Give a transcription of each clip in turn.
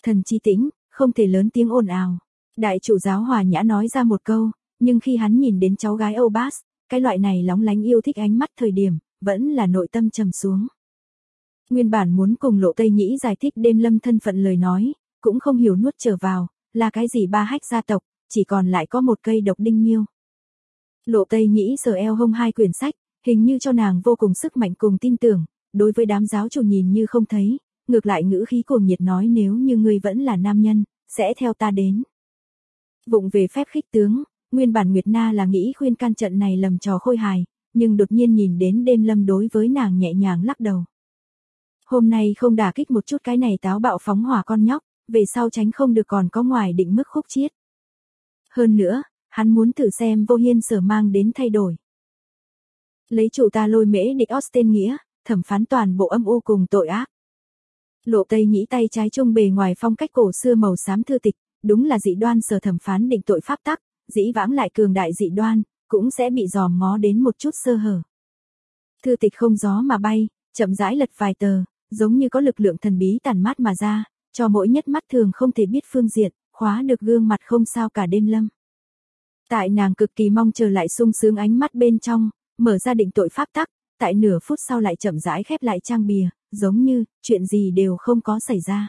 Thần chi tĩnh, không thể lớn tiếng ồn ào. Đại chủ giáo hòa nhã nói ra một câu, nhưng khi hắn nhìn đến cháu gái Âu Bas, cái loại này lóng lánh yêu thích ánh mắt thời điểm, vẫn là nội tâm trầm xuống. Nguyên bản muốn cùng Lộ Tây Nhĩ giải thích đêm lâm thân phận lời nói, cũng không hiểu nuốt trở vào, là cái gì ba hách gia tộc, chỉ còn lại có một cây độc đinh miêu. Lộ Tây Nhĩ sờ eo hông hai quyển sách, hình như cho nàng vô cùng sức mạnh cùng tin tưởng, đối với đám giáo chủ nhìn như không thấy, ngược lại ngữ khí cuồng nhiệt nói nếu như ngươi vẫn là nam nhân, sẽ theo ta đến. Vụng về phép khích tướng, nguyên bản Nguyệt Na là nghĩ khuyên can trận này lầm trò khôi hài, nhưng đột nhiên nhìn đến đêm lâm đối với nàng nhẹ nhàng lắc đầu. Hôm nay không đả kích một chút cái này táo bạo phóng hỏa con nhóc, về sau tránh không được còn có ngoài định mức khúc chiết. Hơn nữa, hắn muốn thử xem Vô Hiên sở mang đến thay đổi. Lấy chủ ta lôi mễ địch Austin nghĩa, thẩm phán toàn bộ âm u cùng tội ác. Lộ Tây Nhĩ tay trái trung bề ngoài phong cách cổ xưa màu xám thư tịch, đúng là dị đoan sở thẩm phán định tội pháp tắc, dĩ vãng lại cường đại dị đoan, cũng sẽ bị dòm ngó đến một chút sơ hở. Thư tịch không gió mà bay, chậm rãi lật vài tờ, giống như có lực lượng thần bí tản mát mà ra, cho mỗi nhất mắt thường không thể biết phương diện, khóa được gương mặt không sao cả đêm lâm. Tại nàng cực kỳ mong chờ lại sung sướng ánh mắt bên trong, mở ra định tội pháp tắc, tại nửa phút sau lại chậm rãi khép lại trang bìa, giống như, chuyện gì đều không có xảy ra.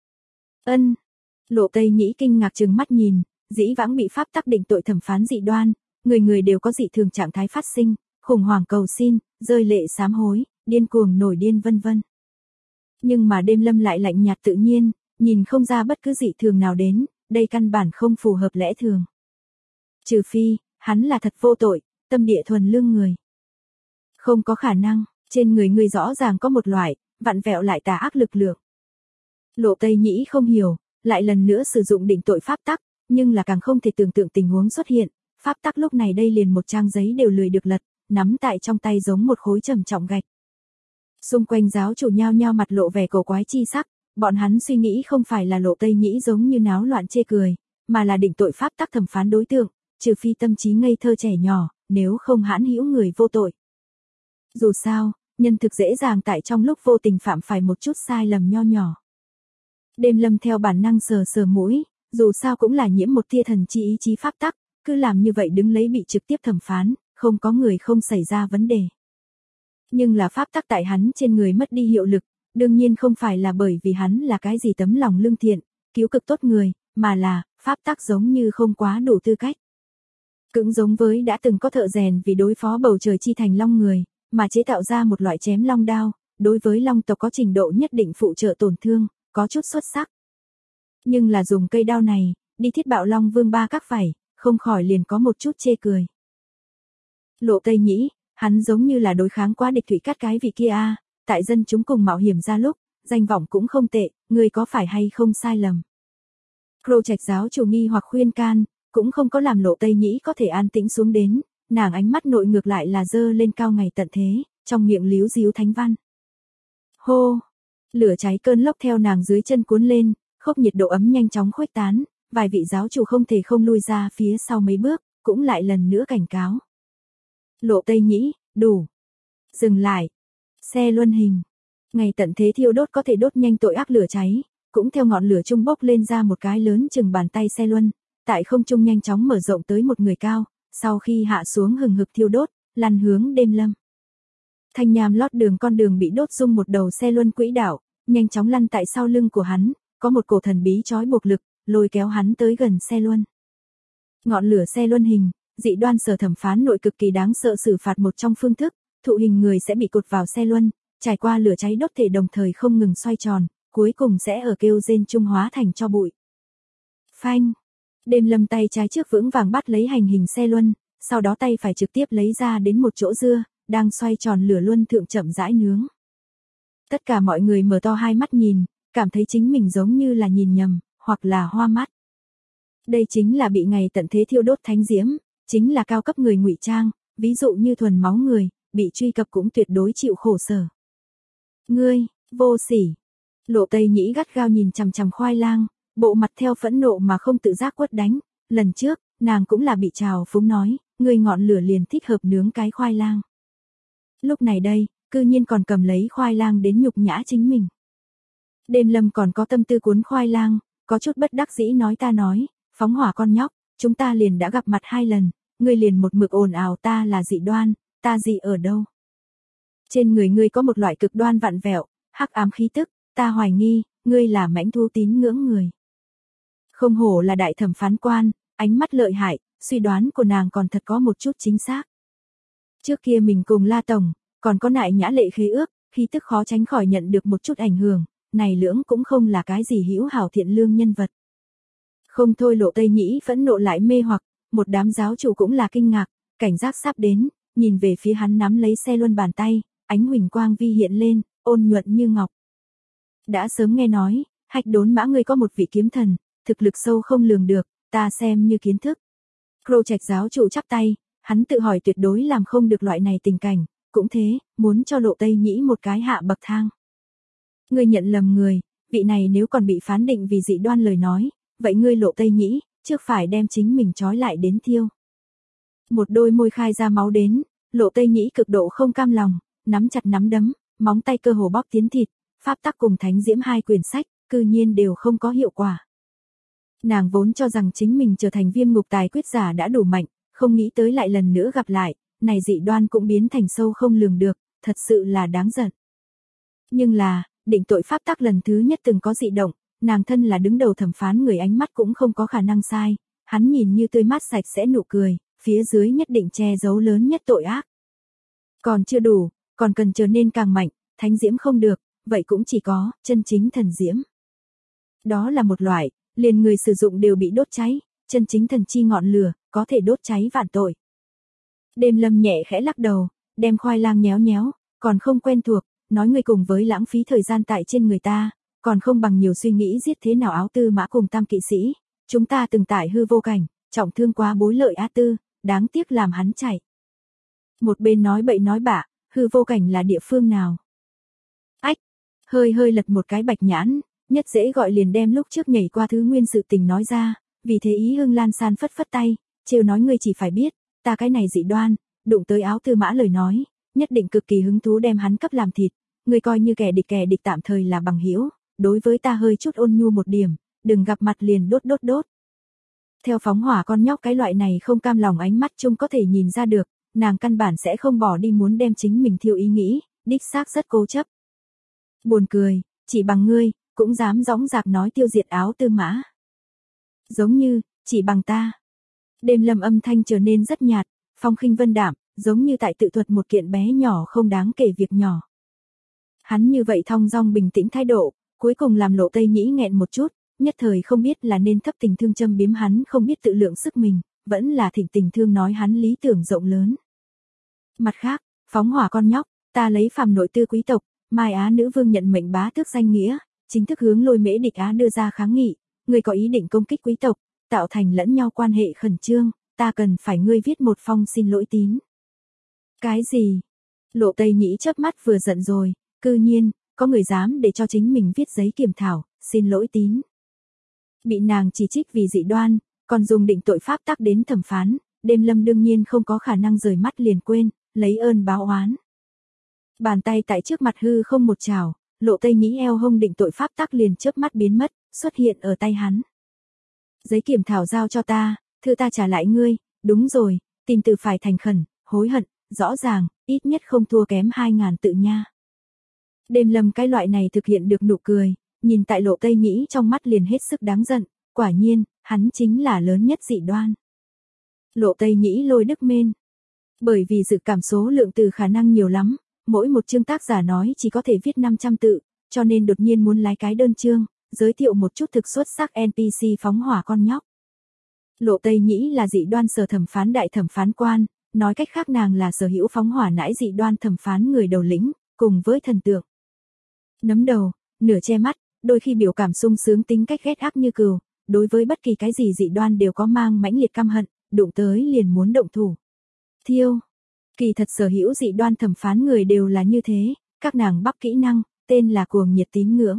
Lộ Tây Nhĩ kinh ngạc trừng mắt nhìn, dĩ vãng bị pháp tắc định tội thẩm phán dị đoan, người người đều có dị thường trạng thái phát sinh, khủng hoảng cầu xin, rơi lệ sám hối, điên cuồng nổi điên vân vân. Nhưng mà đêm lâm lại lạnh nhạt tự nhiên, nhìn không ra bất cứ dị thường nào đến, đây căn bản không phù hợp lẽ thường. Trừ phi, hắn là thật vô tội, tâm địa thuần lương người. Không có khả năng, trên người ngươi rõ ràng có một loại, vặn vẹo lại tà ác lực lượng. Lộ Tây Nhĩ không hiểu, lại lần nữa sử dụng định tội pháp tắc, nhưng là càng không thể tưởng tượng tình huống xuất hiện, pháp tắc lúc này đây liền một trang giấy đều lười được lật, nắm tại trong tay giống một khối trầm trọng gạch. Xung quanh giáo chủ nhao nhao mặt lộ vẻ cổ quái chi sắc, bọn hắn suy nghĩ không phải là Lộ Tây Nhĩ giống như náo loạn chê cười, mà là định tội pháp tắc thẩm phán đối tượng, trừ phi tâm trí ngây thơ trẻ nhỏ, nếu không hãn hữu người vô tội. Dù sao, nhân thực dễ dàng tại trong lúc vô tình phạm phải một chút sai lầm nho nhỏ. Đêm lâm theo bản năng sờ sờ mũi, dù sao cũng là nhiễm một tia thần chi ý chí pháp tắc, cứ làm như vậy đứng lấy bị trực tiếp thẩm phán, không có người không xảy ra vấn đề. Nhưng là pháp tắc tại hắn trên người mất đi hiệu lực, đương nhiên không phải là bởi vì hắn là cái gì tấm lòng lương thiện, cứu cực tốt người, mà là, pháp tắc giống như không quá đủ tư cách. Cũng giống với đã từng có thợ rèn vì đối phó bầu trời chi thành long người, mà chế tạo ra một loại chém long đao, đối với long tộc có trình độ nhất định phụ trợ tổn thương, có chút xuất sắc. Nhưng là dùng cây đao này, đi thiết bạo long vương ba các phải, không khỏi liền có một chút chê cười. Lộ Tây Nhĩ, hắn giống như là đối kháng quá địch thủy cát cái vị kia a, tại dân chúng cùng mạo hiểm ra lúc, danh vọng cũng không tệ, người có phải hay không sai lầm. Crow Trạch giáo chủ nghi hoặc khuyên can, cũng không có làm Lộ Tây Nhĩ có thể an tĩnh xuống đến, nàng ánh mắt nội ngược lại là dơ lên cao ngày tận thế, trong miệng líu díu thánh văn. Hô! Lửa cháy cơn lốc theo nàng dưới chân cuốn lên, khốc nhiệt độ ấm nhanh chóng khuếch tán, vài vị giáo chủ không thể không lui ra phía sau mấy bước, cũng lại lần nữa cảnh cáo. Lộ Tây Nhĩ, đủ. Dừng lại. Xe luân hình. Ngày tận thế thiêu đốt có thể đốt nhanh tội ác lửa cháy, cũng theo ngọn lửa trung bốc lên ra một cái lớn chừng bàn tay xe luân, tại không trung nhanh chóng mở rộng tới một người cao, sau khi hạ xuống hừng hực thiêu đốt, lăn hướng đêm lâm. Thanh nham lót đường con đường bị đốt rung một đầu xe luân quỹ đạo, nhanh chóng lăn tại sau lưng của hắn, có một cổ thần bí trói buộc lực, lôi kéo hắn tới gần xe luân. Ngọn lửa xe luân hình, dị đoan sở thẩm phán nội cực kỳ đáng sợ xử phạt một trong phương thức, thụ hình người sẽ bị cột vào xe luân, trải qua lửa cháy đốt thể đồng thời không ngừng xoay tròn, cuối cùng sẽ ở kêu rên trung hóa thành tro bụi. Phanh! Đêm lâm tay trái trước vững vàng bắt lấy hành hình xe luân, sau đó tay phải trực tiếp lấy ra đến một chỗ dưa, đang xoay tròn lửa luân thượng chậm rãi nướng. Tất cả mọi người mở to hai mắt nhìn, cảm thấy chính mình giống như là nhìn nhầm, hoặc là hoa mắt. Đây chính là bị ngày tận thế thiêu đốt thánh diễm, chính là cao cấp người ngụy trang, ví dụ như thuần máu người, bị truy cập cũng tuyệt đối chịu khổ sở. Ngươi, vô sỉ. Lộ Tây Nhĩ gắt gao nhìn chằm chằm khoai lang, bộ mặt theo phẫn nộ mà không tự giác quất đánh, lần trước, nàng cũng là bị trào phúng nói, ngươi ngọn lửa liền thích hợp nướng cái khoai lang. Lúc này đây, cư nhiên còn cầm lấy khoai lang đến nhục nhã chính mình. Đêm lâm còn có tâm tư cuốn khoai lang, có chút bất đắc dĩ nói ta nói, phóng hỏa con nhóc, chúng ta liền đã gặp mặt 2 lần, ngươi liền một mực ồn ào ta là dị đoan, ta dị ở đâu? Trên người ngươi có một loại cực đoan vặn vẹo, hắc ám khí tức, ta hoài nghi, ngươi là mãnh thú tín ngưỡng người. Không hổ là đại thẩm phán quan, ánh mắt lợi hại, suy đoán của nàng còn thật có một chút chính xác. Trước kia mình cùng La Tổng, còn có nại nhã lệ khế ước, khí tức khó tránh khỏi nhận được một chút ảnh hưởng, này lưỡng cũng không là cái gì hữu hảo thiện lương nhân vật. Không thôi Lộ Tây Nhĩ phẫn nộ lại mê hoặc, một đám giáo chủ cũng là kinh ngạc, cảnh giác sắp đến, nhìn về phía hắn nắm lấy xe luân bàn tay, ánh huỳnh quang vi hiện lên, ôn nhuận như ngọc. Đã sớm nghe nói, Hạch Đốn Mã ngươi có một vị kiếm thần, thực lực sâu không lường được, ta xem như kiến thức. Crô Trạch giáo chủ chắp tay, hắn tự hỏi tuyệt đối làm không được loại này tình cảnh, cũng thế, muốn cho Lộ Tây Nhĩ một cái hạ bậc thang. Ngươi nhận lầm người, vị này nếu còn bị phán định vì dị đoan lời nói, vậy ngươi Lộ Tây Nhĩ, trước phải đem chính mình trói lại đến thiêu. Một đôi môi khai ra máu đến, Lộ Tây Nhĩ cực độ không cam lòng, nắm chặt nắm đấm, móng tay cơ hồ bóp tiến thịt, pháp tắc cùng thánh diễm 2 quyển sách, cư nhiên đều không có hiệu quả. Nàng vốn cho rằng chính mình trở thành Viêm Ngục tài quyết giả đã đủ mạnh, không nghĩ tới lại lần nữa gặp lại, này dị đoan cũng biến thành sâu không lường được, thật sự là đáng giận. Nhưng là, định tội pháp tắc lần thứ nhất từng có dị động, nàng thân là đứng đầu thẩm phán người ánh mắt cũng không có khả năng sai, hắn nhìn như tươi mát sạch sẽ nụ cười, phía dưới nhất định che giấu lớn nhất tội ác. Còn chưa đủ, còn cần trở nên càng mạnh, thánh diễm không được, vậy cũng chỉ có chân chính thần diễm. Đó là một loại, liền người sử dụng đều bị đốt cháy, chân chính thần chi ngọn lửa, có thể đốt cháy vạn tội. Đêm Lâm nhẹ khẽ lắc đầu, đem khoai lang nhéo nhéo, còn không quen thuộc, nói người cùng với lãng phí thời gian tại trên người ta, còn không bằng nhiều suy nghĩ giết thế nào Áo Tư Mã cùng Tam kỵ sĩ, chúng ta từng tải hư vô cảnh, trọng thương quá bối lợi Á Tư, đáng tiếc làm hắn chạy. Một bên nói bậy nói bạ, hư vô cảnh là địa phương nào? Ách, hơi lật một cái bạch nhãn, nhất dễ gọi liền đem lúc trước nhảy qua thứ nguyên sự tình nói ra, vì thế Ý Hưng Lan San phất phất tay, trêu nói ngươi chỉ phải biết, ta cái này dị đoan, đụng tới Áo Tư Mã lời nói, nhất định cực kỳ hứng thú đem hắn cấp làm thịt, ngươi coi như kẻ địch tạm thời là bằng hữu, đối với ta hơi chút ôn nhu một điểm, đừng gặp mặt liền đốt. Theo phóng hỏa con nhóc cái loại này không cam lòng ánh mắt chung có thể nhìn ra được, nàng căn bản sẽ không bỏ đi muốn đem chính mình thiêu ý nghĩ, đích xác rất cố chấp. Buồn cười, chỉ bằng ngươi, cũng dám dõng dạc nói tiêu diệt Áo Tư Mã. Giống như, chỉ bằng ta. Đêm Lâm âm thanh trở nên rất nhạt, phong khinh vân đạm, giống như tại tự thuật một kiện bé nhỏ không đáng kể việc nhỏ. Hắn như vậy thong dong bình tĩnh thái độ, cuối cùng làm Lộ Tây Nhĩ nghẹn một chút, nhất thời không biết là nên thấp tình thương châm biếm hắn không biết tự lượng sức mình, vẫn là thịnh tình thương nói hắn lý tưởng rộng lớn. Mặt khác, phóng hỏa con nhóc, ta lấy phàm nội tư quý tộc, Mai Á nữ vương nhận mệnh bá tước danh nghĩa, chính thức hướng Lôi Mễ Địch Á đưa ra kháng nghị, người có ý định công kích quý tộc, tạo thành lẫn nhau quan hệ khẩn trương, ta cần phải ngươi viết một phong xin lỗi tín. Cái gì? Lộ Tây Nhĩ chớp mắt vừa giận rồi, cư nhiên, có người dám để cho chính mình viết giấy kiểm thảo, xin lỗi tín. Bị nàng chỉ trích vì dị đoan, còn dùng định tội pháp tắc đến thẩm phán, Đêm Lâm đương nhiên không có khả năng rời mắt liền quên, lấy ơn báo oán. Bàn tay tại trước mặt hư không một chảo, Lộ Tây Nhĩ eo hông định tội pháp tắc liền chớp mắt biến mất, xuất hiện ở tay hắn. Giấy kiểm thảo giao cho ta, thư ta trả lại ngươi, đúng rồi, tìm từ phải thành khẩn, hối hận, rõ ràng, ít nhất không thua kém 2.000 tự nha. Đêm Lâm cái loại này thực hiện được nụ cười, nhìn tại Lộ Tây Nhĩ trong mắt liền hết sức đáng giận, quả nhiên, hắn chính là lớn nhất dị đoan. Lộ Tây Nhĩ lôi đức mên. Bởi vì dự cảm số lượng từ khả năng nhiều lắm, mỗi một chương tác giả nói chỉ có thể viết 500 tự, cho nên đột nhiên muốn lái cái đơn chương, giới thiệu một chút thực xuất sắc NPC phóng hỏa con nhóc. Lộ Tây Nhĩ là dị đoan sở thẩm phán đại thẩm phán quan, nói cách khác nàng là sở hữu phóng hỏa nãi dị đoan thẩm phán người đầu lĩnh, cùng với thần tượng. Nấm đầu, nửa che mắt, đôi khi biểu cảm sung sướng tính cách ghét ác như cừu, đối với bất kỳ cái gì dị đoan đều có mang mãnh liệt căm hận, đụng tới liền muốn động thủ. Thiêu. Kỳ thật sở hữu dị đoan thẩm phán người đều là như thế, các nàng bắp kỹ năng, tên là cuồng nhiệt tín ngưỡng.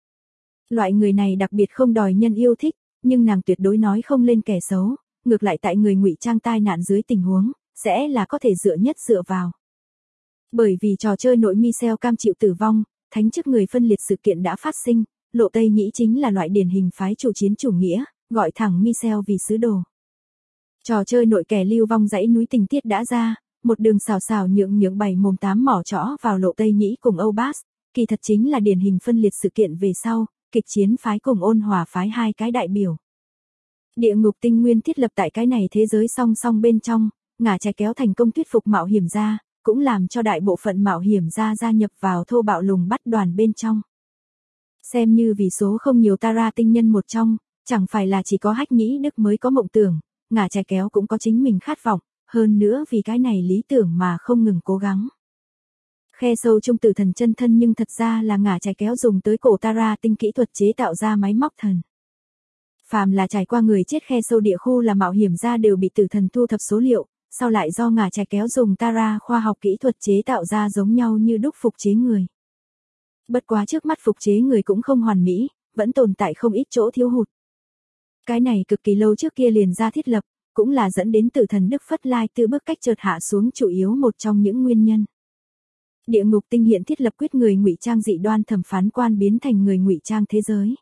Loại người này đặc biệt không đòi nhân yêu thích, nhưng nàng tuyệt đối nói không lên kẻ xấu, ngược lại tại người ngụy trang tai nạn dưới tình huống, sẽ là có thể dựa nhất dựa vào. Bởi vì trò chơi nội Michel cam chịu tử vong, thánh chức người phân liệt sự kiện đã phát sinh, Lộ Tây Nhĩ chính là loại điển hình phái chủ chiến chủ nghĩa, gọi thẳng Michel vì sứ đồ. Trò chơi nội kẻ lưu vong dãy núi tình tiết đã ra, một đường xào xào nhượng bày mồm tám mỏ trõ vào Lộ Tây Nhĩ cùng Âu Bas, kỳ thật chính là điển hình phân liệt sự kiện về sau, kịch chiến phái cùng ôn hòa phái hai cái đại biểu. Địa ngục tinh nguyên thiết lập tại cái này thế giới song song bên trong, ngả trái kéo thành công thuyết phục mạo hiểm gia, cũng làm cho đại bộ phận mạo hiểm gia nhập vào thô bạo lùng bắt đoàn bên trong. Xem như vì số không nhiều Tara tinh nhân một trong, chẳng phải là chỉ có Hách Nhĩ Đức mới có mộng tưởng, ngả trái kéo cũng có chính mình khát vọng, hơn nữa vì cái này lý tưởng mà không ngừng cố gắng. Khe sâu trung tử thần chân thân nhưng thật ra là ngả trái kéo dùng tới cổ Tara tinh kỹ thuật chế tạo ra máy móc thần. Phàm là trải qua người chết khe sâu địa khu là mạo hiểm gia đều bị tử thần thu thập số liệu, sau lại do ngả trái kéo dùng Tara khoa học kỹ thuật chế tạo ra giống nhau như đúc phục chế người. Bất quá trước mắt phục chế người cũng không hoàn mỹ, vẫn tồn tại không ít chỗ thiếu hụt. Cái này cực kỳ lâu trước kia liền ra thiết lập, cũng là dẫn đến tử thần Đức Phất Lai từ bước cách chợt hạ xuống chủ yếu một trong những nguyên nhân. Địa ngục tinh hiện thiết lập quyết người ngụy trang dị đoan thẩm phán quan biến thành người ngụy trang thế giới.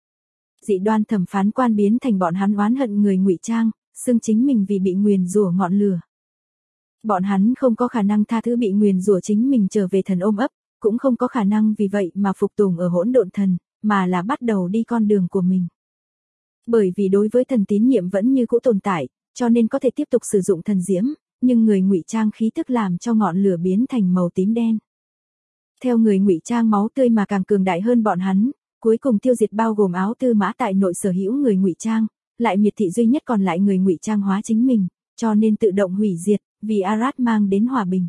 Dị đoan thẩm phán quan biến thành bọn hắn oán hận người ngụy trang, xưng chính mình vì bị nguyền rủa ngọn lửa. Bọn hắn không có khả năng tha thứ bị nguyền rủa chính mình trở về thần ôm ấp, cũng không có khả năng vì vậy mà phục tùng ở hỗn độn thần, mà là bắt đầu đi con đường của mình. Bởi vì đối với thần tín nhiệm vẫn như cũ tồn tại, cho nên có thể tiếp tục sử dụng thần diễm, nhưng người ngụy trang khí tức làm cho ngọn lửa biến thành màu tím đen. Theo người ngụy trang máu tươi mà càng cường đại hơn bọn hắn, cuối cùng tiêu diệt bao gồm áo tư mã tại nội sở hữu người ngụy trang, lại miệt thị duy nhất còn lại người ngụy trang hóa chính mình, cho nên tự động hủy diệt, vì Arad mang đến hòa bình.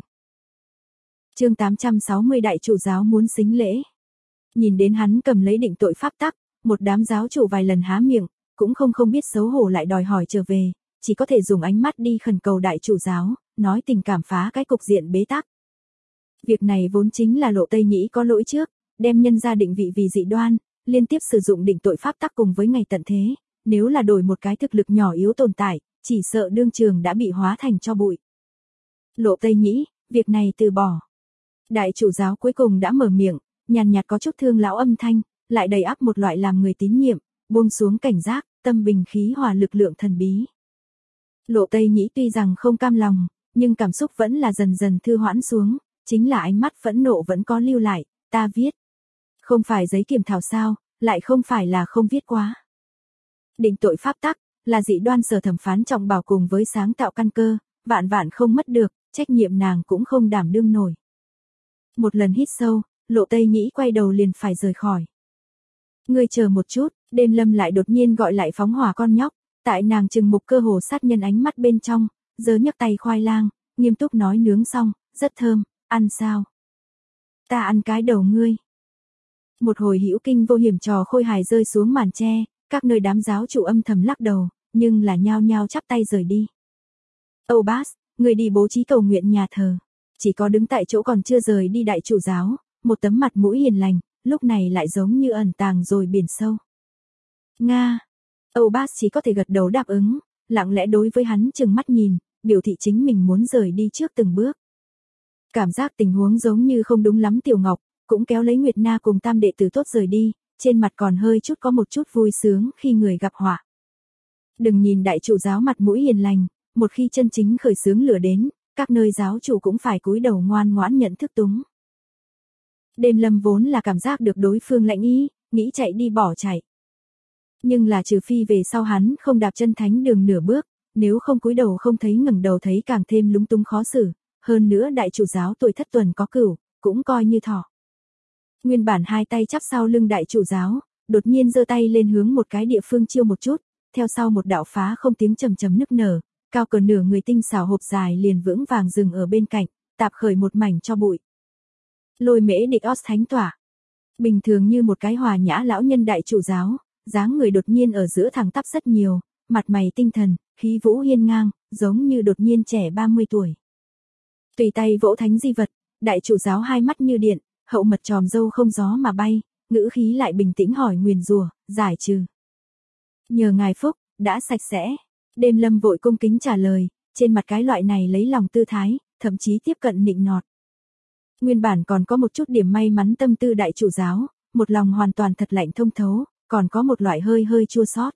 Chương 860 Đại chủ giáo muốn xính lễ. Nhìn đến hắn cầm lấy định tội pháp tắc, một đám giáo chủ vài lần há miệng, cũng không biết xấu hổ lại đòi hỏi trở về, chỉ có thể dùng ánh mắt đi khẩn cầu đại chủ giáo, nói tình cảm phá cái cục diện bế tắc. Việc này vốn chính là Lộ Tây Nhĩ có lỗi trước, đem nhân ra định vị vì dị đoan, liên tiếp sử dụng định tội pháp tắc cùng với ngày tận thế, nếu là đổi một cái thực lực nhỏ yếu tồn tại, chỉ sợ đương trường đã bị hóa thành tro bụi. Lộ Tây Nhĩ, việc này từ bỏ. Đại chủ giáo cuối cùng đã mở miệng, nhàn nhạt có chút thương lão âm thanh, lại đầy ắp một loại làm người tín nhiệm, buông xuống cảnh giác, tâm bình khí hòa lực lượng thần bí. Lộ Tây Nhĩ tuy rằng không cam lòng, nhưng cảm xúc vẫn là dần dần thư hoãn xuống, chính là ánh mắt phẫn nộ vẫn có lưu lại, ta viết. Không phải giấy kiểm thảo sao, lại không phải là không viết quá. Định tội pháp tắc, là dị đoan sở thẩm phán trọng bảo cùng với sáng tạo căn cơ, vạn vạn không mất được, trách nhiệm nàng cũng không đảm đương nổi. Một lần hít sâu, Lộ Tây Nhĩ quay đầu liền phải rời khỏi. Ngươi chờ một chút, Đêm Lâm lại đột nhiên gọi lại phóng hỏa con nhóc, tại nàng trừng mục cơ hồ sát nhân ánh mắt bên trong, giơ nhấc tay khoai lang, nghiêm túc nói nướng xong, rất thơm, ăn sao? Ta ăn cái đầu ngươi. Một hồi hữu kinh vô hiểm trò khôi hài rơi xuống màn tre, các nơi đám giáo chủ âm thầm lắc đầu, nhưng là nhao nhao chắp tay rời đi. Âu Bas, người đi bố trí cầu nguyện nhà thờ. Chỉ có đứng tại chỗ còn chưa rời đi đại chủ giáo, một tấm mặt mũi hiền lành, lúc này lại giống như ẩn tàng rồi biển sâu. Nga. Âu Bas chỉ có thể gật đầu đáp ứng, lặng lẽ đối với hắn chừng mắt nhìn, biểu thị chính mình muốn rời đi trước từng bước. Cảm giác tình huống giống như không đúng lắm Tiểu Ngọc, cũng kéo lấy Nguyệt Na cùng tam đệ tử tốt rời đi, trên mặt còn hơi chút có một chút vui sướng khi người gặp họa. Đừng nhìn đại chủ giáo mặt mũi hiền lành, một khi chân chính khởi xướng lửa đến, các nơi giáo chủ cũng phải cúi đầu ngoan ngoãn nhận thức túng. Đêm Lâm vốn là cảm giác được đối phương lạnh ý, nghĩ chạy đi bỏ chạy. Nhưng là trừ phi về sau hắn không đạp chân thánh đường nửa bước, nếu không cúi đầu không thấy ngẩng đầu thấy càng thêm lúng túng khó xử, hơn nữa đại chủ giáo tuổi thất tuần có cửu, cũng coi như thọ. Nguyên bản hai tay chắp sau lưng đại chủ giáo, đột nhiên giơ tay lên hướng một cái địa phương chiêu một chút, theo sau một đạo phá không tiếng trầm trầm nức nở, cao cỡ nửa người tinh xảo hộp dài liền vững vàng dừng ở bên cạnh, tạp khởi một mảnh cho bụi. Lôi Mễ Địch Os thánh tỏa. Bình thường như một cái hòa nhã lão nhân đại chủ giáo, dáng người đột nhiên ở giữa thẳng tắp rất nhiều, mặt mày tinh thần, khí vũ hiên ngang, giống như đột nhiên trẻ 30 tuổi. Tùy tay vỗ thánh di vật, đại chủ giáo hai mắt như điện, hậu mật tròm dâu không gió mà bay, ngữ khí lại bình tĩnh hỏi nguyền rủa, giải trừ. Nhờ ngài phúc, đã sạch sẽ. Đêm Lâm vội cung kính trả lời, trên mặt cái loại này lấy lòng tư thái, thậm chí tiếp cận nịnh nọt. Nguyên bản còn có một chút điểm may mắn tâm tư đại chủ giáo, một lòng hoàn toàn thật lạnh thông thấu, còn có một loại hơi hơi chua xót.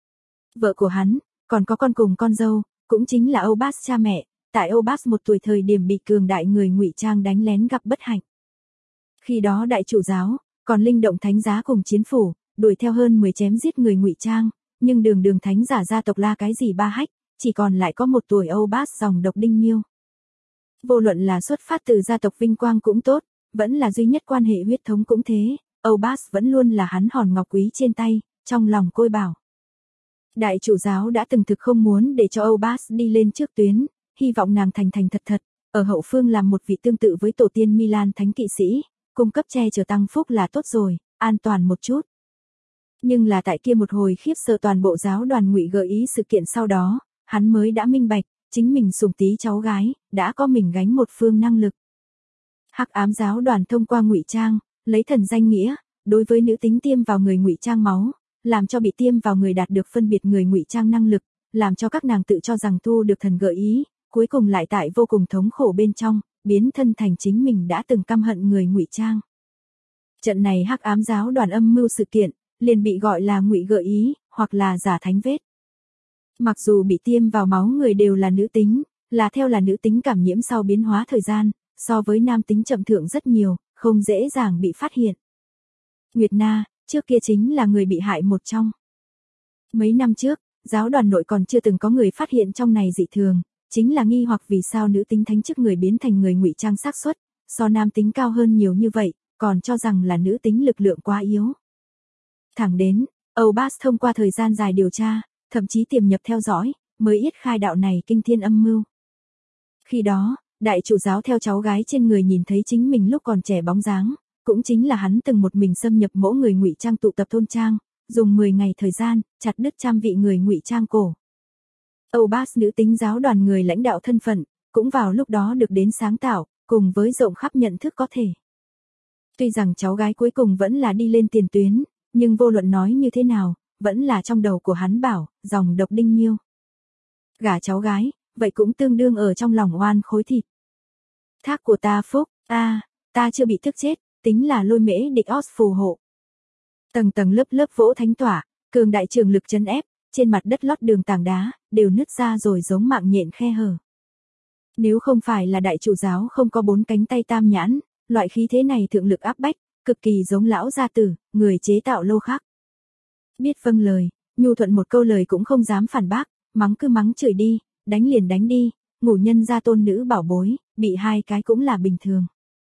Vợ của hắn, còn có con cùng con dâu, cũng chính là Âu Bas cha mẹ, tại Âu Bas một tuổi thời điểm bị cường đại người ngụy trang đánh lén gặp bất hạnh. Khi đó đại chủ giáo, còn linh động thánh giá cùng chiến phủ, đuổi theo hơn 10 chém giết người ngụy trang, nhưng đường thánh giả gia tộc La cái gì ba hách, chỉ còn lại có một tuổi Âu Bas dòng độc Đinh Miêu. Vô luận là xuất phát từ gia tộc vinh quang cũng tốt, vẫn là duy nhất quan hệ huyết thống cũng thế, Âu Bas vẫn luôn là hắn hòn ngọc quý trên tay, trong lòng côi bảo. Đại chủ giáo đã từng thực không muốn để cho Âu Bas đi lên trước tuyến, hy vọng nàng thành thật, ở hậu phương làm một vị tương tự với tổ tiên Milan thánh kỵ sĩ, cung cấp che chở tăng phúc là tốt rồi, an toàn một chút. Nhưng là tại kia một hồi khiếp sợ toàn bộ giáo đoàn ngụy gợi ý sự kiện sau đó, hắn mới đã minh bạch, chính mình sủng tí cháu gái, đã có mình gánh một phương năng lực. Hắc ám giáo đoàn thông qua ngụy trang, lấy thần danh nghĩa, đối với nữ tính tiêm vào người ngụy trang máu, làm cho bị tiêm vào người đạt được phân biệt người ngụy trang năng lực, làm cho các nàng tự cho rằng thu được thần gợi ý, cuối cùng lại tại vô cùng thống khổ bên trong, biến thân thành chính mình đã từng căm hận người ngụy trang. Trận này hắc ám giáo đoàn âm mưu sự kiện, liền bị gọi là ngụy gợi ý, hoặc là giả thánh vết. Mặc dù bị tiêm vào máu người đều là nữ tính, là nữ tính cảm nhiễm sau biến hóa thời gian, so với nam tính chậm thượng rất nhiều, không dễ dàng bị phát hiện. Nguyệt Na, trước kia chính là người bị hại một trong. Mấy năm trước, giáo đoàn nội còn chưa từng có người phát hiện trong này dị thường, chính là nghi hoặc vì sao nữ tính thánh chức người biến thành người ngụy trang xác suất so nam tính cao hơn nhiều như vậy, còn cho rằng là nữ tính lực lượng quá yếu. Thẳng đến, Âu Bas thông qua thời gian dài điều tra, thậm chí tiềm nhập theo dõi, mới yết khai đạo này kinh thiên âm mưu. Khi đó, đại chủ giáo theo cháu gái trên người nhìn thấy chính mình lúc còn trẻ bóng dáng, cũng chính là hắn từng một mình xâm nhập mỗi người ngụy trang tụ tập thôn trang, dùng 10 ngày thời gian, chặt đứt trăm vị người ngụy trang cổ. Âu Bas nữ tính giáo đoàn người lãnh đạo thân phận, cũng vào lúc đó được đến sáng tạo, cùng với rộng khắp nhận thức có thể. Tuy rằng cháu gái cuối cùng vẫn là đi lên tiền tuyến, nhưng vô luận nói như thế nào, vẫn là trong đầu của hắn bảo, dòng độc Đinh Miêu. Gả cháu gái, vậy cũng tương đương ở trong lòng oan khối thịt. Thác của ta phúc, ta chưa bị thức chết, tính là lôi mễ địch os phù hộ. Tầng tầng lớp vỗ thánh tỏa, cường đại trường lực chấn ép, trên mặt đất lót đường tảng đá, đều nứt ra rồi giống mạng nhện khe hở. Nếu không phải là đại chủ giáo không có 4 cánh tay tam nhãn, loại khí thế này thượng lực áp bách, cực kỳ giống lão gia tử, người chế tạo lô khắc. Biết vâng lời, nhu thuận một câu lời cũng không dám phản bác, mắng cứ mắng chửi đi, đánh liền đánh đi, ngủ nhân gia tôn nữ bảo bối, bị 2 cái cũng là bình thường.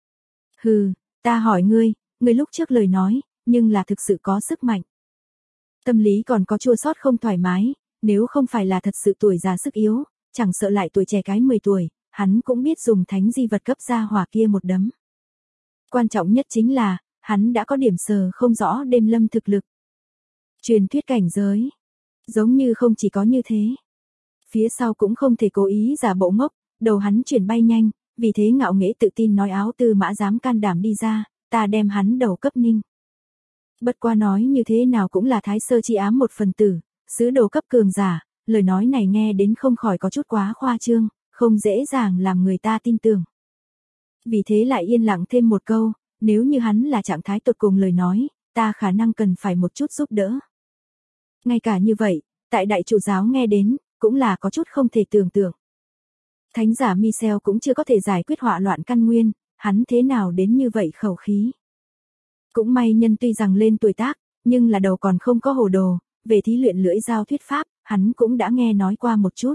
Hừ, ta hỏi ngươi lúc trước lời nói, nhưng là thực sự có sức mạnh. Tâm lý còn có chua xót không thoải mái, nếu không phải là thật sự tuổi già sức yếu, chẳng sợ lại tuổi trẻ cái 10 tuổi, hắn cũng biết dùng thánh di vật cấp ra hỏa kia một đấm. Quan trọng nhất chính là, hắn đã có điểm sờ không rõ đêm lâm thực lực. Truyền thuyết cảnh giới. Giống như không chỉ có như thế. Phía sau cũng không thể cố ý giả bộ ngốc, đầu hắn chuyển bay nhanh, vì thế ngạo nghễ tự tin nói áo tư mã dám can đảm đi ra, ta đem hắn đầu cấp ninh. Bất qua nói như thế nào cũng là thái sơ chi ám một phần tử, sứ đồ cấp cường giả, lời nói này nghe đến không khỏi có chút quá khoa trương, không dễ dàng làm người ta tin tưởng. Vì thế lại yên lặng thêm một câu, nếu như hắn là trạng thái tột cùng lời nói, ta khả năng cần phải một chút giúp đỡ. Ngay cả như vậy, tại đại chủ giáo nghe đến, cũng là có chút không thể tưởng tượng. Thánh giả Michel cũng chưa có thể giải quyết họa loạn căn nguyên, hắn thế nào đến như vậy khẩu khí. Cũng may nhân tuy rằng lên tuổi tác, nhưng là đầu còn không có hồ đồ, về thí luyện lưỡi dao thuyết pháp, hắn cũng đã nghe nói qua một chút.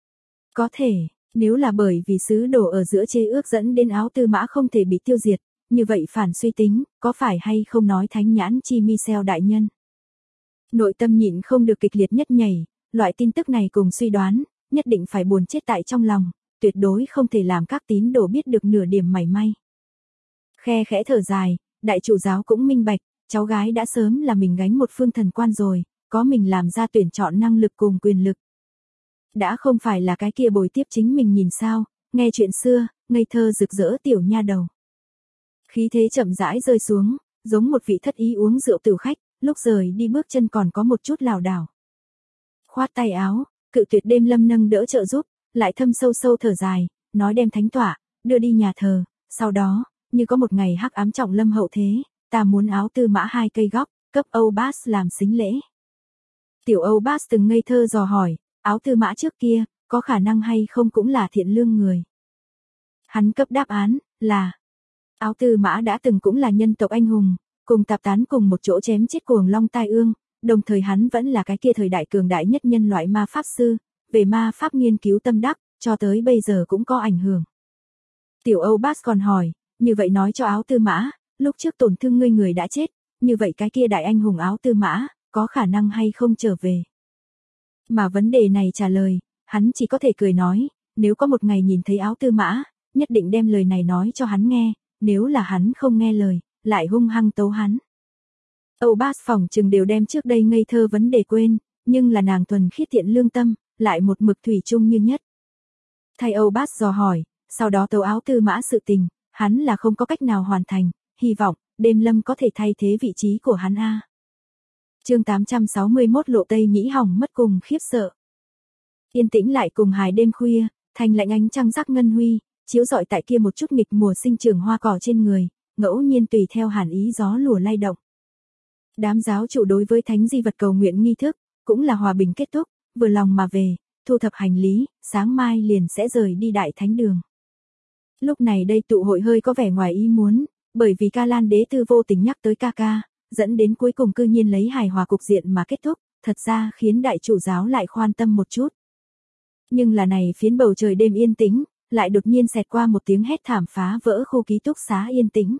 Có thể, nếu là bởi vì sứ đồ ở giữa chế ước dẫn đến áo tư mã không thể bị tiêu diệt, như vậy phản suy tính, có phải hay không nói thánh nhãn chi Michel đại nhân. Nội tâm nhịn không được kịch liệt nhất nhảy, loại tin tức này cùng suy đoán, nhất định phải buồn chết tại trong lòng, tuyệt đối không thể làm các tín đồ biết được nửa điểm mảy may. Khe khẽ thở dài, đại chủ giáo cũng minh bạch, cháu gái đã sớm là mình gánh một phương thần quan rồi, có mình làm ra tuyển chọn năng lực cùng quyền lực. Đã không phải là cái kia bồi tiếp chính mình nhìn sao, nghe chuyện xưa, ngây thơ rực rỡ tiểu nha đầu. Khí thế chậm rãi rơi xuống, giống một vị thất ý uống rượu tử khách, lúc rời đi bước chân còn có một chút lảo đảo. Khoát tay áo, cự tuyệt đêm lâm nâng đỡ trợ giúp, lại thâm sâu sâu thở dài, nói đem thánh tỏa, đưa đi nhà thờ, sau đó, như có một ngày hắc ám trọng lâm hậu thế, ta muốn áo tư mã 2 cây góc, cấp Âu Bas làm sính lễ. Tiểu Âu Bas từng ngây thơ dò hỏi, áo tư mã trước kia, có khả năng hay không cũng là thiện lương người. Hắn cấp đáp án, là áo tư mã đã từng cũng là nhân tộc anh hùng, cùng tạp tán cùng một chỗ chém chết cuồng long tai ương, đồng thời hắn vẫn là cái kia thời đại cường đại nhất nhân loại ma pháp sư, về ma pháp nghiên cứu tâm đắc, cho tới bây giờ cũng có ảnh hưởng. Tiểu Âu Bas còn hỏi, như vậy nói cho áo tư mã, lúc trước tổn thương ngươi người đã chết, như vậy cái kia đại anh hùng áo tư mã, có khả năng hay không trở về? Mà vấn đề này trả lời, hắn chỉ có thể cười nói, nếu có một ngày nhìn thấy áo tư mã, nhất định đem lời này nói cho hắn nghe, nếu là hắn không nghe lời, lại hung hăng tấu hắn. Âu Bas phỏng chừng đều đem trước đây ngây thơ vấn đề quên, nhưng là nàng thuần khiết thiện lương tâm, lại một mực thủy chung như nhất. Thay Âu Bas dò hỏi, sau đó tấu áo tư mã sự tình, hắn là không có cách nào hoàn thành, hy vọng, đêm lâm có thể thay thế vị trí của hắn a. Chương 861 Lộ Tây Nhĩ hỏng mất cùng khiếp sợ. Yên tĩnh lại cùng hài đêm khuya, thành lạnh ánh trăng rắc ngân huy, chiếu rọi tại kia một chút nghịch mùa sinh trưởng hoa cỏ trên người, ngẫu nhiên tùy theo hàn ý gió lùa lay động. Đám giáo chủ đối với thánh di vật cầu nguyện nghi thức, cũng là hòa bình kết thúc, vừa lòng mà về, thu thập hành lý, sáng mai liền sẽ rời đi đại thánh đường. Lúc này đây tụ hội hơi có vẻ ngoài ý muốn, bởi vì Ca Lan đế tư vô tình nhắc tới ca ca, dẫn đến cuối cùng cư nhiên lấy hài hòa cục diện mà kết thúc, thật ra khiến đại chủ giáo lại khoan tâm một chút. Nhưng là này phiến bầu trời đêm yên tĩnh, lại đột nhiên xẹt qua một tiếng hét thảm phá vỡ khu ký túc xá yên tĩnh.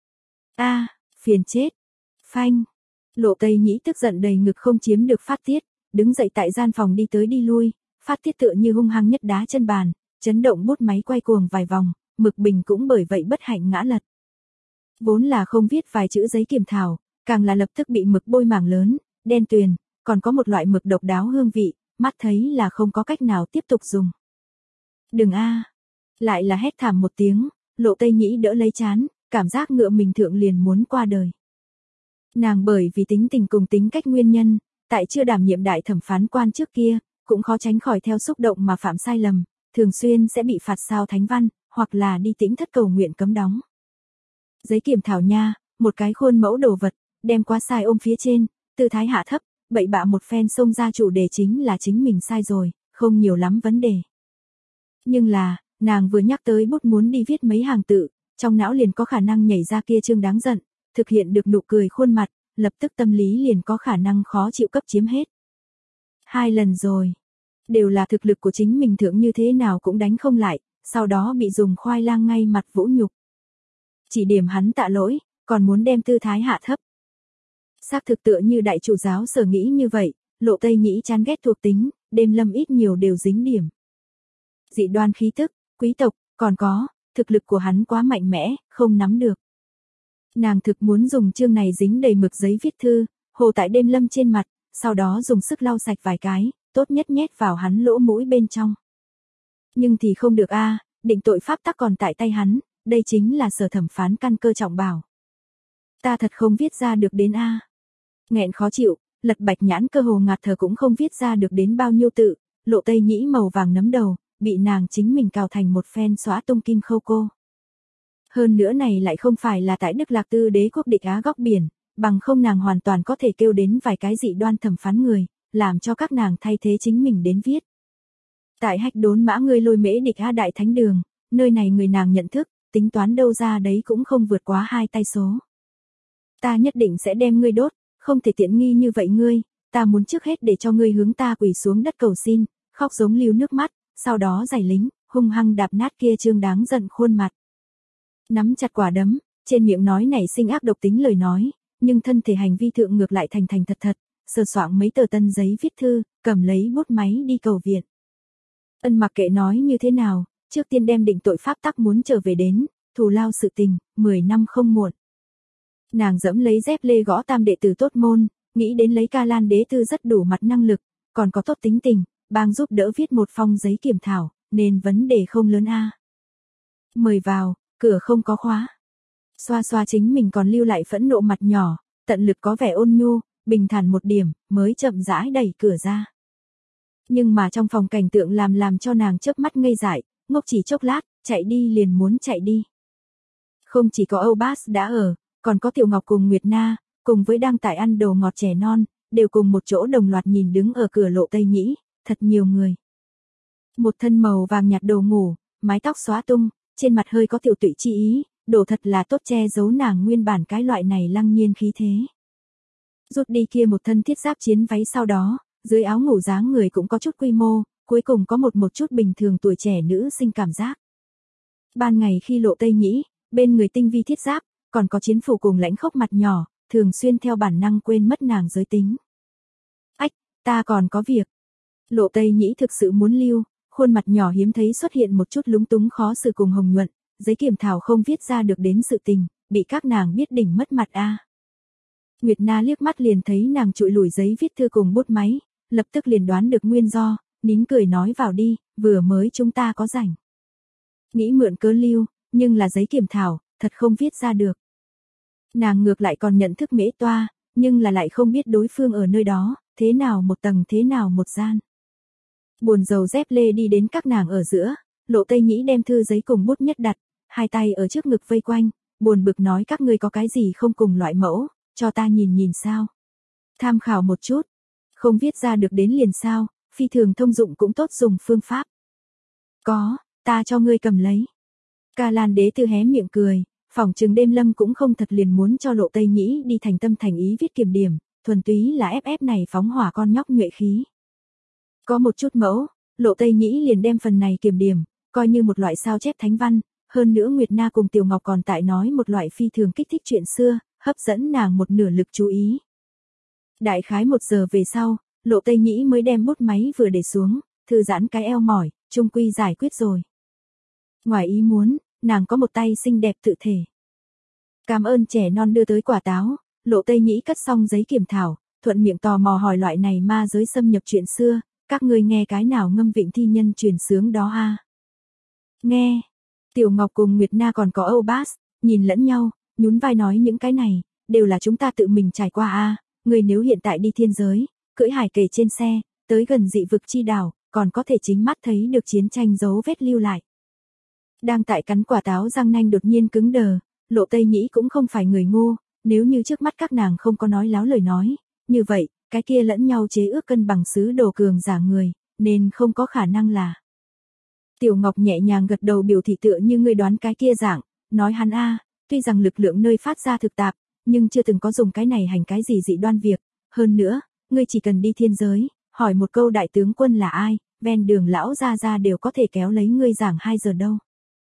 A, phiền chết. Phanh. Lộ Tây Nhĩ tức giận đầy ngực không chiếm được phát tiết, đứng dậy tại gian phòng đi tới đi lui, phát tiết tựa như hung hăng nhất đá chân bàn, chấn động bút máy quay cuồng vài vòng, mực bình cũng bởi vậy bất hạnh ngã lật. Vốn là không viết vài chữ giấy kiểm thảo, càng là lập tức bị mực bôi mảng lớn, đen tuyền, còn có một loại mực độc đáo hương vị, mắt thấy là không có cách nào tiếp tục dùng. Đừng a. Lại là hét thảm một tiếng, Lộ Tây Nhĩ đỡ lấy chán, cảm giác ngựa mình thượng liền muốn qua đời. Nàng bởi vì tính tình cùng tính cách nguyên nhân, tại chưa đảm nhiệm đại thẩm phán quan trước kia, cũng khó tránh khỏi theo xúc động mà phạm sai lầm, thường xuyên sẽ bị phạt sao thánh văn, hoặc là đi tĩnh thất cầu nguyện cấm đóng. Giấy kiểm thảo nha, một cái khuôn mẫu đồ vật, đem qua sai ôm phía trên, tư thái hạ thấp, bậy bạ một phen xông ra chủ đề chính là chính mình sai rồi, không nhiều lắm vấn đề. Nhưng là, nàng vừa nhắc tới bút muốn đi viết mấy hàng tự, trong não liền có khả năng nhảy ra kia chương đáng giận, thực hiện được nụ cười khuôn mặt, lập tức tâm lý liền có khả năng khó chịu cấp chiếm hết. 2 lần rồi, đều là thực lực của chính mình thượng như thế nào cũng đánh không lại, sau đó bị dùng khoai lang ngay mặt vũ nhục. Chỉ điểm hắn tạ lỗi, còn muốn đem tư thái hạ thấp. Xác thực tựa như đại chủ giáo sở nghĩ như vậy, Lộ Tây Nhĩ chán ghét thuộc tính, đêm lâm ít nhiều đều dính điểm. Dị đoan khí tức, quý tộc, còn có, thực lực của hắn quá mạnh mẽ, không nắm được. Nàng thực muốn dùng chương này dính đầy mực giấy viết thư, hồ tại đêm lâm trên mặt, sau đó dùng sức lau sạch vài cái, tốt nhất nhét vào hắn lỗ mũi bên trong. Nhưng thì không được a, định tội pháp tắc còn tại tay hắn, đây chính là sở thẩm phán căn cơ trọng bảo. Ta thật không viết ra được đến a. Nghẹn khó chịu, lật bạch nhãn cơ hồ ngạt thở cũng không viết ra được đến bao nhiêu tự, Lộ Tây Nhĩ màu vàng nấm đầu, bị nàng chính mình cào thành một phen xóa tung kim khâu cô. Hơn nữa này lại không phải là tại Đức Lạc Tư đế quốc địch Á góc biển, bằng không nàng hoàn toàn có thể kêu đến vài cái dị đoan thẩm phán người, làm cho các nàng thay thế chính mình đến viết. Tại hách đốn mã ngươi lôi mễ địch Á đại thánh đường, nơi này người nàng nhận thức, tính toán đâu ra đấy cũng không vượt quá 2 tay số. Ta nhất định sẽ đem ngươi đốt, không thể tiện nghi như vậy ngươi, ta muốn trước hết để cho ngươi hướng ta quỳ xuống đất cầu xin, khóc giống lưu nước mắt, sau đó giày lính, hung hăng đạp nát kia trương đáng giận khuôn mặt. Nắm chặt quả đấm, trên miệng nói nảy sinh ác độc tính lời nói, nhưng thân thể hành vi thượng ngược lại thành thật thật, sờ soạng mấy tờ tân giấy viết thư, cầm lấy bút máy đi cầu viện. Ân mặc kệ nói như thế nào, trước tiên đem định tội pháp tắc muốn trở về đến, thù lao sự tình, 10 năm không muộn. Nàng dẫm lấy dép lê gõ tam đệ tử tốt môn, nghĩ đến lấy Ca Lan đế tư rất đủ mặt năng lực, còn có tốt tính tình, bang giúp đỡ viết một phong giấy kiểm thảo, nên vấn đề không lớn a. Mời vào, cửa không có khóa. Xoa xoa chính mình còn lưu lại phẫn nộ mặt nhỏ, tận lực có vẻ ôn nhu, bình thản một điểm, mới chậm rãi đẩy cửa ra. Nhưng mà trong phòng cảnh tượng làm cho nàng chớp mắt ngây dại, ngốc chỉ chốc lát, chạy đi liền muốn chạy đi. Không chỉ có Âu Bas đã ở, Còn có Tiểu Ngọc cùng Nguyệt Na, cùng với đang tại ăn đồ ngọt trẻ non, đều cùng một chỗ đồng loạt nhìn đứng ở cửa Lộ Tây Nhĩ, thật nhiều người. Một thân màu vàng nhạt đồ ngủ, mái tóc xóa tung, trên mặt hơi có tiểu tụy chi ý, đồ thật là tốt che giấu nàng nguyên bản cái loại này lăng nhiên khí thế. Rút đi kia một thân thiết giáp chiến váy sau đó, dưới áo ngủ dáng người cũng có chút quy mô, cuối cùng có một chút bình thường tuổi trẻ nữ sinh cảm giác. Ban ngày khi Lộ Tây Nhĩ, bên người tinh vi thiết giáp, còn có chiến phủ cùng lãnh khốc mặt nhỏ, thường xuyên theo bản năng quên mất nàng giới tính. Ách, ta còn có việc. Lộ Tây Nhĩ thực sự muốn lưu, khuôn mặt nhỏ hiếm thấy xuất hiện một chút lúng túng khó xử cùng hồng nhuận, giấy kiểm thảo không viết ra được đến sự tình, bị các nàng biết đỉnh mất mặt a. Nguyệt Na liếc mắt liền thấy nàng trụi lủi giấy viết thư cùng bút máy, lập tức liền đoán được nguyên do, nín cười nói vào đi, vừa mới chúng ta có rảnh. Nghĩ mượn cớ lưu, nhưng là giấy kiểm thảo, thật không viết ra được. Nàng ngược lại còn nhận thức Mễ Toa, nhưng là lại không biết đối phương ở nơi đó, thế nào một tầng thế nào một gian. Buồn rầu dép lê đi đến các nàng ở giữa, Lộ Tây Nhĩ đem thư giấy cùng bút nhất đặt, hai tay ở trước ngực vây quanh, buồn bực nói các ngươi có cái gì không cùng loại mẫu, cho ta nhìn nhìn sao. Tham khảo một chút, không viết ra được đến liền sao, phi thường thông dụng cũng tốt dùng phương pháp. Có, ta cho ngươi cầm lấy. Ca Lan Đế Tư hé miệng cười, phỏng chừng đêm lâm cũng không thật liền muốn cho Lộ Tây Nhĩ đi thành tâm thành ý viết kiểm điểm, thuần túy là ép này phóng hỏa con nhóc nhuệ khí. Có một chút mẫu, Lộ Tây Nhĩ liền đem phần này kiểm điểm, coi như một loại sao chép thánh văn, hơn nữa Nguyệt Na cùng Tiểu Ngọc còn tại nói một loại phi thường kích thích chuyện xưa, hấp dẫn nàng một nửa lực chú ý. Đại khái 1 giờ về sau, Lộ Tây Nhĩ mới đem bút máy vừa để xuống, thư giãn cái eo mỏi, chung quy giải quyết rồi. Ngoài ý muốn, nàng có một tay xinh đẹp tự thể. Cảm ơn trẻ non đưa tới quả táo, Lộ Tây Nhĩ cất xong giấy kiểm thảo, thuận miệng tò mò hỏi loại này ma giới xâm nhập chuyện xưa, các ngươi nghe cái nào ngâm vịnh thi nhân truyền sướng đó a? Nghe. Tiểu Ngọc cùng Nguyệt Na còn có Âu Bas, nhìn lẫn nhau, nhún vai nói những cái này, đều là chúng ta tự mình trải qua a. Người nếu hiện tại đi thiên giới, cưỡi hải kề trên xe, tới gần dị vực chi đảo, còn có thể chính mắt thấy được chiến tranh dấu vết lưu lại. Đang tại cắn quả táo răng nanh đột nhiên cứng đờ, Lộ Tây Nhĩ cũng không phải người ngu, nếu như trước mắt các nàng không có nói láo lời nói, như vậy, cái kia lẫn nhau chế ước cân bằng sứ đồ cường giả người, nên không có khả năng là. Tiểu Ngọc nhẹ nhàng gật đầu biểu thị tựa như người đoán cái kia dạng, nói hắn a, tuy rằng lực lượng nơi phát ra thực tạp, nhưng chưa từng có dùng cái này hành cái gì dị đoan việc, hơn nữa, ngươi chỉ cần đi thiên giới, hỏi một câu đại tướng quân là ai, ven đường lão ra đều có thể kéo lấy ngươi giảng 2 giờ đâu.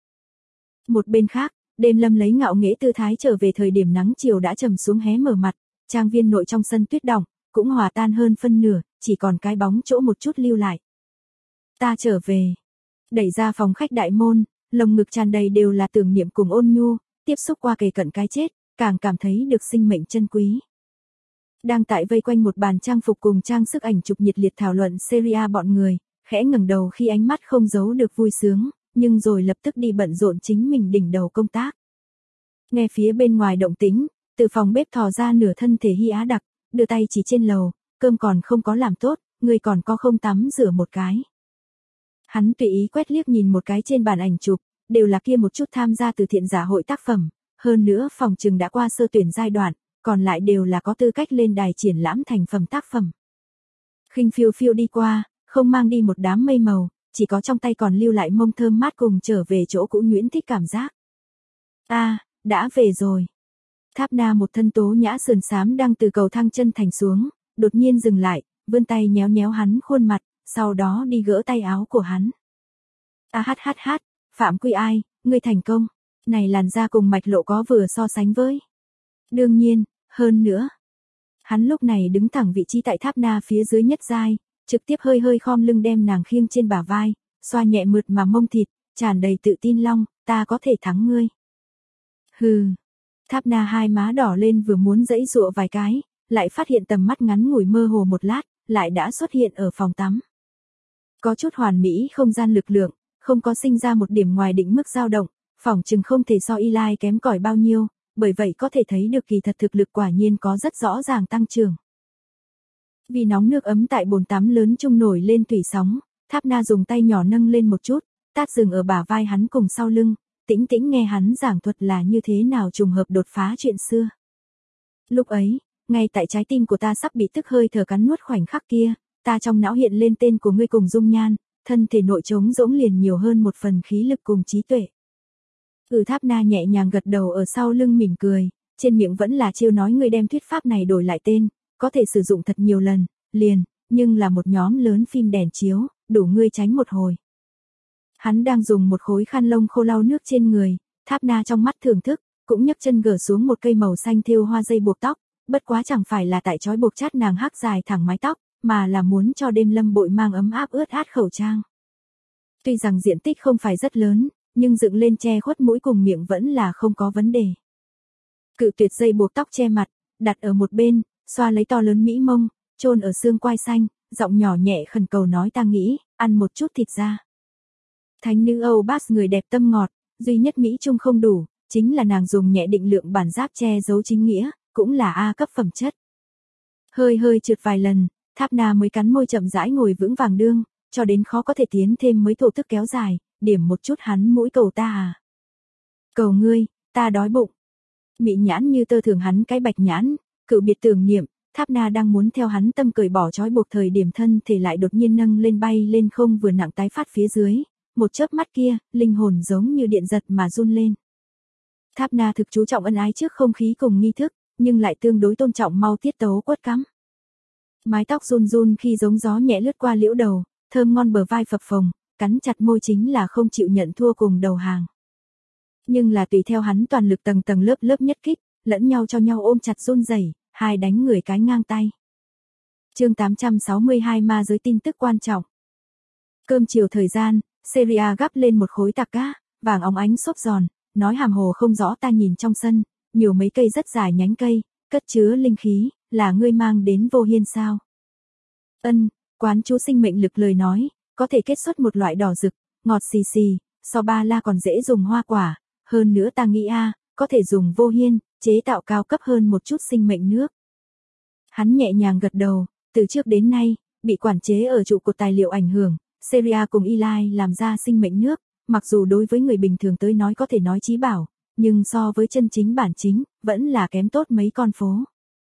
Một bên khác, đêm lâm lấy ngạo nghễ tư thái trở về thời điểm nắng chiều đã trầm xuống hé mở mặt, trang viên nội trong sân tuyết đọng, cũng hòa tan hơn phân nửa, chỉ còn cái bóng chỗ một chút lưu lại. Ta trở về. Đẩy ra phòng khách đại môn, lồng ngực tràn đầy đều là tưởng niệm cùng ôn nhu, tiếp xúc qua kề cận cái chết, càng cảm thấy được sinh mệnh chân quý. Đang tại vây quanh một bàn trang phục cùng trang sức ảnh chụp nhiệt liệt thảo luận Syria bọn người, khẽ ngẩng đầu khi ánh mắt không giấu được vui sướng, nhưng rồi lập tức đi bận rộn chính mình đỉnh đầu công tác. Nghe phía bên ngoài động tĩnh, từ phòng bếp thò ra nửa thân thể Hy Á Đặc, đưa tay chỉ trên lầu, cơm còn không có làm tốt, người còn có không tắm rửa một cái. Hắn tùy ý quét liếc nhìn một cái trên bàn ảnh chụp, đều là kia một chút tham gia từ thiện giả hội tác phẩm, hơn nữa phòng trừng đã qua sơ tuyển giai đoạn, còn lại đều là có tư cách lên đài triển lãm thành phẩm tác phẩm. Khinh phiêu phiêu đi qua, không mang đi một đám mây màu, chỉ có trong tay còn lưu lại mông thơm mát cùng trở về chỗ cũ nhuyễn thích cảm giác. Đã về rồi. Tháp Na một thân tố nhã sườn xám đang từ cầu thang chân thành xuống, đột nhiên dừng lại, vươn tay nhéo nhéo hắn khuôn mặt, sau đó đi gỡ tay áo của hắn. Phạm Quy Ai, ngươi thành công, này làn da cùng mạch lộ có vừa so sánh với. Đương nhiên, hơn nữa. Hắn lúc này đứng thẳng vị trí tại Tháp Na phía dưới nhất giai, trực tiếp hơi hơi khom lưng đem nàng khiêng trên bả vai, xoa nhẹ mượt mà mông thịt, tràn đầy tự tin long, ta có thể thắng ngươi. Hừ. Tháp Na hai má đỏ lên vừa muốn giãy giụa vài cái, lại phát hiện tầm mắt ngắn ngủi mơ hồ một lát, lại đã xuất hiện ở phòng tắm. Có chút hoàn mỹ không gian lực lượng, không có sinh ra một điểm ngoài định mức dao động, phỏng chừng không thể so Eli kém cỏi bao nhiêu, bởi vậy có thể thấy được kỳ thật thực lực quả nhiên có rất rõ ràng tăng trưởng. Vì nóng nước ấm tại bồn tắm lớn trung nổi lên thủy sóng, Tháp Na dùng tay nhỏ nâng lên một chút, tát dừng ở bả vai hắn cùng sau lưng, tĩnh tĩnh nghe hắn giảng thuật là như thế nào trùng hợp đột phá chuyện xưa. Lúc ấy, ngay tại trái tim của ta sắp bị tức hơi thở cắn nuốt khoảnh khắc kia, ta trong não hiện lên tên của ngươi cùng dung nhan, thân thể nội trống rỗng liền nhiều hơn một phần khí lực cùng trí tuệ. Tháp Na nhẹ nhàng gật đầu ở sau lưng mỉm cười, trên miệng vẫn là trêu nói ngươi đem thuyết pháp này đổi lại tên, có thể sử dụng thật nhiều lần, liền, nhưng là một nhóm lớn phim đèn chiếu, đủ ngươi tránh một hồi. Hắn đang dùng một khối khăn lông khô lau nước trên người, Tháp Na trong mắt thưởng thức, cũng nhấc chân gỡ xuống một cây màu xanh thêu hoa dây buộc tóc, bất quá chẳng phải là tại trói buộc chát nàng hắc dài thẳng mái tóc, mà là muốn cho đêm lâm bội mang ấm áp ướt át khẩu trang. Tuy rằng diện tích không phải rất lớn, nhưng dựng lên che khuất mũi cùng miệng vẫn là không có vấn đề. Cự tuyệt dây buộc tóc che mặt, đặt ở một bên, xoa lấy to lớn mỹ mông, chôn ở xương quai xanh, giọng nhỏ nhẹ khẩn cầu nói ta nghĩ, ăn một chút thịt da. Thánh nữ Âu Bass người đẹp tâm ngọt, duy nhất Mỹ Trung không đủ, chính là nàng dùng nhẹ định lượng bản giáp che giấu chính nghĩa, cũng là A cấp phẩm chất. Hơi hơi trượt vài lần, Tháp Na mới cắn môi chậm rãi ngồi vững vàng đương, cho đến khó có thể tiến thêm mới thổ thức kéo dài, điểm một chút hắn mũi cầu ta à. Cầu ngươi, ta đói bụng. Mị nhãn như tơ thường hắn cái bạch nhãn, cự biệt tưởng niệm, Tháp Na đang muốn theo hắn tâm cởi bỏ trói buộc thời điểm thân thể lại đột nhiên nâng lên bay lên không vừa nặng tái phát phía dưới, một chớp mắt kia, linh hồn giống như điện giật mà run lên. Tháp Na thực chú trọng ân ái trước không khí cùng nghi thức, nhưng lại tương đối tôn trọng mau tiết tấu quất cắm. Mái tóc run run khi giống gió nhẹ lướt qua liễu đầu, thơm ngon bờ vai phập phồng, cắn chặt môi chính là không chịu nhận thua cùng đầu hàng. Nhưng là tùy theo hắn toàn lực tầng tầng lớp lớp nhất kích, lẫn nhau cho nhau ôm chặt run rẩy, hai đánh người cái ngang tay. Chương 862 ma giới tin tức quan trọng. Cơm chiều thời gian, Seria gắp lên một khối tạc cá, vàng óng ánh xốp giòn, nói hàm hồ không rõ ta nhìn trong sân, nhiều mấy cây rất dài nhánh cây, cất chứa linh khí, là ngươi mang đến Vô Hiên sao? Ân, quán chú sinh mệnh lực lời nói, có thể kết xuất một loại đỏ rực, ngọt xì xì, so ba la còn dễ dùng hoa quả, hơn nữa ta nghĩ có thể dùng Vô Hiên, chế tạo cao cấp hơn một chút sinh mệnh nước. Hắn nhẹ nhàng gật đầu, từ trước đến nay, bị quản chế ở trụ cột tài liệu ảnh hưởng, Seria cùng Eli làm ra sinh mệnh nước, mặc dù đối với người bình thường tới nói có thể nói chí bảo, nhưng so với chân chính bản chính, vẫn là kém tốt mấy con phố.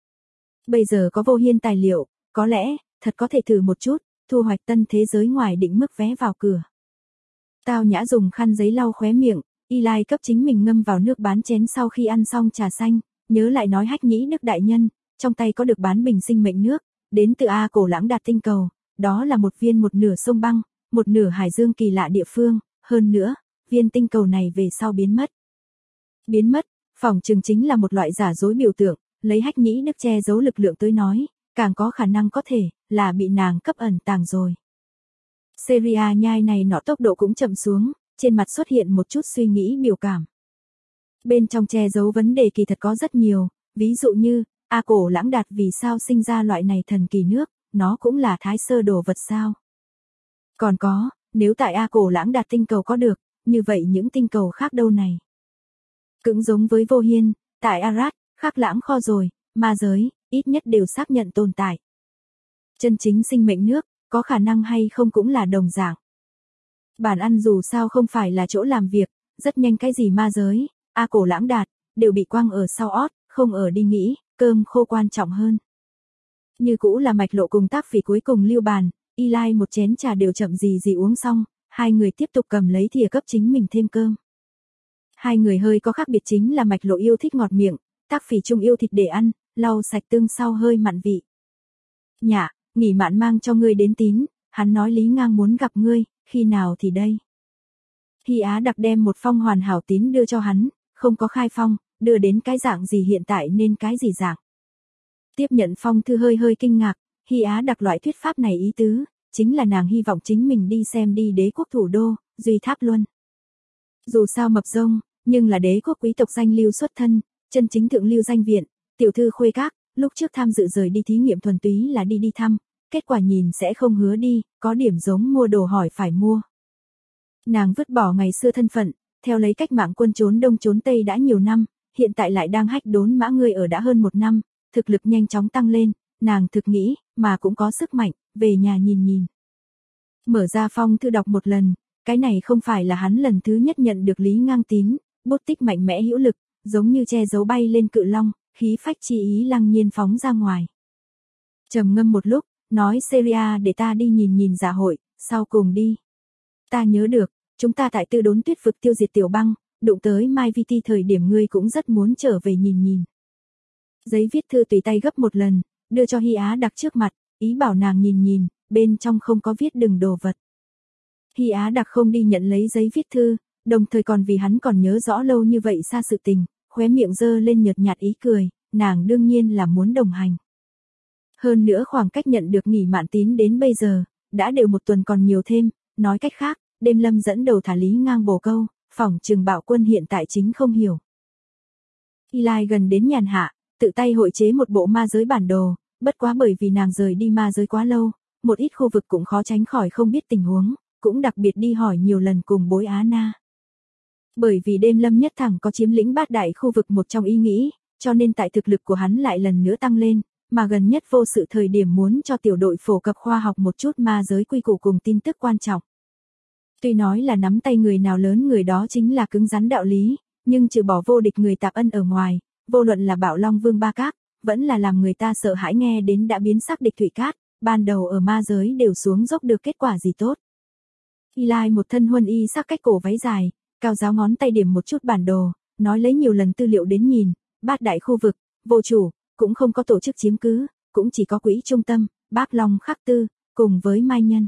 Bây giờ có Vô Hiên tài liệu, có lẽ, thật có thể thử một chút, thu hoạch tân thế giới ngoài định mức vé vào cửa. Tao nhã dùng khăn giấy lau khóe miệng, Eli cấp chính mình ngâm vào nước bán chén sau khi ăn xong trà xanh, nhớ lại nói Hách Nhĩ Đức đại nhân, trong tay có được bán bình sinh mệnh nước, đến từ A Cổ Lãng Đạt tinh cầu, đó là một viên một nửa sông băng, một nửa hải dương kỳ lạ địa phương, hơn nữa, viên tinh cầu này về sau biến mất. Biến mất, phỏng chừng chính là một loại giả dối biểu tượng, lấy Hách Nhĩ Đức che giấu lực lượng tới nói, càng có khả năng có thể là bị nàng cấp ẩn tàng rồi. Seria nhai này nọ tốc độ cũng chậm xuống, trên mặt xuất hiện một chút suy nghĩ biểu cảm. Bên trong che giấu vấn đề kỳ thật có rất nhiều, ví dụ như, A Cổ Lãng Đạt vì sao sinh ra loại này thần kỳ nước, nó cũng là thái sơ đồ vật sao. Còn có, nếu tại A Cổ Lãng Đạt tinh cầu có được, như vậy những tinh cầu khác đâu này. Cũng giống với Vô Hiên, tại Arad, Khắc Lãng kho rồi, ma giới, ít nhất đều xác nhận tồn tại. Chân chính sinh mệnh nước, có khả năng hay không cũng là đồng dạng. Bản ăn dù sao không phải là chỗ làm việc, rất nhanh cái gì ma giới, A Cổ Lãng Đạt, đều bị quăng ở sau ót, không ở đi nghĩ, cơm khô quan trọng hơn. Như cũ là mạch lộ cùng tác phỉ cuối cùng lưu bàn, Eli một chén trà đều chậm gì gì uống xong, hai người tiếp tục cầm lấy thìa cấp chính mình thêm cơm. Hai người hơi có khác biệt chính là mạch lộ yêu thích ngọt miệng, tác phỉ chung yêu thịt để ăn, lau sạch tương sau hơi mặn vị. Nhạ, nghỉ mạn mang cho ngươi đến tín, hắn nói Lý Ngang muốn gặp ngươi, khi nào thì đây. Hy Á đặc đem một phong hoàn hảo tín đưa cho hắn, không có khai phong, đưa đến cái dạng gì hiện tại nên cái gì dạng. Tiếp nhận phong thư hơi hơi kinh ngạc, Hy Á đặc loại thuyết pháp này ý tứ, chính là nàng hy vọng chính mình đi xem đi đế quốc thủ đô, Duy Tháp Luân. Dù sao mập rông, nhưng là đế quốc quý tộc danh lưu xuất thân, chân chính thượng lưu danh viện, tiểu thư khuê các, lúc trước tham dự rời đi thí nghiệm thuần túy là đi thăm, kết quả nhìn sẽ không hứa đi, có điểm giống mua đồ hỏi phải mua. Nàng vứt bỏ ngày xưa thân phận, theo lấy cách mạng quân trốn đông trốn tây đã nhiều năm, hiện tại lại đang hách đốn mã ngươi ở đã hơn một năm, thực lực nhanh chóng tăng lên, nàng thực nghĩ, mà cũng có sức mạnh, về nhà nhìn nhìn. Mở ra phong thư đọc một lần, Cái này không phải là hắn lần thứ nhất nhận được Lý Ngang Tín, bút tích mạnh mẽ hữu lực, giống như che giấu bay lên cự long, khí phách chi ý lăng nhiên phóng ra ngoài. Trầm ngâm một lúc, nói Syria để ta đi nhìn nhìn dạ hội, sau cùng đi. Ta nhớ được, chúng ta tại Tư Đốn Tuyết vực tiêu diệt Tiểu Băng, đụng tới Mai Vi Ti thời điểm ngươi cũng rất muốn trở về nhìn nhìn. Giấy viết thư tùy tay gấp một lần, đưa cho Hy Á Đặc trước mặt, ý bảo nàng nhìn nhìn, bên trong không có viết đừng đồ vật. Hy Á Đặc không đi nhận lấy giấy viết thư, đồng thời còn vì hắn còn nhớ rõ lâu như vậy xa sự tình, khóe miệng dơ lên nhợt nhạt ý cười, nàng đương nhiên là muốn đồng hành. Hơn nữa khoảng cách nhận được nghỉ mạn tín đến bây giờ, đã đều một tuần còn nhiều thêm, nói cách khác, đêm lâm dẫn đầu thả Lý Ngang bổ câu, phỏng trừng Bạo Quân hiện tại chính không hiểu. Eli gần đến nhàn hạ, tự tay hội chế một bộ ma giới bản đồ, bất quá bởi vì nàng rời đi ma giới quá lâu, một ít khu vực cũng khó tránh khỏi không biết tình huống, cũng đặc biệt đi hỏi nhiều lần cùng Bối Á Na. Bởi vì đêm lâm nhất thẳng có chiếm lĩnh bát đại khu vực một trong ý nghĩ, cho nên tại thực lực của hắn lại lần nữa tăng lên, mà gần nhất vô sự thời điểm muốn cho tiểu đội phổ cập khoa học một chút ma giới quy củ cùng tin tức quan trọng. Tuy nói là nắm tay người nào lớn người đó chính là cứng rắn đạo lý, nhưng trừ bỏ vô địch người Tạp Ân ở ngoài, vô luận là Bạo Long Vương Ba Các, vẫn là làm người ta sợ hãi nghe đến đã biến sắc địch Thủy Cát, ban đầu ở ma giới đều xuống dốc được kết quả gì tốt. Eli một thân huân y sắc cách cổ váy dài, cao giáo ngón tay điểm một chút bản đồ, nói lấy nhiều lần tư liệu đến nhìn, bát đại khu vực, vô chủ, cũng không có tổ chức chiếm cứ, cũng chỉ có quỹ trung tâm, Bác Long Khắc Tư, cùng với Mai Nhân.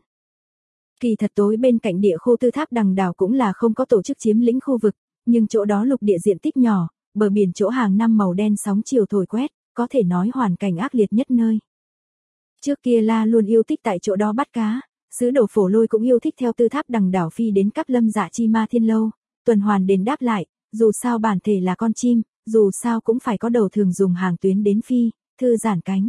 Kỳ thật tối bên cạnh địa khu Tư Tháp Đằng đảo cũng là không có tổ chức chiếm lĩnh khu vực, nhưng chỗ đó lục địa diện tích nhỏ, bờ biển chỗ hàng năm màu đen sóng chiều thổi quét, có thể nói hoàn cảnh ác liệt nhất nơi. Trước kia La luôn yêu thích tại chỗ đó bắt cá, sứ đồ Phổ Lôi cũng yêu thích theo Tư Tháp Đằng đảo phi đến các lâm dạ chi ma thiên lâu, tuần hoàn đền đáp lại, dù sao bản thể là con chim, dù sao cũng phải có đầu thường dùng hàng tuyến đến phi, thư giãn cánh.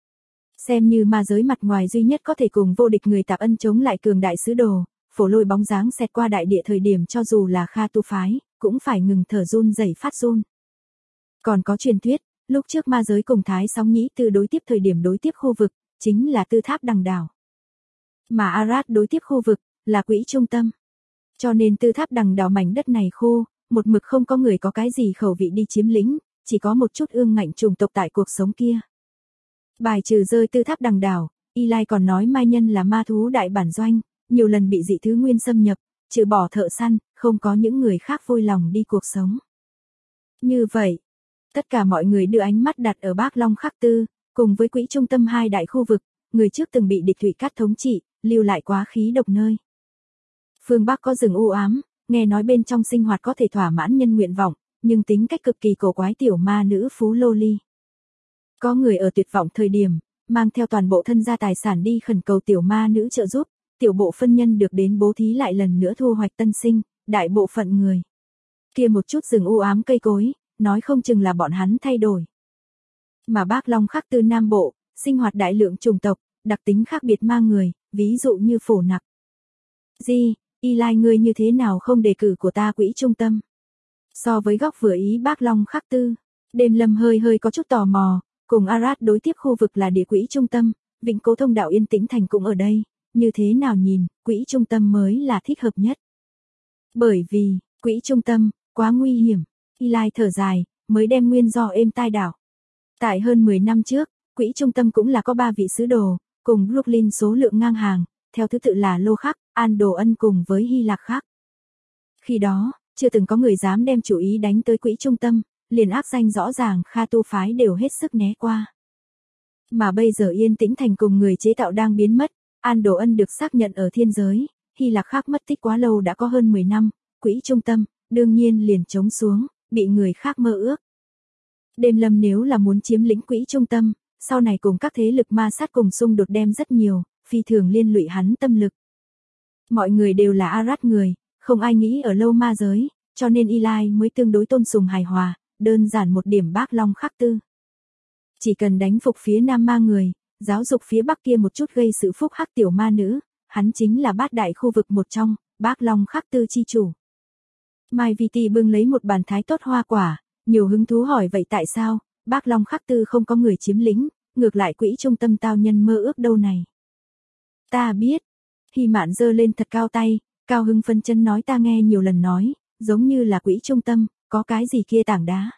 Xem như ma giới mặt ngoài duy nhất có thể cùng vô địch người Tạp Ân chống lại cường đại sứ đồ, Phổ Lôi bóng dáng xẹt qua đại địa thời điểm cho dù là Kha tu phái, cũng phải ngừng thở run rẩy phát run. Còn có truyền thuyết, lúc trước ma giới cùng Thái Sóng Nhĩ Tư đối tiếp thời điểm đối tiếp khu vực, chính là Tư Tháp Đằng đảo. Mà Arad đối tiếp khu vực, là quỹ trung tâm. Cho nên Tư Tháp Đằng đảo mảnh đất này khu, một mực không có người có cái gì khẩu vị đi chiếm lĩnh, chỉ có một chút ương ngạnh chủng tộc tại cuộc sống kia. Bài trừ rơi Tư Tháp Đằng đảo, Eli còn nói Mai Nhân là ma thú đại bản doanh, nhiều lần bị dị thứ nguyên xâm nhập, trừ bỏ thợ săn, không có những người khác vui lòng đi cuộc sống. Như vậy, tất cả mọi người đưa ánh mắt đặt ở Bác Long Khắc Tư, cùng với quỹ trung tâm hai đại khu vực, người trước từng bị địch Thủy Cát thống trị, lưu lại quá khí độc nơi. Phương Bắc có rừng u ám, nghe nói bên trong sinh hoạt có thể thỏa mãn nhân nguyện vọng, nhưng tính cách cực kỳ cổ quái tiểu ma nữ phú lô ly. Có người ở tuyệt vọng thời điểm, mang theo toàn bộ thân gia tài sản đi khẩn cầu tiểu ma nữ trợ giúp, tiểu bộ phân nhân được đến bố thí lại lần nữa thu hoạch tân sinh, đại bộ phận người. Kia một chút rừng u ám cây cối, nói không chừng là bọn hắn thay đổi. Mà Bác Long Khắc Tư Nam Bộ, sinh hoạt đại lượng chủng tộc, đặc tính khác biệt ma người, ví dụ như phổ nặc. Eli ngươi như thế nào không đề cử của ta quỹ trung tâm? So với góc vừa ý Bác Long Khắc Tư, đêm lâm hơi có chút tò mò, cùng Arad đối tiếp khu vực là địa quỹ trung tâm, Vịnh Cố Thông đạo Yên Tĩnh Thành cũng ở đây, như thế nào nhìn, quỹ trung tâm mới là thích hợp nhất. Bởi vì, quỹ trung tâm, quá nguy hiểm, Eli thở dài, mới đem nguyên do êm tai đảo. Tại hơn 10 năm trước, quỹ trung tâm cũng là có 3 vị sứ đồ, cùng Brooklyn số lượng ngang hàng, theo thứ tự là Lô Khắc, An Đồ Ân cùng với Hy Lạc Khắc. Khi đó, chưa từng có người dám đem chủ ý đánh tới quỹ trung tâm, liền ác danh rõ ràng Kha tu phái đều hết sức né qua. Mà bây giờ Yên Tĩnh Thành cùng người chế tạo đang biến mất, An Đồ Ân được xác nhận ở thiên giới, Hy Lạc Khắc mất tích quá lâu đã có hơn 10 năm, quỹ trung tâm, đương nhiên liền trống xuống, bị người khác mơ ước. Đêm lâm nếu là muốn chiếm lĩnh quỹ trung tâm, sau này cùng các thế lực ma sát cùng xung đột đem rất nhiều, phi thường liên lụy hắn tâm lực. Mọi người đều là Arad người, không ai nghĩ ở lâu ma giới, cho nên Eli mới tương đối tôn sùng hài hòa, đơn giản một điểm Bác Long Khắc Tư. Chỉ cần đánh phục phía Nam ma người, giáo dục phía Bắc kia một chút gây sự phúc hắc tiểu ma nữ, hắn chính là bát đại khu vực một trong, Bác Long Khắc Tư chi chủ. Mai Vi Ti bưng lấy một bàn thái tốt hoa quả, nhiều hứng thú hỏi vậy tại sao, Bác Long Khắc Tư không có người chiếm lĩnh, ngược lại quỹ trung tâm tao nhân mơ ước đâu này. Ta biết. Hy Mạn giơ lên thật cao tay, Cao hưng phân chân nói ta nghe nhiều lần nói, giống như là quỹ trung tâm, có cái gì kia tảng đá.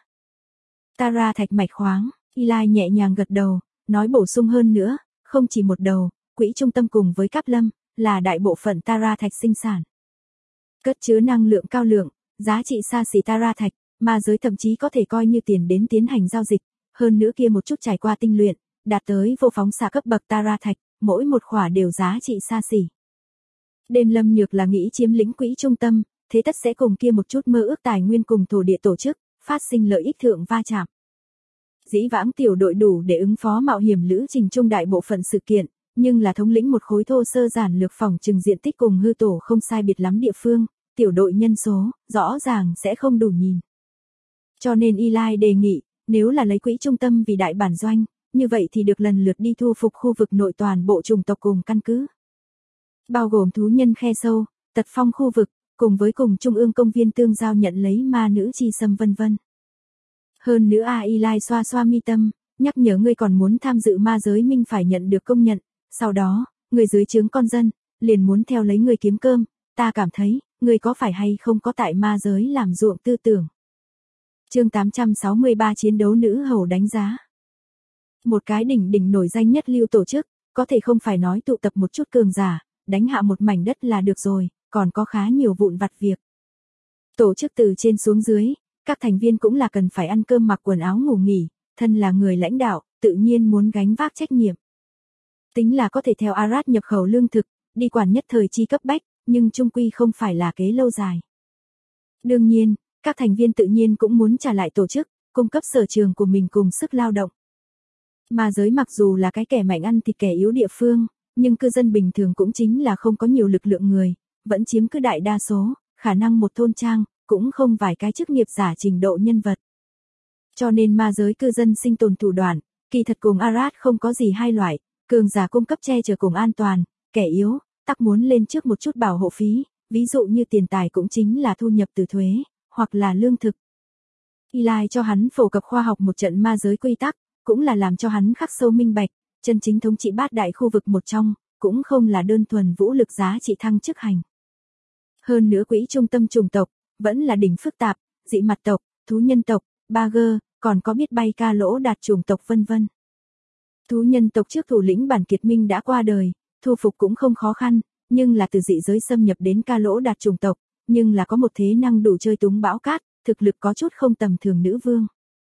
Tara thạch mạch khoáng, Eli nhẹ nhàng gật đầu, nói bổ sung hơn nữa, không chỉ một đầu, quỹ trung tâm cùng với Cáp Lâm, là đại bộ phận Tara thạch sinh sản. Cất chứa năng lượng cao lượng, giá trị xa xỉ Tara thạch, ma giới thậm chí có thể coi như tiền đến tiến hành giao dịch, hơn nữa kia một chút trải qua tinh luyện, đạt tới vô phóng xạ cấp bậc Tara thạch, mỗi một khỏa đều giá trị xa xỉ. Đêm Lâm Nhược là nghĩ chiếm lĩnh quỹ trung tâm, thế tất sẽ cùng kia một chút mơ ước tài nguyên cùng thổ địa tổ chức, phát sinh lợi ích thượng va chạm. Dĩ vãng tiểu đội đủ để ứng phó mạo hiểm lữ trình trung đại bộ phận sự kiện, nhưng là thống lĩnh một khối thô sơ giản lược phòng trừng diện tích cùng hư tổ không sai biệt lắm địa phương, tiểu đội nhân số, rõ ràng sẽ không đủ nhìn. Cho nên Eli đề nghị, nếu là lấy quỹ trung tâm vì đại bản doanh, như vậy thì được lần lượt đi thu phục khu vực nội toàn bộ chủng tộc cùng căn cứ. Bao gồm thú nhân khe sâu, tật phong khu vực, cùng với cùng trung ương công viên tương giao nhận lấy ma nữ chi xâm vân vân. Hơn nữa Eli xoa xoa mi tâm, nhắc nhở ngươi còn muốn tham dự ma giới minh phải nhận được công nhận, sau đó, người dưới trướng con dân, liền muốn theo lấy người kiếm cơm, ta cảm thấy, ngươi có phải hay không có tại ma giới làm ruộng tư tưởng. Chương 863 chiến đấu nữ hầu đánh giá. Một cái đỉnh nổi danh nhất lưu tổ chức, có thể không phải nói tụ tập một chút cường giả, đánh hạ một mảnh đất là được rồi, còn có khá nhiều vụn vặt việc. Tổ chức từ trên xuống dưới, các thành viên cũng là cần phải ăn cơm mặc quần áo ngủ nghỉ, thân là người lãnh đạo, tự nhiên muốn gánh vác trách nhiệm. Tính là có thể theo Arad nhập khẩu lương thực, đi quản nhất thời chi cấp bách, nhưng chung quy không phải là kế lâu dài. Đương nhiên, các thành viên tự nhiên cũng muốn trả lại tổ chức, cung cấp sở trường của mình cùng sức lao động. Ma giới mặc dù là cái kẻ mạnh ăn thịt kẻ yếu địa phương, nhưng cư dân bình thường cũng chính là không có nhiều lực lượng người, vẫn chiếm cứ đại đa số, khả năng một thôn trang, cũng không vài cái chức nghiệp giả trình độ nhân vật. Cho nên ma giới cư dân sinh tồn thủ đoạn, kỳ thật cùng Arad không có gì hai loại, cường giả cung cấp che chở cùng an toàn, kẻ yếu, tắc muốn lên trước một chút bảo hộ phí, ví dụ như tiền tài cũng chính là thu nhập từ thuế, hoặc là lương thực. Eli cho hắn phổ cập khoa học một trận ma giới quy tắc, cũng là làm cho hắn khắc sâu minh bạch, chân chính thống trị bát đại khu vực một trong, cũng không là đơn thuần vũ lực giá trị thăng chức hành. Hơn nữa quỹ trung tâm chủng tộc, vẫn là đỉnh phức tạp, dị mặt tộc, thú nhân tộc, Bagger, còn có biết bay ca lỗ đạt chủng tộc vân vân. Thú nhân tộc trước thủ lĩnh Bản Kiệt Minh đã qua đời, thu phục cũng không khó khăn, nhưng là từ dị giới xâm nhập đến ca lỗ đạt chủng tộc, nhưng là có một thế năng đủ chơi túng bão cát, thực lực có chút không tầm thường nữ vương.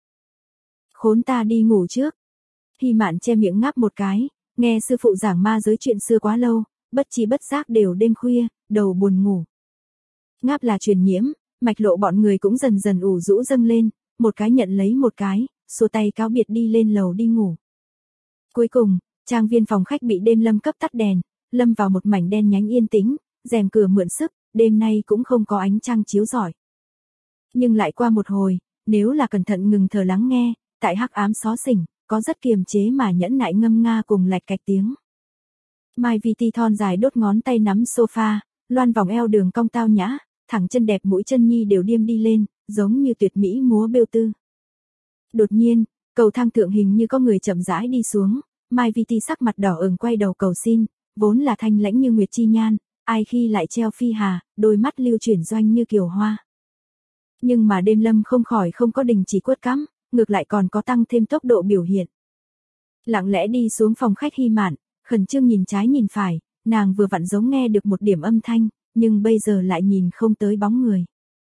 Khốn ta đi ngủ trước. Hy Mạn che miệng ngáp một cái, nghe sư phụ giảng ma giới chuyện xưa quá lâu, bất chi bất giác đều đêm khuya, đầu buồn ngủ. Ngáp là truyền nhiễm, mạch lộ bọn người cũng dần dần ủ rũ dâng lên, một cái nhận lấy một cái, xua tay cáo biệt đi lên lầu đi ngủ. Cuối cùng, trang viên phòng khách bị đêm Lâm cấp tắt đèn, lâm vào một mảnh đen nhánh yên tĩnh, rèm cửa mượn sức, đêm nay cũng không có ánh trăng chiếu rọi. Nhưng lại qua một hồi, nếu là cẩn thận ngừng thở lắng nghe, tại hắc ám xó xỉnh, có rất kiềm chế mà nhẫn nại ngâm nga cùng lạch cạch tiếng. Mai Viti thon dài đốt ngón tay nắm sofa, loan vòng eo đường cong tao nhã, thẳng chân đẹp mũi chân nhi đều điêm đi lên, giống như tuyệt mỹ múa bêu tư. Đột nhiên, cầu thang thượng hình như có người chậm rãi đi xuống, Mai Viti sắc mặt đỏ ửng quay đầu cầu xin, vốn là thanh lãnh như nguyệt chi nhan, ai khi lại treo phi hà, đôi mắt lưu chuyển doanh như kiều hoa. Nhưng mà đêm Lâm không khỏi không có đình chỉ quất cắm, ngược lại còn có tăng thêm tốc độ biểu hiện. Lặng lẽ đi xuống phòng khách Hy Mạn, khẩn trương nhìn trái nhìn phải, nàng vừa vặn giống nghe được một điểm âm thanh, nhưng bây giờ lại nhìn không tới bóng người.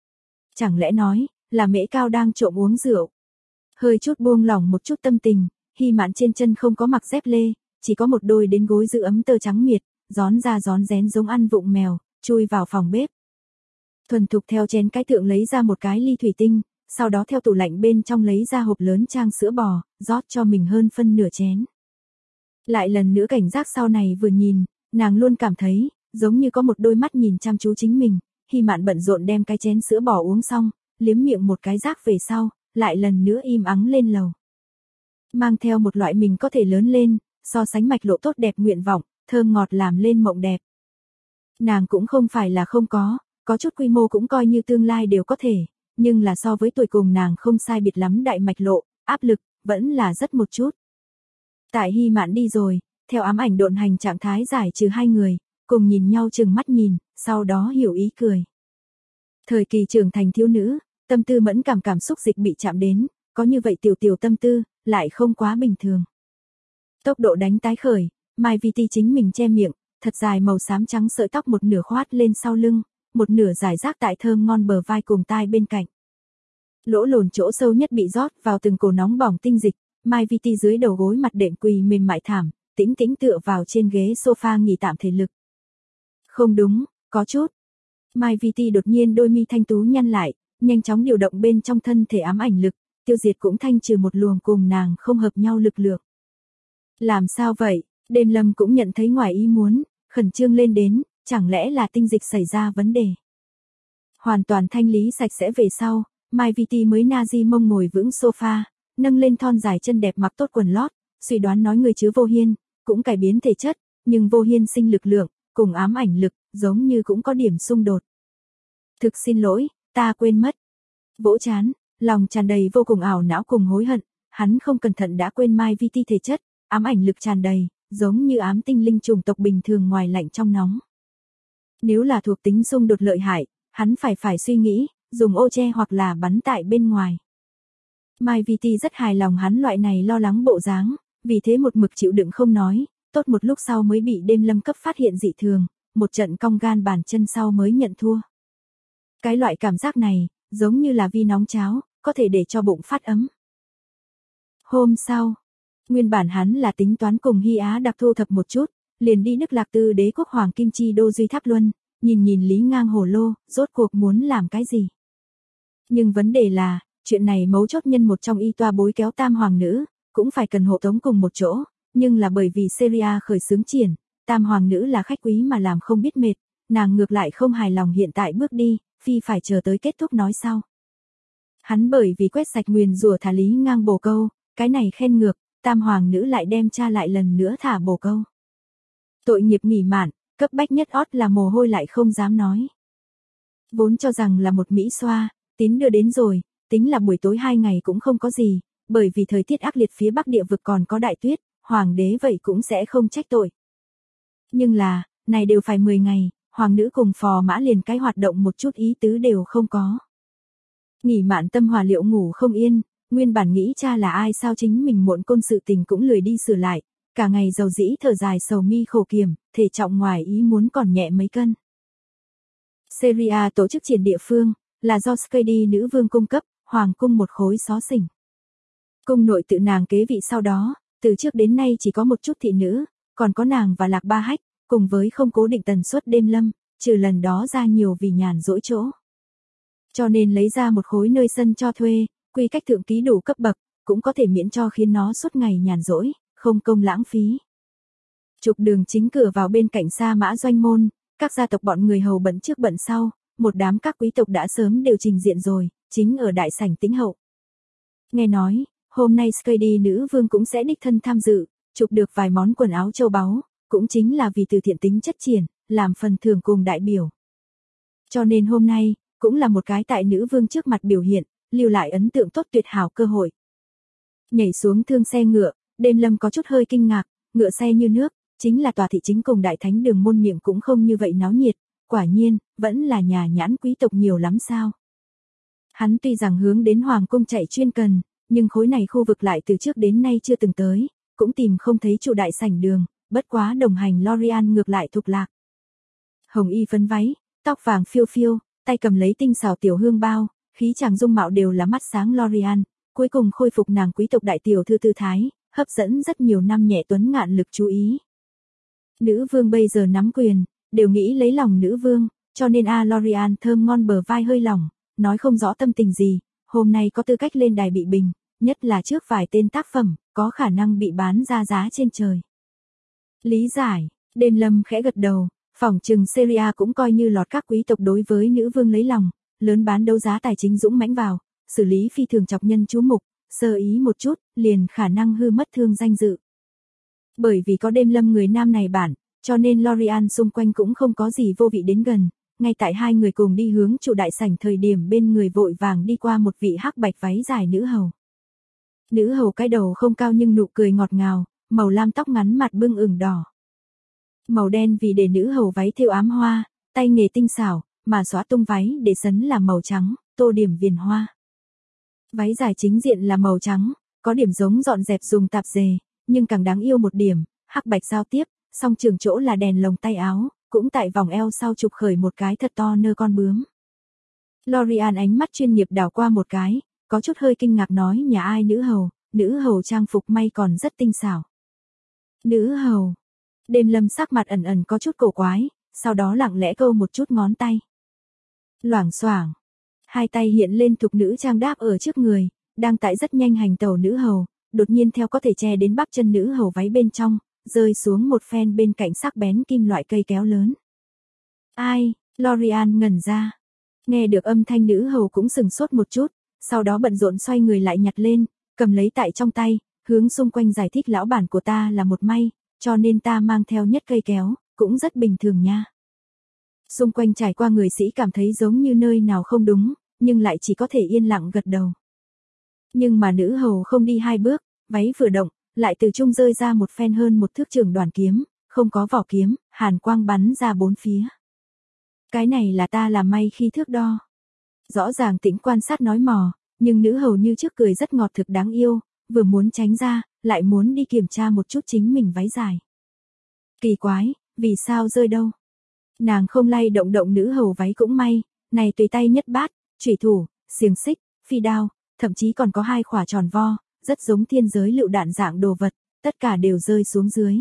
Chẳng lẽ nói, là Mễ Cao đang trộm uống rượu. Hơi chút buông lỏng một chút tâm tình, Hy Mạn trên chân không có mặc dép lê, chỉ có một đôi đến gối giữ ấm tơ trắng miệt, rón ra rón rén giống ăn vụng mèo, chui vào phòng bếp. Thuần thục theo chén cái thượng lấy ra một cái ly thủy tinh, sau đó theo tủ lạnh bên trong lấy ra hộp lớn trang sữa bò, rót cho mình hơn phân nửa chén. Lại lần nữa cảnh giác sau này vừa nhìn, nàng luôn cảm thấy, giống như có một đôi mắt nhìn chăm chú chính mình, Hy Mạn bận rộn đem cái chén sữa bò uống xong, liếm miệng một cái rác về sau, lại lần nữa im ắng lên lầu. Mang theo một loại mình có thể lớn lên, so sánh mạch lộ tốt đẹp nguyện vọng, thơm ngọt làm lên mộng đẹp. Nàng cũng không phải là không có chút quy mô cũng coi như tương lai đều có thể, nhưng là so với tuổi cùng nàng không sai biệt lắm đại mạch lộ, áp lực, vẫn là rất một chút. Tại Hy Mạn đi rồi, theo ám ảnh độn hành trạng thái giải trừ hai người, cùng nhìn nhau chừng mắt nhìn, sau đó hiểu ý cười. Thời kỳ trưởng thành thiếu nữ, tâm tư mẫn cảm xúc dịch bị chạm đến, có như vậy tiểu tiểu tâm tư, lại không quá bình thường. Tốc độ đánh tái khởi, Mai VT chính mình che miệng, thật dài màu xám trắng sợi tóc một nửa khoát lên sau lưng, một nửa rải rác tại thơm ngon bờ vai cùng tai bên cạnh. Lỗ lồn chỗ sâu nhất bị rót vào từng cổ nóng bỏng tinh dịch, Mai VT dưới đầu gối mặt đệm quỳ mềm mại thảm, tĩnh tĩnh tựa vào trên ghế sofa nghỉ tạm thể lực. Không đúng, có chút. Mai VT đột nhiên đôi mi thanh tú nhăn lại, nhanh chóng điều động bên trong thân thể ám ảnh lực, tiêu diệt cũng thanh trừ một luồng cùng nàng không hợp nhau lực lượng. Làm sao vậy? Đêm Lâm cũng nhận thấy ngoài ý muốn, khẩn trương lên đến, chẳng lẽ là tinh dịch xảy ra vấn đề. Hoàn toàn thanh lý sạch sẽ về sau, Mai VT mới na di mông ngồi vững sofa, nâng lên thon dài chân đẹp mặc tốt quần lót, suy đoán nói người chứa Vô Hiên, cũng cải biến thể chất, nhưng Vô Hiên sinh lực lượng, cùng ám ảnh lực, giống như cũng có điểm xung đột. Thực xin lỗi, ta quên mất. Vỗ chán, lòng tràn đầy vô cùng ảo não cùng hối hận, hắn không cẩn thận đã quên Mai VT thể chất, ám ảnh lực tràn đầy, giống như ám tinh linh chủng tộc bình thường ngoài lạnh trong nóng. Nếu là thuộc tính xung đột lợi hại, hắn phải suy nghĩ, dùng ô che hoặc là bắn tại bên ngoài. Mai VT rất hài lòng hắn loại này lo lắng bộ dáng, vì thế một mực chịu đựng không nói, tốt một lúc sau mới bị Đêm Lâm cấp phát hiện dị thường, một trận cong gan bàn chân sau mới nhận thua. Cái loại cảm giác này, giống như là vi nóng cháo, có thể để cho bụng phát ấm. Hôm sau, nguyên bản hắn là tính toán cùng Hy Á đặc thu thập một chút, liền đi Đức Lạc Tư Đế quốc Hoàng Kim Chi Đô Duy Tháp Luân, nhìn Lý Ngang Hồ Lô, rốt cuộc muốn làm cái gì. Nhưng vấn đề là, chuyện này mấu chốt nhân một trong y toa bối kéo tam hoàng nữ, cũng phải cần hộ tống cùng một chỗ, nhưng là bởi vì Syria khởi xướng triển, tam hoàng nữ là khách quý mà làm không biết mệt, nàng ngược lại không hài lòng hiện tại bước đi, phi phải chờ tới kết thúc nói sau. Hắn bởi vì quét sạch nguyền rủa thả Lý Ngang bồ câu, cái này khen ngược, tam hoàng nữ lại đem cha lại lần nữa thả bồ câu. Tội nghiệp nghỉ mạn, cấp bách nhất ót là mồ hôi lại không dám nói. Vốn cho rằng là một Mỹ xoa, tín đưa đến rồi, tính là buổi tối 2 ngày cũng không có gì, bởi vì thời tiết ác liệt phía bắc địa vực còn có đại tuyết, hoàng đế vậy cũng sẽ không trách tội. Nhưng là, này đều phải 10 ngày, hoàng nữ cùng phò mã liền cái hoạt động một chút ý tứ đều không có. Nghỉ mạn tâm hòa liệu ngủ không yên, nguyên bản nghĩ cha là ai sao chính mình muộn côn sự tình cũng lười đi sửa lại, cả ngày dầu dĩ thở dài sầu mi khổ kiểm, thể trọng ngoài ý muốn còn nhẹ mấy cân. Syria tổ chức triển địa phương, là do Skady nữ vương cung cấp, hoàng cung một khối xó xỉnh. Cung nội tự nàng kế vị sau đó, từ trước đến nay chỉ có một chút thị nữ, còn có nàng và Lạc Ba Hách, cùng với không cố định tần suất Đêm Lâm, trừ lần đó ra nhiều vì nhàn rỗi chỗ. Cho nên lấy ra một khối nơi sân cho thuê, quy cách thượng ký đủ cấp bậc, cũng có thể miễn cho khiến nó suốt ngày nhàn rỗi, không công lãng phí. Trục đường chính cửa vào bên cạnh Sa Mã Doanh môn, các gia tộc bọn người hầu bận trước bận sau, một đám các quý tộc đã sớm đều trình diện rồi, chính ở đại sảnh tĩnh hậu. Nghe nói, hôm nay Skady nữ vương cũng sẽ đích thân tham dự, chụp được vài món quần áo châu báu, cũng chính là vì từ thiện tính chất triển, làm phần thưởng cùng đại biểu. Cho nên hôm nay, cũng là một cái tại nữ vương trước mặt biểu hiện, lưu lại ấn tượng tốt tuyệt hảo cơ hội. Nhảy xuống thương xe ngựa, Đêm Lâm có chút hơi kinh ngạc, ngựa xe như nước, chính là tòa thị chính cùng đại thánh đường môn miệng cũng không như vậy náo nhiệt, quả nhiên, vẫn là nhà nhãn quý tộc nhiều lắm sao. Hắn tuy rằng hướng đến hoàng cung chạy chuyên cần, nhưng khối này khu vực lại từ trước đến nay chưa từng tới, cũng tìm không thấy chủ đại sảnh đường, bất quá đồng hành Lorian ngược lại thuộc lạc. Hồng y phấn váy, tóc vàng phiêu phiêu, tay cầm lấy tinh xảo tiểu hương bao, khí chàng dung mạo đều là mắt sáng Lorian, cuối cùng khôi phục nàng quý tộc đại tiểu thư tư thái, hấp dẫn rất nhiều năm nhẹ tuấn ngạn lực chú ý. Nữ vương bây giờ nắm quyền, đều nghĩ lấy lòng nữ vương, cho nên Lorian thơm ngon bờ vai hơi lỏng, nói không rõ tâm tình gì, hôm nay có tư cách lên đài bị bình, nhất là trước vài tên tác phẩm, có khả năng bị bán ra giá trên trời. Lý giải, Đêm Lâm khẽ gật đầu, phỏng chừng Syria cũng coi như lọt các quý tộc đối với nữ vương lấy lòng, lớn bán đấu giá tài chính dũng mãnh vào, xử lý phi thường chọc nhân chú mục, sơ ý một chút, liền khả năng hư mất thương danh dự. Bởi vì có Đêm Lâm người nam này bản, cho nên Lorian xung quanh cũng không có gì vô vị đến gần, ngay tại hai người cùng đi hướng chủ đại sảnh thời điểm bên người vội vàng đi qua một vị hắc bạch váy dài nữ hầu. Nữ hầu cái đầu không cao nhưng nụ cười ngọt ngào, màu lam tóc ngắn mặt bưng ửng đỏ. Màu đen vì để nữ hầu váy thêu ám hoa, tay nghề tinh xảo, mà xóa tung váy để sấn là màu trắng, tô điểm viền hoa. Váy dài chính diện là màu trắng, có điểm giống dọn dẹp dùng tạp dề, nhưng càng đáng yêu một điểm, hắc bạch giao tiếp, song trường chỗ là đèn lồng tay áo, cũng tại vòng eo sau chụp khởi một cái thật to nơ con bướm. Lorian ánh mắt chuyên nghiệp đảo qua một cái, có chút hơi kinh ngạc nói nhà ai nữ hầu trang phục may còn rất tinh xảo. Nữ hầu. Đêm Lâm sắc mặt ẩn ẩn có chút cổ quái, sau đó lặng lẽ câu một chút ngón tay. Loảng xoảng. Hai tay hiện lên thục nữ trang đáp ở trước người, đang tại rất nhanh hành tẩu nữ hầu, đột nhiên theo có thể che đến bắp chân nữ hầu váy bên trong, rơi xuống một phen bên cạnh sắc bén kim loại cây kéo lớn. Ai, Lorian ngẩn ra. Nghe được âm thanh nữ hầu cũng sừng sốt một chút, sau đó bận rộn xoay người lại nhặt lên, cầm lấy tại trong tay, hướng xung quanh giải thích lão bản của ta là một may, cho nên ta mang theo nhất cây kéo, cũng rất bình thường nha. Xung quanh trải qua người sĩ cảm thấy giống như nơi nào không đúng, nhưng lại chỉ có thể yên lặng gật đầu. Nhưng mà nữ hầu không đi hai bước, váy vừa động, lại từ trung rơi ra một phen hơn một thước trường đoàn kiếm, không có vỏ kiếm, hàn quang bắn ra bốn phía. Cái này là ta làm may khi thước đo. Rõ ràng tĩnh quan sát nói mò, nhưng nữ hầu như trước cười rất ngọt thực đáng yêu, vừa muốn tránh ra, lại muốn đi kiểm tra một chút chính mình váy dài. Kỳ quái, vì sao rơi đâu? Nàng không lay động động nữ hầu váy cũng may, này tùy tay nhất bát, chủy thủ, xiềng xích, phi đao, thậm chí còn có hai khỏa tròn vo, rất giống thiên giới lựu đạn dạng đồ vật, tất cả đều rơi xuống dưới.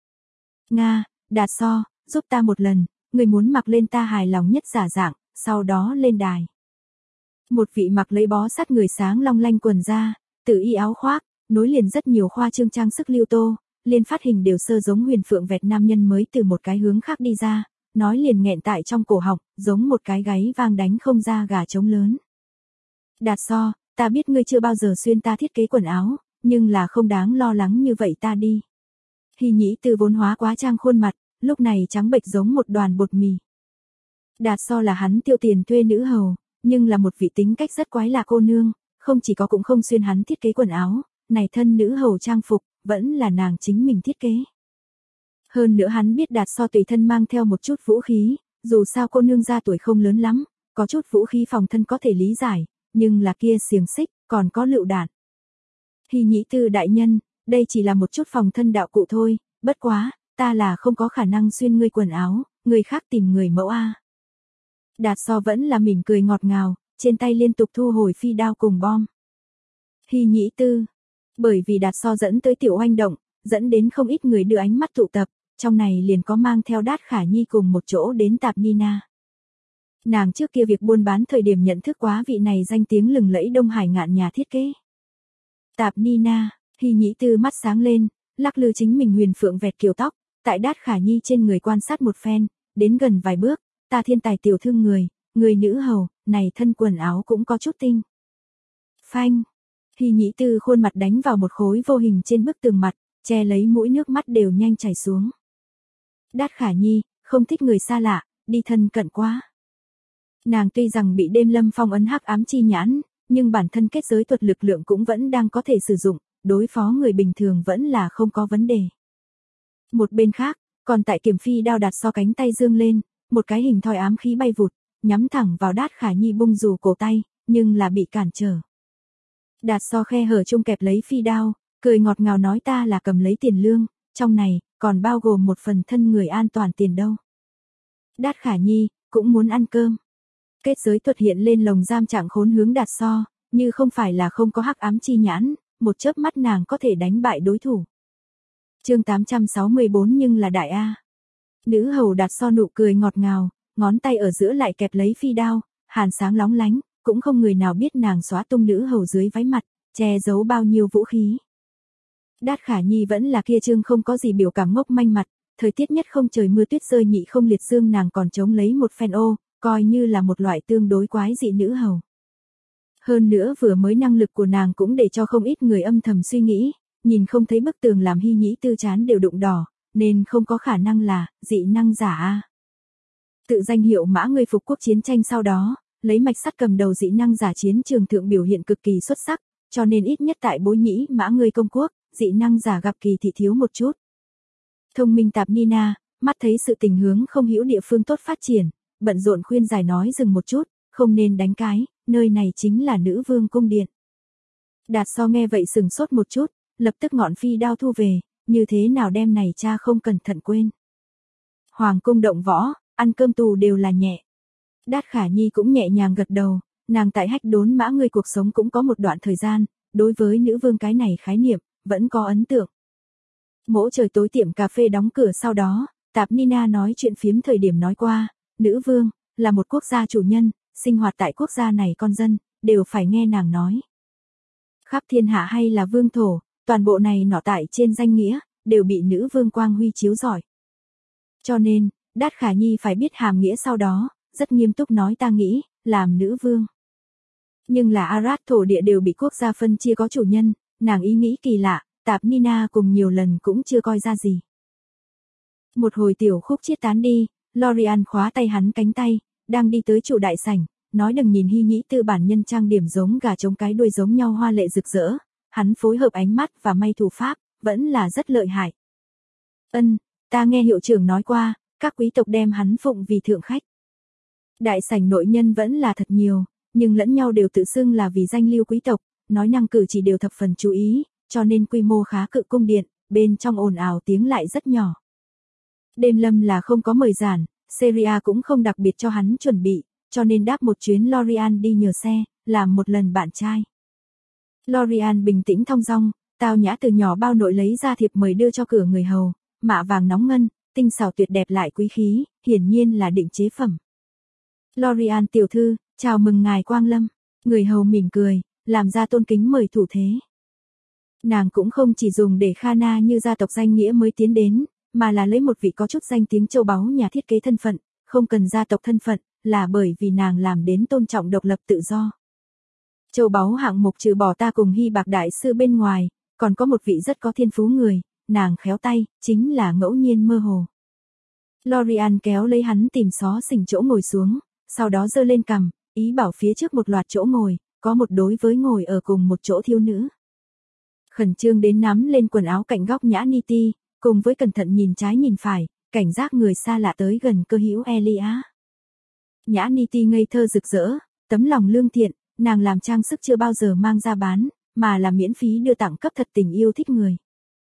Nga, Đạt So, giúp ta một lần, người muốn mặc lên ta hài lòng nhất giả dạng, sau đó lên đài. Một vị mặc lấy bó sắt người sáng long lanh quần da, tự y áo khoác, nối liền rất nhiều khoa trương trang sức lưu tô, liên phát hình đều sơ giống huyền phượng vẹt nam nhân mới từ một cái hướng khác đi ra, nói liền nghẹn tại trong cổ họng, giống một cái gáy vang đánh không ra gà trống lớn. Đạt So, ta biết ngươi chưa bao giờ xuyên ta thiết kế quần áo, nhưng là không đáng lo lắng như vậy ta đi. Hy Nhĩ Tư vốn hóa quá trang khuôn mặt, lúc này trắng bệch giống một đoàn bột mì. Đạt So là hắn tiêu tiền thuê nữ hầu, nhưng là một vị tính cách rất quái lạ cô nương, không chỉ có cũng không xuyên hắn thiết kế quần áo, này thân nữ hầu trang phục, vẫn là nàng chính mình thiết kế. Hơn nữa hắn biết Đạt So tùy thân mang theo một chút vũ khí, dù sao cô nương ra tuổi không lớn lắm, có chút vũ khí phòng thân có thể lý giải, nhưng là kia xiềng xích, còn có lựu đạn. Hy Nhĩ Tư đại nhân, đây chỉ là một chút phòng thân đạo cụ thôi, bất quá, ta là không có khả năng xuyên ngươi quần áo, người khác tìm người mẫu a. Đạt So vẫn là mỉm cười ngọt ngào, trên tay liên tục thu hồi phi đao cùng bom. Hy Nhĩ Tư, bởi vì Đạt So dẫn tới tiểu oanh động, dẫn đến không ít người đưa ánh mắt tụ tập, trong này liền có mang theo Đát Khả Nhi cùng một chỗ đến Tạp Nina. Nàng trước kia việc buôn bán thời điểm nhận thức quá vị này danh tiếng lừng lẫy Đông Hải ngạn nhà thiết kế. Tạp Nina, Hy Nhĩ Tư mắt sáng lên, lắc lư chính mình huyền phượng vẹt kiểu tóc, tại Đát Khả Nhi trên người quan sát một phen, đến gần vài bước, ta thiên tài tiểu thương người nữ hầu, này thân quần áo cũng có chút tinh. Phanh, Hy Nhĩ Tư khuôn mặt đánh vào một khối vô hình trên bức tường mặt, che lấy mũi nước mắt đều nhanh chảy xuống. Đát Khả Nhi, không thích người xa lạ, đi thân cận quá. Nàng tuy rằng bị đêm Lâm phong ấn hắc ám chi nhãn, nhưng bản thân kết giới thuật lực lượng cũng vẫn đang có thể sử dụng, đối phó người bình thường vẫn là không có vấn đề. Một bên khác, còn tại Kiểm Phi đao Đạt So cánh tay dương lên, một cái hình thoi ám khí bay vụt, nhắm thẳng vào Đát Khả Nhi bung dù cổ tay, nhưng là bị cản trở. Đạt So khe hở chung kẹp lấy phi đao, cười ngọt ngào nói ta là cầm lấy tiền lương, trong này, còn bao gồm một phần thân người an toàn tiền đâu. Đát Khả Nhi, cũng muốn ăn cơm. Kết giới thuật hiện lên lồng giam trạng khốn hướng Đạt So, như không phải là không có hắc ám chi nhãn, một chớp mắt nàng có thể đánh bại đối thủ. Chương 864 nhưng là đại A. Nữ hầu Đạt So nụ cười ngọt ngào, ngón tay ở giữa lại kẹp lấy phi đao, hàn sáng lóng lánh, cũng không người nào biết nàng xóa tung nữ hầu dưới váy mặt, che giấu bao nhiêu vũ khí. Đát Khả Nhi vẫn là kia trương không có gì biểu cảm ngốc manh mặt, thời tiết nhất không trời mưa tuyết rơi nhị không liệt dương nàng còn chống lấy một phen ô, coi như là một loại tương đối quái dị nữ hầu. Hơn nữa vừa mới năng lực của nàng cũng để cho không ít người âm thầm suy nghĩ, nhìn không thấy bức tường làm Hy Nhĩ Tư chán đều đụng đỏ, nên không có khả năng là dị năng giả a. Tự danh hiệu mã người phục quốc chiến tranh sau đó, lấy mạch sắt cầm đầu dị năng giả chiến trường thượng biểu hiện cực kỳ xuất sắc, cho nên ít nhất tại Bối Nhĩ mã người công quốc, dị năng giả gặp kỳ thị thiếu một chút. Thông minh Tạp Nina, mắt thấy sự tình hướng không hữu địa phương tốt phát triển, bận rộn khuyên giải nói dừng một chút, không nên đánh cái, nơi này chính là nữ vương cung điện. Đạt So nghe vậy sừng sốt một chút, lập tức ngọn phi đao thu về, như thế nào đem này cha không cẩn thận quên. Hoàng cung động võ, ăn cơm tù đều là nhẹ. Đát Khả Nhi cũng nhẹ nhàng gật đầu, nàng tại Hách Đốn Mã Ngươi cuộc sống cũng có một đoạn thời gian, đối với nữ vương cái này khái niệm, vẫn có ấn tượng. Mỗi trời tối tiệm cà phê đóng cửa sau đó, Tạp Nina nói chuyện phiếm thời điểm nói qua, nữ vương, là một quốc gia chủ nhân, sinh hoạt tại quốc gia này con dân, đều phải nghe nàng nói. Khắp thiên hạ hay là vương thổ, toàn bộ này nọ tại trên danh nghĩa, đều bị nữ vương quang huy chiếu rọi. Cho nên, Đát Khả Nhi phải biết hàm nghĩa sau đó, rất nghiêm túc nói ta nghĩ, làm nữ vương. Nhưng là Arad thổ địa đều bị quốc gia phân chia có chủ nhân, nàng ý nghĩ kỳ lạ, Tạp Nina cùng nhiều lần cũng chưa coi ra gì. Một hồi tiểu khúc chiết tán đi, Lorian khóa tay hắn cánh tay, đang đi tới chủ đại sảnh, nói đừng nhìn Hy Nhĩ Tư bản nhân trang điểm giống gà trống cái đuôi giống nhau hoa lệ rực rỡ, hắn phối hợp ánh mắt và may thủ pháp, vẫn là rất lợi hại. Ta nghe hiệu trưởng nói qua, các quý tộc đem hắn phụng vì thượng khách. Đại sảnh nội nhân vẫn là thật nhiều, nhưng lẫn nhau đều tự xưng là vì danh lưu quý tộc, nói năng cử chỉ đều thập phần chú ý, cho nên quy mô khá cự cung điện, bên trong ồn ào tiếng lại rất nhỏ. Đêm Lâm là không có mời giản, Seria cũng không đặc biệt cho hắn chuẩn bị, cho nên đáp một chuyến Lorian đi nhờ xe, làm một lần bạn trai. Lorian bình tĩnh thong dong, tao nhã từ nhỏ bao nội lấy ra thiệp mời đưa cho cửa người hầu, mạ vàng nóng ngân, tinh xảo tuyệt đẹp lại quý khí, hiển nhiên là định chế phẩm. Lorian tiểu thư, chào mừng ngài quang lâm. Người hầu mỉm cười, làm ra tôn kính mời thủ thế. Nàng cũng không chỉ dùng để Khana như gia tộc danh nghĩa mới tiến đến, mà là lấy một vị có chút danh tiếng châu báu nhà thiết kế thân phận, không cần gia tộc thân phận, là bởi vì nàng làm đến tôn trọng độc lập tự do. Châu báu hạng mục trừ bỏ ta cùng Hy Bạc đại sư bên ngoài, còn có một vị rất có thiên phú người, nàng khéo tay, chính là ngẫu nhiên mơ hồ. Lorian kéo lấy hắn tìm xó xỉnh chỗ ngồi xuống, sau đó giơ lên cằm, ý bảo phía trước một loạt chỗ ngồi, có một đối với ngồi ở cùng một chỗ thiếu nữ. Khẩn trương đến nắm lên quần áo cạnh góc Nhã Niti, cùng với cẩn thận nhìn trái nhìn phải, cảnh giác người xa lạ tới gần cơ hữu Elia. Nhã Niti ngây thơ rực rỡ, tấm lòng lương thiện, nàng làm trang sức chưa bao giờ mang ra bán, mà là miễn phí đưa tặng cấp thật tình yêu thích người.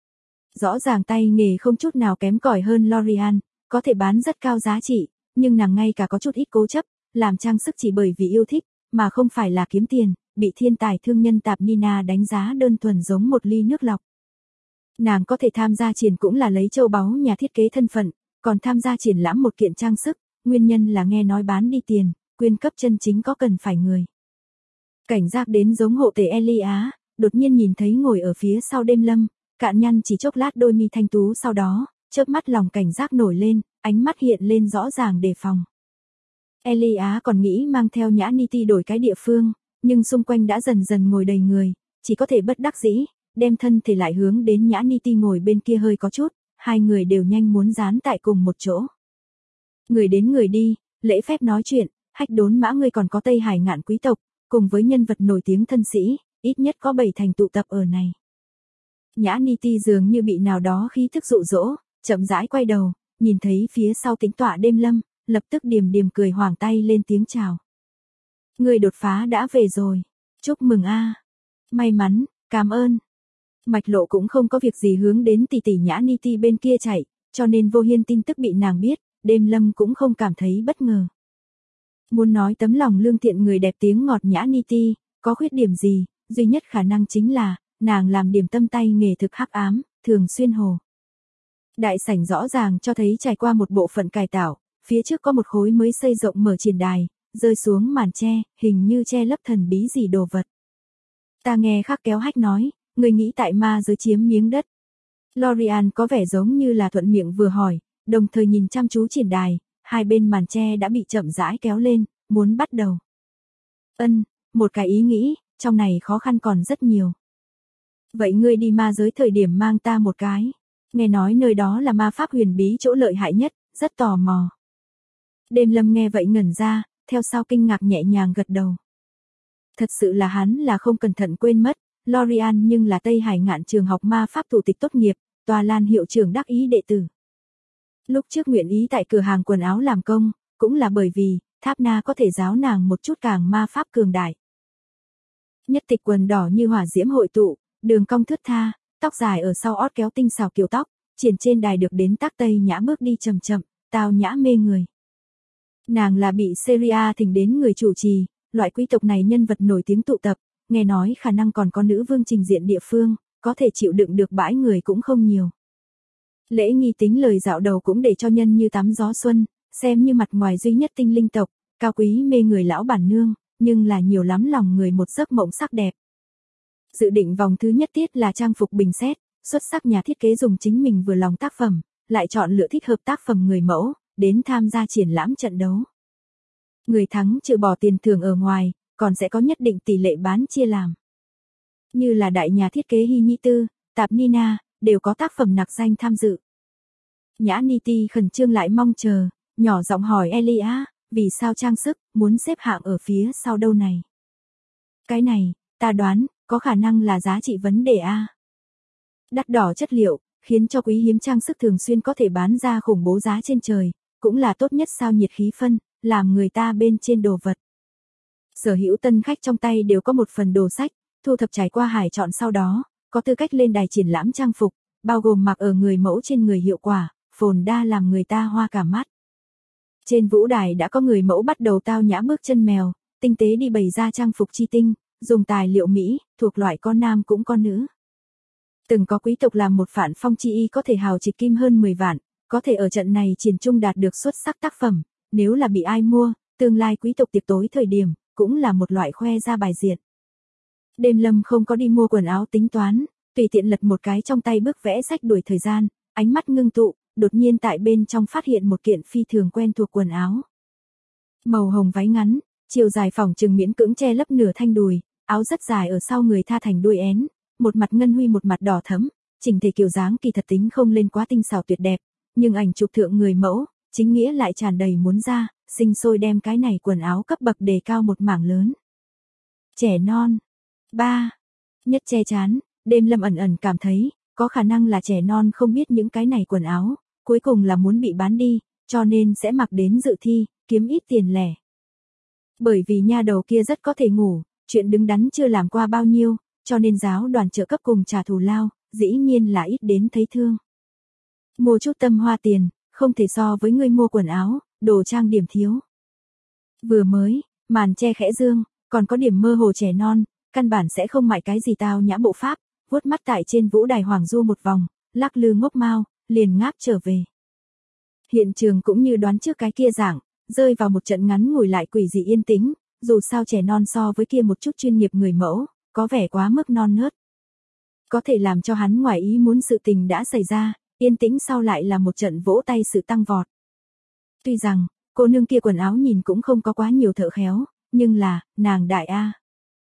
Rõ ràng tay nghề không chút nào kém cỏi hơn Lorian, có thể bán rất cao giá trị, nhưng nàng ngay cả có chút ít cố chấp, làm trang sức chỉ bởi vì yêu thích, mà không phải là kiếm tiền, bị thiên tài thương nhân Tạp Nina đánh giá đơn thuần giống một ly nước lọc. Nàng có thể tham gia triển cũng là lấy châu báu nhà thiết kế thân phận, còn tham gia triển lãm một kiện trang sức, nguyên nhân là nghe nói bán đi tiền, quyên cấp chân chính có cần phải người. Cảnh giác đến giống hộ tể Elia, đột nhiên nhìn thấy ngồi ở phía sau Đêm Lâm, cạn nhăn chỉ chốc lát đôi mi thanh tú sau đó, chớp mắt lòng cảnh giác nổi lên, ánh mắt hiện lên rõ ràng đề phòng. Elia còn nghĩ mang theo Nhã Niti đổi cái địa phương, nhưng xung quanh đã dần dần ngồi đầy người, chỉ có thể bất đắc dĩ, đem thân thể lại hướng đến Nhã Niti ngồi bên kia hơi có chút, hai người đều nhanh muốn dán tại cùng một chỗ. Người đến người đi, lễ phép nói chuyện, Hách Đốn Mã Ngươi còn có Tây Hải ngạn quý tộc, cùng với nhân vật nổi tiếng thân sĩ, ít nhất có 7 thành tụ tập ở này. Nhã Niti dường như bị nào đó khí thức dụ dỗ, chậm rãi quay đầu, nhìn thấy phía sau tính tọa Đêm Lâm, lập tức điềm điềm cười hoảng tay lên tiếng chào. Người đột phá đã về rồi, chúc mừng a. May mắn, cảm ơn. Mạch Lộ cũng không có việc gì hướng đến tỷ tỷ Nhã Niti bên kia chạy, cho nên Vô Hiên tin tức bị nàng biết, Đêm Lâm cũng không cảm thấy bất ngờ. Muốn nói tấm lòng lương thiện người đẹp tiếng ngọt Nhã Niti, có khuyết điểm gì, duy nhất khả năng chính là, nàng làm điểm tâm tay nghề thực hắc ám, thường xuyên hồ. Đại sảnh rõ ràng cho thấy trải qua một bộ phận cải tạo, phía trước có một khối mới xây rộng mở triển đài, rơi xuống màn che, hình như che lấp thần bí gì đồ vật. Ta nghe Khắc Kéo Hách nói, người nghĩ tại ma giới chiếm miếng đất. Lorian có vẻ giống như là thuận miệng vừa hỏi, đồng thời nhìn chăm chú triển đài, hai bên màn che đã bị chậm rãi kéo lên, muốn bắt đầu. Một cái ý nghĩ, trong này khó khăn còn rất nhiều. Vậy ngươi đi ma giới thời điểm mang ta một cái. Nghe nói nơi đó là ma pháp huyền bí chỗ lợi hại nhất, rất tò mò. Đêm Lâm nghe vậy ngẩn ra, theo sau kinh ngạc nhẹ nhàng gật đầu. Thật sự là hắn là không cẩn thận quên mất, Lorian nhưng là Tây Hải ngạn trường học ma pháp thủ tịch tốt nghiệp, tòa Lan hiệu trưởng đắc ý đệ tử. Lúc trước nguyện ý tại cửa hàng quần áo làm công, cũng là bởi vì, Tháp Na có thể giáo nàng một chút càng ma pháp cường đại. Nhất tịch quần đỏ như hỏa diễm hội tụ, đường cong thướt tha, tóc dài ở sau ót kéo tinh xào kiểu tóc, triển trên đài được đến tác tây nhã bước đi chậm chậm, tao nhã mê người. Nàng là bị Syria thỉnh đến người chủ trì, loại quý tộc này nhân vật nổi tiếng tụ tập, nghe nói khả năng còn có nữ vương trình diện địa phương, có thể chịu đựng được bãi người cũng không nhiều. Lễ nghi tính lời dạo đầu cũng để cho nhân như tắm gió xuân, xem như mặt ngoài duy nhất tinh linh tộc, cao quý mê người lão bản nương, nhưng là nhiều lắm lòng người một giấc mộng sắc đẹp. Dự định vòng thứ nhất tiết là trang phục bình xét, xuất sắc nhà thiết kế dùng chính mình vừa lòng tác phẩm, lại chọn lựa thích hợp tác phẩm người mẫu, đến tham gia triển lãm trận đấu. Người thắng trừ bỏ tiền thưởng ở ngoài, còn sẽ có nhất định tỷ lệ bán chia làm. Như là đại nhà thiết kế Hy Nhi Tư, Tạp Nina, đều có tác phẩm nặc danh tham dự. Nhã Niti khẩn trương lại mong chờ, nhỏ giọng hỏi Elia, vì sao trang sức, muốn xếp hạng ở phía sau đâu này? Cái này, ta đoán, có khả năng là giá trị vấn đề A. Đắt đỏ chất liệu, khiến cho quý hiếm trang sức thường xuyên có thể bán ra khủng bố giá trên trời, cũng là tốt nhất sao nhiệt khí phân, làm người ta bên trên đồ vật. Sở hữu tân khách trong tay đều có một phần đồ sách, thu thập trải qua hải chọn sau đó, có tư cách lên đài triển lãm trang phục, bao gồm mặc ở người mẫu trên người hiệu quả, phồn đa làm người ta hoa cả mắt. Trên vũ đài đã có người mẫu bắt đầu tao nhã bước chân mèo, tinh tế đi bày ra trang phục chi tinh, dùng tài liệu Mỹ, thuộc loại có nam cũng có nữ. Từng có quý tộc làm một phản phong chi y có thể hào trịch kim hơn 10 vạn, có thể ở trận này triển trung đạt được xuất sắc tác phẩm, nếu là bị ai mua, tương lai quý tộc tiệc tối thời điểm, cũng là một loại khoe ra bài diện. Đêm Lâm không có đi mua quần áo tính toán, tùy tiện lật một cái trong tay bức vẽ sách đuổi thời gian, ánh mắt ngưng tụ, đột nhiên tại bên trong phát hiện một kiện phi thường quen thuộc quần áo. Màu hồng váy ngắn, chiều dài phỏng chừng miễn cưỡng che lấp nửa thanh đùi, áo rất dài ở sau người tha thành đuôi én, một mặt ngân huy một mặt đỏ thẫm, chỉnh thể kiểu dáng kỳ thật tính không lên quá tinh xảo tuyệt đẹp, nhưng ảnh chụp thượng người mẫu, chính nghĩa lại tràn đầy muốn ra, sinh sôi đem cái này quần áo cấp bậc đề cao một mảng lớn. Trẻ non. 3. Nhất che chán, Đêm Lâm ẩn ẩn cảm thấy, có khả năng là trẻ non không biết những cái này quần áo, cuối cùng là muốn bị bán đi, cho nên sẽ mặc đến dự thi, kiếm ít tiền lẻ. Bởi vì nha đầu kia rất có thể ngủ, chuyện đứng đắn chưa làm qua bao nhiêu, cho nên giáo đoàn trợ cấp cùng trả thù lao, dĩ nhiên là ít đến thấy thương. Mua chút tâm hoa tiền, không thể so với người mua quần áo, đồ trang điểm thiếu. Vừa mới, màn che khẽ dương, còn có điểm mơ hồ trẻ non, căn bản sẽ không mại cái gì tao nhã bộ pháp, vuốt mắt tại trên vũ đài hoàng du một vòng, lắc lư ngốc mau, liền ngáp trở về. Hiện trường cũng như đoán trước cái kia dạng, rơi vào một trận ngắn ngủi lại quỷ dị yên tĩnh, dù sao trẻ non so với kia một chút chuyên nghiệp người mẫu, có vẻ quá mức non nớt. Có thể làm cho hắn ngoài ý muốn sự tình đã xảy ra, yên tĩnh sau lại là một trận vỗ tay sự tăng vọt. Tuy rằng, cô nương kia quần áo nhìn cũng không có quá nhiều thợ khéo, nhưng là, nàng đại A.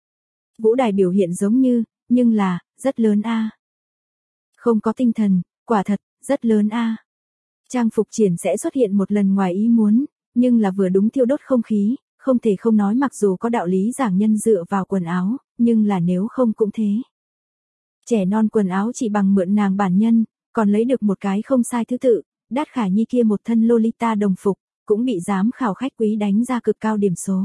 Vũ đài biểu hiện giống như, nhưng là, rất lớn A. Không có tinh thần, quả thật, rất lớn A. Trang phục triển sẽ xuất hiện một lần ngoài ý muốn, nhưng là vừa đúng thiêu đốt không khí, không thể không nói mặc dù có đạo lý giảng nhân dựa vào quần áo, nhưng là nếu không cũng thế. Trẻ non quần áo chỉ bằng mượn nàng bản nhân, còn lấy được một cái không sai thứ tự, Đát Khả Nhi kia một thân Lolita đồng phục, cũng bị giám khảo khách quý đánh ra cực cao điểm số.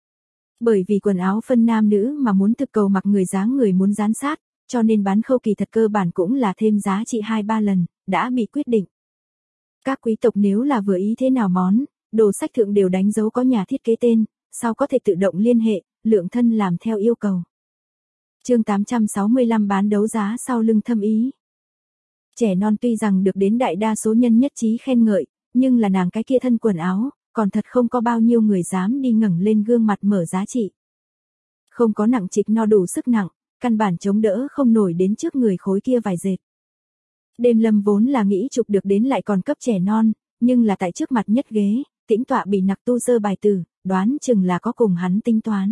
Bởi vì quần áo phân nam nữ mà muốn thực cầu mặc người dáng người muốn gián sát, cho nên bán khâu kỳ thật cơ bản cũng là thêm giá trị 2-3 lần, đã bị quyết định. Các quý tộc nếu là vừa ý thế nào món, đồ sách thượng đều đánh dấu có nhà thiết kế tên, sau có thể tự động liên hệ, lượng thân làm theo yêu cầu. Chương 865 bán đấu giá sau lưng thâm ý. Trẻ non tuy rằng được đến đại đa số nhân nhất trí khen ngợi, nhưng là nàng cái kia thân quần áo, còn thật không có bao nhiêu người dám đi ngẩng lên gương mặt mở giá trị. Không có nặng trịch no đủ sức nặng, căn bản chống đỡ không nổi đến trước người khối kia vài dệt. Đêm Lâm vốn là nghĩ chụp được đến lại còn cấp trẻ non, nhưng là tại trước mặt nhất ghế, tĩnh tọa bị nặc tu dơ bài tử, đoán chừng là có cùng hắn tính toán.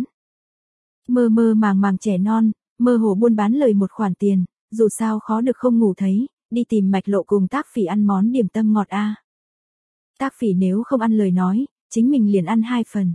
Mơ mơ màng màng trẻ non, mơ hồ buôn bán lời một khoản tiền, dù sao khó được không ngủ thấy, đi tìm Mạch Lộ cùng Tác Phỉ ăn món điểm tâm ngọt a. Tác Phỉ nếu không ăn lời nói, chính mình liền ăn 2 phần.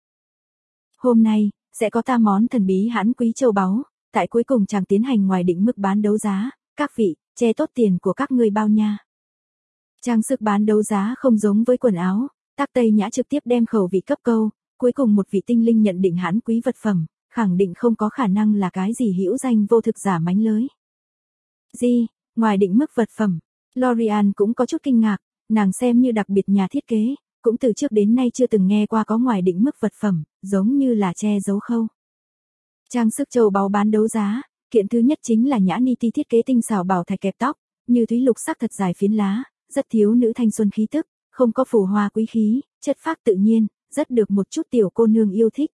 Hôm nay, sẽ có ta món thần bí hãn quý châu báu, tại cuối cùng chàng tiến hành ngoài định mức bán đấu giá, các vị, che tốt tiền của các ngươi bao nha. Trang sức bán đấu giá không giống với quần áo, Tác Tây Nhã trực tiếp đem khẩu vị cấp câu, cuối cùng một vị tinh linh nhận định hãn quý vật phẩm, khẳng định không có khả năng là cái gì hữu danh vô thực giả mánh lới. Gì, ngoài định mức vật phẩm, Lorian cũng có chút kinh ngạc, nàng xem như đặc biệt nhà thiết kế, cũng từ trước đến nay chưa từng nghe qua có ngoài định mức vật phẩm, giống như là che giấu khâu. Trang sức châu báu bán đấu giá, kiện thứ nhất chính là Nhã Ni Ti thiết kế tinh xảo bảo thạch kẹp tóc, như thúy lục sắc thật dài phiến lá, rất thiếu nữ thanh xuân khí tức, không có phù hoa quý khí, chất phác tự nhiên, rất được một chút tiểu cô nương yêu thích.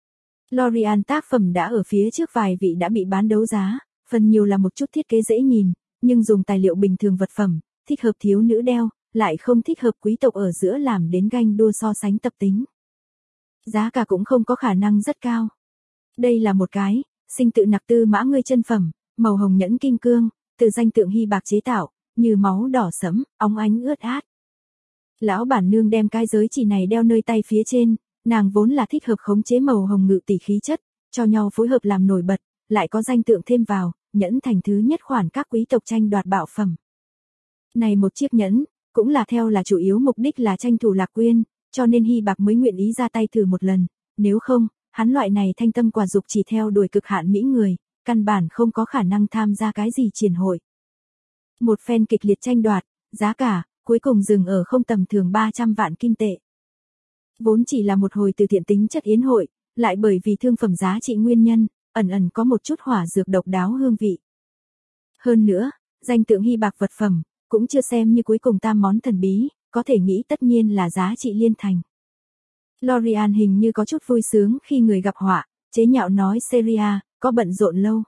Lorian tác phẩm đã ở phía trước vài vị đã bị bán đấu giá, phần nhiều là một chút thiết kế dễ nhìn, nhưng dùng tài liệu bình thường vật phẩm, thích hợp thiếu nữ đeo, lại không thích hợp quý tộc ở giữa làm đến ganh đua so sánh tập tính. Giá cả cũng không có khả năng rất cao. Đây là một cái, sinh tự nặc tư mã ngươi chân phẩm, màu hồng nhẫn kim cương, từ danh tượng hy bạc chế tạo, như máu đỏ sẫm, óng ánh ướt át. Lão bản nương đem cái giới chỉ này đeo nơi tay phía trên, nàng vốn là thích hợp khống chế màu hồng ngự tỷ khí chất, cho nhau phối hợp làm nổi bật, lại có danh tượng thêm vào, nhẫn thành thứ nhất khoản các quý tộc tranh đoạt bạo phẩm. Này một chiếc nhẫn, cũng là theo là chủ yếu mục đích là tranh thủ Lạc Quyên, cho nên Hy Bạc mới nguyện ý ra tay thử một lần, nếu không, hắn loại này thanh tâm quả dục chỉ theo đuổi cực hạn mỹ người, căn bản không có khả năng tham gia cái gì triển hội. Một phen kịch liệt tranh đoạt, giá cả, cuối cùng dừng ở không tầm thường 300 vạn kim tệ. Vốn chỉ là một hồi từ thiện tính chất yến hội, lại bởi vì thương phẩm giá trị nguyên nhân, ẩn ẩn có một chút hỏa dược độc đáo hương vị. Hơn nữa, danh tượng Hy Bạc vật phẩm, cũng chưa xem như cuối cùng tam món thần bí, có thể nghĩ tất nhiên là giá trị liên thành. Lorian hình như có chút vui sướng khi người gặp họa, chế nhạo nói Seria, có bận rộn lâu.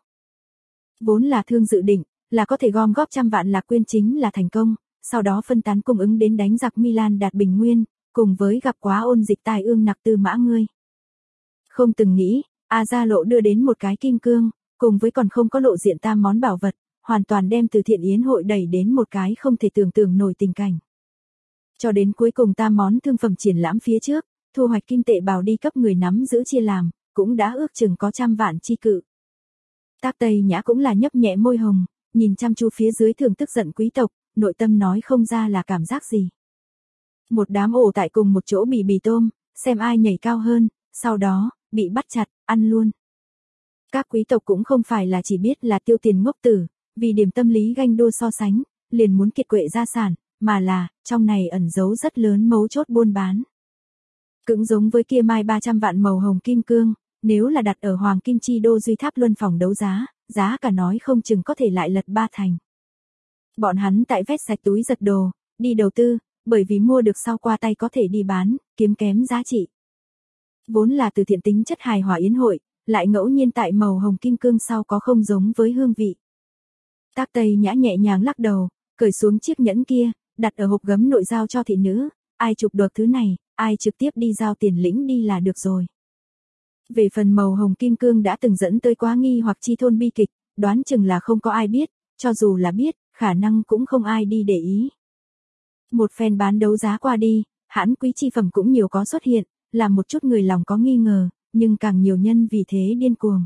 Vốn là thương dự định, là có thể gom góp trăm vạn Lạc Quyên chính là thành công, sau đó phân tán cung ứng đến đánh giặc Milan đạt bình nguyên, cùng với gặp quá ôn dịch tai ương nặc tư mã ngươi. Không từng nghĩ, Gia Lộ đưa đến một cái kim cương, cùng với còn không có lộ diện tam món bảo vật, hoàn toàn đem từ thiện yến hội đẩy đến một cái không thể tưởng tượng nổi tình cảnh. Cho đến cuối cùng tam món thương phẩm triển lãm phía trước, thu hoạch kim tệ bào đi cấp người nắm giữ chia làm, cũng đã ước chừng có trăm vạn chi cự. Tác Tây Nhã cũng là nhấp nhẹ môi hồng, nhìn chăm chú phía dưới thường tức giận quý tộc, nội tâm nói không ra là cảm giác gì. Một đám ổ tại cùng một chỗ bì tôm, xem ai nhảy cao hơn, sau đó, bị bắt chặt, ăn luôn. Các quý tộc cũng không phải là chỉ biết là tiêu tiền ngốc tử, vì điểm tâm lý ganh đua so sánh, liền muốn kiệt quệ gia sản, mà là, trong này ẩn giấu rất lớn mấu chốt buôn bán. Cũng giống với kia mai 300 vạn màu hồng kim cương, nếu là đặt ở Hoàng Kim Chi Đô Duy Tháp Luân phòng đấu giá, giá cả nói không chừng có thể lại lật ba thành. Bọn hắn tại vét sạch túi giật đồ, đi đầu tư, bởi vì mua được sau qua tay có thể đi bán, kiếm kém giá trị. Vốn là từ thiện tính chất hài hòa yến hội, lại ngẫu nhiên tại màu hồng kim cương sau có không giống với hương vị. Tác Tây Nhã nhẹ nhàng lắc đầu, cởi xuống chiếc nhẫn kia, đặt ở hộp gấm nội giao cho thị nữ, ai chụp được thứ này, ai trực tiếp đi giao tiền lĩnh đi là được rồi. Về phần màu hồng kim cương đã từng dẫn tới quá nghi hoặc chi thôn bi kịch, đoán chừng là không có ai biết, cho dù là biết, khả năng cũng không ai đi để ý. Một phen bán đấu giá qua đi, hãn quý chi phẩm cũng nhiều có xuất hiện, làm một chút người lòng có nghi ngờ, nhưng càng nhiều nhân vì thế điên cuồng.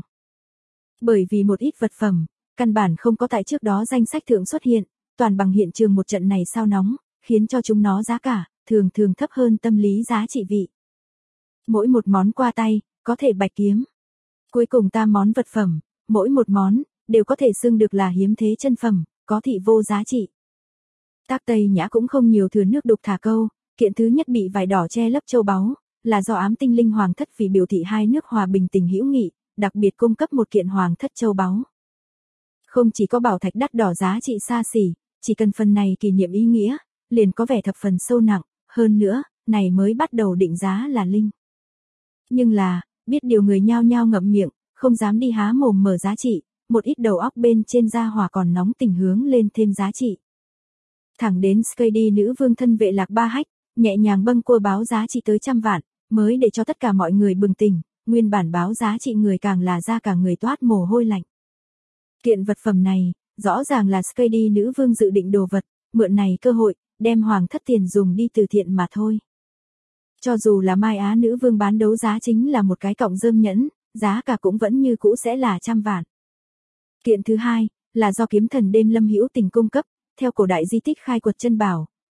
Bởi vì một ít vật phẩm, căn bản không có tại trước đó danh sách thượng xuất hiện, toàn bằng hiện trường một trận này sao nóng, khiến cho chúng nó giá cả, thường thường thấp hơn tâm lý giá trị vị. Mỗi một món qua tay, có thể bạch kiếm. Cuối cùng tam món vật phẩm, mỗi một món, đều có thể xưng được là hiếm thế chân phẩm, có thị vô giá trị. Tác Tây Nhã cũng không nhiều thừa nước đục thả câu, kiện thứ nhất bị vải đỏ che lấp châu báu, là do ám tinh linh hoàng thất vì biểu thị hai nước hòa bình tình hữu nghị, đặc biệt cung cấp một kiện hoàng thất châu báu. Không chỉ có bảo thạch đắt đỏ giá trị xa xỉ, chỉ cần phần này kỷ niệm ý nghĩa, liền có vẻ thập phần sâu nặng, hơn nữa, này mới bắt đầu định giá là linh. Nhưng là, biết điều người nhao nhao ngậm miệng, không dám đi há mồm mở giá trị, một ít đầu óc bên trên da hỏa còn nóng tình hướng lên thêm giá trị. Thẳng đến Skady nữ vương thân vệ Lạc Ba Hách, nhẹ nhàng bâng cua báo giá trị tới trăm vạn, mới để cho tất cả mọi người bừng tỉnh, nguyên bản báo giá trị người càng là ra cả người toát mồ hôi lạnh. Kiện vật phẩm này, rõ ràng là Skady nữ vương dự định đồ vật, mượn này cơ hội, đem hoàng thất tiền dùng đi từ thiện mà thôi. Cho dù là Mai Á nữ vương bán đấu giá chính là một cái cọng rơm nhẫn, giá cả cũng vẫn như cũ sẽ là trăm vạn. Kiện thứ hai, là do kiếm thần đêm Lâm Hữu Tình cung cấp, theo cổ đại di tích khai quật chân bảo,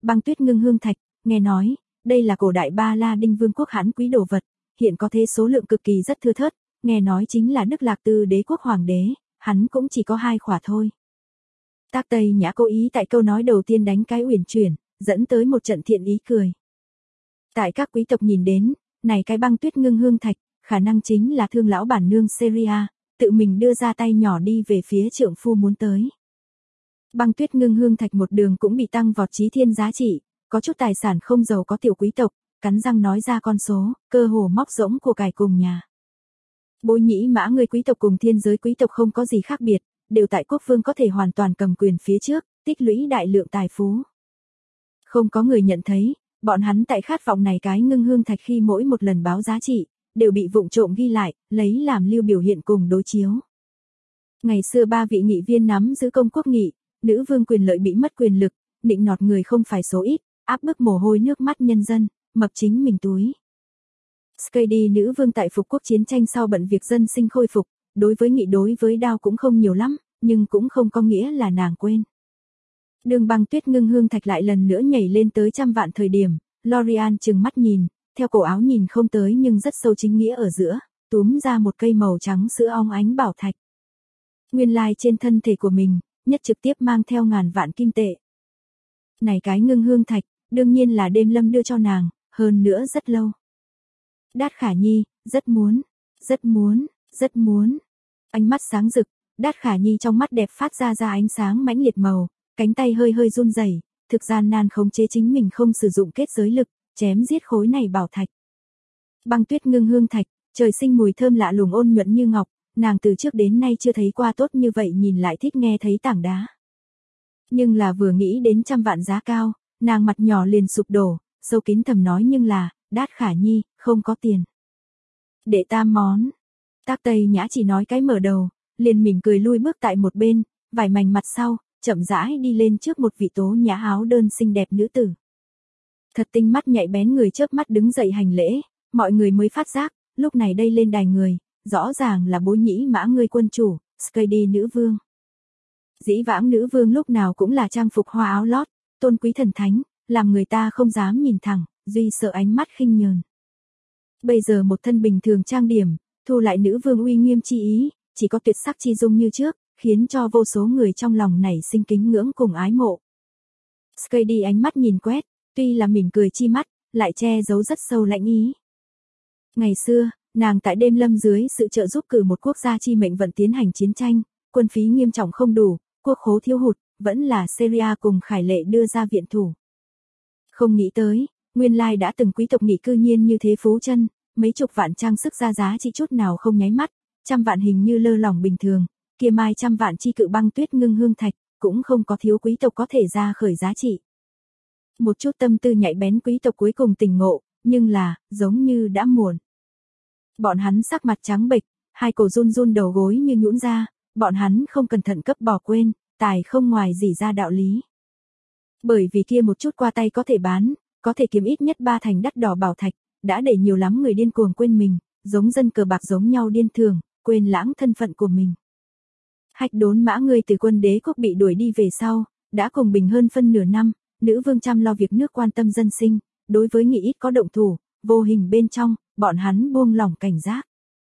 Băng Tuyết ngưng hương thạch, nghe nói, đây là cổ đại Ba La Đinh Vương quốc hãn quý đồ vật, hiện có thế số lượng cực kỳ rất thưa thớt, nghe nói chính là Đức Lạc Tư đế quốc hoàng đế, hắn cũng chỉ có 2 khỏa thôi. Tác Tây Nhã cố ý tại câu nói đầu tiên đánh cái uyển chuyển, dẫn tới một trận thiện ý cười. Tại các quý tộc nhìn đến, này cái Băng Tuyết ngưng hương thạch, khả năng chính là thương lão bản nương Syria, tự mình đưa ra tay nhỏ đi về phía trượng phu muốn tới. Băng Tuyết ngưng hương thạch một đường cũng bị tăng vọt chí thiên giá trị, có chút tài sản không giàu có tiểu quý tộc, cắn răng nói ra con số, cơ hồ móc rỗng của cải cùng nhà. Bối nhĩ mã người quý tộc cùng thiên giới quý tộc không có gì khác biệt, đều tại quốc vương có thể hoàn toàn cầm quyền phía trước, tích lũy đại lượng tài phú. Không có người nhận thấy, bọn hắn tại khát vọng này cái ngưng hương thạch khi mỗi một lần báo giá trị, đều bị vụng trộm ghi lại, lấy làm lưu biểu hiện cùng đối chiếu. Ngày xưa 3 vị nghị viên nắm giữ công quốc nghị, nữ vương quyền lợi bị mất quyền lực, nịnh nọt người không phải số ít, áp bức mồ hôi nước mắt nhân dân, mập chính mình túi. Skady nữ vương tại phục quốc chiến tranh sau bận việc dân sinh khôi phục, đối với nghị đối với đao cũng không nhiều lắm, nhưng cũng không có nghĩa là nàng quên. Đường Băng Tuyết ngưng hương thạch lại lần nữa nhảy lên tới 100 vạn thời điểm, Lorian trừng mắt nhìn, theo cổ áo nhìn không tới nhưng rất sâu chính nghĩa ở giữa, túm ra một cây màu trắng sữa óng ánh bảo thạch. Nguyên lai trên thân thể của mình, nhất trực tiếp mang theo ngàn vạn kim tệ. Này cái ngưng hương thạch, đương nhiên là đêm lâm đưa cho nàng, hơn nữa rất lâu. Đát Khả Nhi, rất muốn, rất muốn, rất muốn. Ánh mắt sáng rực, Đát Khả Nhi trong mắt đẹp phát ra ánh sáng mãnh liệt màu, cánh tay hơi hơi run rẩy, thực gian nan khống chế chính mình không sử dụng kết giới lực, chém giết khối này bảo thạch. Băng Tuyết ngưng hương thạch, trời sinh mùi thơm lạ lùng ôn nhuận như ngọc, nàng từ trước đến nay chưa thấy qua tốt như vậy nhìn lại thích nghe thấy tảng đá. Nhưng là vừa nghĩ đến 100 vạn giá cao, nàng mặt nhỏ liền sụp đổ, sâu kín thầm nói nhưng là, Đát Khả Nhi, không có tiền. Để tam món. Tác Tây Nhã chỉ nói cái mở đầu, liền mỉm cười lui bước tại một bên, vải mảnh mặt sau, chậm rãi đi lên trước một vị tố nhã áo đơn xinh đẹp nữ tử. Thật tinh mắt nhạy bén người chớp mắt đứng dậy hành lễ, mọi người mới phát giác, lúc này đây lên đài người, rõ ràng là Bối nhĩ mã người quân chủ, Skady nữ vương. Dĩ vãng nữ vương lúc nào cũng là trang phục hoa áo lót, tôn quý thần thánh, làm người ta không dám nhìn thẳng, duy sợ ánh mắt khinh nhờn. Bây giờ một thân bình thường trang điểm, thu lại nữ vương uy nghiêm chi ý, chỉ có tuyệt sắc chi dung như trước, khiến cho vô số người trong lòng nảy sinh kính ngưỡng cùng ái mộ. Skady ánh mắt nhìn quét, tuy là mỉm cười chi mắt, lại che giấu rất sâu lãnh ý. Ngày xưa, nàng tại đêm lâm dưới sự trợ giúp cử một quốc gia chi mệnh vận tiến hành chiến tranh, quân phí nghiêm trọng không đủ, quốc khố thiếu hụt, vẫn là Syria cùng Khải Lệ đưa ra viện thủ. Không nghĩ tới, nguyên lai đã từng quý tộc nghị cư nhiên như thế phú chân, mấy chục vạn trang sức ra giá trị chút nào không nháy mắt, 100 vạn hình như lơ lỏng bình thường, kia mai 100 vạn chi cự Băng Tuyết ngưng hương thạch, cũng không có thiếu quý tộc có thể ra khởi giá trị. Một chút tâm tư nhạy bén quý tộc cuối cùng tỉnh ngộ, nhưng là, giống như đã muộn. Bọn hắn sắc mặt trắng bệch, hai cổ run run đầu gối như nhũn ra, bọn hắn không cẩn thận cấp bỏ quên, tài không ngoài gì ra đạo lý. Bởi vì kia một chút qua tay có thể bán, có thể kiếm ít nhất 3 thành đắt đỏ bảo thạch, đã để nhiều lắm người điên cuồng quên mình, giống dân cờ bạc giống nhau điên thường, quên lãng thân phận của mình. Hạch Đốn Mã người từ quân đế quốc bị đuổi đi về sau, đã cùng bình hơn phân nửa năm, nữ vương chăm lo việc nước quan tâm dân sinh, đối với nghị ít có động thủ, vô hình bên trong, bọn hắn buông lỏng cảnh giác.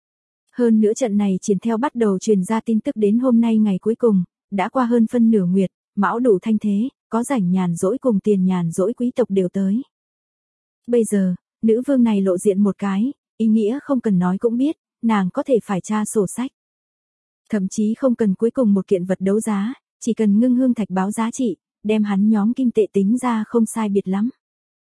Hơn nữa trận này chiến theo bắt đầu truyền ra tin tức đến hôm nay ngày cuối cùng, đã qua hơn phân nửa nguyệt, mão đủ thanh thế, có rảnh nhàn rỗi cùng tiền nhàn rỗi quý tộc đều tới. Bây giờ, nữ vương này lộ diện một cái, ý nghĩa không cần nói cũng biết, nàng có thể phải tra sổ sách. Thậm chí không cần cuối cùng một kiện vật đấu giá, chỉ cần ngưng hương thạch báo giá trị, đem hắn nhóm kim tệ tính ra không sai biệt lắm.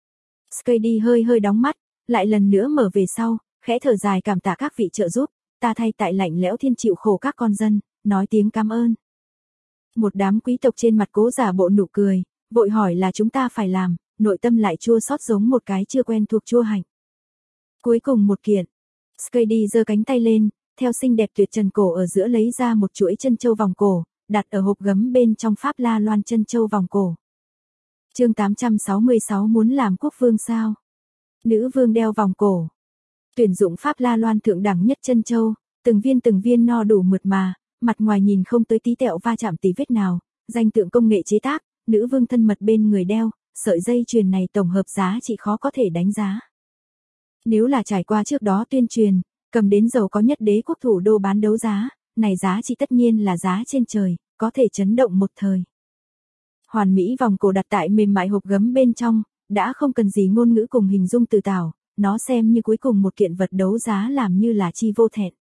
Skady hơi hơi đóng mắt, lại lần nữa mở về sau, khẽ thở dài cảm tạ các vị trợ giúp, ta thay tại lạnh lẽo thiên chịu khổ các con dân, nói tiếng cảm ơn. Một đám quý tộc trên mặt cố giả bộ nụ cười, vội hỏi là chúng ta phải làm, nội tâm lại chua xót giống một cái chưa quen thuộc chua hạnh. Cuối cùng một kiện, Skady giơ cánh tay lên, theo xinh đẹp tuyệt trần cổ ở giữa lấy ra một chuỗi chân châu vòng cổ, đặt ở hộp gấm bên trong Pháp La Loan chân châu vòng cổ. Chương 866 muốn làm quốc vương sao? Nữ vương đeo vòng cổ. Tuyển dụng Pháp La Loan thượng đẳng nhất chân châu, từng viên no đủ mượt mà, mặt ngoài nhìn không tới tí tẹo va chạm tí vết nào, danh tượng công nghệ chế tác, nữ vương thân mật bên người đeo, sợi dây chuyền này tổng hợp giá trị khó có thể đánh giá. Nếu là trải qua trước đó tuyên truyền, cầm đến giàu có nhất đế quốc thủ đô bán đấu giá, này giá trị tất nhiên là giá trên trời, có thể chấn động một thời. Hoàn mỹ vòng cổ đặt tại mềm mại hộp gấm bên trong, đã không cần gì ngôn ngữ cùng hình dung từ tảo, nó xem như cuối cùng một kiện vật đấu giá làm như là chi vô thẹn.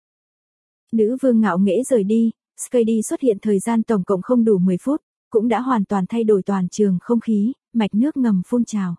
Nữ vương ngạo nghễ rời đi, Skady xuất hiện thời gian tổng cộng không đủ 10 phút, cũng đã hoàn toàn thay đổi toàn trường không khí, mạch nước ngầm phun trào.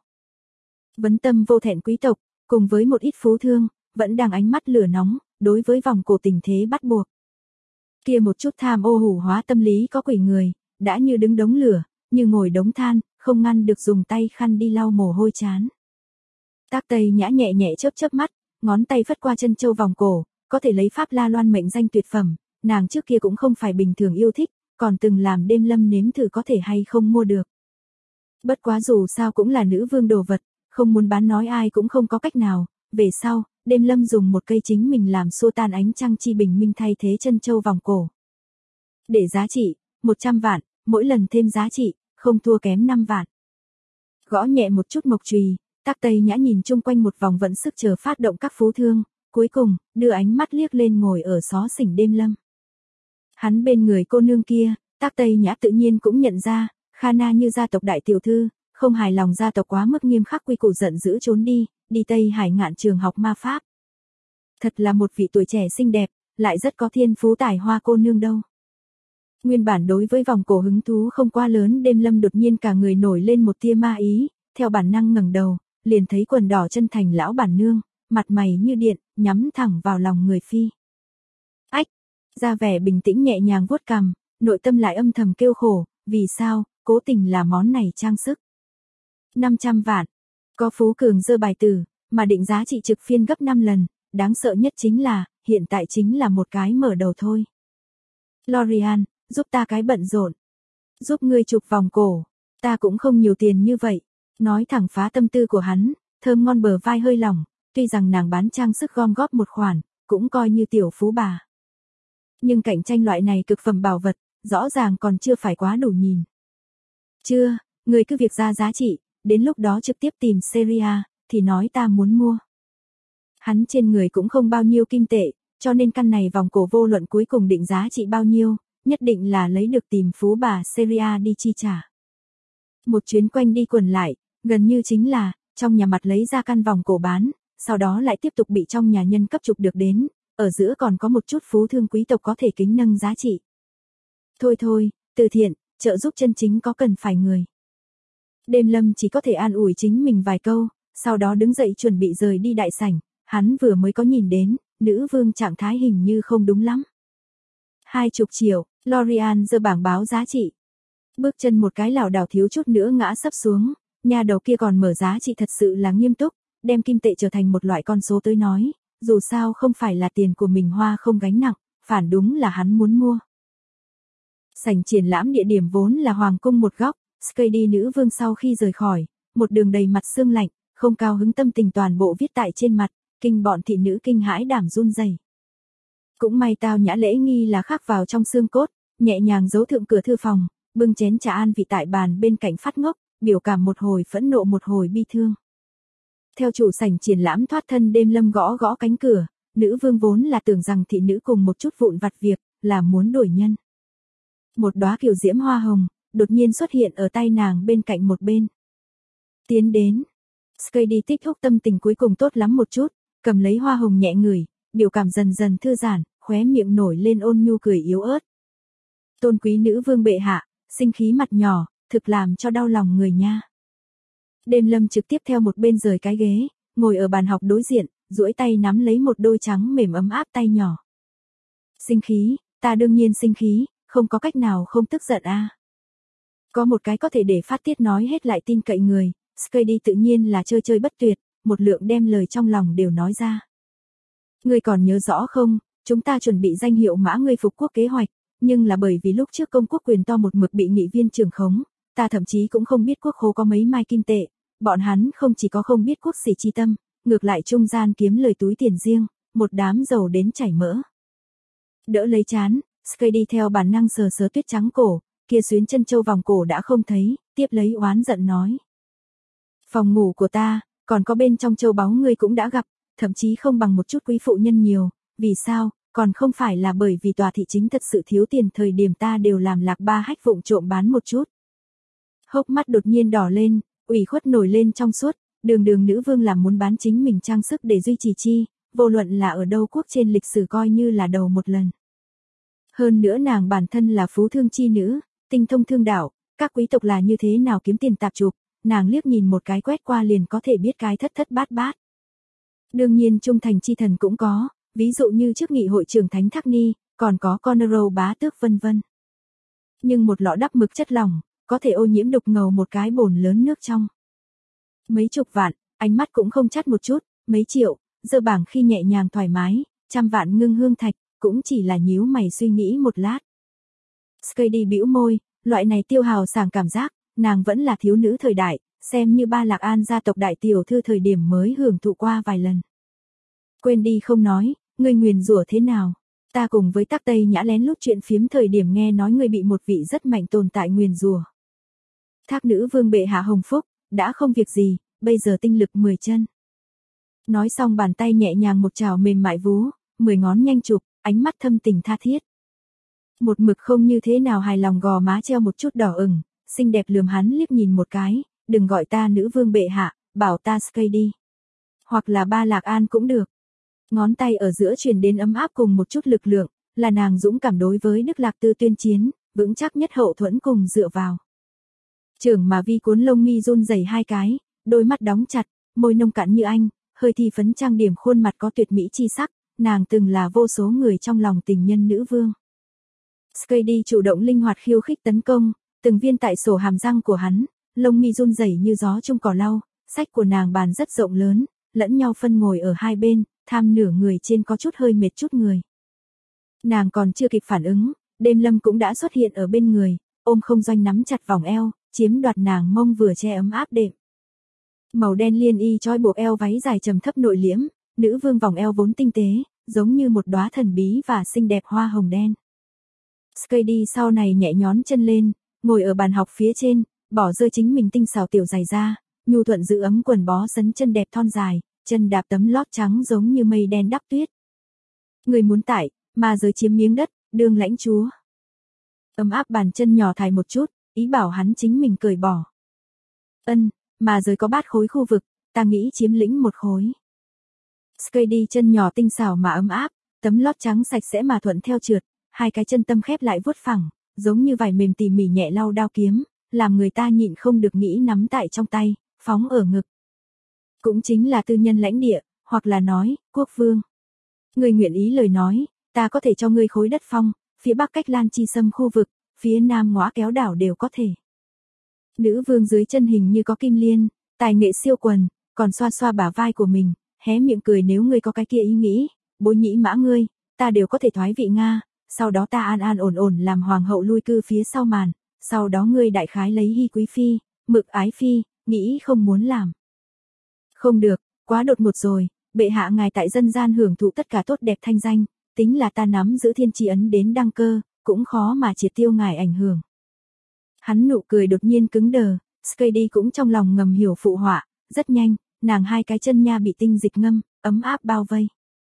Vấn tâm vô thẹn quý tộc, cùng với một ít phú thương, vẫn đang ánh mắt lửa nóng, đối với vòng cổ tình thế bắt buộc. Kia một chút tham ô hủ hóa tâm lý có quỷ người, đã như đứng đống lửa, như ngồi đống than, không ngăn được dùng tay khăn đi lau mồ hôi chán. Tác Tây Nhã nhẹ nhẹ chớp chớp mắt, ngón tay phất qua chân châu vòng cổ, có thể lấy pháp la loan mệnh danh tuyệt phẩm, nàng trước kia cũng không phải bình thường yêu thích, còn từng làm đêm lâm nếm thử có thể hay không mua được. Bất quá dù sao cũng là nữ vương đồ vật, không muốn bán nói ai cũng không có cách nào, về sau, đêm lâm dùng một cây chính mình làm xua tan ánh trăng chi bình minh thay thế chân châu vòng cổ. Để giá trị, 100 vạn, mỗi lần thêm giá trị, không thua kém 5 vạn. Gõ nhẹ một chút mộc chùy, Tác Tây Nhã nhìn chung quanh một vòng vẫn sức chờ phát động các phú thương, cuối cùng, đưa ánh mắt liếc lên ngồi ở xó xỉnh đêm lâm. Hắn bên người cô nương kia, Tác Tây Nhã tự nhiên cũng nhận ra, Khana như gia tộc đại tiểu thư, không hài lòng gia tộc quá mức nghiêm khắc quy củ giận dữ trốn đi Tây Hải Ngạn trường học ma pháp. Thật là một vị tuổi trẻ xinh đẹp, lại rất có thiên phú tài hoa cô nương đâu. Nguyên bản đối với vòng cổ hứng thú không quá lớn, đêm lâm đột nhiên cả người nổi lên một tia ma ý, theo bản năng ngẩng đầu, liền thấy quần đỏ chân thành lão bản nương, mặt mày như điện, nhắm thẳng vào lòng người phi. Ách, ra vẻ bình tĩnh nhẹ nhàng vuốt cằm, nội tâm lại âm thầm kêu khổ, vì sao, cố tình là món này trang sức. 500 vạn, có phú cường dơ bài tử, mà định giá trị trực phiên gấp 5 lần, đáng sợ nhất chính là, hiện tại chính là một cái mở đầu thôi. Lorian, giúp ta cái bận rộn. Giúp ngươi chụp vòng cổ, ta cũng không nhiều tiền như vậy. Nói thẳng phá tâm tư của hắn, thơm ngon bờ vai hơi lỏng, tuy rằng nàng bán trang sức gom góp một khoản, cũng coi như tiểu phú bà. Nhưng cạnh tranh loại này cực phẩm bảo vật, rõ ràng còn chưa phải quá đủ nhìn. Chưa, ngươi cứ việc ra giá trị, đến lúc đó trực tiếp tìm Seria, thì nói ta muốn mua. Hắn trên người cũng không bao nhiêu kim tệ, cho nên căn này vòng cổ vô luận cuối cùng định giá trị bao nhiêu, nhất định là lấy được tìm phú bà Seria đi chi trả. Một chuyến quanh đi quẩn lại, gần như chính là, trong nhà mặt lấy ra căn vòng cổ bán, sau đó lại tiếp tục bị trong nhà nhân cấp chụp được đến, ở giữa còn có một chút phú thương quý tộc có thể kính nâng giá trị. Thôi, từ thiện, trợ giúp chân chính có cần phải người. Đêm lâm chỉ có thể an ủi chính mình vài câu, sau đó đứng dậy chuẩn bị rời đi đại sảnh, hắn vừa mới có nhìn đến, nữ vương trạng thái hình như không đúng lắm. 20 triệu, Lorian giơ bảng báo giá trị. Bước chân một cái lảo đảo thiếu chút nữa ngã sấp xuống, nhà đầu kia còn mở giá trị thật sự là nghiêm túc, đem kim tệ trở thành một loại con số tới nói, dù sao không phải là tiền của mình hoa không gánh nặng, phản đúng là hắn muốn mua. Sảnh triển lãm địa điểm vốn là hoàng cung một góc, Skady nữ vương sau khi rời khỏi, một đường đầy mặt sương lạnh, không cao hứng tâm tình toàn bộ viết tại trên mặt, kinh bọn thị nữ kinh hãi đảm run rẩy. Cũng may Tao Nhã lễ nghi là khắc vào trong xương cốt, nhẹ nhàng giấu thượng cửa thư phòng, bưng chén trà an vị tại bàn bên cạnh phát ngốc, biểu cảm một hồi phẫn nộ một hồi bi thương. Theo chủ sảnh triển lãm thoát thân đêm lâm gõ gõ cánh cửa, nữ vương vốn là tưởng rằng thị nữ cùng một chút vụn vặt việc, là muốn đổi nhân. Một đóa kiều diễm hoa hồng, đột nhiên xuất hiện ở tay nàng bên cạnh một bên. Tiến đến. Skady tích húc tâm tình cuối cùng tốt lắm một chút, cầm lấy hoa hồng nhẹ ngửi, biểu cảm dần dần thư giãn, khóe miệng nổi lên ôn nhu cười yếu ớt. Tôn quý nữ vương bệ hạ, sinh khí mặt nhỏ, thực làm cho đau lòng người nha. Đêm lâm trực tiếp theo một bên rời cái ghế, ngồi ở bàn học đối diện, duỗi tay nắm lấy một đôi trắng mềm ấm áp tay nhỏ. Sinh khí, ta đương nhiên sinh khí, không có cách nào không tức giận a. Có một cái có thể để phát tiết nói hết lại tin cậy người, Skady tự nhiên là chơi bất tuyệt, một lượng đem lời trong lòng đều nói ra. Ngươi còn nhớ rõ không, chúng ta chuẩn bị danh hiệu mã ngươi phục quốc kế hoạch, nhưng là bởi vì lúc trước công quốc quyền to một mực bị nghị viên trưởng khống, ta thậm chí cũng không biết quốc khố có mấy mai kim tệ, bọn hắn không chỉ có không biết quốc sĩ chi tâm, ngược lại trung gian kiếm lời túi tiền riêng, một đám giàu đến chảy mỡ. Đỡ lấy chán, Skady theo bản năng sờ tuyết trắng cổ, kia xuyến chân châu vòng cổ đã không thấy, tiếp lấy oán giận nói. Phòng ngủ của ta, còn có bên trong châu báu ngươi cũng đã gặp, thậm chí không bằng một chút quý phụ nhân nhiều, vì sao, còn không phải là bởi vì tòa thị chính thật sự thiếu tiền thời điểm ta đều làm lạc ba hách vụng trộm bán một chút. Hốc mắt đột nhiên đỏ lên, ủy khuất nổi lên trong suốt, đường đường nữ vương làm muốn bán chính mình trang sức để duy trì chi, vô luận là ở đâu quốc trên lịch sử coi như là đầu một lần. Hơn nữa nàng bản thân là phú thương chi nữ, tinh thông thương đạo, các quý tộc là như thế nào kiếm tiền tạp chụp, nàng liếc nhìn một cái quét qua liền có thể biết cái thất thất bát bát. Đương nhiên trung thành chi thần cũng có, ví dụ như trước nghị hội trưởng Thánh Thác Ni, còn có Conero bá tước vân vân. Nhưng một lọ đắp mực chất lỏng, có thể ô nhiễm đục ngầu một cái bồn lớn nước trong. Mấy chục vạn, ánh mắt cũng không chắt một chút, mấy triệu, giờ bảng khi nhẹ nhàng thoải mái, trăm vạn ngưng hương thạch, cũng chỉ là nhíu mày suy nghĩ một lát. Skady bĩu môi, loại này tiêu hào sảng cảm giác, nàng vẫn là thiếu nữ thời đại, xem như ba Lạc An gia tộc đại tiểu thư thời điểm mới hưởng thụ qua vài lần. Quên đi không nói, ngươi nguyền rủa thế nào? Ta cùng với Tắc Tây Nhã lén lút chuyện phiếm thời điểm nghe nói ngươi bị một vị rất mạnh tồn tại nguyền rủa. Thác nữ vương bệ hạ hồng phúc, đã không việc gì, bây giờ tinh lực 10 chân. Nói xong bàn tay nhẹ nhàng một trào mềm mại vú, 10 ngón nhanh chụp, ánh mắt thâm tình tha thiết. Một mực không như thế nào hài lòng gò má treo một chút đỏ ửng, xinh đẹp lườm hắn liếc nhìn một cái, đừng gọi ta nữ vương bệ hạ, bảo ta Skady. Hoặc là ba Lạc An cũng được. Ngón tay ở giữa truyền đến ấm áp cùng một chút lực lượng, là nàng dũng cảm đối với Đức Lạc Tư tuyên chiến, vững chắc nhất hậu thuẫn cùng dựa vào. Trưởng mà vi cuốn lông mi run rẩy hai cái, đôi mắt đóng chặt, môi nông cạn như anh, hơi thi phấn trang điểm khuôn mặt có tuyệt mỹ chi sắc, nàng từng là vô số người trong lòng tình nhân nữ vương. Skady chủ động linh hoạt khiêu khích tấn công, từng viên tại sổ hàm răng của hắn, lông mi run rẩy như gió chung cỏ lau, sách của nàng bàn rất rộng lớn, lẫn nhau phân ngồi ở hai bên, tham nửa người trên có chút hơi mệt chút người. Nàng còn chưa kịp phản ứng, đêm lâm cũng đã xuất hiện ở bên người, ôm không doanh nắm chặt vòng eo, chiếm đoạt nàng mông vừa che ấm áp đệm. Màu đen liên y trói buộc eo váy dài trầm thấp nội liễm, nữ vương vòng eo vốn tinh tế, giống như một đóa thần bí và xinh đẹp hoa hồng đen. Skady sau này nhẹ nhón chân lên, ngồi ở bàn học phía trên, bỏ rơi chính mình tinh xảo tiểu giày ra, nhu thuận giữ ấm quần bó sấn chân đẹp thon dài, chân đạp tấm lót trắng giống như mây đen đắp tuyết. Người muốn tải, mà giới chiếm miếng đất, đương lãnh chúa. Ấm áp bàn chân nhỏ thải một chút, ý bảo hắn chính mình cởi bỏ. Ân, mà giới có bát khối khu vực, ta nghĩ chiếm lĩnh một khối. Skady chân nhỏ tinh xảo mà ấm áp, tấm lót trắng sạch sẽ mà thuận theo trượt, hai cái chân tâm khép lại vuốt phẳng, giống như vải mềm tỉ mỉ nhẹ lau đao kiếm, làm người ta nhịn không được nghĩ nắm tại trong tay, phóng ở ngực. Cũng chính là tư nhân lãnh địa, hoặc là nói, quốc vương. Người nguyện ý lời nói, ta có thể cho ngươi khối đất phong, phía bắc cách Lan Chi Sâm khu vực, phía nam ngõa kéo đảo đều có thể. Nữ vương dưới chân hình như có kim liên, tài nghệ siêu quần, còn xoa xoa bả vai của mình, hé miệng cười nếu ngươi có cái kia ý nghĩ, bối nhĩ mã ngươi, ta đều có thể thoái vị Nga, sau đó ta an an ổn ổn làm hoàng hậu lui cư phía sau màn, sau đó ngươi đại khái lấy hy quý phi, mực ái phi, nghĩ không muốn làm. Không được, quá đột ngột rồi, bệ hạ ngài tại dân gian hưởng thụ tất cả tốt đẹp thanh danh, tính là ta nắm giữ thiên tri ấn đến đăng cơ, cũng khó mà triệt tiêu ngài ảnh hưởng. Hắn nụ cười đột nhiên cứng đờ, Skady cũng trong lòng ngầm hiểu phụ họa, rất nhanh, nàng hai cái chân nha bị tinh dịch ngâm, ấm áp bao vây.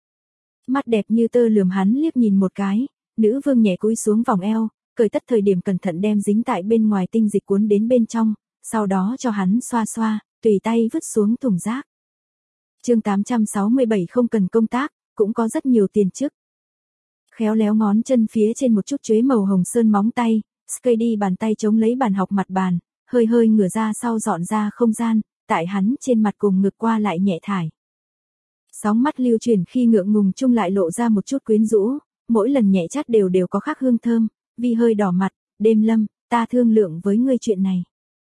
Mắt đẹp như tơ lườm hắn liếc nhìn một cái, nữ vương nhẹ cúi xuống vòng eo, cởi tất thời điểm cẩn thận đem dính tại bên ngoài tinh dịch cuốn đến bên trong, sau đó cho hắn xoa xoa, tùy tay vứt xuống thùng rác. Chương 867 không cần công tác, cũng có rất nhiều tiền chức. Khéo léo ngón chân phía trên một chút chuế màu hồng sơn móng tay, Skady bàn tay chống lấy bàn học mặt bàn, hơi hơi ngửa ra sau dọn ra không gian, tại hắn trên mặt cùng ngực qua lại nhẹ thải. Sóng mắt lưu chuyển khi ngượng ngùng chung lại lộ ra một chút quyến rũ, mỗi lần nhẹ chát đều có khác hương thơm, vì hơi đỏ mặt, đêm lâm, ta thương lượng với ngươi chuyện này.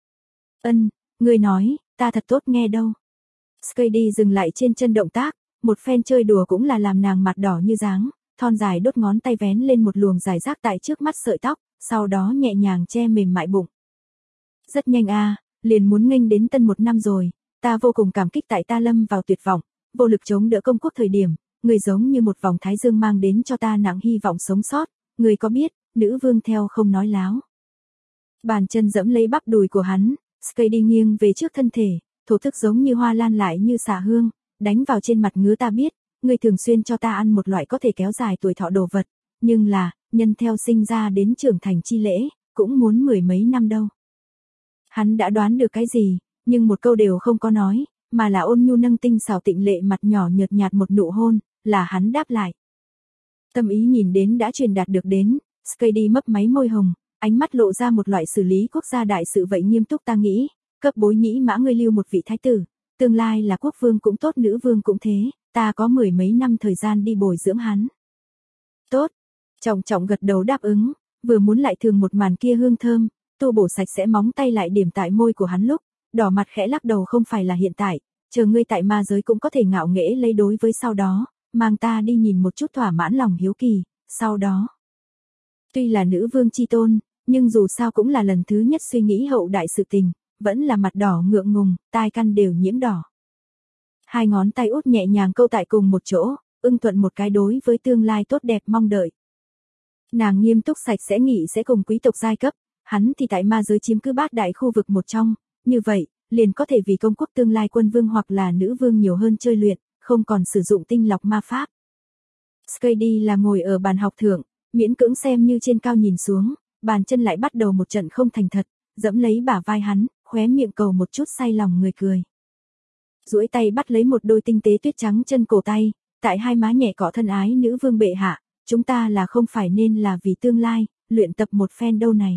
Ân, ngươi nói, ta thật tốt nghe đâu. Skady dừng lại trên chân động tác, một phen chơi đùa cũng là làm nàng mặt đỏ như dáng, thon dài đốt ngón tay vén lên một luồng dài rác tại trước mắt sợi tóc, sau đó nhẹ nhàng che mềm mại bụng. Rất nhanh liền muốn nghênh đến tân một năm rồi, ta vô cùng cảm kích tại ta lâm vào tuyệt vọng, vô lực chống đỡ công quốc thời điểm, người giống như một vòng thái dương mang đến cho ta nặng hy vọng sống sót, người có biết, nữ vương theo không nói láo. Bàn chân dẫm lấy bắp đùi của hắn, Skady nghiêng về trước thân thể, thổ thức giống như hoa lan lại như xà hương, đánh vào trên mặt ngứa ta biết, ngươi thường xuyên cho ta ăn một loại có thể kéo dài tuổi thọ đồ vật, nhưng là, nhân theo sinh ra đến trưởng thành chi lễ, cũng muốn mười mấy năm đâu. Hắn đã đoán được cái gì, nhưng một câu đều không có nói, mà là ôn nhu nâng tinh xảo tịnh lệ mặt nhỏ nhợt nhạt một nụ hôn, là hắn đáp lại. Tâm ý nhìn đến đã truyền đạt được đến, Skady mấp máy môi hồng, ánh mắt lộ ra một loại xử lý quốc gia đại sự vậy nghiêm túc ta nghĩ, cấp bối nhĩ mã ngươi lưu một vị thái tử, tương lai là quốc vương cũng tốt nữ vương cũng thế, ta có mười mấy năm thời gian đi bồi dưỡng hắn. Tốt, trọng trọng gật đầu đáp ứng, vừa muốn lại thường một màn kia hương thơm, tu bổ sạch sẽ móng tay lại điểm tại môi của hắn lúc, đỏ mặt khẽ lắc đầu không phải là hiện tại, chờ ngươi tại ma giới cũng có thể ngạo nghễ lấy đối với sau đó, mang ta đi nhìn một chút thỏa mãn lòng hiếu kỳ, sau đó. Tuy là nữ vương chi tôn, nhưng dù sao cũng là lần thứ nhất suy nghĩ hậu đại sự tình, vẫn là mặt đỏ ngượng ngùng, tai căn đều nhiễm đỏ. Hai ngón tay út nhẹ nhàng câu tại cùng một chỗ, ưng thuận một cái đối với tương lai tốt đẹp mong đợi. Nàng nghiêm túc sạch sẽ nghĩ sẽ cùng quý tộc giai cấp, hắn thì tại ma giới chiếm cứ bát đại khu vực một trong, như vậy, liền có thể vì công quốc tương lai quân vương hoặc là nữ vương nhiều hơn chơi luyện, không còn sử dụng tinh lọc ma pháp. Skady là ngồi ở bàn học thượng, miễn cưỡng xem như trên cao nhìn xuống, bàn chân lại bắt đầu một trận không thành thật, dẫm lấy bả vai hắn, khóe miệng cầu một chút say lòng người cười. Duỗi tay bắt lấy một đôi tinh tế tuyết trắng chân cổ tay, tại hai má nhẹ cọ thân ái nữ vương bệ hạ, chúng ta là không phải nên là vì tương lai, luyện tập một phen đâu này.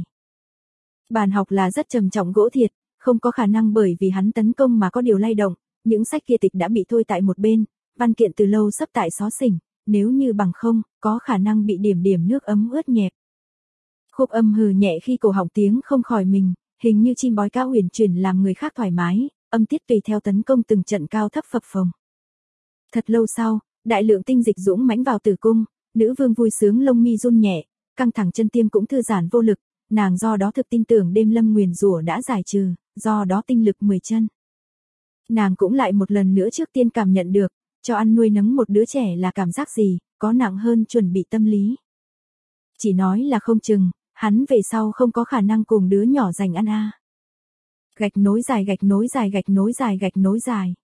Bàn học là rất trầm trọng gỗ thiệt, không có khả năng bởi vì hắn tấn công mà có điều lay động, những sách kia tịch đã bị thôi tại một bên, văn kiện từ lâu sắp tại xó xỉnh, nếu như bằng không, có khả năng bị điểm điểm nước ấm ướt nhẹp. Khúc âm hừ nhẹ khi cổ họng tiếng không khỏi mình, hình như chim bói cao huyền chuyển làm người khác thoải mái, âm tiết tùy theo tấn công từng trận cao thấp phập phồng. Thật lâu sau, đại lượng tinh dịch dũng mãnh vào tử cung, nữ vương vui sướng lông mi run nhẹ, căng thẳng chân tiêm cũng thư giãn vô lực, nàng do đó thực tin tưởng đêm lâm nguyền rủa đã giải trừ, do đó tinh lực 10 chân. Nàng cũng lại một lần nữa trước tiên cảm nhận được, cho ăn nuôi nấng một đứa trẻ là cảm giác gì, có nặng hơn chuẩn bị tâm lý. Chỉ nói là không chừng, hắn về sau không có khả năng cùng đứa nhỏ dành ăn a. Gạch nối dài gạch nối dài gạch nối dài gạch nối dài.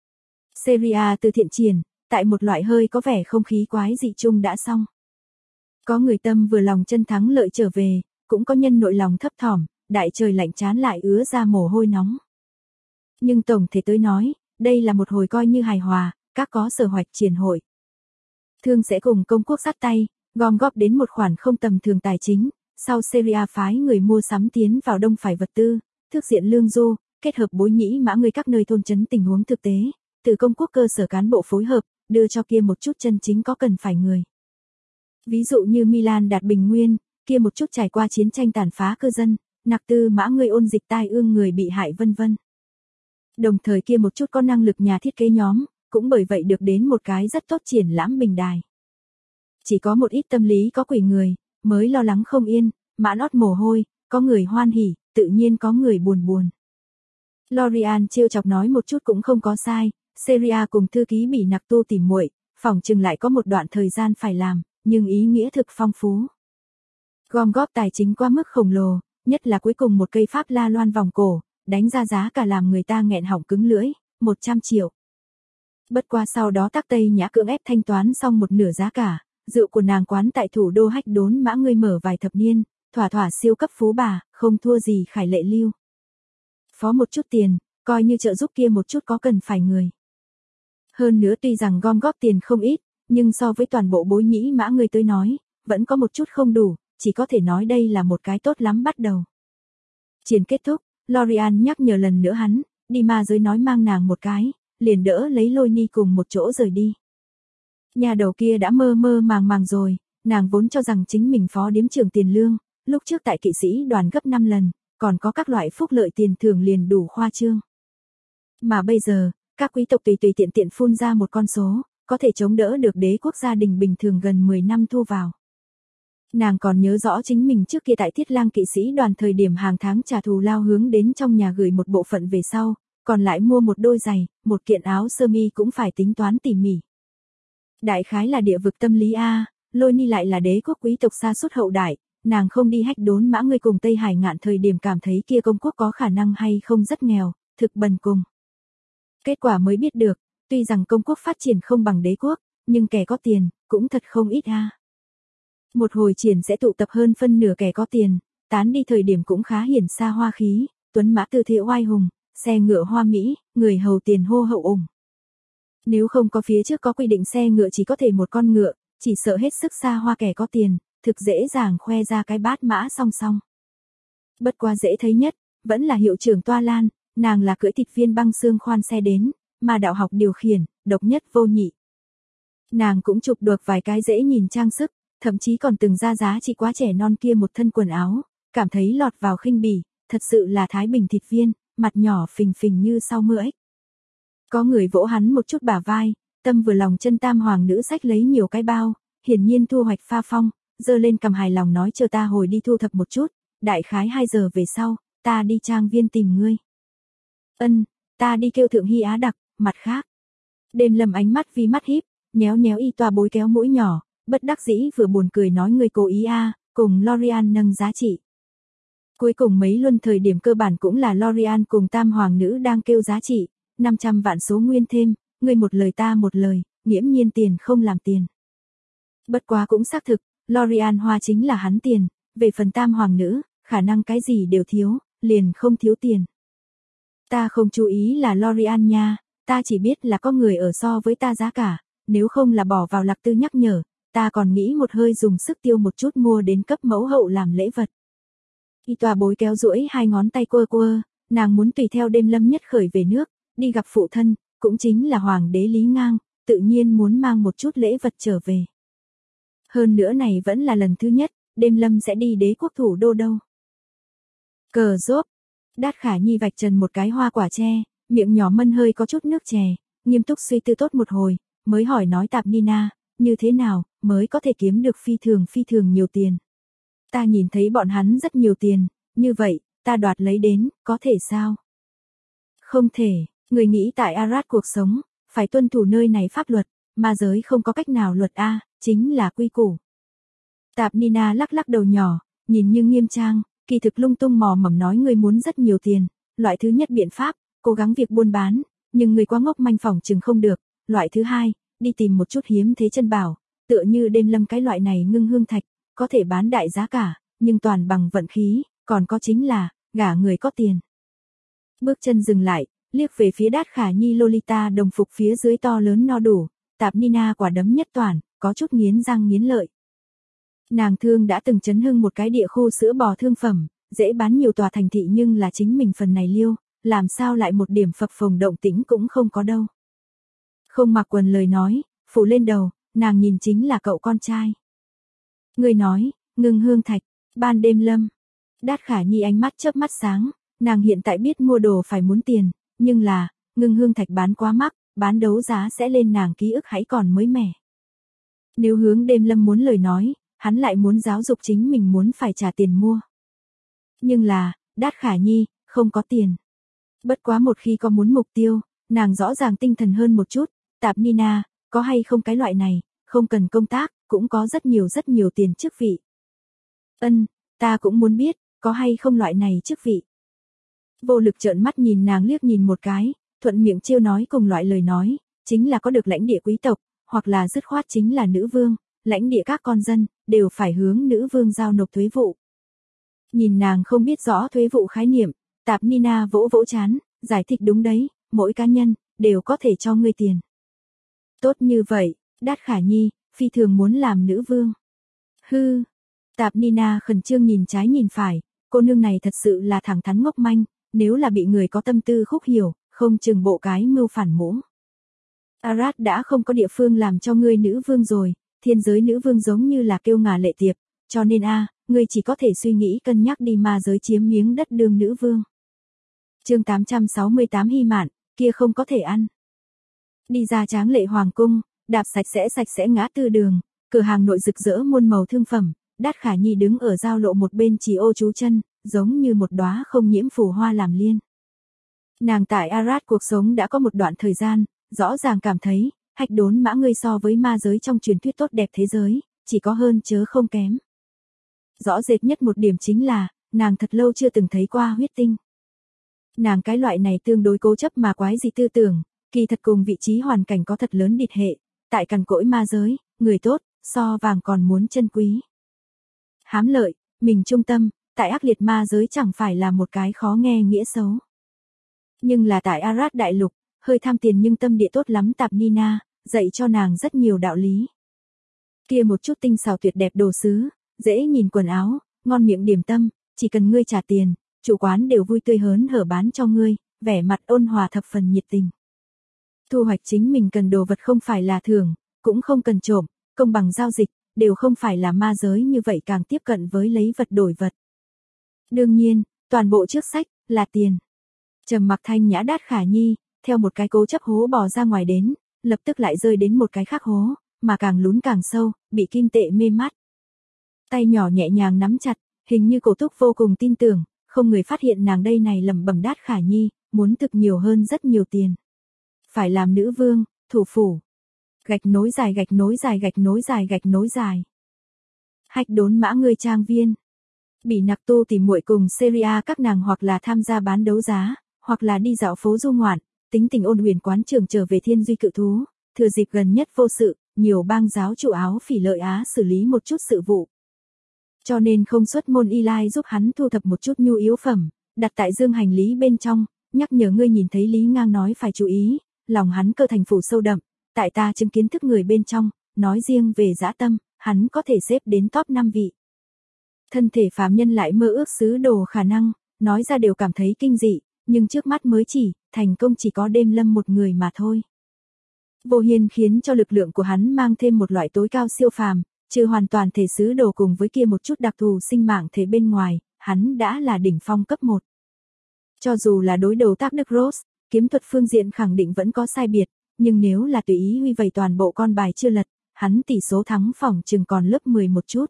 Syria từ thiện triển, tại một loại hơi có vẻ không khí quái dị chung đã xong. Có người tâm vừa lòng chân thắng lợi trở về, cũng có nhân nội lòng thấp thỏm, đại trời lạnh chán lại ứa ra mồ hôi nóng. Nhưng tổng thể tới nói, đây là một hồi coi như hài hòa, các có sở hoạch triển hội. Thương sẽ cùng công quốc sát tay, gom góp đến một khoản không tầm thường tài chính, sau Syria phái người mua sắm tiến vào đông phải vật tư, thực diện lương du, kết hợp bối nhĩ mã người các nơi thôn trấn tình huống thực tế, từ công quốc cơ sở cán bộ phối hợp, đưa cho kia một chút chân chính có cần phải người. Ví dụ như Milan đạt bình nguyên, kia một chút trải qua chiến tranh tàn phá cư dân, nặc tư mã người ôn dịch tai ương người bị hại vân vân. Đồng thời kia một chút có năng lực nhà thiết kế nhóm, cũng bởi vậy được đến một cái rất tốt triển lãm bình đài. Chỉ có một ít tâm lý có quỷ người, mới lo lắng không yên, mã nót mồ hôi, có người hoan hỉ, tự nhiên có người buồn buồn. Lorian trêu chọc nói một chút cũng không có sai, Syria cùng thư ký bị nặc tu tỉ muội, phỏng chừng lại có một đoạn thời gian phải làm, nhưng ý nghĩa thực phong phú. Gom góp tài chính quá mức khổng lồ, nhất là cuối cùng một cây pháp la loan vòng cổ, đánh ra giá cả làm người ta nghẹn họng cứng lưỡi, 100 triệu. Bất qua sau đó Tắc Tây Nhã cưỡng ép thanh toán xong một nửa giá cả, rượu của nàng quán tại thủ đô Hách Đốn mã ngươi mở vài thập niên, thỏa thỏa siêu cấp phú bà, không thua gì Khải Lệ Lưu. Phó một chút tiền, coi như trợ giúp kia một chút có cần phải người. Hơn nữa tuy rằng gom góp tiền không ít, nhưng so với toàn bộ bối nhĩ mã người tới nói, vẫn có một chút không đủ, chỉ có thể nói đây là một cái tốt lắm bắt đầu. Triển kết thúc, Lorian nhắc nhở lần nữa hắn, đi ma giới nói mang nàng một cái, liền đỡ lấy Lôi Ni cùng một chỗ rời đi. Nhà đầu kia đã mơ mơ màng màng rồi, nàng vốn cho rằng chính mình phó điếm trưởng tiền lương, lúc trước tại kỵ sĩ đoàn gấp 5 lần, còn có các loại phúc lợi tiền thưởng liền đủ khoa trương. Mà bây giờ, các quý tộc tùy tiện tiện phun ra một con số, có thể chống đỡ được đế quốc gia đình bình thường gần 10 năm thu vào. Nàng còn nhớ rõ chính mình trước kia tại Thiết Lang kỵ sĩ đoàn thời điểm hàng tháng trả thù lao hướng đến trong nhà gửi một bộ phận về sau, còn lại mua một đôi giày, một kiện áo sơ mi cũng phải tính toán tỉ mỉ. Đại khái là địa vực tâm lý A, Lôi Ni lại là đế quốc quý tộc xa suốt hậu đại, nàng không đi Hách Đốn mã ngươi cùng Tây Hải ngạn thời điểm cảm thấy kia công quốc có khả năng hay không rất nghèo, thực bần cùng. Kết quả mới biết được, tuy rằng công quốc phát triển không bằng đế quốc, nhưng kẻ có tiền, cũng thật không ít a. Một hồi triển sẽ tụ tập hơn phân nửa kẻ có tiền, tán đi thời điểm cũng khá hiển xa hoa khí, tuấn mã tư thế oai hùng, xe ngựa hoa mỹ, người hầu tiền hô hậu ủng. Nếu không có phía trước có quy định xe ngựa chỉ có thể một con ngựa, chỉ sợ hết sức xa hoa kẻ có tiền, thực dễ dàng khoe ra cái bát mã song song. Bất quá dễ thấy nhất, vẫn là hiệu trưởng Toa Lan, nàng là cưỡi thịt viên băng xương khoan xe đến, mà đạo học điều khiển, độc nhất vô nhị. Nàng cũng chụp được vài cái dễ nhìn trang sức, thậm chí còn từng ra giá trị quá trẻ non kia một thân quần áo, cảm thấy lọt vào khinh bỉ, thật sự là thái bình thịt viên, mặt nhỏ phình phình như sau mưa ếch. Có người vỗ hắn một chút bả vai, tâm vừa lòng chân tam hoàng nữ xách lấy nhiều cái bao, hiển nhiên thu hoạch pha phong, giơ lên cầm hài lòng nói chờ ta hồi đi thu thập một chút, đại khái 2 giờ về sau, ta đi trang viên tìm ngươi. Ân, ta đi kêu thượng hy á đặc, mặt khác. Đêm Lâm ánh mắt vi mắt híp, nhéo nhéo y toa bối kéo mũi nhỏ, bất đắc dĩ vừa buồn cười nói ngươi cố ý a, cùng Lorian nâng giá trị. Cuối cùng mấy luân thời điểm cơ bản cũng là Lorian cùng tam hoàng nữ đang kêu giá trị, 500 vạn số nguyên thêm, ngươi một lời ta một lời, nghiễm nhiên tiền không làm tiền. Bất quá cũng xác thực, Lorian hoa chính là hắn tiền, về phần tam hoàng nữ, khả năng cái gì đều thiếu, liền không thiếu tiền. Ta không chú ý là Lorian nha, ta chỉ biết là có người ở so với ta giá cả, nếu không là bỏ vào lạc tư nhắc nhở, ta còn nghĩ một hơi dùng sức tiêu một chút mua đến cấp mẫu hậu làm lễ vật. Y tòa bối kéo duỗi 2 ngón tay quơ quơ, nàng muốn tùy theo Đêm Lâm nhất khởi về nước, đi gặp phụ thân, cũng chính là hoàng đế Lý Ngang, tự nhiên muốn mang một chút lễ vật trở về. Hơn nữa này vẫn là lần thứ nhất, Đêm Lâm sẽ đi đế quốc thủ đô đâu. Cờ rốt, Đát Khả Nhi vạch trần một cái hoa quả tre, miệng nhỏ mân hơi có chút nước chè, nghiêm túc suy tư tốt một hồi, mới hỏi nói Tạp Nina, như thế nào, mới có thể kiếm được phi thường nhiều tiền. Ta nhìn thấy bọn hắn rất nhiều tiền, như vậy, ta đoạt lấy đến, có thể sao? Không thể, người nghĩ tại Arad cuộc sống, phải tuân thủ nơi này pháp luật, ma giới không có cách nào luật A, chính là quy củ. Tạp Nina lắc lắc đầu nhỏ, nhìn như nghiêm trang, kỳ thực lung tung mò mẫm nói người muốn rất nhiều tiền, loại thứ nhất biện pháp, cố gắng việc buôn bán, nhưng người quá ngốc manh phỏng chừng không được, loại thứ hai, đi tìm một chút hiếm thế chân bảo, tựa như Đêm Lâm cái loại này ngưng hương thạch, có thể bán đại giá cả, nhưng toàn bằng vận khí, còn có chính là, gả người có tiền. Bước chân dừng lại, liếc về phía Đát Khả Nhi Lolita đồng phục phía dưới to lớn no đủ, Tạp Nina quả đấm nhất toàn, có chút nghiến răng nghiến lợi. Nàng thương đã từng chấn hưng một cái địa khu sữa bò thương phẩm, dễ bán nhiều tòa thành thị nhưng là chính mình phần này liêu, làm sao lại một điểm phập phồng động tĩnh cũng không có đâu. Không mặc quần lời nói, phủ lên đầu, nàng nhìn chính là cậu con trai. Người nói, ngưng hương thạch, ban Đêm Lâm. Đát Khả Nhi ánh mắt chớp mắt sáng, nàng hiện tại biết mua đồ phải muốn tiền, nhưng là, ngưng hương thạch bán quá mắc, bán đấu giá sẽ lên nàng ký ức hãy còn mới mẻ. Nếu hướng Đêm Lâm muốn lời nói, hắn lại muốn giáo dục chính mình muốn phải trả tiền mua. Nhưng là, Đát Khả Nhi, không có tiền. Bất quá một khi có muốn mục tiêu, nàng rõ ràng tinh thần hơn một chút, Tạp Nina, có hay không cái loại này, không cần công tác, cũng có rất nhiều tiền chức vị. Ân, ta cũng muốn biết, có hay không loại này chức vị. Vô lực trợn mắt nhìn nàng liếc nhìn một cái, thuận miệng trêu nói cùng loại lời nói, chính là có được lãnh địa quý tộc, hoặc là dứt khoát chính là nữ vương, lãnh địa các con dân, đều phải hướng nữ vương giao nộp thuế vụ. Nhìn nàng không biết rõ thuế vụ khái niệm, Tạp Nina vỗ vỗ chán, giải thích đúng đấy, mỗi cá nhân, đều có thể cho ngươi tiền. Tốt như vậy, Đát Khả Nhi, phi thường muốn làm nữ vương. Hư, Tạp Nina khẩn trương nhìn trái nhìn phải, cô nương này thật sự là thẳng thắn ngốc manh, nếu là bị người có tâm tư khúc hiểu, không chừng bộ cái mưu phản muỗng. Arad đã không có địa phương làm cho ngươi nữ vương rồi, thiên giới nữ vương giống như là kêu ngà lệ tiệp, cho nên ngươi chỉ có thể suy nghĩ cân nhắc đi ma giới chiếm miếng đất đương nữ vương. Chương 868 Hy Mạn, kia không có thể ăn. Đi ra tráng lệ hoàng cung, đạp sạch sẽ ngã tư đường, cửa hàng nội rực rỡ muôn màu thương phẩm, Đát Khả Nhi đứng ở giao lộ một bên chỉ ô chú chân, giống như một đóa không nhiễm phù hoa làm liên. Nàng tại Arad cuộc sống đã có một đoạn thời gian, rõ ràng cảm thấy, hạch đốn mã ngươi so với ma giới trong truyền thuyết tốt đẹp thế giới, chỉ có hơn chớ không kém. Rõ rệt nhất một điểm chính là, nàng thật lâu chưa từng thấy qua huyết tinh. Nàng cái loại này tương đối cố chấp mà quái gì tư tưởng, Kỳ thật cùng vị trí hoàn cảnh có thật lớn địch hệ, tại cằn cỗi ma giới, người tốt, so vàng còn muốn chân quý. Hám lợi, mình trung tâm, tại ác liệt ma giới chẳng phải là một cái khó nghe nghĩa xấu. Nhưng là tại Arad đại lục, hơi tham tiền nhưng tâm địa tốt lắm Tạp Nina, dạy cho nàng rất nhiều đạo lý. Kia một chút tinh xảo tuyệt đẹp đồ sứ, dễ nhìn quần áo, ngon miệng điểm tâm, chỉ cần ngươi trả tiền, chủ quán đều vui tươi hớn hở bán cho ngươi, vẻ mặt ôn hòa thập phần nhiệt tình. Thu hoạch chính mình cần đồ vật không phải là thưởng, cũng không cần trộm, công bằng giao dịch, đều không phải là ma giới như vậy càng tiếp cận với lấy vật đổi vật. Đương nhiên, toàn bộ trước sách, là tiền. Trầm mặc thanh nhã Đát Khả Nhi, theo một cái cố chấp hố bò ra ngoài đến, lập tức lại rơi đến một cái khác hố, mà càng lún càng sâu, bị kim tệ mê mắt. Tay nhỏ nhẹ nhàng nắm chặt, hình như cổ túc vô cùng tin tưởng, không người phát hiện nàng đây này lẩm bẩm Đát Khả Nhi, muốn thực nhiều hơn rất nhiều tiền. Phải làm nữ vương, thủ phủ. Gạch nối dài gạch nối dài gạch nối dài gạch nối dài. Hách đốn mã ngươi trang viên. Bị nặc tu tìm muội cùng Syria các nàng hoặc là tham gia bán đấu giá, hoặc là đi dạo phố du ngoạn, tính tình ôn huyền quán trường trở về thiên duy cự thú, thừa dịp gần nhất vô sự, nhiều bang giáo chủ áo phỉ lợi Á xử lý một chút sự vụ. Cho nên không xuất môn Eli giúp hắn thu thập một chút nhu yếu phẩm, đặt tại dương hành lý bên trong, nhắc nhở ngươi nhìn thấy Lý Ngang nói phải chú ý, lòng hắn cơ thành phủ sâu đậm, tại ta chứng kiến thức người bên trong, nói riêng về dã tâm, hắn có thể xếp đến top 5 vị. Thân thể phàm nhân lại mơ ước sứ đồ khả năng, nói ra đều cảm thấy kinh dị, nhưng trước mắt mới chỉ, thành công chỉ có đêm lâm một người mà thôi. Vô Hiên khiến cho lực lượng của hắn mang thêm một loại tối cao siêu phàm, trừ hoàn toàn thể sứ đồ cùng với kia một chút đặc thù sinh mạng thể bên ngoài, hắn đã là đỉnh phong cấp 1. Cho dù là đối đầu tác Đức Rose, kiếm thuật phương diện khẳng định vẫn có sai biệt, nhưng nếu là tùy ý huy vẩy toàn bộ con bài chưa lật, hắn tỷ số thắng phỏng chừng còn lớp 10 một chút.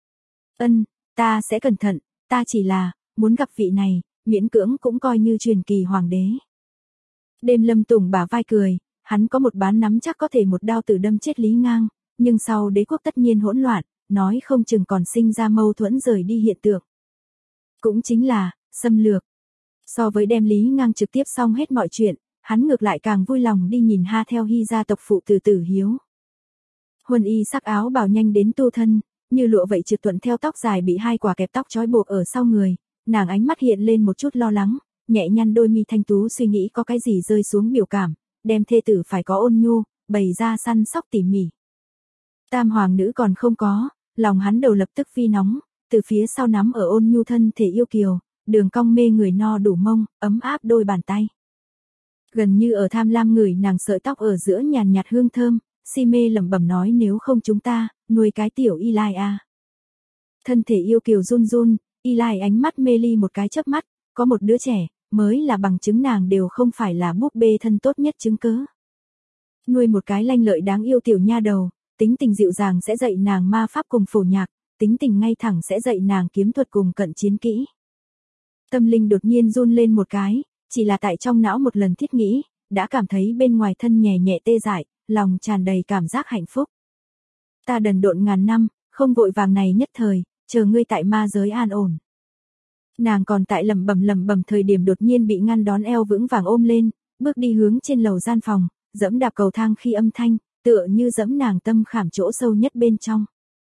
Ta sẽ cẩn thận, ta chỉ là, muốn gặp vị này, miễn cưỡng cũng coi như truyền kỳ hoàng đế. Đêm lâm tùng bả vai cười, hắn có một bán nắm chắc có thể một đao tử đâm chết Lý Ngang, nhưng sau đế quốc tất nhiên hỗn loạn, nói không chừng còn sinh ra mâu thuẫn rời đi hiện tượng. Cũng chính là, xâm lược. So với đem Lý Ngang trực tiếp xong hết mọi chuyện, hắn ngược lại càng vui lòng đi nhìn Ha theo Hy gia tộc phụ tử Tử Hiếu. Huân y sắc áo bào nhanh đến tu thân, như lụa vậy trượt thuận theo tóc dài bị hai quả kẹp tóc trói buộc ở sau người, nàng ánh mắt hiện lên một chút lo lắng, nhẹ nhăn đôi mi thanh tú suy nghĩ có cái gì rơi xuống biểu cảm, đem thê tử phải có ôn nhu, bày ra săn sóc tỉ mỉ. Tam hoàng nữ còn không có, lòng hắn đầu lập tức phi nóng, từ phía sau nắm ở ôn nhu thân thể yêu kiều, đường cong mê người no đủ mông, ấm áp đôi bàn tay. Gần như ở tham lam ngửi nàng sợi tóc ở giữa nhàn nhạt hương thơm, si mê lẩm bẩm nói nếu không chúng ta, nuôi cái tiểu Eli à. Thân thể yêu kiều run run, Eli ánh mắt mê ly một cái chớp mắt, có một đứa trẻ, mới là bằng chứng nàng đều không phải là búp bê thân tốt nhất chứng cớ. Nuôi một cái lanh lợi đáng yêu tiểu nha đầu, tính tình dịu dàng sẽ dạy nàng ma pháp cùng phổ nhạc, tính tình ngay thẳng sẽ dạy nàng kiếm thuật cùng cận chiến kỹ. Tâm linh đột nhiên run lên một cái, chỉ là tại trong não một lần thiết nghĩ, đã cảm thấy bên ngoài thân nhẹ nhẹ tê dại, lòng tràn đầy cảm giác hạnh phúc. Ta đần độn ngàn năm, không vội vàng này nhất thời, chờ ngươi tại ma giới an ổn. Nàng còn tại lẩm bẩm thời điểm đột nhiên bị ngăn đón eo vững vàng ôm lên, bước đi hướng trên lầu gian phòng, dẫm đạp cầu thang khi âm thanh, tựa như dẫm nàng tâm khảm chỗ sâu nhất bên trong.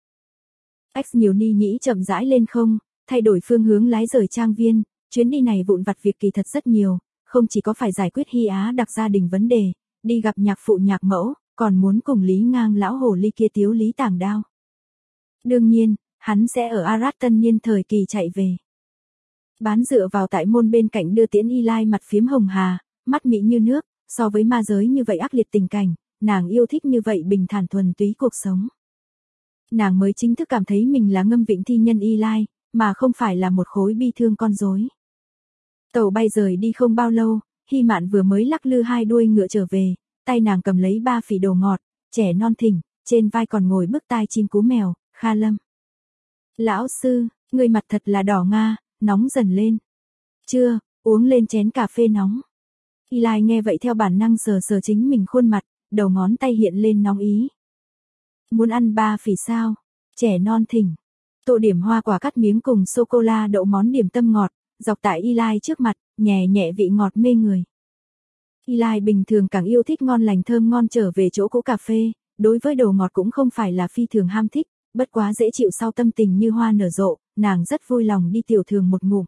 X nhiều ni nhĩ chậm rãi lên không, thay đổi phương hướng lái rời trang viên, chuyến đi này vụn vặt việc kỳ thật rất nhiều, không chỉ có phải giải quyết Hy Á đặc gia đình vấn đề, đi gặp nhạc phụ nhạc mẫu, còn muốn cùng Lý Ngang lão hồ ly kia tiếu lý tàng đao. Đương nhiên, hắn sẽ ở Arad tân niên thời kỳ chạy về. Bán dựa vào tại môn bên cạnh đưa tiễn Eli mặt phiếm hồng hà, mắt mỹ như nước, so với ma giới như vậy ác liệt tình cảnh, nàng yêu thích như vậy bình thản thuần túy cuộc sống. Nàng mới chính thức cảm thấy mình là ngâm vịnh thi nhân Eli, mà không phải là một khối bi thương con rối. Tàu bay rời đi không bao lâu, Hy Mạn vừa mới lắc lư hai đuôi ngựa trở về, tay nàng cầm lấy 3 phỉ đồ ngọt, trẻ non thỉnh, trên vai còn ngồi bức tai chim cú mèo, Kha Lâm. Lão sư, người mặt thật là đỏ nga, nóng dần lên. Chưa, uống lên chén cà phê nóng. Eli nghe vậy theo bản năng sờ sờ chính mình khuôn mặt, đầu ngón tay hiện lên nóng ý. Muốn ăn 3 phỉ sao? Trẻ non thỉnh. Tô điểm hoa quả cắt miếng cùng sô-cô-la đậu món điểm tâm ngọt, dọc tại Eli trước mặt, nhẹ nhẹ vị ngọt mê người. Eli bình thường càng yêu thích ngon lành thơm ngon trở về chỗ cũ cà phê, đối với đồ ngọt cũng không phải là phi thường ham thích, bất quá dễ chịu sau tâm tình như hoa nở rộ, nàng rất vui lòng đi tiểu thường một ngụm.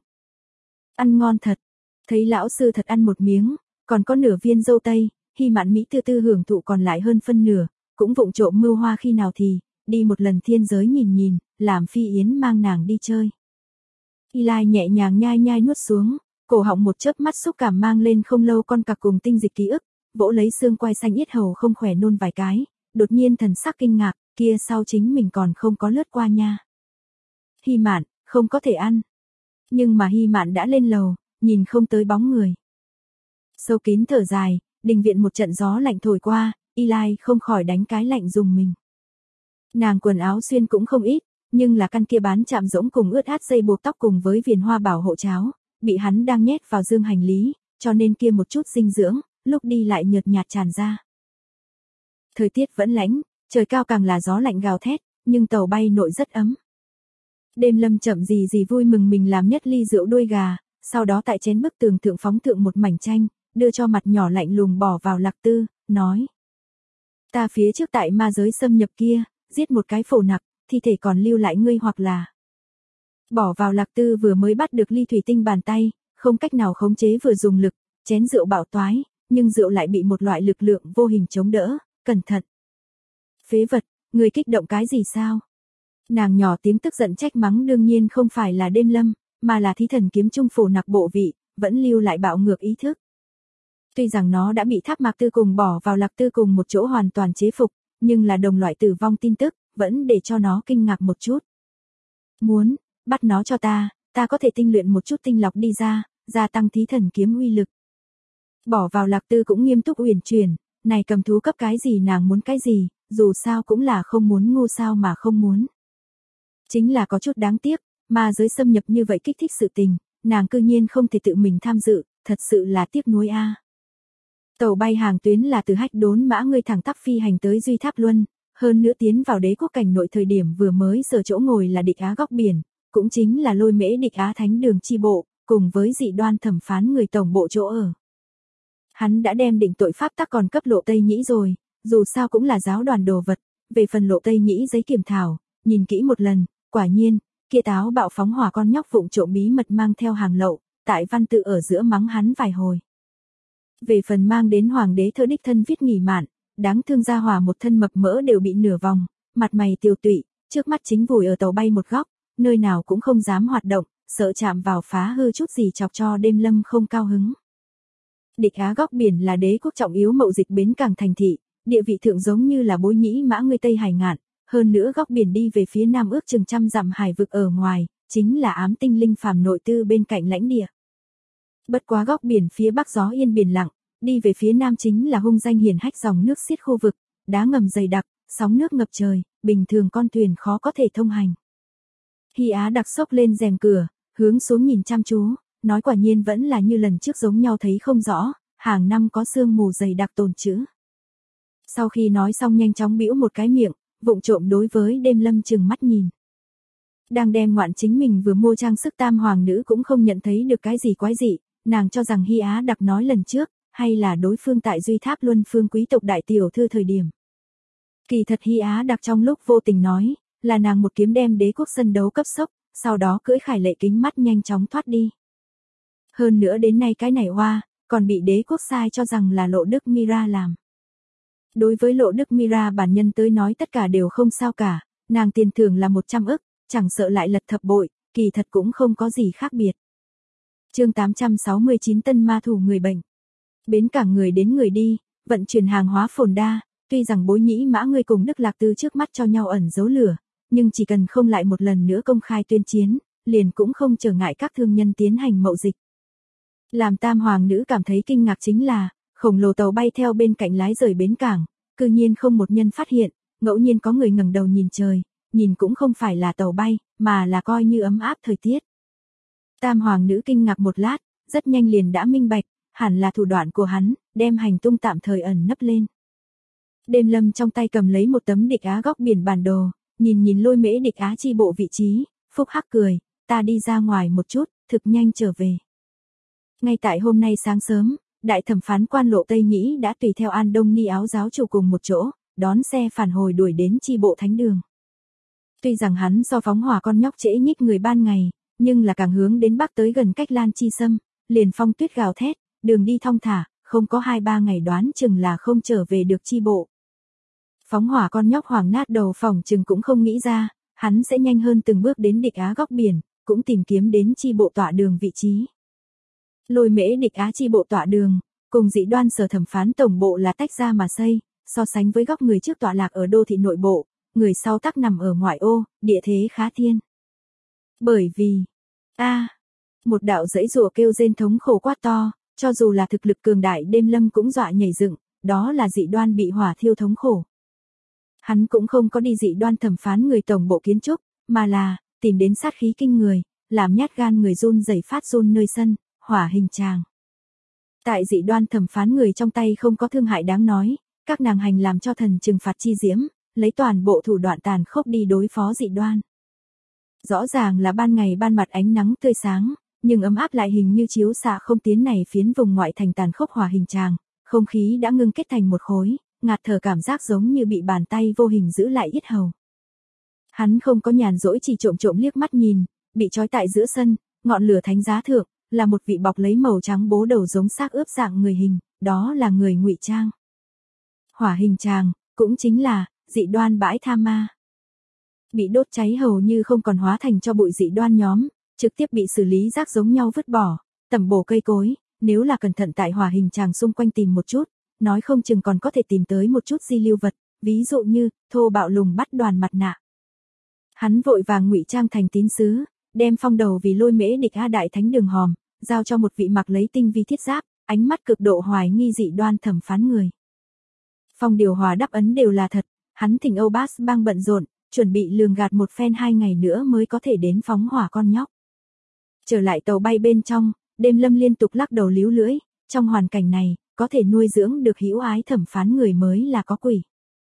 Ăn ngon thật. Thấy lão sư thật ăn một miếng, còn có nửa viên dâu tây, Hy Mạn Mỹ tư tư hưởng thụ còn lại hơn phân nửa, cũng vụng trộm mưu hoa khi nào thì, đi một lần thiên giới nhìn nhìn, làm Phi Yến mang nàng đi chơi. Eli nhẹ nhàng nhai nhai nuốt xuống, cổ họng một chớp mắt xúc cảm mang lên không lâu con cặc cùng tinh dịch ký ức, vỗ lấy xương quai xanh yết hầu không khỏe nôn vài cái, đột nhiên thần sắc kinh ngạc, kia sau chính mình còn không có lướt qua nha. Hy Mạn, không có thể ăn. Nhưng mà Hy Mạn đã lên lầu, nhìn không tới bóng người. Sâu kín thở dài, đình viện một trận gió lạnh thổi qua, Eli không khỏi đánh cái lạnh dùng mình. Nàng quần áo xuyên cũng không ít, nhưng là căn kia bán chạm rỗng cùng ướt át dây buộc tóc cùng với viền hoa bảo hộ cháo, bị hắn đang nhét vào dương hành lý, cho nên kia một chút dinh dưỡng, lúc đi lại nhợt nhạt tràn ra. Thời tiết vẫn lạnh, trời cao càng là gió lạnh gào thét, nhưng tàu bay nội rất ấm. Đêm Lâm chậm gì gì vui mừng mình làm nhất ly rượu đuôi gà, sau đó tại chén bức tường thượng phóng thượng một mảnh chanh, đưa cho mặt nhỏ lạnh lùng bỏ vào Lạc Tư, nói. Ta phía trước tại ma giới xâm nhập kia, giết một cái phổ nặc, thi thể còn lưu lại ngươi hoặc là. Bỏ vào Lạc Tư vừa mới bắt được ly thủy tinh bàn tay, không cách nào khống chế vừa dùng lực, chén rượu bạo toái, nhưng rượu lại bị một loại lực lượng vô hình chống đỡ, cẩn thận. Phế vật, người kích động cái gì sao? Nàng nhỏ tiếng tức giận trách mắng đương nhiên không phải là Đêm Lâm, mà là thí thần kiếm trung phổ nặc bộ vị, vẫn lưu lại bạo ngược ý thức. Tuy rằng nó đã bị Tháp Mạc Tư cùng bỏ vào Lạc Tư cùng một chỗ hoàn toàn chế phục, nhưng là đồng loại tử vong tin tức, vẫn để cho nó kinh ngạc một chút. Muốn, bắt nó cho ta có thể tinh luyện một chút tinh lọc đi ra, gia tăng thí thần kiếm uy lực. Bỏ vào Lạc Tư cũng nghiêm túc uyển chuyển, này cầm thú cấp cái gì nàng muốn cái gì, dù sao cũng là không muốn ngu sao mà không muốn. Chính là có chút đáng tiếc, mà giới xâm nhập như vậy kích thích sự tình, nàng cư nhiên không thể tự mình tham dự, thật sự là tiếc nuối a. Tàu bay hàng tuyến là từ Hách Đốn Mã ngươi thẳng tắp phi hành tới Duy Tháp Luân, hơn nữa tiến vào đế quốc cảnh nội thời điểm vừa mới sở chỗ ngồi là Địch Á góc biển, cũng chính là Lôi Mễ Địch Á thánh đường chi bộ, cùng với dị đoan thẩm phán người tổng bộ chỗ ở. Hắn đã đem định tội pháp tắc còn cấp Lộ Tây Nhĩ rồi, dù sao cũng là giáo đoàn đồ vật, về phần Lộ Tây Nhĩ giấy kiểm thảo, nhìn kỹ một lần, quả nhiên, kia táo bạo phóng hỏa con nhóc vụng trộm bí mật mang theo hàng lậu, tại văn tự ở giữa mắng hắn vài hồi. Về phần mang đến hoàng đế thơ đích thân viết nghỉ mạn, đáng thương gia hỏa một thân mập mỡ đều bị nửa vòng, mặt mày tiêu tụy, trước mắt chính vùi ở tàu bay một góc, nơi nào cũng không dám hoạt động, sợ chạm vào phá hư chút gì chọc cho Đêm Lâm không cao hứng. Địch Á góc biển là đế quốc trọng yếu mậu dịch bến cảng thành thị, địa vị thượng giống như là Bối Nhĩ Mã ngươi Tây Hải ngạn, hơn nữa góc biển đi về phía nam ước chừng trăm dặm hải vực ở ngoài, chính là Ám Tinh Linh phàm nội tư bên cạnh lãnh địa. Bất quá góc biển phía bắc gió yên biển lặng, đi về phía nam chính là hung danh hiển hách dòng nước xiết khu vực, đá ngầm dày đặc, sóng nước ngập trời, bình thường con thuyền khó có thể thông hành. Hy Á đặc xốc lên rèm cửa, hướng xuống nhìn chăm chú, nói quả nhiên vẫn là như lần trước giống nhau thấy không rõ, hàng năm có sương mù dày đặc tồn trữ. Sau khi nói xong nhanh chóng bĩu một cái miệng, vụng trộm đối với Đêm Lâm chừng mắt nhìn. Đang đem ngoạn chính mình vừa mua trang sức tam hoàng nữ cũng không nhận thấy được cái gì quái dị, nàng cho rằng Hy Á đặc nói lần trước, hay là đối phương tại Duy Tháp Luân phương quý tộc đại tiểu thư thời điểm. Kỳ thật Hy Á đặc trong lúc vô tình nói, là nàng một kiếm đem đế quốc sân đấu cấp sốc, sau đó cưỡi khải lệ kính mắt nhanh chóng thoát đi. Hơn nữa đến nay cái này hoa, còn bị đế quốc sai cho rằng là Lộ Đức Mira làm. Đối với Lộ Đức Mira bản nhân tới nói tất cả đều không sao cả, nàng tiền thưởng là 100 ức, chẳng sợ lại lật thập bội, kỳ thật cũng không có gì khác biệt. Chương 869 Tân ma thủ người bệnh. Bến cảng người đến người đi, vận chuyển hàng hóa phồn đa, tuy rằng Bối Nhĩ Mã ngươi cùng Đức Lạc Tư trước mắt cho nhau ẩn giấu lửa, nhưng chỉ cần không lại một lần nữa công khai tuyên chiến, liền cũng không trở ngại các thương nhân tiến hành mậu dịch. Làm tam hoàng nữ cảm thấy kinh ngạc chính là, khổng lồ tàu bay theo bên cạnh lái rời bến cảng, cư nhiên không một nhân phát hiện, ngẫu nhiên có người ngẩng đầu nhìn trời, nhìn cũng không phải là tàu bay, mà là coi như ấm áp thời tiết. Tam hoàng nữ kinh ngạc một lát, rất nhanh liền đã minh bạch, hẳn là thủ đoạn của hắn, đem hành tung tạm thời ẩn nấp lên. Đêm Lâm trong tay cầm lấy một tấm Địch Á góc biển bản đồ, nhìn nhìn Lôi Mễ Địch Á chi bộ vị trí, phúc hắc cười, ta đi ra ngoài một chút, thực nhanh trở về. Ngay tại hôm nay sáng sớm, đại thẩm phán quan Lộ Tây Nhĩ đã tùy theo An Đông Ni áo giáo chủ cùng một chỗ, đón xe phản hồi đuổi đến chi bộ thánh đường. Tuy rằng hắn so phóng hỏa con nhóc trễ nhích người ban ngày, nhưng là càng hướng đến bắc tới gần cách Lan Chi Sâm, liền phong tuyết gào thét, đường đi thong thả, không có 2-3 ngày đoán chừng là không trở về được chi bộ. Phóng hỏa con nhóc hoảng nát đầu phỏng chừng cũng không nghĩ ra, hắn sẽ nhanh hơn từng bước đến Địch Á góc biển, cũng tìm kiếm đến chi bộ tọa đường vị trí. Lôi Mễ Địch Á chi bộ tọa đường, cùng Dị Đoan sở thẩm phán tổng bộ là tách ra mà xây, so sánh với góc người trước tọa lạc ở đô thị nội bộ, người sau tắc nằm ở ngoại ô, địa thế khá thiên. Bởi vì, một đạo dãy rùa kêu rên thống khổ quát to, cho dù là thực lực cường đại Đêm Lâm cũng dọa nhảy dựng, đó là Dị Đoan bị hỏa thiêu thống khổ. Hắn cũng không có đi Dị Đoan thẩm phán người tổng bộ kiến trúc, mà là tìm đến sát khí kinh người, làm nhát gan người run rẩy phát run nơi sân, hỏa hình tràng. Tại Dị Đoan thẩm phán người trong tay không có thương hại đáng nói, các nàng hành làm cho thần trừng phạt chi diễm, lấy toàn bộ thủ đoạn tàn khốc đi đối phó Dị Đoan. Rõ ràng là ban ngày ban mặt ánh nắng tươi sáng, nhưng ấm áp lại hình như chiếu xạ không tiến này phiến vùng ngoại thành tàn khốc hỏa hình tràng, không khí đã ngưng kết thành một khối, ngạt thở cảm giác giống như bị bàn tay vô hình giữ lại yết hầu. Hắn không có nhàn rỗi chỉ trộm trộm liếc mắt nhìn, bị trói tại giữa sân, ngọn lửa thánh giá thượng, là một vị bọc lấy màu trắng bố đầu giống xác ướp dạng người hình, đó là người ngụy trang. Hỏa hình tràng, cũng chính là Dị Đoan bãi tha ma. Bị đốt cháy hầu như không còn hóa thành cho bụi Dị Đoan nhóm, trực tiếp bị xử lý rác giống nhau vứt bỏ, tẩm bổ cây cối, nếu là cẩn thận tại hỏa hình tràng xung quanh tìm một chút, nói không chừng còn có thể tìm tới một chút di lưu vật, ví dụ như thô bạo lùng bắt đoàn mặt nạ. Hắn vội vàng ngụy trang thành tín sứ, đem phong đầu vì Lôi Mễ Địch Á đại thánh đường hòm, giao cho một vị mặc lấy tinh vi thiết giáp, ánh mắt cực độ hoài nghi Dị Đoan thẩm phán người. Phong điều hòa đáp ấn đều là thật, hắn thỉnh Âu Bas bang bận rộn, chuẩn bị lường gạt một phen 2 ngày nữa mới có thể đến phóng hỏa con nhóc. Trở lại tàu bay bên trong, Đêm Lâm liên tục lắc đầu líu lưỡi, trong hoàn cảnh này, có thể nuôi dưỡng được hữu ái thẩm phán người mới là có quỷ.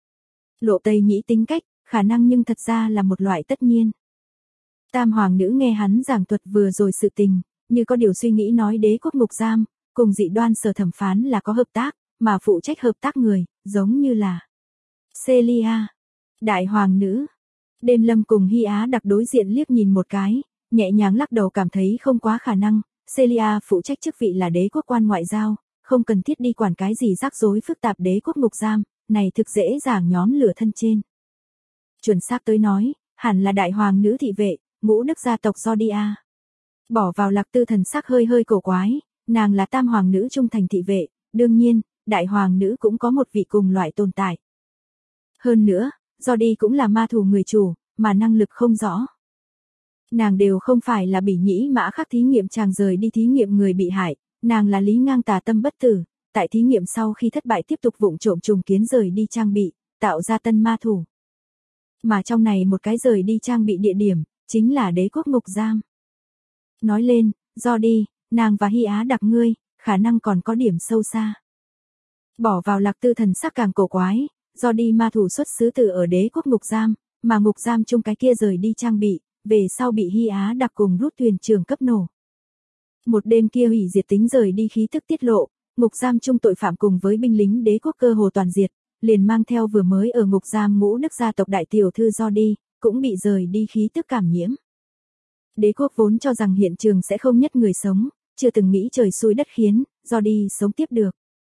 Lộ Tây Nhĩ tính cách, khả năng nhưng thật ra là một loại tất nhiên. Tam hoàng nữ nghe hắn giảng thuật vừa rồi sự tình, như có điều suy nghĩ nói Đế quốc ngục giam, cùng Dị Đoan sở thẩm phán là có hợp tác, mà phụ trách hợp tác người, giống như là Celia, đại hoàng nữ. Đêm Lâm cùng Hy Á đặc đối diện liếc nhìn một cái, nhẹ nhàng lắc đầu cảm thấy không quá khả năng, Celia phụ trách chức vị là đế quốc quan ngoại giao, không cần thiết đi quản cái gì rắc rối phức tạp đế quốc ngục giam, này thực dễ dàng nhóm lửa thân trên. Chuẩn xác tới nói, hẳn là đại hoàng nữ thị vệ, ngũ đức gia tộc Jordia. Bỏ vào Lạc Tư thần sắc hơi hơi cổ quái, nàng là tam hoàng nữ trung thành thị vệ, đương nhiên, đại hoàng nữ cũng có một vị cùng loại tồn tại. Hơn nữa, Jordi cũng là ma thủ người chủ, mà năng lực không rõ. Nàng đều không phải là Bỉ Nhĩ Mã Khắc thí nghiệm chàng rời đi thí nghiệm người bị hại, nàng là Lý Ngang tà tâm bất tử, tại thí nghiệm sau khi thất bại tiếp tục vụng trộm trùng kiến rời đi trang bị, tạo ra tân ma thủ. Mà trong này một cái rời đi trang bị địa điểm, chính là đế quốc ngục giam. Nói lên, Jordi, nàng và Hy Á đặc ngươi, khả năng còn có điểm sâu xa. Bỏ vào Lạc Tư thần sắc càng cổ quái, Jordi ma thủ xuất xứ từ ở đế quốc ngục giam, mà ngục giam chung cái kia rời đi trang bị, về sau bị Hy Á đặc cùng rút thuyền trưởng cấp nổ. Một đêm kia hủy diệt tính rời đi khí tức tiết lộ, ngục giam chung tội phạm cùng với binh lính đế quốc cơ hồ toàn diệt, liền mang theo vừa mới ở ngục giam ngũ đức gia tộc đại tiểu thư Jordi, cũng bị rời đi khí tức cảm nhiễm. Đế quốc vốn cho rằng hiện trường sẽ không nhất người sống, chưa từng nghĩ trời xui đất khiến, Jordi sống tiếp được.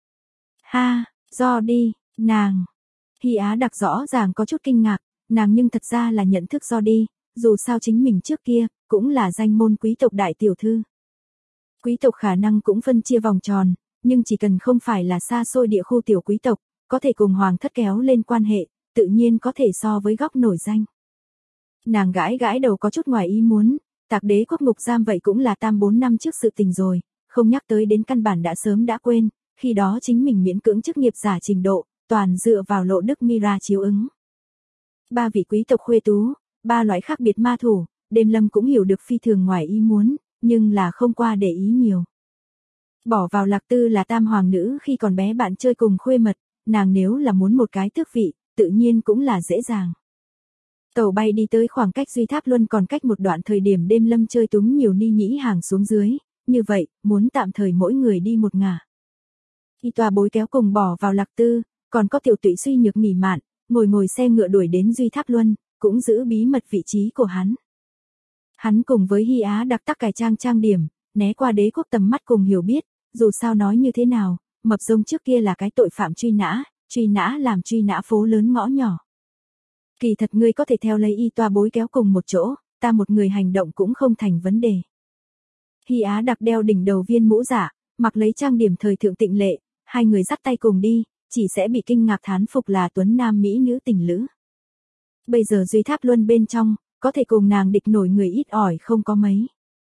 Ha, Jordi, nàng. Hy Á đặc rõ ràng có chút kinh ngạc, nàng nhưng thật ra là nhận thức Jordi, dù sao chính mình trước kia, cũng là danh môn quý tộc đại tiểu thư. Quý tộc khả năng cũng phân chia vòng tròn, nhưng chỉ cần không phải là xa xôi địa khu tiểu quý tộc, có thể cùng hoàng thất kéo lên quan hệ, tự nhiên có thể so với góc nổi danh. Nàng gãi gãi đầu có chút ngoài ý muốn, tạc đế quốc ngục giam vậy cũng là 4 năm trước sự tình rồi, không nhắc tới đến căn bản đã sớm đã quên, khi đó chính mình miễn cưỡng chức nghiệp giả trình độ, toàn dựa vào Lộ Đức Mira chiếu ứng. 3 vị quý tộc khuê tú, 3 loại khác biệt ma thủ, Đêm Lâm cũng hiểu được phi thường ngoài ý muốn, nhưng là không qua để ý nhiều. Bỏ vào Lạc Tư là tam hoàng nữ khi còn bé bạn chơi cùng khuê mật, nàng nếu là muốn một cái tước vị, tự nhiên cũng là dễ dàng. Tàu bay đi tới khoảng cách Duy Tháp Luân còn cách một đoạn thời điểm Đêm Lâm chơi túng nhiều ni nhĩ hàng xuống dưới, như vậy, muốn tạm thời mỗi người đi một ngả. Y Toa bối kéo cùng bỏ vào Lạc Tư, còn có Tiểu Tụy suy nhược nghỉ mạn, ngồi xe ngựa đuổi đến Duy Tháp Luân, cũng giữ bí mật vị trí của hắn. Hắn cùng với Hy Á Đặc tắc cải trang điểm, né qua đế quốc tầm mắt cùng hiểu biết, dù sao nói như thế nào, Mập Rông trước kia là cái tội phạm truy nã làm truy nã phố lớn ngõ nhỏ. Kỳ thật ngươi có thể theo lấy Y Toa bối kéo cùng một chỗ, ta một người hành động cũng không thành vấn đề. Hy Á Đặc đeo đỉnh đầu viên mũ giả, mặc lấy trang điểm thời thượng tịnh lệ, hai người dắt tay cùng đi, chỉ sẽ bị kinh ngạc thán phục là tuấn nam mỹ nữ tình lữ. Bây giờ Duy Tháp Luân bên trong, có thể cùng nàng địch nổi người ít ỏi không có mấy.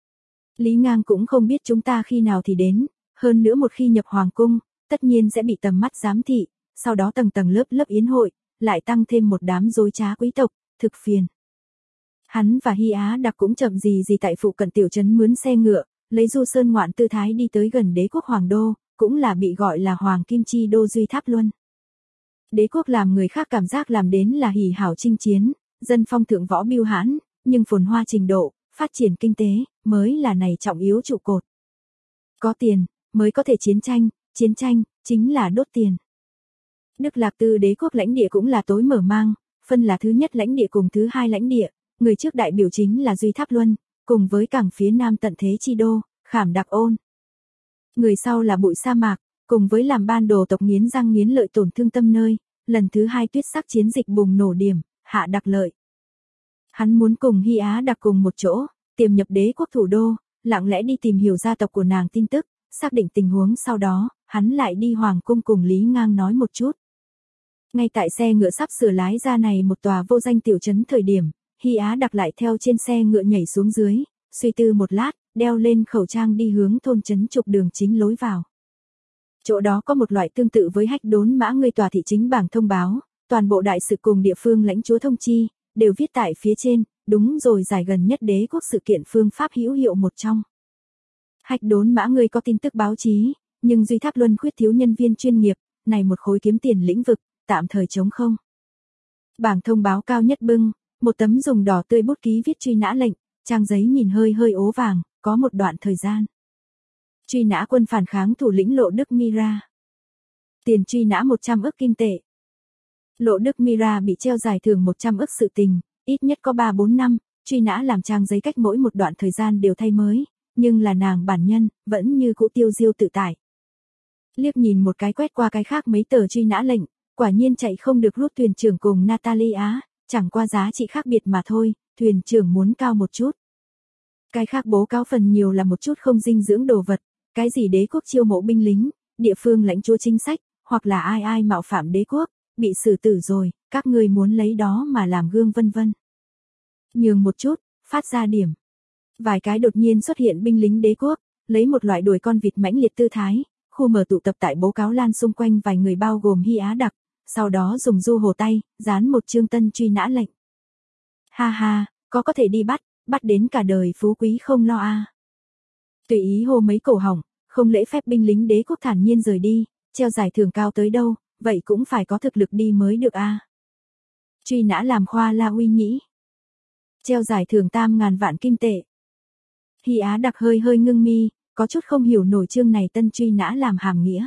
Lý Ngang cũng không biết chúng ta khi nào thì đến, hơn nữa một khi nhập hoàng cung, tất nhiên sẽ bị tầm mắt giám thị, sau đó tầng lớp yến hội, lại tăng thêm một đám dối trá quý tộc, thực phiền. Hắn và Hy Á Đặc cũng chậm gì tại phụ cận tiểu trấn mướn xe ngựa, lấy du sơn ngoạn tư thái đi tới gần đế quốc hoàng đô, cũng là bị gọi là Hoàng Kim Chi Đô Duy Tháp Luân. Đế quốc làm người khác cảm giác làm đến là hỉ hảo chinh chiến, dân phong thượng võ biêu hãn, nhưng phồn hoa trình độ, phát triển kinh tế, mới là này trọng yếu trụ cột. Có tiền, mới có thể chiến tranh, chính là đốt tiền. Đức Lạc Tư đế quốc lãnh địa cũng là tối mở mang, phân là thứ nhất lãnh địa cùng thứ hai lãnh địa, người trước đại biểu chính là Duy Tháp Luân, cùng với cảng phía nam tận thế chi đô, Khảm Đặc Ôn. Người sau là bụi sa mạc, cùng với làm ban đồ tộc nghiến răng nghiến lợi tổn thương tâm nơi, lần thứ hai tuyết sắc chiến dịch bùng nổ điểm, Hạ Đặc Lợi. Hắn muốn cùng Hy Á Đặc cùng một chỗ, tiềm nhập đế quốc thủ đô, lặng lẽ đi tìm hiểu gia tộc của nàng tin tức, xác định tình huống sau đó, hắn lại đi hoàng cung cùng Lý Ngang nói một chút. Ngay tại xe ngựa sắp sửa lái ra này một tòa vô danh tiểu trấn thời điểm, Hy Á Đặc lại theo trên xe ngựa nhảy xuống dưới, suy tư một lát, đeo lên khẩu trang đi hướng thôn trấn trục đường chính lối vào. Chỗ đó có một loại tương tự với hách đốn mã người tòa thị chính bảng thông báo, toàn bộ đại sự cùng địa phương lãnh chúa thông chi, đều viết tại phía trên, đúng rồi giải gần nhất đế quốc sự kiện phương pháp hữu hiệu một trong. Hách đốn mã người có tin tức báo chí, nhưng Duy Tháp Luân khuyết thiếu nhân viên chuyên nghiệp, này một khối kiếm tiền lĩnh vực, tạm thời trống không. Bảng thông báo cao nhất bưng, một tấm dùng đỏ tươi bút ký viết truy nã lệnh, trang giấy nhìn hơi ố vàng, có một đoạn thời gian. Truy nã quân phản kháng thủ lĩnh Lộ Đức Mira. Tiền truy nã 100 ức kim tệ. Lộ Đức Mira bị treo giải thưởng 100 ức sự tình, ít nhất có 3-4 năm, truy nã làm trang giấy cách mỗi một đoạn thời gian đều thay mới, nhưng là nàng bản nhân, vẫn như cũ tiêu diêu tự tại. Liếc nhìn một cái quét qua cái khác mấy tờ truy nã lệnh, quả nhiên chạy không được rút thuyền trưởng cùng Natalia, chẳng qua giá trị khác biệt mà thôi, thuyền trưởng muốn cao một chút. Cái khác bố cáo phần nhiều là một chút không dinh dưỡng đồ vật, cái gì đế quốc chiêu mộ binh lính, địa phương lãnh chúa chính sách, hoặc là ai mạo phạm đế quốc, bị xử tử rồi, các ngươi muốn lấy đó mà làm gương vân vân. Nhường một chút, phát ra điểm. Vài cái đột nhiên xuất hiện binh lính đế quốc, lấy một loại đuổi con vịt mãnh liệt tư thái, khu mở tụ tập tại bố cáo lan xung quanh vài người bao gồm Hy Á Đặc, sau đó dùng du hồ tay, dán một chương tân truy nã lệnh. Ha ha, có thể đi bắt đến cả đời phú quý không lo a. Tùy ý hô mấy cổ họng, không lễ phép binh lính đế quốc thản nhiên rời đi, treo giải thưởng cao tới đâu, vậy cũng phải có thực lực đi mới được a. Truy nã làm khoa la uy nhĩ. Treo giải thưởng 8.000 vạn kim tệ. Hy Á Đặc hơi ngưng mi, có chút không hiểu nổi chương này tân truy nã làm hàm nghĩa.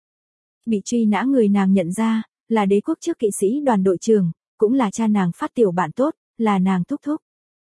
Bị truy nã người nàng nhận ra, là đế quốc trước kỵ sĩ đoàn đội trưởng, cũng là cha nàng phát tiểu bạn tốt, là nàng thúc thúc.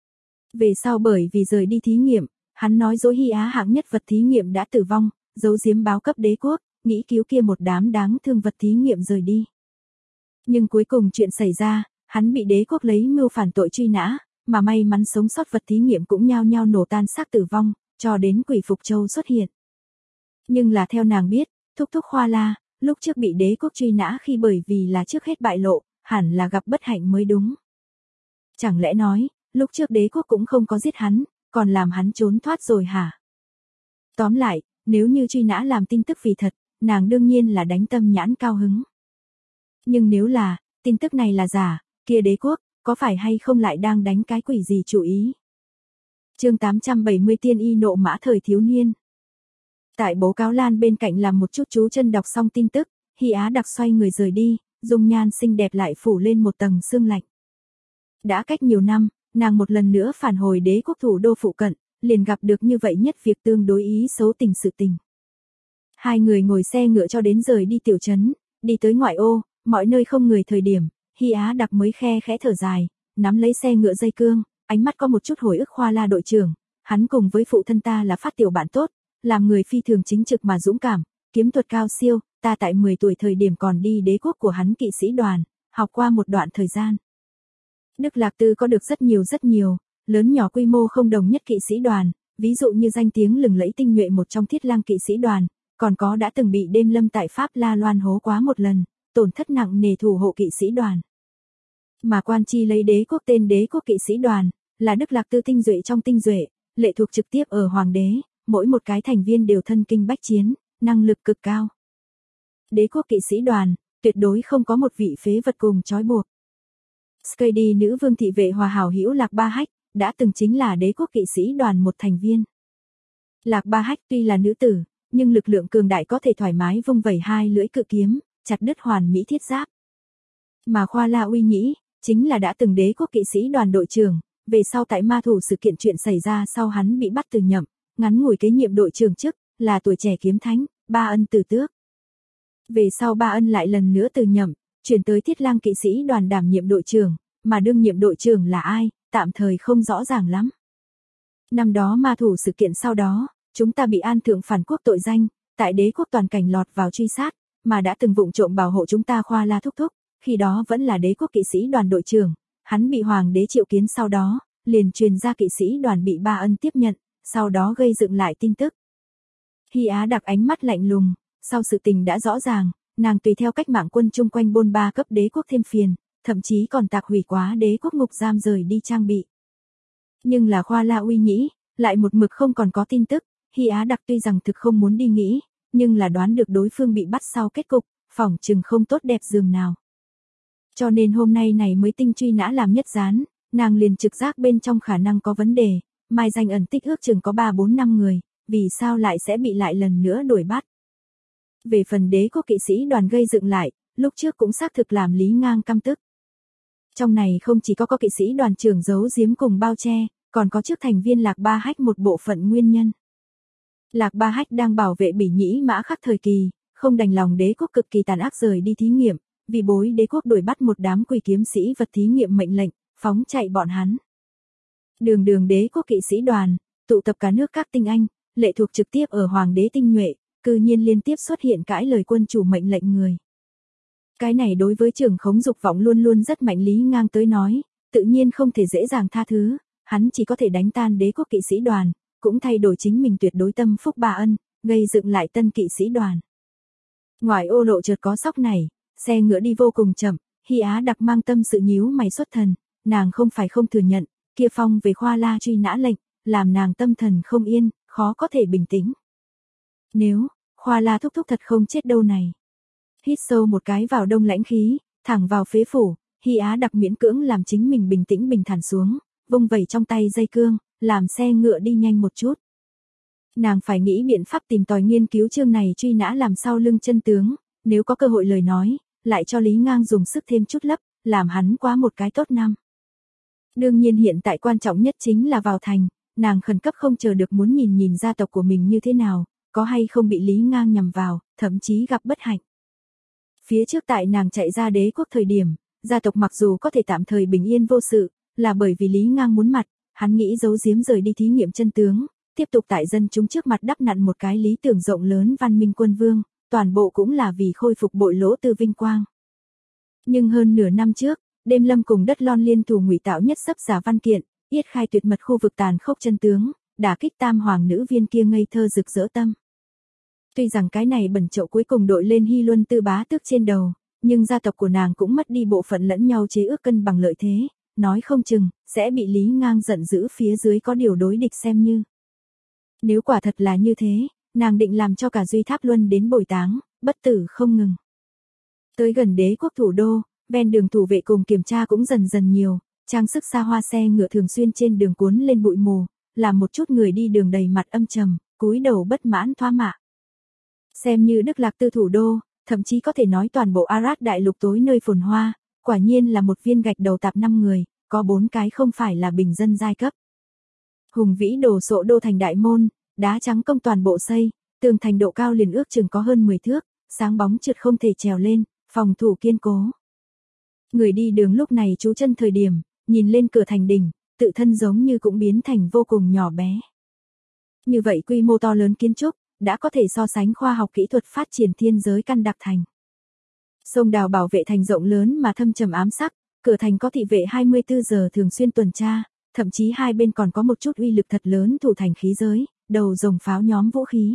Về sau bởi vì rời đi thí nghiệm, hắn nói dối Hy Á hạng nhất vật thí nghiệm đã tử vong, giấu giếm báo cấp đế quốc, nghĩ cứu kia một đám đáng thương vật thí nghiệm rời đi. Nhưng cuối cùng chuyện xảy ra, hắn bị đế quốc lấy mưu phản tội truy nã, mà may mắn sống sót vật thí nghiệm cũng nhao nhao nổ tan xác tử vong, cho đến Quỷ Phục Châu xuất hiện. Nhưng là theo nàng biết, thúc thúc Khoa La, lúc trước bị đế quốc truy nã khi bởi vì là trước hết bại lộ, hẳn là gặp bất hạnh mới đúng. Chẳng lẽ nói, lúc trước đế quốc cũng không có giết hắn, còn làm hắn trốn thoát rồi hả? Tóm lại, nếu như truy nã làm tin tức vì thật, nàng đương nhiên là đánh tâm nhãn cao hứng. Nhưng nếu là, tin tức này là giả, kia đế quốc, có phải hay không lại đang đánh cái quỷ gì chủ ý? Chương 870 Tiên y nộ mã thời thiếu niên. Tại bố cáo lan bên cạnh làm một chút chú chân đọc xong tin tức, Hy Á Đặc xoay người rời đi, dung nhan xinh đẹp lại phủ lên một tầng sương lạnh. Đã cách nhiều năm, nàng một lần nữa phản hồi đế quốc thủ đô phụ cận, liền gặp được như vậy nhất việc tương đối ý xấu tình sự tình. Hai người ngồi xe ngựa cho đến rời đi tiểu trấn, đi tới ngoại ô, mọi nơi không người thời điểm, Hy Á Đặc mới khe khẽ thở dài, nắm lấy xe ngựa dây cương, ánh mắt có một chút hồi ức Khoa La đội trưởng, hắn cùng với phụ thân ta là phát tiểu bạn tốt, làm người phi thường chính trực mà dũng cảm, kiếm thuật cao siêu, ta tại 10 tuổi thời điểm còn đi đế quốc của hắn kỵ sĩ đoàn, học qua một đoạn thời gian. Đức Lạc Tư có được rất nhiều, lớn nhỏ quy mô không đồng nhất kỵ sĩ đoàn, ví dụ như danh tiếng lừng lẫy tinh nhuệ một trong Thiết Lang kỵ sĩ đoàn, còn có đã từng bị đêm lâm tại Pháp La Loan hố quá một lần, tổn thất nặng nề thủ hộ kỵ sĩ đoàn. Mà quan chi lấy đế quốc tên đế quốc kỵ sĩ đoàn, là Đức Lạc Tư tinh duệ trong tinh duệ, lệ thuộc trực tiếp ở hoàng đế, mỗi một cái thành viên đều thân kinh bách chiến, năng lực cực cao. Đế quốc kỵ sĩ đoàn, tuyệt đối không có một vị phế vật cùng trói buộc. Skady nữ vương thị vệ hòa hảo hữu Lạc Ba Hách, đã từng chính là đế quốc kỵ sĩ đoàn một thành viên. Lạc Ba Hách tuy là nữ tử, nhưng lực lượng cường đại có thể thoải mái vung vẩy hai lưỡi cự kiếm, chặt đứt hoàn mỹ thiết giáp. Mà Khoa La Uy Nhĩ, chính là đã từng đế quốc kỵ sĩ đoàn đội trưởng, về sau tại ma thủ sự kiện chuyện xảy ra sau hắn bị bắt từ nhậm, ngắn ngủi kế nhiệm đội trưởng chức, là tuổi trẻ kiếm thánh, Ba Ân từ tước. Về sau Ba Ân lại lần nữa từ nhậm, chuyển tới Thiết Lang kỵ sĩ đoàn đảm nhiệm đội trưởng, mà đương nhiệm đội trưởng là ai, tạm thời không rõ ràng lắm. Năm đó ma thủ sự kiện sau đó, chúng ta bị An Thượng phản quốc tội danh, tại đế quốc toàn cảnh lọt vào truy sát, mà đã từng vụng trộm bảo hộ chúng ta Khoa La thúc thúc, khi đó vẫn là đế quốc kỵ sĩ đoàn đội trưởng, hắn bị hoàng đế triệu kiến sau đó, liền truyền ra kỵ sĩ đoàn bị Ba Ân tiếp nhận, sau đó gây dựng lại tin tức. Hy Á Đặc ánh mắt lạnh lùng, sau sự tình đã rõ ràng, nàng tùy theo cách mạng quân chung quanh bôn ba cấp đế quốc thêm phiền, thậm chí còn tạc hủy quá đế quốc ngục giam rời đi trang bị. Nhưng là Khoa La Uy Nhĩ, lại một mực không còn có tin tức, Hy Á Đặc tuy rằng thực không muốn đi nghĩ, nhưng là đoán được đối phương bị bắt sau kết cục, phỏng chừng không tốt đẹp giường nào. Cho nên hôm nay này mới tinh truy nã làm nhất gián, nàng liền trực giác bên trong khả năng có vấn đề, mai danh ẩn tích ước chừng có 3-4-5 người, vì sao lại sẽ bị lại lần nữa đuổi bắt. Về phần đế quốc kỵ sĩ đoàn gây dựng lại, lúc trước cũng xác thực làm Lý Ngang căm tức. Trong này không chỉ có kỵ sĩ đoàn trưởng giấu giếm cùng bao che, còn có trước thành viên Lạc Ba Hách một bộ phận nguyên nhân. Lạc Ba Hách đang bảo vệ Bỉ Nhĩ Mã Khắc thời kỳ, không đành lòng đế quốc cực kỳ tàn ác rời đi thí nghiệm, vì bối đế quốc đuổi bắt một đám quỷ kiếm sĩ vật thí nghiệm mệnh lệnh, phóng chạy bọn hắn. Đường đế quốc kỵ sĩ đoàn, tụ tập cả nước các tinh anh, lệ thuộc trực tiếp ở hoàng đế tinh nhuệ, cư nhiên liên tiếp xuất hiện cãi lời quân chủ mệnh lệnh người. Cái này đối với trưởng khống dục vọng luôn luôn rất mạnh Lý Ngang tới nói, tự nhiên không thể dễ dàng tha thứ, hắn chỉ có thể đánh tan đế quốc kỵ sĩ đoàn, cũng thay đổi chính mình tuyệt đối tâm phúc Ba Ân, gây dựng lại tân kỵ sĩ đoàn. Ngoài ô lộ chợt có sóc này, xe ngựa đi vô cùng chậm, Hy Á Đặc mang tâm sự nhíu mày xuất thần, nàng không phải không thừa nhận, kia phong về Khoa La truy nã lệnh, làm nàng tâm thần không yên, khó có thể bình tĩnh. Nếu, Khoa La thúc thúc thật không chết đâu này. Hít sâu một cái vào đông lãnh khí, thẳng vào phế phủ, Hy Á Đặc miễn cưỡng làm chính mình bình tĩnh bình thản xuống, vung vẩy trong tay dây cương, làm xe ngựa đi nhanh một chút. Nàng phải nghĩ biện pháp tìm tòi nghiên cứu chương này truy nã làm sau lưng chân tướng, nếu có cơ hội lời nói, lại cho Lý Ngang dùng sức thêm chút lấp, làm hắn quá một cái tốt năm. Đương nhiên hiện tại quan trọng nhất chính là vào thành, nàng khẩn cấp không chờ được muốn nhìn gia tộc của mình như thế nào, có hay không bị Lý Ngang nhằm vào, thậm chí gặp bất hạnh. Phía trước tại nàng chạy ra đế quốc thời điểm, gia tộc mặc dù có thể tạm thời bình yên vô sự, là bởi vì Lý Ngang muốn mặt, hắn nghĩ giấu giếm rời đi thí nghiệm chân tướng, tiếp tục tại dân chúng trước mặt đắp nặn một cái lý tưởng rộng lớn văn minh quân vương, toàn bộ cũng là vì khôi phục bội lỗ tư vinh quang. Nhưng hơn nửa năm trước, đêm lâm cùng đất lon liên thủ ngụy tạo nhất sấp giả văn kiện, yết khai tuyệt mật khu vực tàn khốc chân tướng, đả kích tam hoàng nữ viên kia ngây thơ rực rỡ tâm. Tuy rằng cái này bẩn chậu cuối cùng đội lên Hy Luân Tư bá tước trên đầu, nhưng gia tộc của nàng cũng mất đi bộ phận lẫn nhau chế ước cân bằng lợi thế, nói không chừng, sẽ bị Lý Ngang giận dữ phía dưới có điều đối địch xem như. Nếu quả thật là như thế, nàng định làm cho cả Duy Tháp Luân đến bồi táng, bất tử không ngừng. Tới gần đế quốc thủ đô, ven đường thủ vệ cùng kiểm tra cũng dần dần nhiều, trang sức xa hoa xe ngựa thường xuyên trên đường cuốn lên bụi mù, làm một chút người đi đường đầy mặt âm trầm, cúi đầu bất mãn thoá mạ. Xem như Đức Lạc Tư thủ đô, thậm chí có thể nói toàn bộ Arad đại lục tối nơi phồn hoa, quả nhiên là một viên gạch đầu tạp 5 người, có 4 cái không phải là bình dân giai cấp. Hùng vĩ đồ sộ đô thành đại môn, đá trắng công toàn bộ xây, Tường thành độ cao liền ước chừng có hơn 10 thước, sáng bóng trượt không thể trèo lên, phòng thủ kiên cố. Người đi đường lúc này trú chân thời điểm, nhìn lên cửa thành đỉnh, tự thân giống như cũng biến thành vô cùng nhỏ bé. Như vậy quy mô to lớn kiến trúc, đã có thể so sánh khoa học kỹ thuật phát triển thiên giới căn đặc thành. Sông đào bảo vệ thành rộng lớn mà thâm trầm ám sắc, cửa thành có thị vệ 24 giờ thường xuyên tuần tra, thậm chí hai bên còn có một chút uy lực thật lớn thủ thành khí giới, đầu rồng pháo nhóm vũ khí.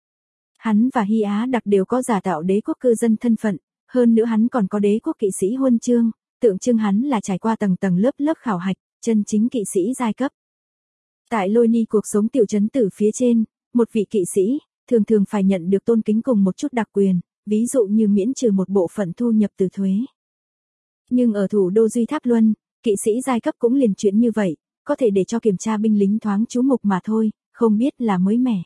Hắn và Hy Á Đặc đều có giả tạo đế quốc cư dân thân phận, hơn nữa hắn còn có đế quốc kỵ sĩ huân chương, tượng trưng hắn là trải qua tầng tầng lớp lớp khảo hạch, chân chính kỵ sĩ giai cấp. Tại Lôi Ni cuộc sống tiểu trấn tử phía trên, một vị kỵ sĩ, thường thường phải nhận được tôn kính cùng một chút đặc quyền, ví dụ như miễn trừ một bộ phận thu nhập từ thuế. Nhưng ở thủ đô Duy Tháp Luân, kỵ sĩ giai cấp cũng liền chuyện như vậy, có thể để cho kiểm tra binh lính thoáng chú mục mà thôi, không biết là mới mẻ.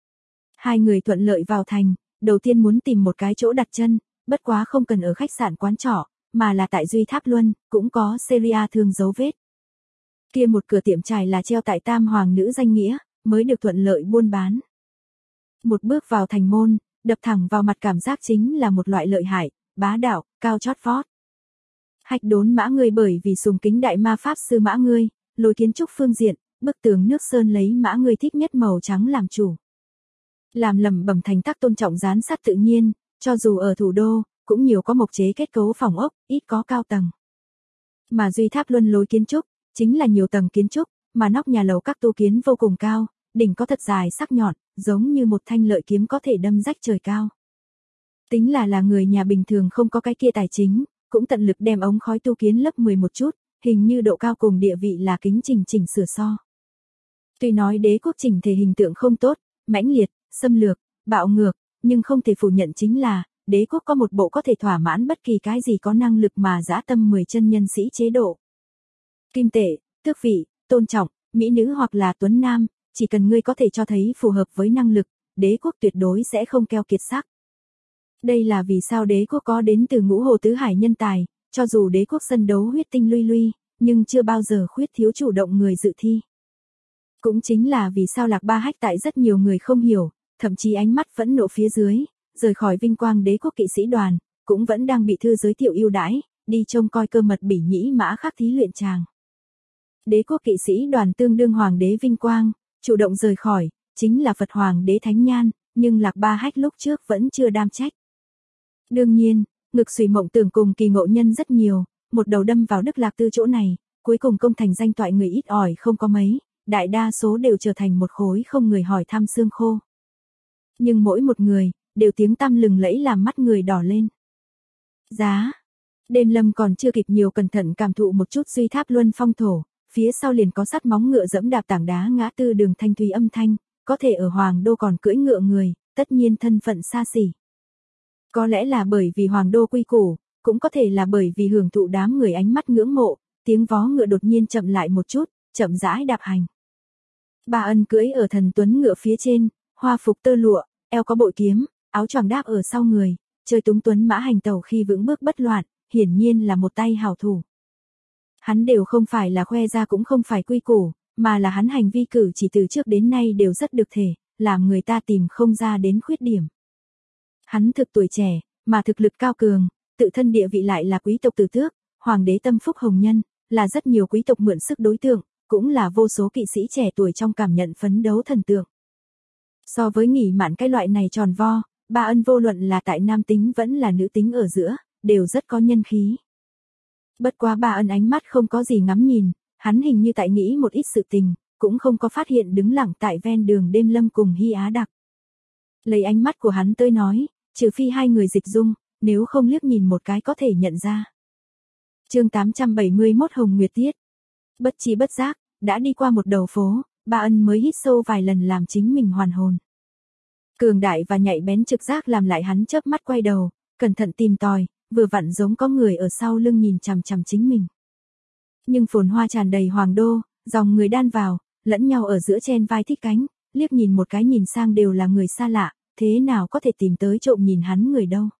Hai người thuận lợi vào thành, đầu tiên muốn tìm một cái chỗ đặt chân, bất quá không cần ở khách sạn quán trọ, mà là tại Duy Tháp Luân, cũng có Syria thương dấu vết. Kia một cửa tiệm trải là treo tại Tam Hoàng nữ danh nghĩa, mới được thuận lợi buôn bán. Một bước vào thành môn, đập thẳng vào mặt cảm giác chính là một loại lợi hại, bá đạo, cao chót vót. Hạch đốn mã ngươi bởi vì sùng kính đại ma pháp sư mã ngươi, lối kiến trúc phương diện, bức tường nước sơn lấy mã ngươi thích nhất màu trắng làm chủ. Làm lầm bẩm thành tác tôn trọng gián sát tự nhiên, cho dù ở thủ đô, cũng nhiều có mộc chế kết cấu phòng ốc, ít có cao tầng. Mà Duy Tháp Luân lối kiến trúc, chính là nhiều tầng kiến trúc, mà nóc nhà lầu các tu kiến vô cùng cao, đỉnh có thật dài sắc nhọn, giống như một thanh lợi kiếm có thể đâm rách trời cao. Tính là người nhà bình thường không có cái kia tài chính, cũng tận lực đem ống khói tu kiến lấp 10 một chút, hình như độ cao cùng địa vị là kính chỉnh sửa so. Tuy nói đế quốc chỉnh thể hình tượng không tốt, mãnh liệt, xâm lược, bạo ngược, nhưng không thể phủ nhận chính là, đế quốc có một bộ có thể thỏa mãn bất kỳ cái gì có năng lực mà dã tâm 10 chân nhân sĩ chế độ. Kim tệ, tước vị, tôn trọng, mỹ nữ hoặc là tuấn nam, chỉ cần ngươi có thể cho thấy phù hợp với năng lực, đế quốc tuyệt đối sẽ không keo kiệt sắc. Đây là vì sao đế quốc có đến từ ngũ hồ tứ hải nhân tài, cho dù đế quốc sân đấu huyết tinh luy luy, nhưng chưa bao giờ khuyết thiếu chủ động người dự thi. Cũng chính là vì sao Lạc Ba Hách tại rất nhiều người không hiểu, thậm chí ánh mắt phẫn nộ phía dưới, rời khỏi vinh quang đế quốc kỵ sĩ đoàn, cũng vẫn đang bị thư giới thiệu ưu đãi, đi trông coi cơ mật bỉ nhĩ mã khắc thí luyện tràng. Đế quốc kỵ sĩ đoàn tương đương hoàng đế vinh quang, chủ động rời khỏi, chính là Phật hoàng đế thánh nhan, nhưng Lạc Ba Hách lúc trước vẫn chưa đam trách. Đương nhiên, ngực xùy mộng tưởng cùng kỳ ngộ nhân rất nhiều, một đầu đâm vào Đức Lạc Tư chỗ này, cuối cùng công thành danh toại người ít ỏi không có mấy, đại đa số đều trở thành một khối không người hỏi thăm xương khô. Nhưng mỗi một người, đều tiếng tăm lừng lẫy làm mắt người đỏ lên. Giá. Đêm Lâm còn chưa kịp nhiều cẩn thận cảm thụ một chút Duy Tháp Luân phong thổ, phía sau liền có sắt móng ngựa dẫm đạp tảng đá ngã tư đường thanh thúy âm thanh, có thể ở Hoàng Đô còn cưỡi ngựa người, tất nhiên thân phận xa xỉ. Có lẽ là bởi vì Hoàng Đô quy củ, cũng có thể là bởi vì hưởng thụ đám người ánh mắt ngưỡng mộ, tiếng vó ngựa đột nhiên chậm lại một chút, chậm rãi đạp hành. Bà Ân cưỡi ở thần tuấn ngựa phía trên, hoa phục tơ lụa, eo có bội kiếm, áo choàng đáp ở sau người, chơi túng tuấn mã hành tẩu khi vững bước bất loạn, hiển nhiên là một tay hảo thủ. Hắn đều không phải là khoe ra cũng không phải quy củ, mà là hắn hành vi cử chỉ từ trước đến nay đều rất được thể, làm người ta tìm không ra đến khuyết điểm. Hắn thực tuổi trẻ, mà thực lực cao cường, tự thân địa vị lại là quý tộc tử tước, hoàng đế tâm phúc hồng nhân, là rất nhiều quý tộc mượn sức đối tượng, cũng là vô số kỵ sĩ trẻ tuổi trong cảm nhận phấn đấu thần tượng. So với nghỉ mạn cái loại này tròn vo, Ba Ân vô luận là tại nam tính vẫn là nữ tính ở giữa, đều rất có nhân khí. Bất quá Ba Ân ánh mắt không có gì ngắm nhìn, hắn hình như tại nghĩ một ít sự tình, cũng không có phát hiện đứng lặng tại ven đường Đêm Lâm cùng Hy Á Đặc. Lấy ánh mắt của hắn tới nói, trừ phi hai người dịch dung, nếu không liếc nhìn một cái có thể nhận ra. Chương 871 Hồng Nguyệt Tiết. Bất chi bất giác, đã đi qua một đầu phố, Ba Ân mới hít sâu vài lần làm chính mình hoàn hồn. Cường đại và nhạy bén trực giác làm lại hắn chớp mắt quay đầu, cẩn thận tìm tòi, vừa vặn giống có người ở sau lưng nhìn chằm chằm chính mình. Nhưng phồn hoa tràn đầy Hoàng Đô, dòng người đan vào, lẫn nhau ở giữa chen vai thích cánh, liếc nhìn một cái nhìn sang đều là người xa lạ, thế nào có thể tìm tới trộm nhìn hắn người đâu.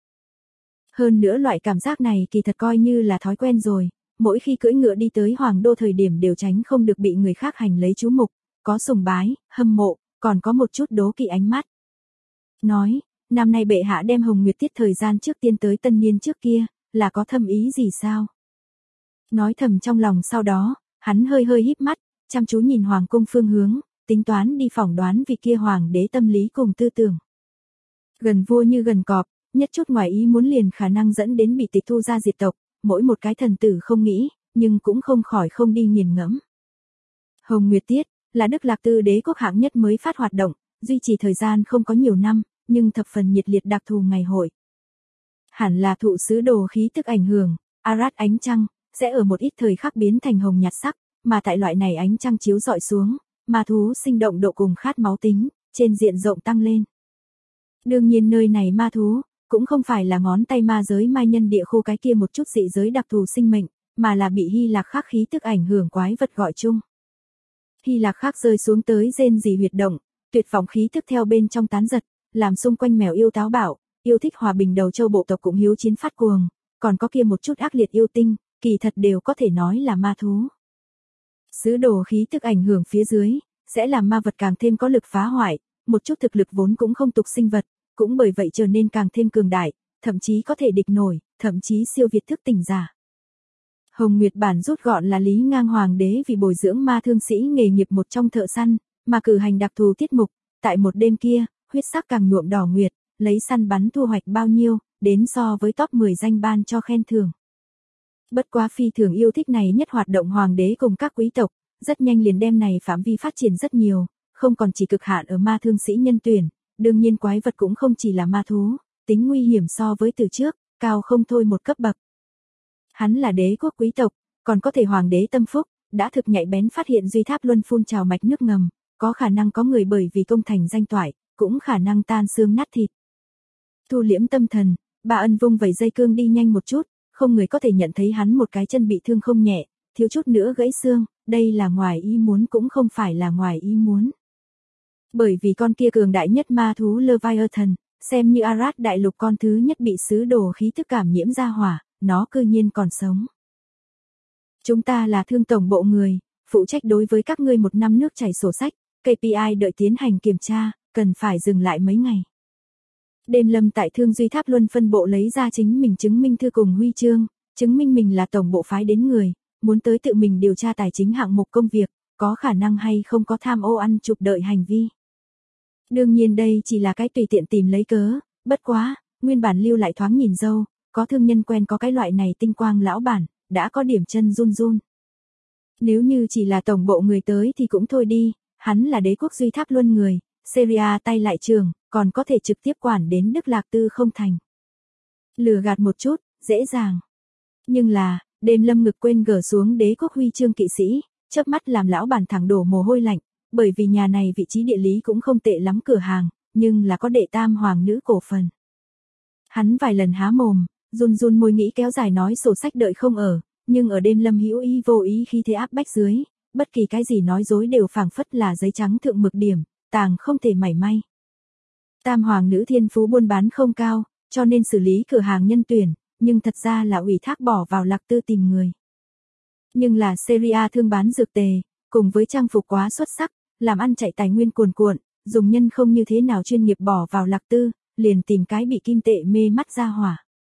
Hơn nữa loại cảm giác này kỳ thật coi như là thói quen rồi, mỗi khi cưỡi ngựa đi tới Hoàng Đô thời điểm đều tránh không được bị người khác hành lấy chú mục, có sùng bái, hâm mộ, còn có một chút đố kỵ ánh mắt. nói, năm nay bệ hạ đem Hồng Nguyệt tiết thời gian trước tiên tới tân niên trước kia, là có thâm ý gì sao? Nói thầm trong lòng sau đó, hắn hơi hơi híp mắt, chăm chú nhìn hoàng cung phương hướng, tính toán đi phỏng đoán vị kia hoàng đế tâm lý cùng tư tưởng. Gần vua như gần cọp, nhất chút ngoài ý muốn liền khả năng dẫn đến bị tịch thu ra diệt tộc, mỗi một cái thần tử không nghĩ, nhưng cũng không khỏi không đi nghiền ngẫm. Hồng Nguyệt tiết, là Đức Lạc Tư đế quốc hạng nhất mới phát hoạt động, duy trì thời gian không có nhiều năm, nhưng thập phần nhiệt liệt đặc thù ngày hội. Hẳn là thụ sứ đồ khí tức ảnh hưởng, Arad ánh trăng, sẽ ở một ít thời khắc biến thành hồng nhạt sắc, mà tại loại này ánh trăng chiếu rọi xuống, ma thú sinh động độ cùng khát máu tính, trên diện rộng tăng lên. Đương nhiên nơi này ma thú, cũng không phải là ngón tay ma giới mai nhân địa khu cái kia một chút dị giới đặc thù sinh mệnh, mà là bị Hy Lạc Khắc khí tức ảnh hưởng quái vật gọi chung. Hy Lạc Khắc rơi xuống tới rên rỉ huyệt động, tuyệt vọng khí tức theo bên trong tán giật, làm xung quanh mèo yêu táo bạo, yêu thích hòa bình đầu châu bộ tộc cũng hiếu chiến phát cuồng, còn có kia một chút ác liệt yêu tinh, kỳ thật đều có thể nói là ma thú. Sứ đồ khí tức ảnh hưởng phía dưới, sẽ làm ma vật càng thêm có lực phá hoại, một chút thực lực vốn cũng không tục sinh vật, cũng bởi vậy trở nên càng thêm cường đại, thậm chí có thể địch nổi, thậm chí siêu việt thức tỉnh giả. Hồng Nguyệt bản rút gọn là Lý Ngang Hoàng đế vì bồi dưỡng ma thương sĩ nghề nghiệp một trong thợ săn, mà cử hành đặc thù tiết mục, tại một đêm kia, huyết sắc càng nhuộm đỏ nguyệt, lấy săn bắn thu hoạch bao nhiêu, đến so với top 10 danh ban cho khen thưởng. Bất quá phi thường yêu thích này nhất hoạt động hoàng đế cùng các quý tộc, rất nhanh liền đem này phạm vi phát triển rất nhiều, không còn chỉ cực hạn ở ma thương sĩ nhân tuyển, đương nhiên quái vật cũng không chỉ là ma thú, tính nguy hiểm so với từ trước, cao không thôi một cấp bậc. Hắn là đế quốc quý tộc, còn có thể hoàng đế tâm phúc, đã thực nhạy bén phát hiện Duy Tháp Luân phun trào mạch nước ngầm, có khả năng có người bởi vì công thành danh toại, cũng khả năng tan xương nát thịt. Thu liễm tâm thần, Bà Ân vung vẩy dây cương đi nhanh một chút, không người có thể nhận thấy hắn một cái chân bị thương không nhẹ, thiếu chút nữa gãy xương, đây là ngoài ý muốn cũng không phải là ngoài ý muốn. Bởi vì con kia cường đại nhất ma thú Leviathan, xem như Arad đại lục con thứ nhất bị sứ đồ khí tức cảm nhiễm ra hỏa, nó cư nhiên còn sống. Chúng ta là thương tổng bộ người, phụ trách đối với các ngươi một năm nước chảy sổ sách, KPI đợi tiến hành kiểm tra, cần phải dừng lại mấy ngày. Đêm Lâm tại Thương Duy Tháp Luân phân bộ lấy ra chính mình chứng minh thư cùng huy chương, chứng minh mình là tổng bộ phái đến người, muốn tới tự mình điều tra tài chính hạng mục công việc, có khả năng hay không có tham ô ăn chụp đợi hành vi. Đương nhiên đây chỉ là cái tùy tiện tìm lấy cớ, bất quá, nguyên bản lưu lại thoáng nhìn dâu, có thương nhân quen có cái loại này tinh quang lão bản, đã có điểm chân run run. Nếu như chỉ là tổng bộ người tới thì cũng thôi đi, hắn là đế quốc Duy Tháp Luân người, Syria tay lại trường, còn có thể trực tiếp quản đến Đức Lạc Tư không thành. Lừa gạt một chút, dễ dàng. Nhưng là, Đêm Lâm ngực quên gỡ xuống đế quốc huy chương kỵ sĩ, chớp mắt làm lão bản thẳng đổ mồ hôi lạnh, bởi vì nhà này vị trí địa lý cũng không tệ lắm cửa hàng, nhưng là có đệ tam hoàng nữ cổ phần. Hắn vài lần há mồm, run run môi nghĩ kéo dài nói sổ sách đợi không ở, nhưng ở Đêm Lâm hữu ý vô ý khi thế áp bách dưới, bất kỳ cái gì nói dối đều phảng phất là giấy trắng thượng mực điểm, tàng không thể mảy may. Tam hoàng nữ thiên phú buôn bán không cao, cho nên xử lý cửa hàng nhân tuyển, nhưng thật ra là ủy thác bỏ vào Lạc Tư tìm người. Nhưng là Syria thương bán dược tề, cùng với trang phục quá xuất sắc, làm ăn chạy tài nguyên cuồn cuộn, dùng nhân không như thế nào chuyên nghiệp bỏ vào Lạc Tư, liền tìm cái bị kim tệ mê mắt ra hỏa.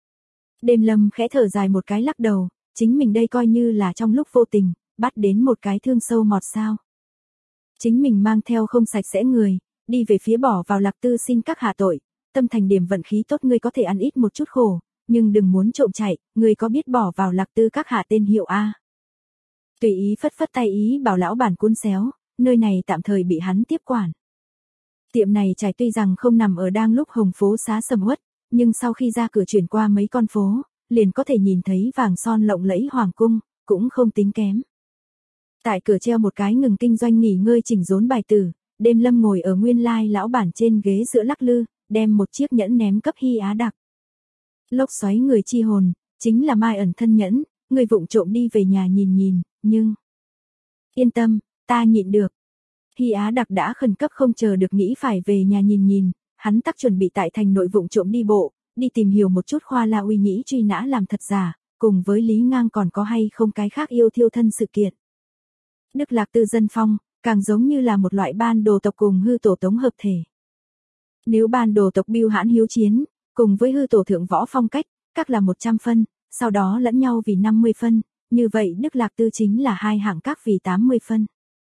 Đêm Lâm khẽ thở dài một cái lắc đầu, chính mình đây coi như là trong lúc vô tình, bắt đến một cái thương sâu mọt sao. Chính mình mang theo không sạch sẽ người, đi về phía bỏ vào Lạc Tư xin các hạ tội, tâm thành điểm vận khí tốt ngươi có thể ăn ít một chút khổ, nhưng đừng muốn trộm chạy, ngươi có biết bỏ vào Lạc Tư các hạ tên hiệu A. Tùy ý phất phất tay ý bảo lão bản cuốn xéo, nơi này tạm thời bị hắn tiếp quản. Tiệm này trải tuy rằng không nằm ở đang lúc hồng phố xá sầm uất, nhưng sau khi ra cửa chuyển qua mấy con phố, liền có thể nhìn thấy vàng son lộng lẫy hoàng cung, cũng không tính kém. Tại cửa treo một cái ngừng kinh doanh nghỉ ngơi chỉnh rốn bài tử, Đêm Lâm ngồi ở nguyên lai lão bản trên ghế giữa lắc lư, đem một chiếc nhẫn ném cấp Hy Á Đặc. Lốc xoáy người chi hồn, chính là Mai ẩn thân nhẫn, người vụng trộm đi về nhà nhìn nhìn, nhưng... Yên tâm, ta nhịn được. Hy Á Đặc đã khẩn cấp không chờ được nghĩ phải về nhà nhìn nhìn, hắn tắc chuẩn bị tại thành nội vụng trộm đi bộ, đi tìm hiểu một chút Khoa La Uy Nhĩ truy nã làm thật giả, cùng với Lý Ngang còn có hay không cái khác yêu thiêu thân sự kiện. Đức Lạc Tư dân phong, càng giống như là một loại ban đồ tộc cùng hư tổ tống hợp thể. Nếu ban đồ tộc Bưu Hãn hiếu chiến, cùng với hư tổ thượng võ phong cách, các là 100 phân, sau đó lẫn nhau vì 50 phân, như vậy Đức Lạc Tư chính là hai hạng các vì 80 phân.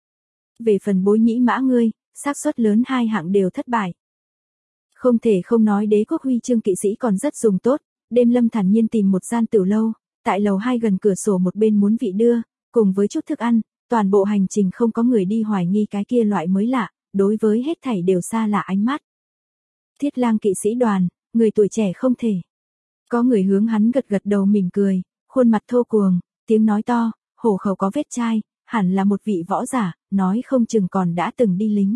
Về phần Bối Nhĩ Mã ngươi, xác suất lớn hai hạng đều thất bại. Không thể không nói đế quốc huy chương kỵ sĩ còn rất dùng tốt, Đêm Lâm thản nhiên tìm một gian tiểu lâu, tại lầu 2 gần cửa sổ một bên muốn vị đưa, cùng với chút thức ăn, toàn bộ hành trình không có người đi hoài nghi cái kia loại mới lạ, đối với hết thảy đều xa lạ ánh mắt. Thiết Lang kỵ sĩ đoàn, người tuổi trẻ không thể. Có người hướng hắn gật gật đầu mỉm cười, khuôn mặt thô cuồng, tiếng nói to, hổ khẩu có vết chai, hẳn là một vị võ giả, nói không chừng còn đã từng đi lính.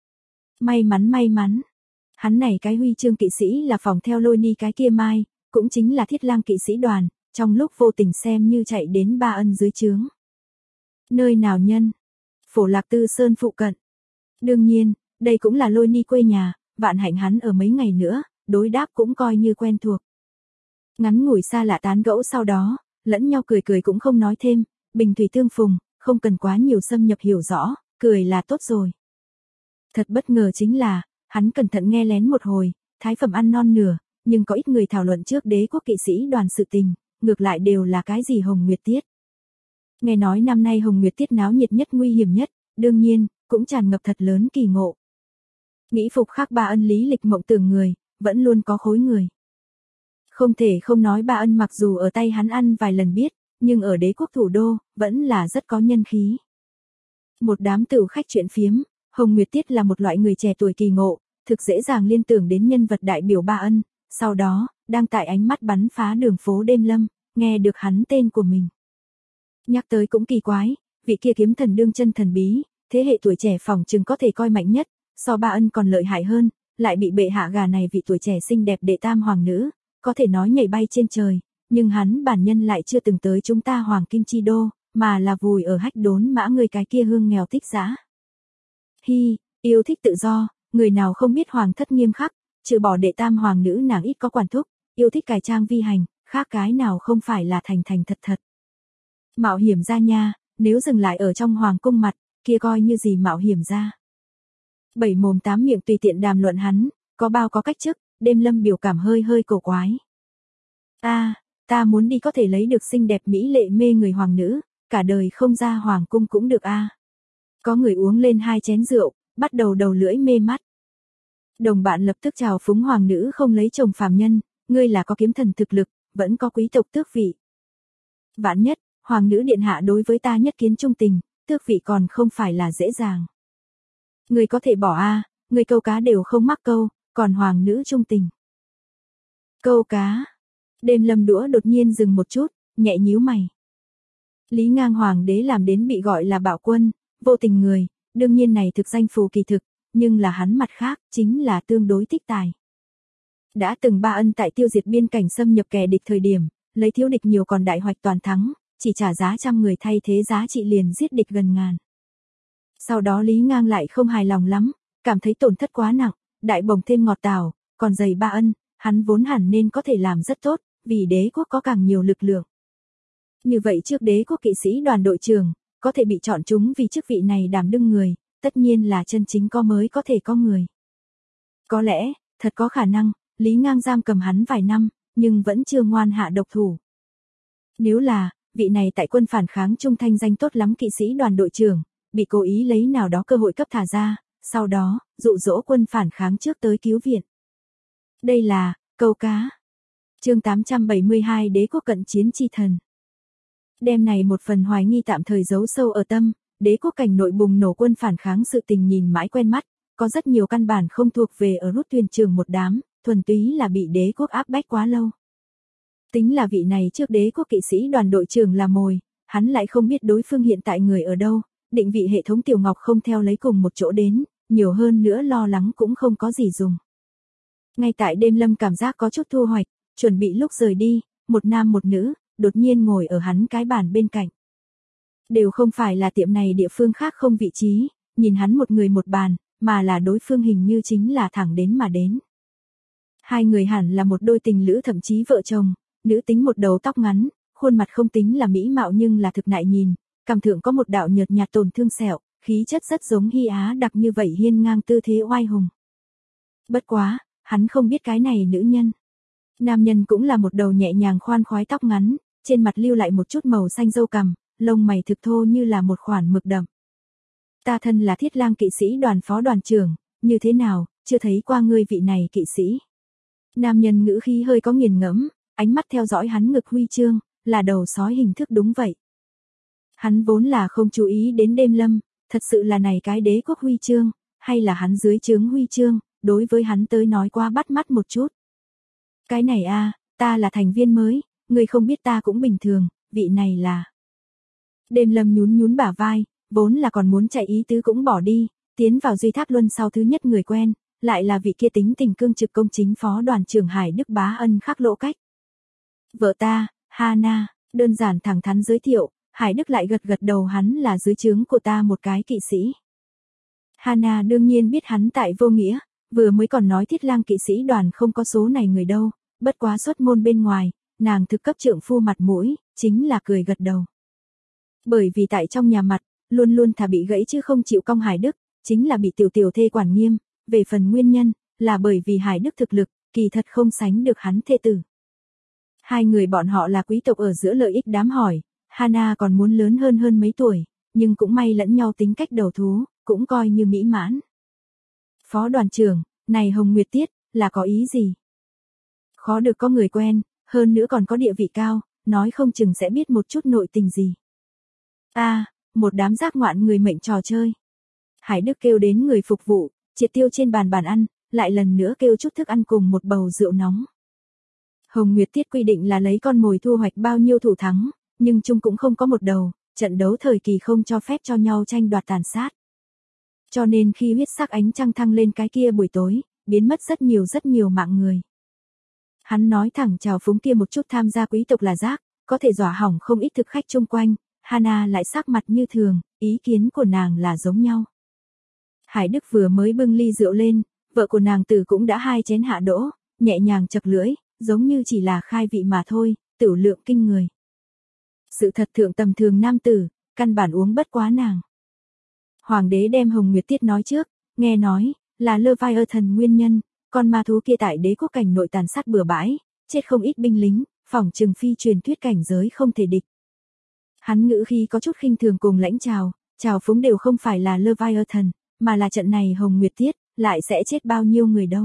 May mắn. Hắn này cái huy chương kỵ sĩ là phòng theo Lôi Ni cái kia mai, cũng chính là Thiết Lang kỵ sĩ đoàn, trong lúc vô tình xem như chạy đến Ba Ân dưới trướng. Nơi nào nhân? Phổ Lạc Tư Sơn phụ cận. Đương nhiên, đây cũng là Lôi Ni quê nhà, vạn hạnh hắn ở mấy ngày nữa, đối đáp cũng coi như quen thuộc. Ngắn ngủi xa lạ tán gẫu sau đó, lẫn nhau cười cũng không nói thêm, bình thủy tương phùng, không cần quá nhiều xâm nhập hiểu rõ, cười là tốt rồi. Thật bất ngờ chính là, hắn cẩn thận nghe lén một hồi, thái phẩm ăn non nửa, nhưng có ít người thảo luận trước đế quốc kỵ sĩ đoàn sự tình, ngược lại đều là cái gì Hồng Nguyệt Tiết. Nghe nói năm nay Hồng Nguyệt Tiết náo nhiệt nhất nguy hiểm nhất, đương nhiên, cũng tràn ngập thật lớn kỳ ngộ. Nghĩ phục khắc Ba Ân lý lịch mộng tưởng người, vẫn luôn có khối người. Không thể không nói Ba Ân mặc dù ở tay hắn ăn vài lần biết, nhưng ở đế quốc thủ đô, vẫn là rất có nhân khí. Một đám tửu khách chuyện phiếm, Hồng Nguyệt Tiết là một loại người trẻ tuổi kỳ ngộ, thực dễ dàng liên tưởng đến nhân vật đại biểu Ba Ân, sau đó, đang tại ánh mắt bắn phá đường phố Đêm Lâm, nghe được hắn tên của mình. Nhắc tới cũng kỳ quái, vị kia kiếm thần đương chân thần bí, thế hệ tuổi trẻ phỏng chừng có thể coi mạnh nhất, so Ba Ân còn lợi hại hơn, lại bị bệ hạ gà này vị tuổi trẻ xinh đẹp đệ tam hoàng nữ, có thể nói nhảy bay trên trời, nhưng hắn bản nhân lại chưa từng tới chúng ta Hoàng Kim Chi Đô, mà là vùi ở Hách Đốn Mã người cái kia hương nghèo thích dã. Hi, yêu thích tự do, người nào không biết hoàng thất nghiêm khắc, trừ bỏ đệ tam hoàng nữ nàng ít có quản thúc, yêu thích cải trang vi hành, khác cái nào không phải là thành thật. Mạo hiểm ra nha, nếu dừng lại ở trong hoàng cung mặt, kia coi như gì mạo hiểm ra. Bảy mồm tám miệng tùy tiện đàm luận hắn, có bao có cách chức, Đêm Lâm biểu cảm hơi cổ quái. Ta muốn đi có thể lấy được xinh đẹp mỹ lệ mê người hoàng nữ, cả đời không ra hoàng cung cũng được a. Có người uống lên 2 chén rượu, bắt đầu đầu lưỡi mê mắt. Đồng bạn lập tức chào phúng hoàng nữ không lấy chồng phàm nhân, ngươi là có kiếm thần thực lực, vẫn có quý tộc tước vị. Vạn nhất, hoàng nữ điện hạ đối với ta nhất kiến trung tình, tước vị còn không phải là dễ dàng. Ngươi có thể bỏ a, ngươi câu cá đều không mắc câu, còn hoàng nữ trung tình. Câu cá. Đêm Lâm đũa đột nhiên dừng một chút, nhẹ nhíu mày. Lý Ngang hoàng đế làm đến bị gọi là bạo quân, vô tình người, đương nhiên này thực danh phù kỳ thực, nhưng là hắn mặt khác, chính là tương đối thích tài. Đã từng Ba Ân tại tiêu diệt biên cảnh xâm nhập kẻ địch thời điểm, lấy thiếu địch nhiều còn đại hoạch toàn thắng, chỉ trả giá trăm người thay thế giá trị liền giết địch gần ngàn. Sau đó Lý Ngang lại không hài lòng lắm, cảm thấy tổn thất quá nặng, đại bồng thêm ngọt tảo, còn dày Ba Ân, hắn vốn hẳn nên có thể làm rất tốt, vì đế quốc có càng nhiều lực lượng. Như vậy trước đế quốc kỵ sĩ đoàn đội trưởng, có thể bị chọn chúng vì chức vị này đảm đương người, tất nhiên là chân chính có mới có thể có người. Có lẽ, thật có khả năng, Lý Ngang giam cầm hắn vài năm, nhưng vẫn chưa ngoan hạ độc thủ. Nếu là, vị này tại quân phản kháng trung thanh danh tốt lắm kỵ sĩ đoàn đội trưởng, bị cố ý lấy nào đó cơ hội cấp thả ra, sau đó, dụ dỗ quân phản kháng trước tới cứu viện. Đây là, câu cá. Chương 872 Đế quốc cận chiến chi thần. Đêm này một phần hoài nghi tạm thời giấu sâu ở tâm, đế quốc cảnh nội bùng nổ quân phản kháng sự tình nhìn mãi quen mắt, có rất nhiều căn bản không thuộc về ở rút thuyền trường một đám, thuần túy là bị đế quốc áp bách quá lâu. Tính là vị này trước đế quốc kỵ sĩ đoàn đội trưởng là mồi, hắn lại không biết đối phương hiện tại người ở đâu, định vị hệ thống Tiểu Ngọc không theo lấy cùng một chỗ đến, nhiều hơn nữa lo lắng cũng không có gì dùng. Ngay tại Đêm Lâm cảm giác có chút thu hoạch, chuẩn bị lúc rời đi, một nam một nữ, đột nhiên ngồi ở hắn cái bàn bên cạnh. Đều không phải là tiệm này địa phương khác không vị trí, nhìn hắn một người một bàn, mà là đối phương hình như chính là thẳng đến mà đến. Hai người hẳn là một đôi tình lữ thậm chí vợ chồng, nữ tính một đầu tóc ngắn, khuôn mặt không tính là mỹ mạo nhưng là thực nại nhìn, cằm thượng có một đạo nhợt nhạt tổn thương sẹo, khí chất rất giống Hy Á đặc như vậy hiên ngang tư thế oai hùng. Bất quá, hắn không biết cái này nữ nhân. Nam nhân cũng là một đầu nhẹ nhàng khoan khoái tóc ngắn, trên mặt lưu lại một chút màu xanh râu cằm, lông mày thực thô như là một khoản mực đậm. Ta thân là Thiết Lang kỵ sĩ đoàn phó đoàn trưởng, như thế nào, chưa thấy qua ngươi vị này kỵ sĩ. Nam nhân ngữ khí hơi có nghiền ngẫm, ánh mắt theo dõi hắn ngực huy chương, là đầu sói hình thức đúng vậy. Hắn vốn là không chú ý đến Đêm Lâm, thật sự là này cái đế quốc huy chương, hay là hắn dưới trướng huy chương, đối với hắn tới nói quá bắt mắt một chút. Cái này a, ta là thành viên mới, ngươi không biết ta cũng bình thường, vị này là. Đêm Lâm nhún nhún bả vai, vốn là còn muốn chạy ý tứ cũng bỏ đi, tiến vào Duy Tháp Luân sau thứ nhất người quen, lại là vị kia tính tình cương trực công chính phó đoàn trưởng Hải Đức Bá Ân Khắc Lỗ Cách. Vợ ta, Hana, đơn giản thẳng thắn giới thiệu, Hải Đức lại gật gật đầu, hắn là dưới trướng của ta một cái kỵ sĩ. Hana đương nhiên biết hắn tại vô nghĩa, vừa mới còn nói Thiết Lang kỵ sĩ đoàn không có số này người đâu, bất quá xuất môn bên ngoài, nàng thực cấp trượng phu mặt mũi, chính là cười gật đầu. Bởi vì tại trong nhà mặt, luôn luôn thà bị gãy chứ không chịu cong Hải Đức, chính là bị tiểu tiểu thê quản nghiêm, về phần nguyên nhân, là bởi vì Hải Đức thực lực, kỳ thật không sánh được hắn thê tử. Hai người bọn họ là quý tộc ở giữa lợi ích đám hỏi, Hana còn muốn lớn hơn mấy tuổi, nhưng cũng may lẫn nhau tính cách đầu thú, cũng coi như mỹ mãn. Phó đoàn trưởng, này Hồng Nguyệt Tiết, là có ý gì? Khó được có người quen, hơn nữa còn có địa vị cao, nói không chừng sẽ biết một chút nội tình gì. Một đám giác ngoạn người mệnh trò chơi. Hải Đức kêu đến người phục vụ, triệt tiêu trên bàn ăn, lại lần nữa kêu chút thức ăn cùng một bầu rượu nóng. Hồng Nguyệt Tiết quy định là lấy con mồi thu hoạch bao nhiêu thủ thắng, nhưng chung cũng không có một đầu, trận đấu thời kỳ không cho phép cho nhau tranh đoạt tàn sát. Cho nên khi huyết sắc ánh trăng thăng lên cái kia buổi tối, biến mất rất nhiều mạng người. Hắn nói thẳng chào phúng kia một chút tham gia quý tộc là rác, có thể dọa hỏng không ít thực khách chung quanh, Hana lại sắc mặt như thường, ý kiến của nàng là giống nhau. Hải Đức vừa mới bưng ly rượu lên, vợ của nàng tử cũng đã 2 chén hạ đỗ, nhẹ nhàng chậc lưỡi, giống như chỉ là khai vị mà thôi, tửu lượng kinh người. Sự thật thượng tầm thường nam tử, căn bản uống bất quá nàng. Hoàng đế đem Hồng Nguyệt Tiết nói trước, nghe nói, là Leviathan nguyên nhân, con ma thú kia tại đế quốc cảnh nội tàn sát bừa bãi, chết không ít binh lính, phỏng trừng phi truyền thuyết cảnh giới không thể địch. Hắn ngữ khi có chút khinh thường cùng lãnh chào phúng đều không phải là Leviathan, mà là trận này Hồng Nguyệt Tiết, lại sẽ chết bao nhiêu người đâu.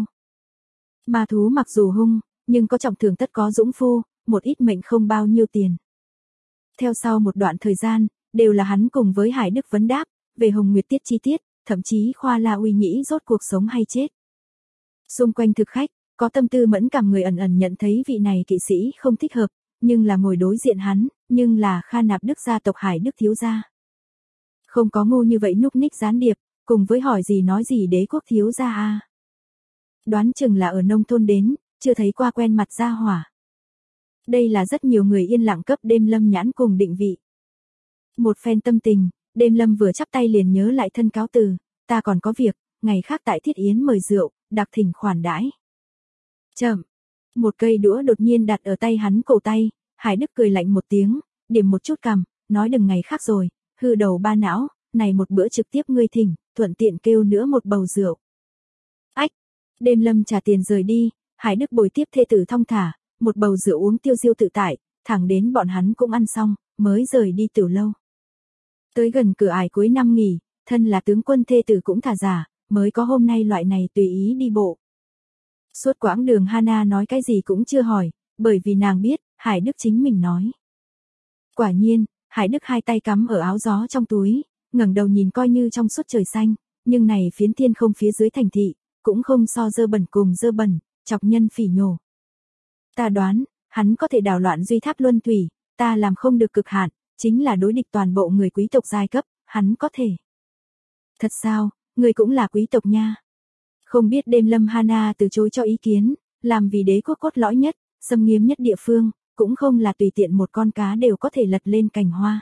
Ma thú mặc dù hung, nhưng có trọng thưởng tất có dũng phu, một ít mệnh không bao nhiêu tiền. Theo sau một đoạn thời gian, đều là hắn cùng với Hải Đức vấn đáp, về Hồng Nguyệt Tiết chi tiết, thậm chí khoa la uy nhĩ rốt cuộc sống hay chết. Xung quanh thực khách, có tâm tư mẫn cảm người ẩn ẩn nhận thấy vị này kỵ sĩ không thích hợp, nhưng là ngồi đối diện hắn, nhưng là Kha Nạp Đức gia tộc Hải Đức thiếu gia. Không có ngu như vậy núc ních gián điệp, cùng với hỏi gì nói gì đế quốc thiếu gia a. Đoán chừng là ở nông thôn đến, chưa thấy qua quen mặt gia hỏa. Đây là rất nhiều người yên lặng cấp Đêm Lâm nhãn cùng định vị. Một phen tâm tình, Đêm Lâm vừa chắp tay liền nhớ lại thân cáo từ, ta còn có việc, ngày khác tại Thiết Yến mời rượu, đặc thỉnh khoản đãi. Chậm, một cây đũa đột nhiên đặt ở tay hắn cổ tay, Hải Đức cười lạnh một tiếng, điểm một chút cằm, nói đừng ngày khác rồi, hư đầu ba não, này một bữa trực tiếp ngươi thỉnh, thuận tiện kêu nữa một bầu rượu. Ách, Đêm Lâm trả tiền rời đi, Hải Đức bồi tiếp thê tử thong thả, một bầu rượu uống tiêu diêu tự tại, thẳng đến bọn hắn cũng ăn xong, mới rời đi tiểu lâu. Tới gần cửa ải cuối năm nghỉ, thân là tướng quân thê tử cũng thả giả, mới có hôm nay loại này tùy ý đi bộ. Suốt quãng đường Hana nói cái gì cũng chưa hỏi, bởi vì nàng biết, Hải Đức chính mình nói. Quả nhiên, Hải Đức 2 tay cắm ở áo gió trong túi, ngẩng đầu nhìn coi như trong suốt trời xanh, nhưng này phiến thiên không phía dưới thành thị, cũng không so dơ bẩn cùng dơ bẩn, chọc nhân phỉ nhổ. Ta đoán, hắn có thể đảo loạn Duy Tháp Luân thủy, ta làm không được cực hạn, chính là đối địch toàn bộ người quý tộc giai cấp, hắn có thể. Thật sao, người cũng là quý tộc nha. Không biết Đêm Lâm Hana từ chối cho ý kiến, làm vì đế quốc cốt lõi nhất, xâm nghiêm nhất địa phương, cũng không là tùy tiện một con cá đều có thể lật lên cành hoa.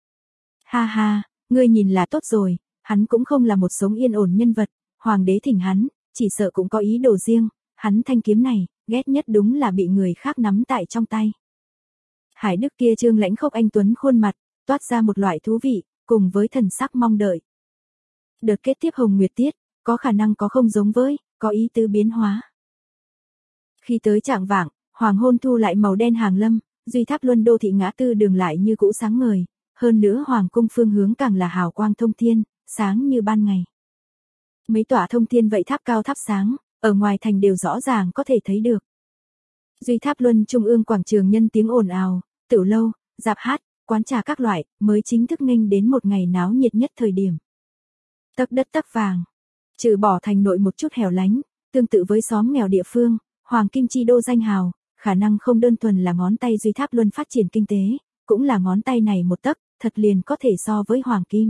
Ha ha, ngươi nhìn là tốt rồi, hắn cũng không là một sống yên ổn nhân vật, hoàng đế thỉnh hắn, chỉ sợ cũng có ý đồ riêng, hắn thanh kiếm này, ghét nhất đúng là bị người khác nắm tại trong tay. Hải Đức kia trương lãnh khốc anh tuấn khuôn mặt, toát ra một loại thú vị, cùng với thần sắc mong đợi. Đợt kế tiếp Hồng Nguyệt Tiết, có khả năng có không giống với, có ý tứ biến hóa. Khi tới chạng vạng, hoàng hôn thu lại màu đen hàng lâm, Duy Tháp Luân đô thị ngã tư đường lại như cũ sáng ngời, hơn nữa hoàng cung phương hướng càng là hào quang thông thiên, sáng như ban ngày. Mấy tòa thông thiên vậy tháp cao tháp sáng, ở ngoài thành đều rõ ràng có thể thấy được. Duy Tháp Luân trung ương quảng trường nhân tiếng ồn ào, tửu lâu, dạp hát, quán trà các loại, mới chính thức nghênh đến một ngày náo nhiệt nhất thời điểm. Tấc đất tấc vàng, trừ bỏ thành nội một chút hẻo lánh, tương tự với xóm nghèo địa phương, Hoàng Kim chi đô danh hào, khả năng không đơn thuần là ngón tay Duy Tháp Luân phát triển kinh tế, cũng là ngón tay này một tấc, thật liền có thể so với Hoàng Kim.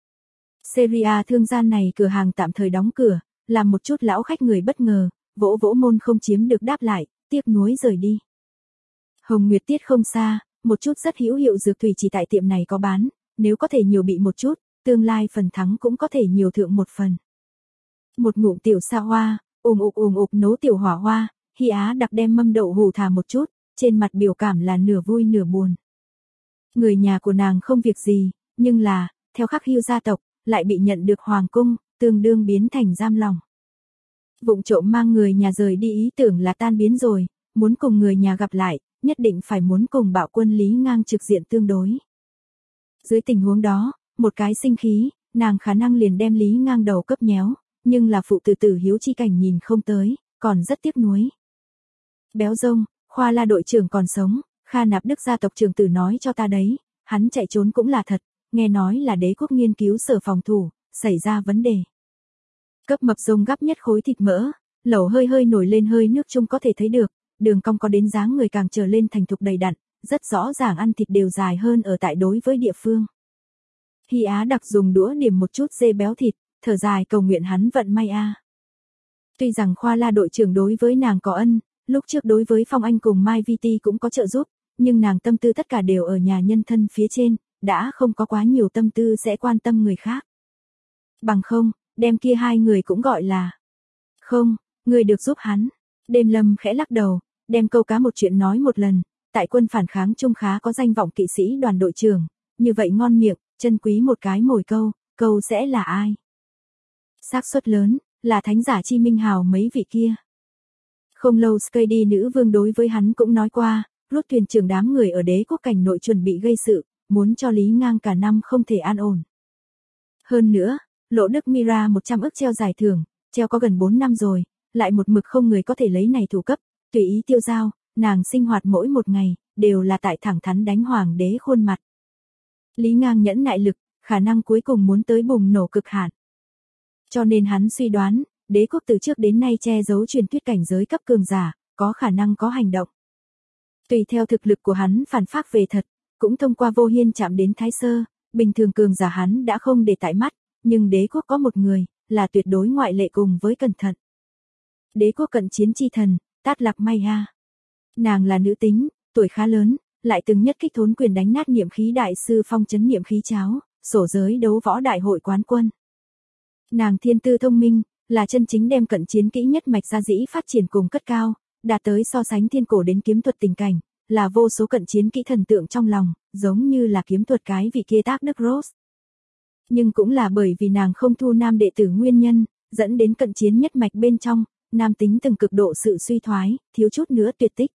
Seria thương gian này cửa hàng tạm thời đóng cửa, làm một chút lão khách người bất ngờ, vỗ vỗ môn không chiếm được đáp lại, tiếc nuối rời đi. Hồng Nguyệt Tiết không xa, một chút rất hữu hiệu dược thủy chỉ tại tiệm này có bán, nếu có thể nhiều bị một chút, tương lai phần thắng cũng có thể nhiều thượng một phần. Một ngụm tiểu sa hoa, ùm ục nấu tiểu hỏa hoa, Hy Á đặc đem mâm đậu hủ thả một chút, trên mặt biểu cảm là nửa vui nửa buồn. Người nhà của nàng không việc gì, nhưng là, theo Khắc Hưu gia tộc, lại bị nhận được hoàng cung, tương đương biến thành giam lòng. Vụng trộm mang người nhà rời đi ý tưởng là tan biến rồi, muốn cùng người nhà gặp lại, nhất định phải muốn cùng bạo quân Lý Ngang trực diện tương đối. Dưới tình huống đó, một cái sinh khí, nàng khả năng liền đem Lý Ngang đầu cấp nhéo, nhưng là phụ tử hiếu chi cảnh nhìn không tới, còn rất tiếc nuối. Béo rông, Khoa La đội trưởng còn sống, Kha Nạp Đức gia tộc trưởng tử nói cho ta đấy, hắn chạy trốn cũng là thật, nghe nói là đế quốc nghiên cứu sở phòng thủ, xảy ra vấn đề. Cấp mập rông gắp nhất khối thịt mỡ, lẩu hơi nổi lên hơi nước chung có thể thấy được, đường cong có đến dáng người càng trở lên thành thục đầy đặn, rất rõ ràng ăn thịt đều dài hơn ở tại đối với địa phương. Hy Á đặc dùng đũa điểm một chút dê béo thịt, thở dài cầu nguyện hắn vận may a. Tuy rằng Khoa La đội trưởng đối với nàng có ân, lúc trước đối với Phong Anh cùng Mai Vi Ti cũng có trợ giúp, nhưng nàng tâm tư tất cả đều ở nhà nhân thân phía trên, đã không có quá nhiều tâm tư sẽ quan tâm người khác. Bằng không, đem kia hai người cũng gọi là. Không, người được giúp hắn. Đêm Lâm khẽ lắc đầu, đem câu cá một chuyện nói một lần, tại quân phản kháng trung khá có danh vọng kỵ sĩ đoàn đội trưởng, như vậy ngon miệng, chân quý một cái mồi câu sẽ là ai? Xác suất lớn, là thánh giả Chi Minh Hào mấy vị kia. Không lâu Skady nữ vương đối với hắn cũng nói qua, rút thuyền trưởng đám người ở đế quốc cảnh nội chuẩn bị gây sự, muốn cho Lý Ngang cả năm không thể an ổn. Hơn nữa, Lộ Đức Mira 100 ức treo giải thưởng, treo có gần 4 năm rồi, lại một mực không người có thể lấy này thủ cấp, tùy ý tiêu giao, nàng sinh hoạt mỗi một ngày, đều là tại thẳng thắn đánh hoàng đế khuôn mặt. Lý Ngang nhẫn nại lực, khả năng cuối cùng muốn tới bùng nổ cực hạn. Cho nên hắn suy đoán, đế quốc từ trước đến nay che giấu truyền thuyết cảnh giới cấp cường giả, có khả năng có hành động. Tùy theo thực lực của hắn phản phác về thật, cũng thông qua Vô Hiên chạm đến Thái Sơ, bình thường cường giả hắn đã không để tại mắt, nhưng đế quốc có một người, là tuyệt đối ngoại lệ cùng với cẩn thận. Đế quốc cận chiến chi thần, Tát Lạc Maya. Nàng là nữ tính, tuổi khá lớn, lại từng nhất kích thốn quyền đánh nát niệm khí đại sư phong chấn niệm khí cháo, sổ giới đấu võ đại hội quán quân. Nàng thiên tư thông minh, là chân chính đem cận chiến kỹ nhất mạch ra dĩ phát triển cùng cất cao, đạt tới so sánh thiên cổ đến kiếm thuật tình cảnh, là vô số cận chiến kỹ thần tượng trong lòng, giống như là kiếm thuật cái vị kia Tác Đức Rose. Nhưng cũng là bởi vì nàng không thu nam đệ tử nguyên nhân, dẫn đến cận chiến nhất mạch bên trong, nam tính từng cực độ sự suy thoái, thiếu chút nữa tuyệt tích.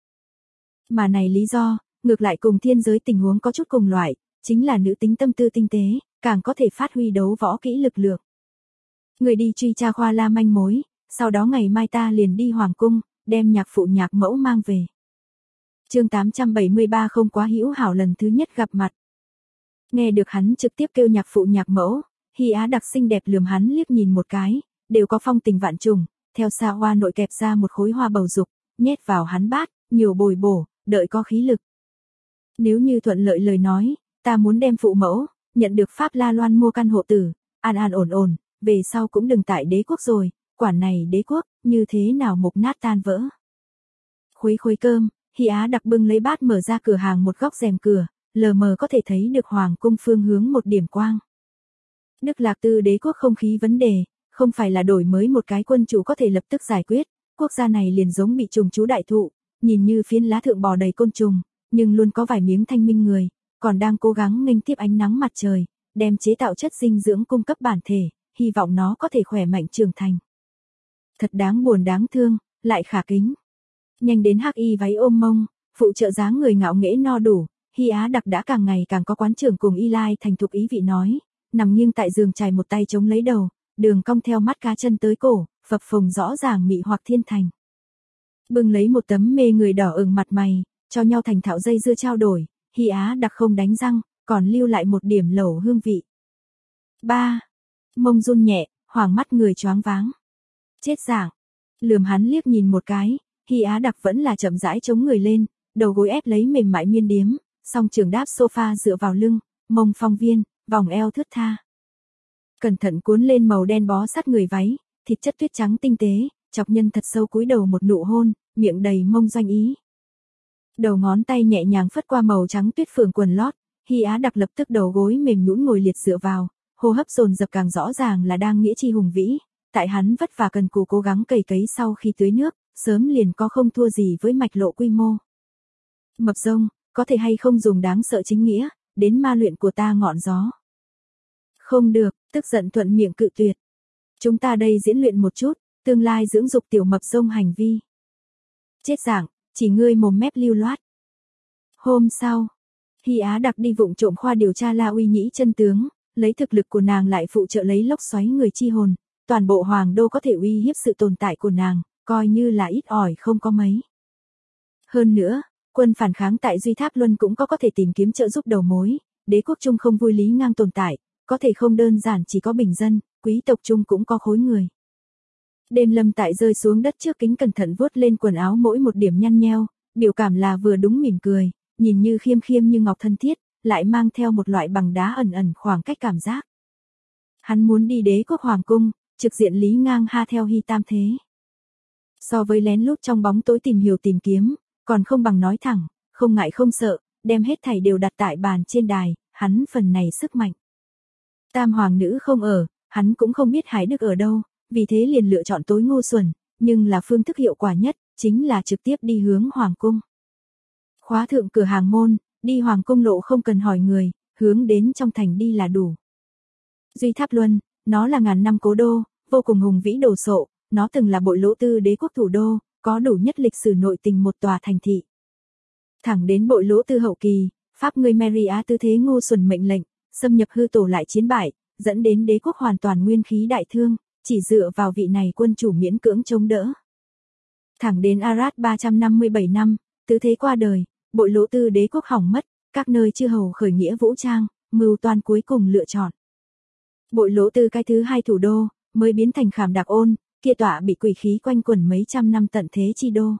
Mà này lý do, ngược lại cùng thiên giới tình huống có chút cùng loại, chính là nữ tính tâm tư tinh tế, càng có thể phát huy đấu võ kỹ lực lượng. Người đi truy tra Khoa La manh mối, sau đó ngày mai ta liền đi hoàng cung, đem nhạc phụ nhạc mẫu mang về. Chương 873 không quá hữu hảo lần thứ nhất gặp mặt. Nghe được hắn trực tiếp kêu nhạc phụ nhạc mẫu, Hy Á đặc xinh đẹp lườm hắn liếc nhìn một cái, đều có phong tình vạn trùng, theo xa hoa nội kẹp ra một khối hoa bầu dục, nhét vào hắn bát, nhiều bồi bổ, đợi có khí lực. Nếu như thuận lợi lời nói, ta muốn đem phụ mẫu, nhận được Pháp La Loan mua căn hộ tử, an an ổn, về sau cũng đừng tại đế quốc rồi, quản này đế quốc, như thế nào mục nát tan vỡ. Khuấy cơm, Hy Á đặc bưng lấy bát mở ra cửa hàng một góc rèm cửa, lờ mờ có thể thấy được hoàng cung phương hướng một điểm quang. Đức Lạc Tư đế quốc không khí vấn đề, không phải là đổi mới một cái quân chủ có thể lập tức giải quyết, quốc gia này liền giống bị trùng chú đại thụ, nhìn như phiến lá thượng bò đầy côn trùng, nhưng luôn có vài miếng thanh minh người, còn đang cố gắng nghênh tiếp ánh nắng mặt trời, đem chế tạo chất dinh dưỡng cung cấp bản thể, hy vọng nó có thể khỏe mạnh trưởng thành. Thật đáng buồn đáng thương, lại khả kính. Nhanh đến hắc y váy ôm mông, phụ trợ dáng người ngạo nghễ no đủ, Hy Á Đặc đã càng ngày càng có quán trưởng cùng Y Lai thành thục ý vị nói, nằm nghiêng tại giường trải một tay chống lấy đầu, đường cong theo mắt cá chân tới cổ, phập phồng rõ ràng mị hoặc thiên thành. Bưng lấy một tấm mê người đỏ ửng mặt mày, cho nhau thành thạo dây dưa trao đổi, Hy Á Đặc không đánh răng, còn lưu lại một điểm lẩu hương vị. 3. Mông run nhẹ, hoàng mắt người choáng váng. Chết dạng. Lườm hắn liếc nhìn một cái, Hy Á Đặc vẫn là chậm rãi chống người lên, đầu gối ép lấy mềm mại miên điếm, song trường đáp sofa dựa vào lưng, mông phong viên, vòng eo thướt tha. Cẩn thận cuốn lên màu đen bó sát người váy, thịt chất tuyết trắng tinh tế, chọc nhân thật sâu cúi đầu một nụ hôn, miệng đầy mông doanh ý. Đầu ngón tay nhẹ nhàng phất qua màu trắng tuyết phường quần lót, Hy Á Đặc lập tức đầu gối mềm nhũn ngồi liệt dựa vào, hô hấp dồn dập càng rõ ràng là đang nghĩa chi hùng vĩ, tại hắn vất vả cần cù cố gắng cày cấy sau khi tưới nước, sớm liền có không thua gì với mạch lộ quy mô. Mập rông, có thể hay không dùng đáng sợ chính nghĩa, đến ma luyện của ta ngọn gió. Không được, tức giận thuận miệng cự tuyệt. Chúng ta đây diễn luyện một chút, tương lai dưỡng dục tiểu mập rông hành vi. Chết dạng, chỉ ngươi mồm mép lưu loát. Hôm sau, Hy Á Đặc đi vụng trộm khoa điều tra La Uy Nhĩ chân tướng, lấy thực lực của nàng lại phụ trợ lấy lốc xoáy người chi hồn, toàn bộ hoàng đô có thể uy hiếp sự tồn tại của nàng, coi như là ít ỏi không có mấy. Hơn nữa, quân phản kháng tại Duy Tháp Luân cũng có thể tìm kiếm trợ giúp đầu mối, đế quốc Trung không vui Lý Ngang tồn tại, có thể không đơn giản chỉ có bình dân, quý tộc Trung cũng có khối người. Đêm Lâm tại rơi xuống đất trước kính cẩn thận vuốt lên quần áo mỗi một điểm nhăn nheo, biểu cảm là vừa đúng mỉm cười, nhìn như khiêm khiêm như ngọc thân thiết, lại mang theo một loại bằng đá ẩn ẩn khoảng cách cảm giác. Hắn muốn đi đế quốc hoàng cung, trực diện Lý Ngang ha theo Hy Tam thế. So với lén lút trong bóng tối tìm hiểu tìm kiếm, còn không bằng nói thẳng, không ngại không sợ, đem hết thảy đều đặt tại bàn trên đài, hắn phần này sức mạnh. Tam hoàng nữ không ở, hắn cũng không biết Hải Đức ở đâu, vì thế liền lựa chọn tối ngu xuẩn, nhưng là phương thức hiệu quả nhất, chính là trực tiếp đi hướng hoàng cung. Khóa thượng cửa hàng môn, đi hoàng cung lộ không cần hỏi người, hướng đến trong thành đi là đủ. Duy Tháp Luân, nó là ngàn năm cố đô, vô cùng hùng vĩ đồ sộ, nó từng là bội lỗ tư đế quốc thủ đô, có đủ nhất lịch sử nội tình một tòa thành thị. Thẳng đến bội lỗ tư hậu kỳ, Pháp người Maria tư thế ngu xuẩn mệnh lệnh, xâm nhập hư tổ lại chiến bại, dẫn đến đế quốc hoàn toàn nguyên khí đại thương, chỉ dựa vào vị này quân chủ miễn cưỡng chống đỡ. Thẳng đến Arad 357 năm, tứ thế qua đời, bội lỗ tư đế quốc hỏng mất, các nơi chư hầu khởi nghĩa vũ trang, mưu toan cuối cùng lựa chọn. Bội lỗ tư cái thứ hai thủ đô, mới biến thành Khảm Đạc Ôn, kia tọa bị quỷ khí quanh quẩn mấy trăm năm tận thế chi đô.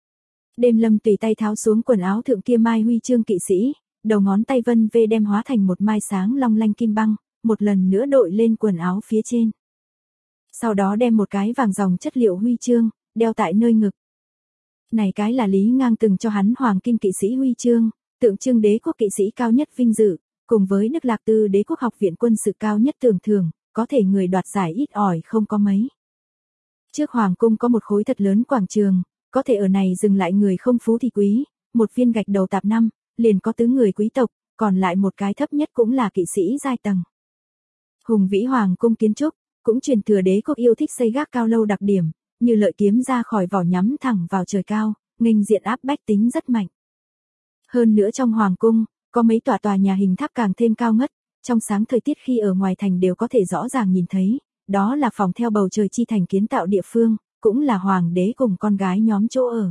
Đêm Lâm tùy tay tháo xuống quần áo thượng kia mai huy chương kỵ sĩ, đầu ngón tay vân vê đem hóa thành một mai sáng long lanh kim băng, một lần nữa đội lên quần áo phía trên. Sau đó đem một cái vàng dòng chất liệu huy chương, đeo tại nơi ngực. Này cái là Lý Ngang từng cho hắn hoàng kim kỵ sĩ huy chương, tượng trưng đế quốc kỵ sĩ cao nhất vinh dự, cùng với Đức Lạc Tư đế quốc học viện quân sự cao nhất tưởng thưởng, có thể người đoạt giải ít ỏi không có mấy. Trước hoàng cung có một khối thật lớn quảng trường, có thể ở này dừng lại người không phú thì quý, một viên gạch đầu tạp năm, liền có tứ người quý tộc, còn lại một cái thấp nhất cũng là kỵ sĩ giai tầng. Hùng vĩ hoàng cung kiến trúc, cũng truyền thừa đế quốc yêu thích xây gác cao lâu đặc điểm, như lợi kiếm ra khỏi vỏ nhắm thẳng vào trời cao, nghênh diện áp bách tính rất mạnh. Hơn nữa trong hoàng cung, có mấy tòa nhà hình tháp càng thêm cao ngất, trong sáng thời tiết khi ở ngoài thành đều có thể rõ ràng nhìn thấy, đó là phòng theo bầu trời chi thành kiến tạo địa phương, cũng là hoàng đế cùng con gái nhóm chỗ ở.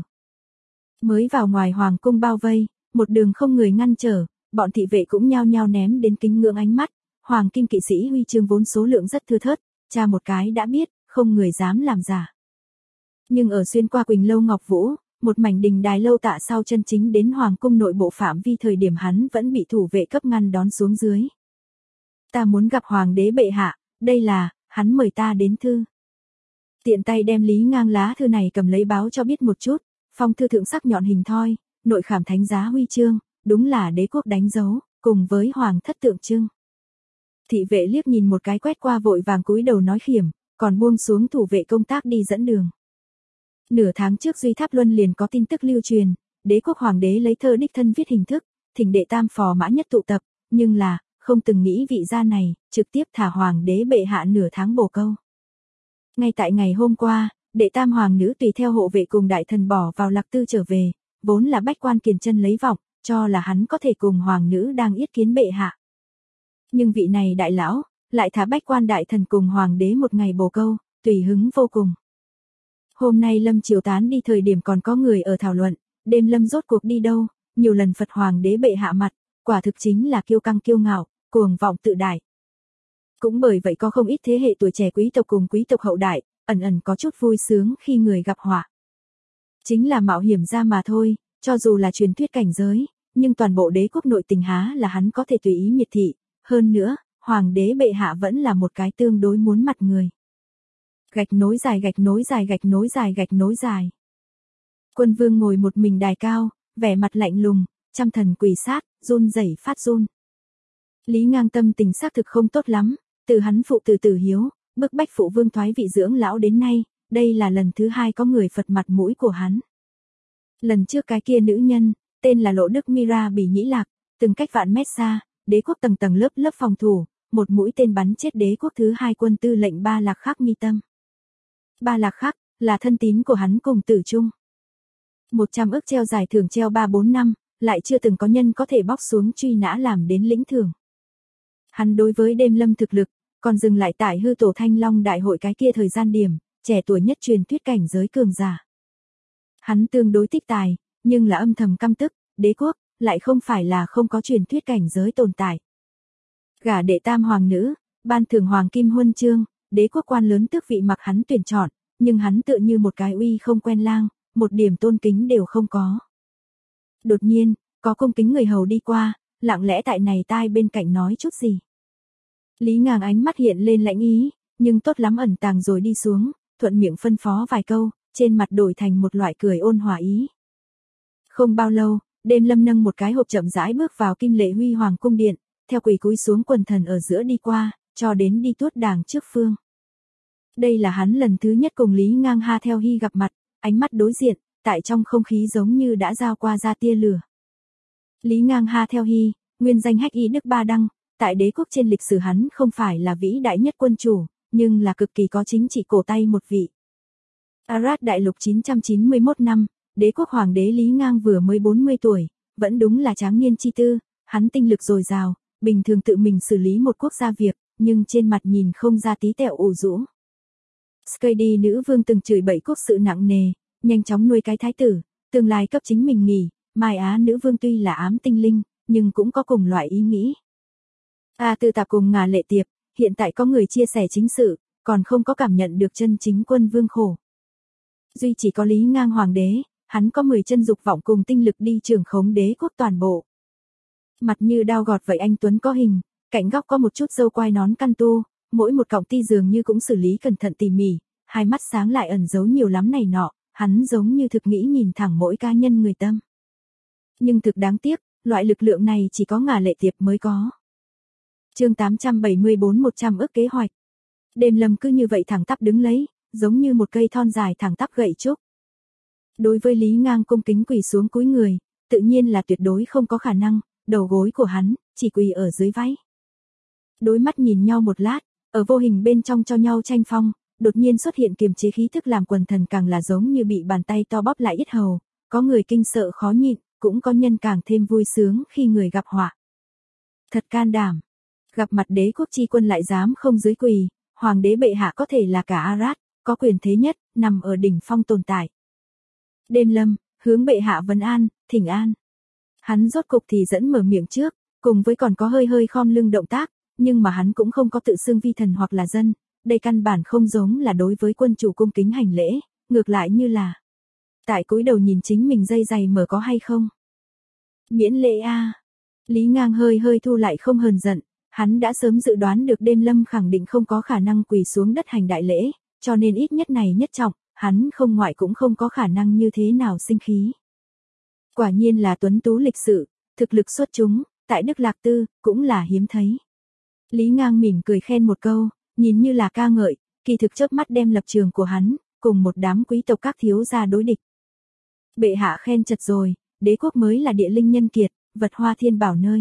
Mới vào ngoài hoàng cung bao vây, một đường không người ngăn trở, bọn thị vệ cũng nhao nhao ném đến kính ngưỡng ánh mắt, hoàng kim kỵ sĩ huy chương vốn số lượng rất thưa thớt, tra một cái đã biết, không người dám làm giả. Nhưng ở xuyên qua Quỳnh Lâu Ngọc Vũ, một mảnh đình đài lâu tạ sau chân chính đến hoàng cung nội bộ phạm vi thời điểm hắn vẫn bị thủ vệ cấp ngăn đón xuống dưới. Ta muốn gặp hoàng đế bệ hạ, đây là, hắn mời ta đến thư. Tiện tay đem Lý Ngang lá thư này cầm lấy báo cho biết một chút, phong thư thượng sắc nhọn hình thoi, nội khảm thánh giá huy chương, đúng là đế quốc đánh dấu, cùng với hoàng thất tượng trưng. Thị vệ liếc nhìn một cái quét qua vội vàng cúi đầu nói khiểm, còn buông xuống thủ vệ công tác đi dẫn đường. Nửa tháng trước Duy Tháp Luân liền có tin tức lưu truyền, đế quốc hoàng đế lấy thơ đích thân viết hình thức, thỉnh đệ tam phò mã nhất tụ tập, nhưng là, không từng nghĩ vị gia này, trực tiếp thả hoàng đế bệ hạ nửa tháng bổ câu. Ngay tại ngày hôm qua, Đệ tam hoàng nữ tùy theo hộ vệ cùng đại thần bỏ vào Lạc Tư trở về, vốn là bách quan kiền chân lấy vọng, cho là hắn có thể cùng hoàng nữ đang yết kiến bệ hạ. Nhưng vị này đại lão, lại thả bách quan đại thần cùng hoàng đế một ngày bồ câu, tùy hứng vô cùng. Hôm nay Lâm chiều tán đi thời điểm còn có người ở thảo luận, đêm Lâm rốt cuộc đi đâu, nhiều lần Phật hoàng đế bệ hạ mặt, quả thực chính là kiêu căng kiêu ngạo, cuồng vọng tự đại. Cũng bởi vậy có không ít thế hệ tuổi trẻ quý tộc cùng quý tộc hậu đại, ẩn ẩn có chút vui sướng khi người gặp họa. Chính là mạo hiểm ra mà thôi, cho dù là truyền thuyết cảnh giới, nhưng toàn bộ đế quốc nội tình há là hắn có thể tùy ý miệt thị, hơn nữa, hoàng đế bệ hạ vẫn là một cái tương đối muốn mặt người. Gạch nối dài gạch nối dài gạch nối dài gạch nối dài. Quân vương ngồi một mình đài cao, vẻ mặt lạnh lùng, trăm thần quỳ sát, run rẩy phát run. Lý Ngang tâm tình xác thực không tốt lắm, từ hắn phụ tử Tử Hiếu, bức bách phụ vương thoái vị dưỡng lão đến nay, đây là lần thứ hai có người phật mặt mũi của hắn. Lần trước cái kia nữ nhân, tên là Lộ Đức Mira Bỉ Nhĩ Lạc, từng cách vạn mét xa, đế quốc tầng tầng lớp lớp phòng thủ, một mũi tên bắn chết đế quốc thứ hai quân tư lệnh Ba Lạc Khắc Mi Tâm. Ba Lạc Khắc là thân tín của hắn cùng Tử Trung. 100 ức treo giải thưởng treo 3-4 năm, lại chưa từng có nhân có thể bóc xuống truy nã làm đến lĩnh thưởng. Hắn đối với đêm Lâm thực lực, còn dừng lại tại hư tổ Thanh Long đại hội cái kia thời gian điểm, trẻ tuổi nhất truyền thuyết cảnh giới cường giả. Hắn tương đối tích tài, nhưng là âm thầm căm tức, đế quốc, lại không phải là không có truyền thuyết cảnh giới tồn tại. Gả đệ tam hoàng nữ, ban thưởng hoàng kim huân chương, đế quốc quan lớn tước vị mặc hắn tuyển chọn, nhưng hắn tựa như một cái uy không quen lang, một điểm tôn kính đều không có. Đột nhiên, có cung kính người hầu đi qua, lặng lẽ tại này tai bên cạnh nói chút gì. Lý Ngang ánh mắt hiện lên lãnh ý, nhưng tốt lắm ẩn tàng rồi đi xuống, thuận miệng phân phó vài câu, trên mặt đổi thành một loại cười ôn hòa ý. Không bao lâu, đêm Lâm nâng một cái hộp chậm rãi bước vào Kim Lệ Huy Hoàng cung điện, theo quỳ cúi xuống quần thần ở giữa đi qua, cho đến đi tuốt đàng trước phương. Đây là hắn lần thứ nhất cùng Lý Ngang Ha Theo Hy gặp mặt, ánh mắt đối diện, tại trong không khí giống như đã giao qua ra tia lửa. Lý Ngang Ha Theo Hy, nguyên danh Hách Y Đức Ba Đăng, tại đế quốc trên lịch sử hắn không phải là vĩ đại nhất quân chủ, nhưng là cực kỳ có chính trị cổ tay một vị. Arad đại lục 991 năm, đế quốc hoàng đế Lý Ngang vừa mới 40 tuổi, vẫn đúng là tráng niên chi tư, hắn tinh lực dồi dào, bình thường tự mình xử lý một quốc gia việc, nhưng trên mặt nhìn không ra tí tẹo ủ rũ. Skady nữ vương từng chửi bậy quốc sự nặng nề, nhanh chóng nuôi cái thái tử, tương lai cấp chính mình nghỉ, Mai Á nữ vương tuy là ám tinh linh, nhưng cũng có cùng loại ý nghĩ. Tư Tạp cùng Ngà Lệ Tiệp, hiện tại có người chia sẻ chính sự, còn không có cảm nhận được chân chính quân vương khổ. Duy chỉ có Lý Ngang hoàng đế, hắn có 10 chân dục vọng cùng tinh lực đi trưởng khống đế quốc toàn bộ. Mặt như đao gọt vậy anh tuấn có hình, cạnh góc có một chút râu quai nón căn tu, mỗi một cọng ti dường như cũng xử lý cẩn thận tỉ mỉ, hai mắt sáng lại ẩn giấu nhiều lắm này nọ, hắn giống như thực nghĩ nhìn thẳng mỗi cá nhân người tâm. Nhưng thực đáng tiếc, loại lực lượng này chỉ có Ngà Lệ Tiệp mới có. Chương 874 100 ức kế hoạch. Đêm Lâm cứ như vậy thẳng tắp đứng lấy, giống như một cây thon dài thẳng tắp gậy trúc. Đối với Lý Ngang cung kính quỳ xuống cúi người, tự nhiên là tuyệt đối không có khả năng, đầu gối của hắn chỉ quỳ ở dưới váy. Đối mắt nhìn nhau một lát, ở vô hình bên trong cho nhau tranh phong, đột nhiên xuất hiện kiềm chế khí thức làm quần thần càng là giống như bị bàn tay to bóp lại yết hầu, có người kinh sợ khó nhịn, cũng có nhân càng thêm vui sướng khi người gặp họa. Thật can đảm, gặp mặt đế quốc chi quân lại dám không dưới quỳ, hoàng đế bệ hạ có thể là cả Arad, có quyền thế nhất, nằm ở đỉnh phong tồn tại. Đêm Lâm, hướng bệ hạ vấn an, thỉnh an. Hắn rốt cục thì dẫn mở miệng trước, cùng với còn có hơi hơi khom lưng động tác, nhưng mà hắn cũng không có tự xưng vi thần hoặc là dân, đây căn bản không giống là đối với quân chủ cung kính hành lễ, ngược lại như là tại cúi đầu nhìn chính mình dây giày mở có hay không. Miễn lễ a. Lý Ngang hơi hơi thu lại không hờn giận, hắn đã sớm dự đoán được đêm Lâm khẳng định không có khả năng quỳ xuống đất hành đại lễ, cho nên ít nhất này nhất trọng, hắn không ngoại cũng không có khả năng như thế nào sinh khí. Quả nhiên là tuấn tú lịch sự, thực lực xuất chúng, tại Đức Lạc Tư, cũng là hiếm thấy. Lý Ngang mỉm cười khen một câu, nhìn như là ca ngợi, kỳ thực chớp mắt đem lập trường của hắn, cùng một đám quý tộc các thiếu gia đối địch. Bệ hạ khen chật rồi, đế quốc mới là địa linh nhân kiệt, vật hoa thiên bảo nơi.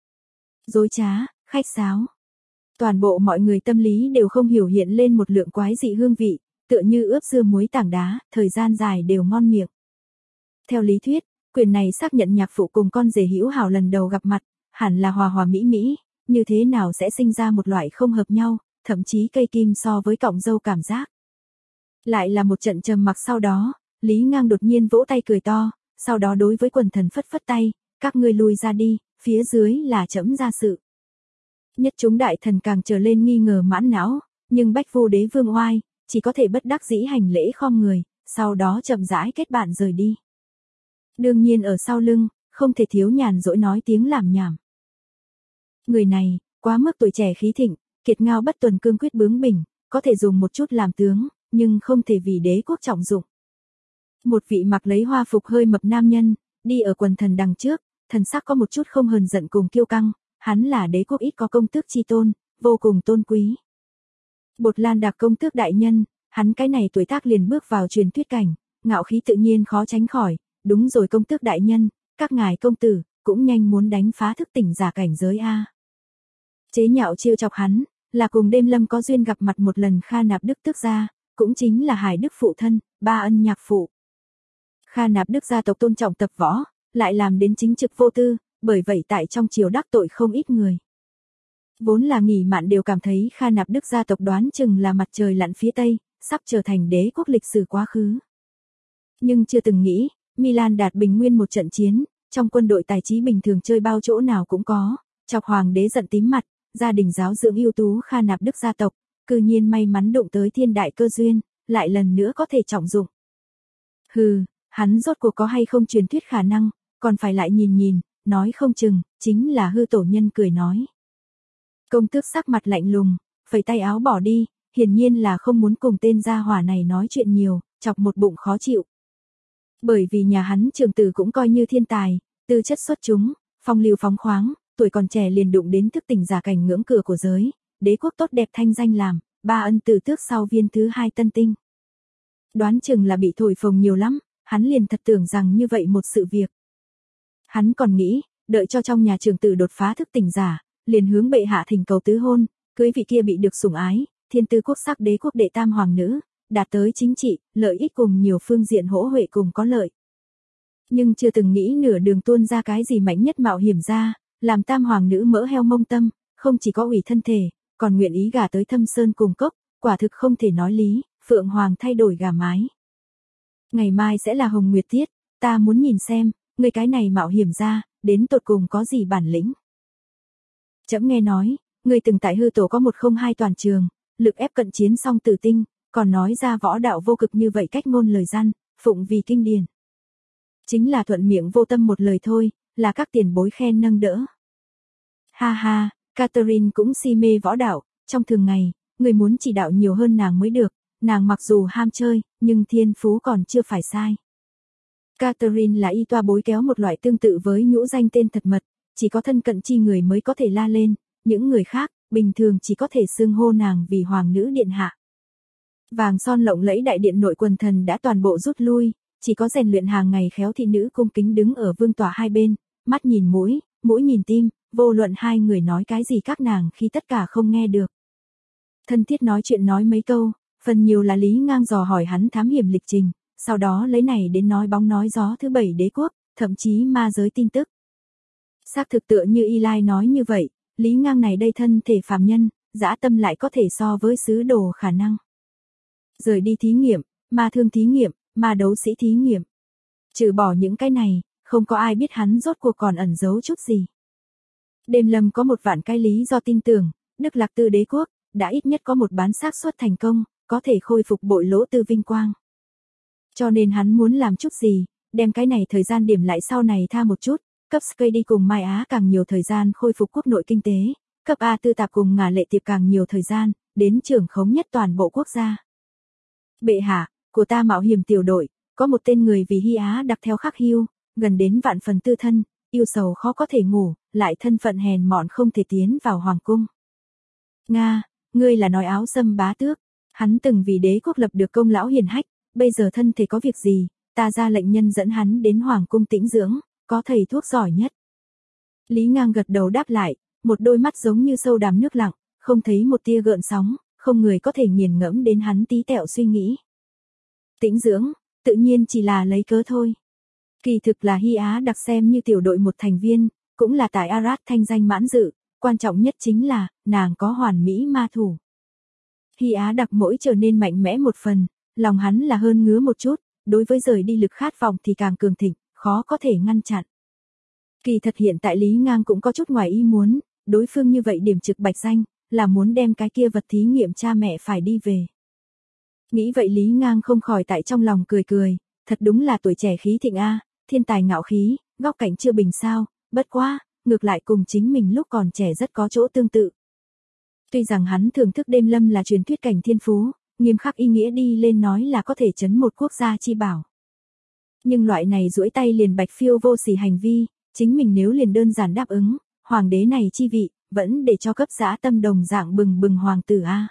Dối trá, khách sáo. Toàn bộ mọi người tâm lý đều không hiểu hiện lên một lượng quái dị hương vị, tựa như ướp dưa muối tảng đá, thời gian dài đều ngon miệng. Theo lý thuyết, quyền này xác nhận nhạc phụ cùng con rể hữu hảo lần đầu gặp mặt, hẳn là hòa hòa mỹ mỹ, như thế nào sẽ sinh ra một loại không hợp nhau, thậm chí cây kim so với cọng dâu cảm giác. Lại là một trận trầm mặc sau đó, Lý Ngang đột nhiên vỗ tay cười to, sau đó đối với quần thần phất phất tay, các ngươi lui ra đi, phía dưới là trẫm ra sự. Nhất chúng đại thần càng trở lên nghi ngờ mãn não, nhưng Bách Vu Đế Vương oai, chỉ có thể bất đắc dĩ hành lễ khom người, sau đó chậm rãi kết bạn rời đi. Đương nhiên ở sau lưng, không thể thiếu nhàn rỗi nói tiếng làm nhảm. Người này, quá mức tuổi trẻ khí thịnh, kiệt ngao bất tuần cương quyết bướng bỉnh, có thể dùng một chút làm tướng, nhưng không thể vì đế quốc trọng dụng. Một vị mặc lấy hoa phục hơi mập nam nhân, đi ở quần thần đằng trước, thần sắc có một chút không hờn giận cùng kiêu căng, hắn là đế quốc ít có công tước chi tôn, vô cùng tôn quý. Bột Lan Đạc công tước đại nhân, hắn cái này tuổi tác liền bước vào truyền thuyết cảnh, ngạo khí tự nhiên khó tránh khỏi, đúng rồi công tước đại nhân, các ngài công tử, cũng nhanh muốn đánh phá thức tỉnh giả cảnh giới a. Chế nhạo trêu chọc hắn, là cùng đêm lâm có duyên gặp mặt một lần Kha Nạp Đức tước gia, cũng chính là Hải Đức phụ thân, Ba Ân nhạc phụ. Kha Nạp Đức gia tộc tôn trọng tập võ, lại làm đến chính trực vô tư, bởi vậy tại trong triều đắc tội không ít người. Vốn là nghỉ mạn đều cảm thấy Kha Nạp Đức gia tộc đoán chừng là mặt trời lặn phía tây, sắp trở thành đế quốc lịch sử quá khứ. Nhưng chưa từng nghĩ, Milan đạt bình nguyên một trận chiến, trong quân đội tài trí bình thường chơi bao chỗ nào cũng có, chọc hoàng đế giận tím mặt, gia đình giáo dưỡng ưu tú Kha Nạp Đức gia tộc, cư nhiên may mắn đụng tới thiên đại cơ duyên, lại lần nữa có thể trọng dụng. Hừ, hắn rốt cuộc có hay không truyền thuyết khả năng, còn phải lại nhìn nhìn, nói không chừng, chính là hư tổ nhân cười nói. Công tước sắc mặt lạnh lùng, phẩy tay áo bỏ đi, hiển nhiên là không muốn cùng tên gia hỏa này nói chuyện nhiều, chọc một bụng khó chịu. Bởi vì nhà hắn trường tử cũng coi như thiên tài, tư chất xuất chúng, phong lưu phóng khoáng, tuổi còn trẻ liền đụng đến thức tỉnh giả cảnh ngưỡng cửa của giới, đế quốc tốt đẹp thanh danh làm, Ba Ân tử tước sau viên thứ 2 tân tinh. Đoán chừng là bị thổi phồng nhiều lắm, hắn liền thật tưởng rằng như vậy một sự việc. Hắn còn nghĩ, đợi cho trong nhà trường tử đột phá thức tỉnh giả, liền hướng bệ hạ thỉnh cầu tứ hôn, cưới vị kia bị được sủng ái, thiên tư quốc sắc đế quốc đệ tam hoàng nữ, đạt tới chính trị, lợi ích cùng nhiều phương diện hỗ huệ cùng có lợi. Nhưng chưa từng nghĩ nửa đường tuôn ra cái gì mạnh nhất mạo hiểm ra, làm tam hoàng nữ mỡ heo mông tâm, không chỉ có ủy thân thể, còn nguyện ý gả tới Thâm Sơn cùng cốc, quả thực không thể nói lý, Phượng Hoàng thay đổi gà mái. Ngày mai sẽ là Hồng Nguyệt Tiết, ta muốn nhìn xem, người cái này mạo hiểm ra, đến tột cùng có gì bản lĩnh. Trẫm nghe nói, người từng tại hư tổ có 102 toàn trường, lực ép cận chiến song tử tinh, còn nói ra võ đạo vô cực như vậy cách ngôn lời gian, phụng vì kinh điển. Chính là thuận miệng vô tâm một lời thôi, là các tiền bối khen nâng đỡ. Ha ha, Catherine cũng si mê võ đạo, trong thường ngày, người muốn chỉ đạo nhiều hơn nàng mới được, nàng mặc dù ham chơi, nhưng thiên phú còn chưa phải sai. Catherine là y toa bối kéo một loại tương tự với nhũ danh tên thật mật, chỉ có thân cận chi người mới có thể la lên, những người khác, bình thường chỉ có thể xưng hô nàng vì hoàng nữ điện hạ. Vàng son lộng lẫy đại điện nội quần thần đã toàn bộ rút lui, chỉ có rèn luyện hàng ngày khéo thị nữ cung kính đứng ở vương tòa hai bên, mắt nhìn mũi, mũi nhìn tim, vô luận hai người nói cái gì các nàng khi tất cả không nghe được. Thân thiết nói chuyện nói mấy câu, phần nhiều là Lý Ngang dò hỏi hắn thám hiểm lịch trình, sau đó lấy này đến nói bóng nói gió thứ 7 đế quốc, thậm chí ma giới tin tức. Xác thực tựa như Eli nói như vậy, Lý Ngang này đây thân thể phàm nhân, dã tâm lại có thể so với sứ đồ khả năng. Rời đi thí nghiệm, ma thương thí nghiệm, ma đấu sĩ thí nghiệm. Trừ bỏ những cái này, không có ai biết hắn rốt cuộc còn ẩn giấu chút gì. Đêm lâm có một vạn cái lý do tin tưởng, Đức Lạc Tư đế quốc, đã ít nhất có một bán xác suất thành công, có thể khôi phục bội lỗ tư vinh quang. Cho nên hắn muốn làm chút gì, đem cái này thời gian điểm lại sau này tha một chút, cấp SK đi cùng Mai Á càng nhiều thời gian khôi phục quốc nội kinh tế, cấp A tư tạp cùng Ngà Lệ Tiệp càng nhiều thời gian, đến trưởng khống nhất toàn bộ quốc gia. Bệ hạ, của ta mạo hiểm tiểu đội, có một tên người vì Hy Á đặc theo khắc hưu, gần đến vạn phần tư thân, yêu sầu khó có thể ngủ, lại thân phận hèn mọn không thể tiến vào hoàng cung. Nga, ngươi là nói Áo Sâm bá tước, hắn từng vì đế quốc lập được công lão hiển hách, bây giờ thân thể có việc gì, ta ra lệnh nhân dẫn hắn đến hoàng cung tĩnh dưỡng, có thầy thuốc giỏi nhất. Lý Ngang gật đầu đáp lại, một đôi mắt giống như sâu đàm nước lặng, không thấy một tia gợn sóng, không người có thể nghiền ngẫm đến hắn tí tẹo suy nghĩ. Tĩnh dưỡng, tự nhiên chỉ là lấy cớ thôi. Kỳ thực là Hy Á Đặc xem như tiểu đội một thành viên, cũng là tại Arad thanh danh mãn dự, quan trọng nhất chính là, nàng có hoàn mỹ ma thủ. Hy Á Đặc mỗi trở nên mạnh mẽ một phần, lòng hắn là hơn ngứa một chút, đối với rời đi lực khát vọng thì càng cường thịnh, khó có thể ngăn chặn. Kỳ thật hiện tại Lý Ngang cũng có chút ngoài ý muốn, đối phương như vậy điểm trực bạch danh, là muốn đem cái kia vật thí nghiệm cha mẹ phải đi về. Nghĩ vậy Lý Ngang không khỏi tại trong lòng cười cười, thật đúng là tuổi trẻ khí thịnh a, thiên tài ngạo khí, góc cạnh chưa bình sao, bất quá, ngược lại cùng chính mình lúc còn trẻ rất có chỗ tương tự. Tuy rằng hắn thưởng thức đêm lâm là truyền thuyết cảnh thiên phú, nghiêm khắc ý nghĩa đi lên nói là có thể chấn một quốc gia chi bảo. Nhưng loại này duỗi tay liền bạch phiêu vô sỉ hành vi, chính mình nếu liền đơn giản đáp ứng, hoàng đế này chi vị, vẫn để cho cấp dã tâm đồng dạng bừng bừng hoàng tử a.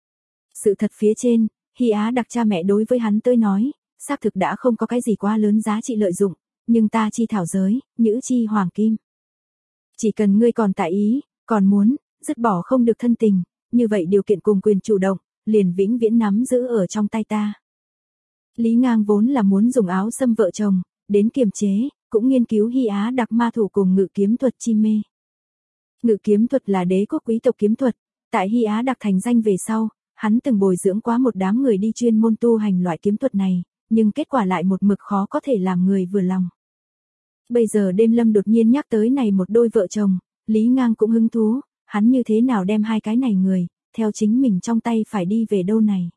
Sự thật phía trên, Hy Á Đặc cha mẹ đối với hắn tới nói, xác thực đã không có cái gì quá lớn giá trị lợi dụng, nhưng ta chi thảo giới, nhữ chi hoàng kim. Chỉ cần ngươi còn tại ý, còn muốn, dứt bỏ không được thân tình, như vậy điều kiện cùng quyền chủ động, liền vĩnh viễn nắm giữ ở trong tay ta. Lý Ngang vốn là muốn dùng áo xâm vợ chồng, đến kiềm chế, cũng nghiên cứu Hy Á Đặc ma thủ cùng ngự kiếm thuật chi mê. Ngự kiếm thuật là đế quốc quý tộc kiếm thuật, tại Hy Á Đặc thành danh về sau, hắn từng bồi dưỡng quá một đám người đi chuyên môn tu hành loại kiếm thuật này, nhưng kết quả lại một mực khó có thể làm người vừa lòng. Bây giờ đêm lâm đột nhiên nhắc tới này một đôi vợ chồng, Lý Ngang cũng hứng thú, hắn như thế nào đem hai cái này người, theo chính mình trong tay phải đi về đâu này.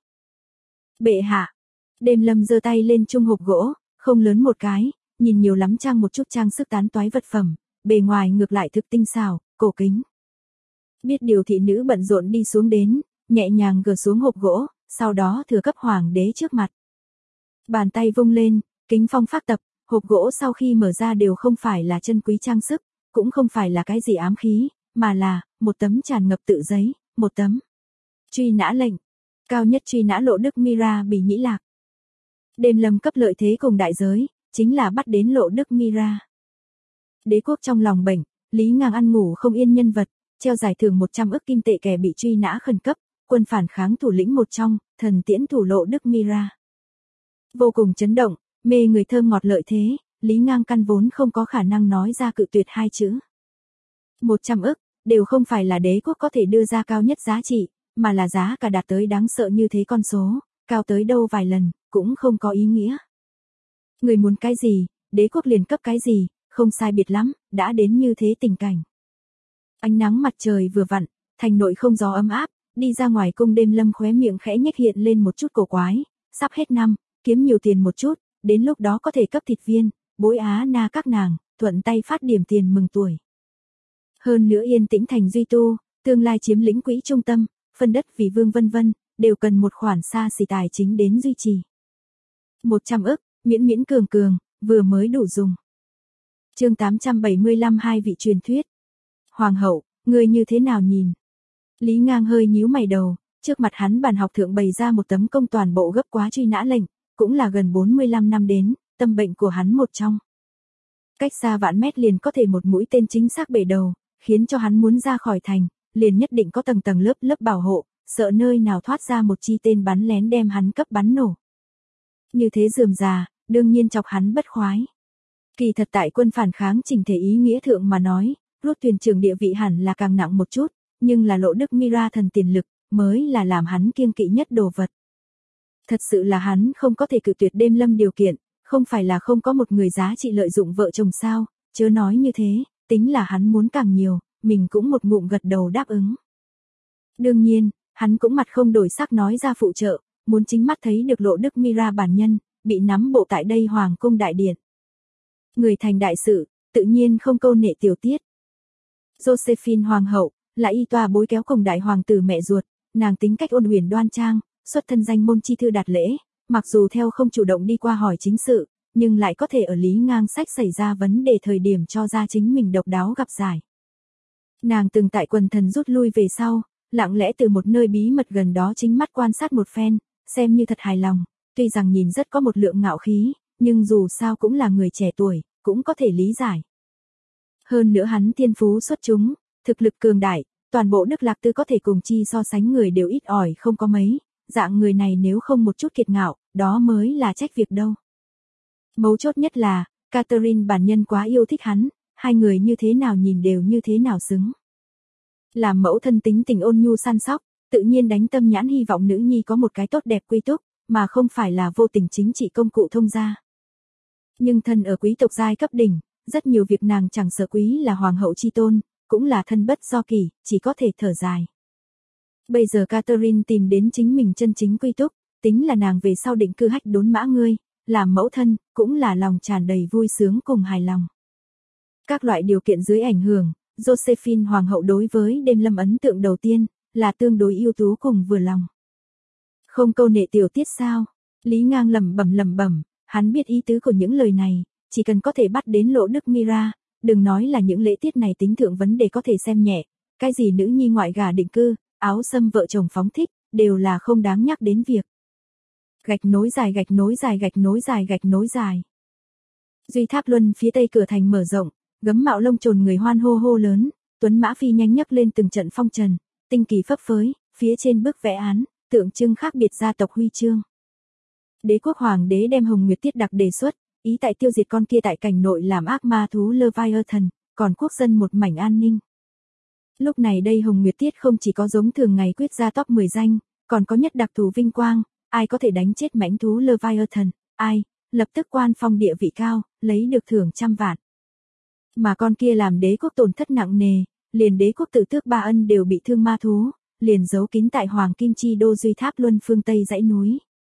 Bệ hạ, đêm lâm giơ tay lên chung hộp gỗ, không lớn một cái, nhìn nhiều lắm trang một chút trang sức tán toái vật phẩm, bề ngoài ngược lại thực tinh xảo, cổ kính. Biết điều thị nữ bận rộn đi xuống đến, nhẹ nhàng gỡ xuống hộp gỗ, sau đó thừa cấp hoàng đế trước mặt. Bàn tay vung lên, kính phong phát tập, hộp gỗ sau khi mở ra đều không phải là chân quý trang sức, cũng không phải là cái gì ám khí, mà là một tấm tràn ngập tự giấy, một tấm truy nã lệnh, cao nhất truy nã Lộ Đức Mira bị nhĩ lạc. Đêm lâm cấp lợi thế cùng đại giới, chính là bắt đến Lộ Đức Mira. Đế quốc trong lòng bệnh, Lý Ngang ăn ngủ không yên nhân vật, treo giải thưởng 100 ức kim tệ kẻ bị truy nã khẩn cấp, quân phản kháng thủ lĩnh một trong, thần tiễn thủ Lộ Đức Mira. Vô cùng chấn động, mê người thơm ngọt lợi thế, Lý Ngang căn vốn không có khả năng nói ra cự tuyệt hai chữ. 100 ức, đều không phải là đế quốc có thể đưa ra cao nhất giá trị, mà là giá cả đạt tới đáng sợ như thế con số, cao tới đâu vài lần, cũng không có ý nghĩa. Người muốn cái gì, đế quốc liền cấp cái gì, không sai biệt lắm, đã đến như thế tình cảnh. Ánh nắng mặt trời vừa vặn, thành nội không gió ấm áp, đi ra ngoài cung đêm lâm khóe miệng khẽ nhếch hiện lên một chút cổ quái, sắp hết năm, kiếm nhiều tiền một chút, đến lúc đó có thể cấp thịt viên, bối á na các nàng, thuận tay phát điểm tiền mừng tuổi. Hơn nữa yên tĩnh thành duy tu, tương lai chiếm lĩnh quỹ trung tâm, phân đất vì vương vân vân, đều cần một khoản xa xỉ tài chính đến duy trì. 100 ức, miễn miễn cường cường, vừa mới đủ dùng. Chương 875 hai vị truyền thuyết. Hoàng hậu, người như thế nào nhìn? Lý Ngang hơi nhíu mày đầu, trước mặt hắn bàn học thượng bày ra một tấm công toàn bộ gấp quá truy nã lệnh, cũng là gần 45 năm đến, tâm bệnh của hắn một trong. Cách xa vạn mét liền có thể một mũi tên chính xác bể đầu, khiến cho hắn muốn ra khỏi thành, liền nhất định có tầng tầng lớp lớp bảo hộ, sợ nơi nào thoát ra một chi tên bắn lén đem hắn cấp bắn nổ. Như thế rườm rà, đương nhiên chọc hắn bất khoái. Kỳ thật tại quân phản kháng chỉnh thể ý nghĩa thượng mà nói, rút thuyền trưởng địa vị hẳn là càng nặng một chút, nhưng là Lộ Đức Mira thần tiền lực, mới là làm hắn kiêng kỵ nhất đồ vật. Thật sự là hắn không có thể cự tuyệt đêm lâm điều kiện, không phải là không có một người giá trị lợi dụng vợ chồng sao, chớ nói như thế, tính là hắn muốn càng nhiều, mình cũng một ngụm gật đầu đáp ứng. Đương nhiên, hắn cũng mặt không đổi sắc nói ra phụ trợ, muốn chính mắt thấy được Lộ Đức Mira bản nhân, bị nắm bộ tại đây hoàng cung đại điện. Người thành đại sự, tự nhiên không câu nệ tiểu tiết. Josephine hoàng hậu, là y tòa bối kéo cùng đại hoàng tử mẹ ruột, nàng tính cách ôn huyền đoan trang, xuất thân danh môn chi thư đạt lễ, mặc dù theo không chủ động đi qua hỏi chính sự, nhưng lại có thể ở Lý Ngang sách xảy ra vấn đề thời điểm cho ra chính mình độc đáo gặp giải. Nàng từng tại quần thần rút lui về sau, lặng lẽ từ một nơi bí mật gần đó chính mắt quan sát một phen, xem như thật hài lòng, tuy rằng nhìn rất có một lượng ngạo khí, nhưng dù sao cũng là người trẻ tuổi, cũng có thể lý giải. Hơn nữa hắn thiên phú xuất chúng, thực lực cường đại, Toàn bộ Đức Lạc Tư có thể cùng chi so sánh người đều ít ỏi không có mấy, dạng người này nếu không một chút kiệt ngạo, đó mới là trách việc đâu. Mấu chốt nhất là, Catherine bản nhân quá yêu thích hắn, hai người như thế nào nhìn đều như thế nào xứng. Làm mẫu thân tính tình ôn nhu săn sóc, tự nhiên đánh tâm nhãn hy vọng nữ nhi có một cái tốt đẹp quy túc, mà không phải là vô tình chính trị công cụ thông gia. Nhưng thân ở quý tộc giai cấp đỉnh, rất nhiều việc nàng chẳng sợ quý là hoàng hậu chi tôn, cũng là thân bất do kỳ, chỉ có thể thở dài. Bây giờ Catherine tìm đến chính mình chân chính quy túc, tính là nàng về sau định cư hách đốn mã ngươi, làm mẫu thân, cũng là lòng tràn đầy vui sướng cùng hài lòng. Các loại điều kiện dưới ảnh hưởng, Josephine hoàng hậu đối với đêm lâm ấn tượng đầu tiên, là tương đối ưu tú cùng vừa lòng. Không câu nệ tiểu tiết sao? Lý Ngang lẩm bẩm, hắn biết ý tứ của những lời này, chỉ cần có thể bắt đến lộ Đức Mira, đừng nói là những lễ tiết này tính thượng vấn đề có thể xem nhẹ, cái gì nữ nhi ngoại gả định cư, áo xâm vợ chồng phóng thích, đều là không đáng nhắc đến việc. Gạch nối dài. Duy Tháp Luân phía tây cửa thành mở rộng, gấm mạo lông chồn người hoan hô hô lớn, tuấn mã phi nhanh nhấc lên từng trận phong trần, tinh kỳ phấp phới, phía trên bức vẽ án, tượng trưng khác biệt gia tộc huy chương. Đế quốc hoàng đế đem Hồng Nguyệt Tiết đặc đề xuất, ý tại tiêu diệt con kia tại cảnh nội làm ác ma thú Leviathan, còn quốc dân một mảnh an ninh. Lúc này đây Hồng Nguyệt Tiết không chỉ có giống thường ngày quyết ra top 10 danh, còn có nhất đặc thù vinh quang, ai có thể đánh chết mãnh thú Leviathan, ai, lập tức quan phong địa vị cao, lấy được thưởng trăm vạn. Mà con kia làm đế quốc tổn thất nặng nề, liền đế quốc tự tước ba ân đều bị thương ma thú, liền giấu kín tại Hoàng Kim Chi đô Duy Tháp Luân phương Tây dãy núi.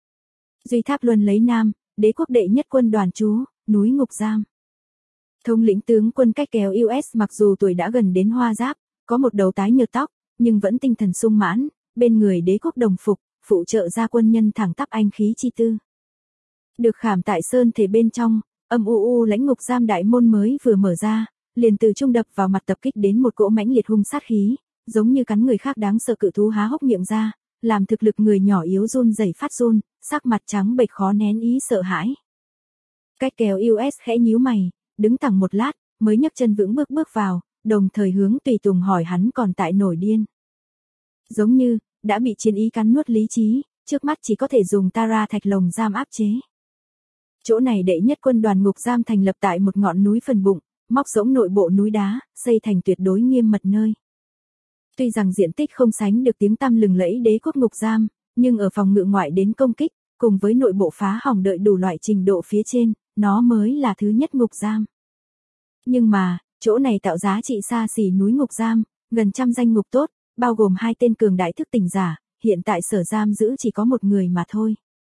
Duy Tháp Luân lấy nam, đế quốc đệ nhất quân đoàn trú, núi Ngục Giam. Thống lĩnh tướng quân cách kéo US mặc dù tuổi đã gần đến hoa giáp, có một đầu tái nhợt tóc, nhưng vẫn tinh thần sung mãn, bên người đế quốc đồng phục, phụ trợ ra quân nhân thẳng tắp anh khí chi tư. Được khảm tại sơn thể bên trong, âm u lãnh ngục giam đại môn mới vừa mở ra, liền từ trung đập vào mặt tập kích đến một cỗ mãnh liệt hung sát khí, giống như cắn người khác đáng sợ cự thú há hốc miệng ra, làm thực lực người nhỏ yếu run rẩy phát run, sắc mặt trắng bệch khó nén ý sợ hãi. Cách kéo US khẽ nhíu mày, đứng thẳng một lát, mới nhấc chân vững bước vào, đồng thời hướng tùy tùng hỏi hắn còn tại nổi điên. Giống như, đã bị chiến ý cắn nuốt lý trí, trước mắt chỉ có thể dùng Tara thạch lồng giam áp chế. Chỗ này đệ nhất quân đoàn ngục giam thành lập tại một ngọn núi phần bụng, móc rỗng nội bộ núi đá, xây thành tuyệt đối nghiêm mật nơi. Tuy rằng diện tích không sánh được tiếng tăm lừng lẫy đế quốc ngục giam, nhưng ở phòng ngự ngoại đến công kích, cùng với nội bộ phá hỏng đợi đủ loại trình độ phía trên, nó mới là thứ nhất ngục giam. Nhưng mà, chỗ này tạo giá trị xa xỉ núi ngục giam, gần trăm danh ngục tốt, bao gồm 2 tên cường đại thức tỉnh giả, hiện tại sở giam giữ chỉ có một người mà thôi.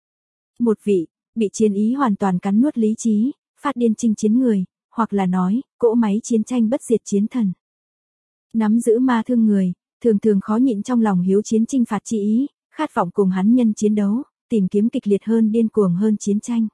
Một vị, bị chiến ý hoàn toàn cắn nuốt lý trí, phát điên chinh chiến người, hoặc là nói, cỗ máy chiến tranh bất diệt chiến thần. Nắm giữ ma thương người, thường thường khó nhịn trong lòng hiếu chiến chinh phạt chi ý, khát vọng cùng hắn nhân chiến đấu, tìm kiếm kịch liệt hơn điên cuồng hơn chiến tranh.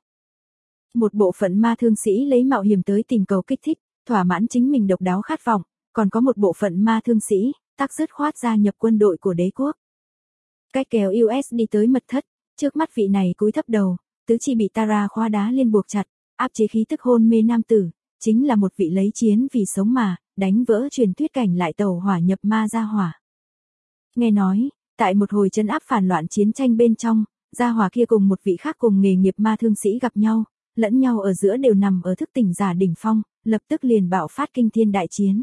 Một bộ phận ma thương sĩ lấy mạo hiểm tới tìm cầu kích thích, thỏa mãn chính mình độc đáo khát vọng, còn có một bộ phận ma thương sĩ, tác dứt khoát gia nhập quân đội của đế quốc. Cách kéo US đi tới mật thất, trước mắt vị này cúi thấp đầu, tứ chi bị Tara khóa đá liên buộc chặt, áp chế khí tức hôn mê nam tử, chính là một vị lấy chiến vì sống mà, đánh vỡ truyền thuyết cảnh lại tàu hỏa nhập ma gia hỏa. Nghe nói, tại một hồi trấn áp phản loạn chiến tranh bên trong, gia hỏa kia cùng một vị khác cùng nghề nghiệp ma thương sĩ gặp nhau, lẫn nhau ở giữa đều nằm ở thức tỉnh giả đỉnh phong, lập tức liền bạo phát kinh thiên đại chiến.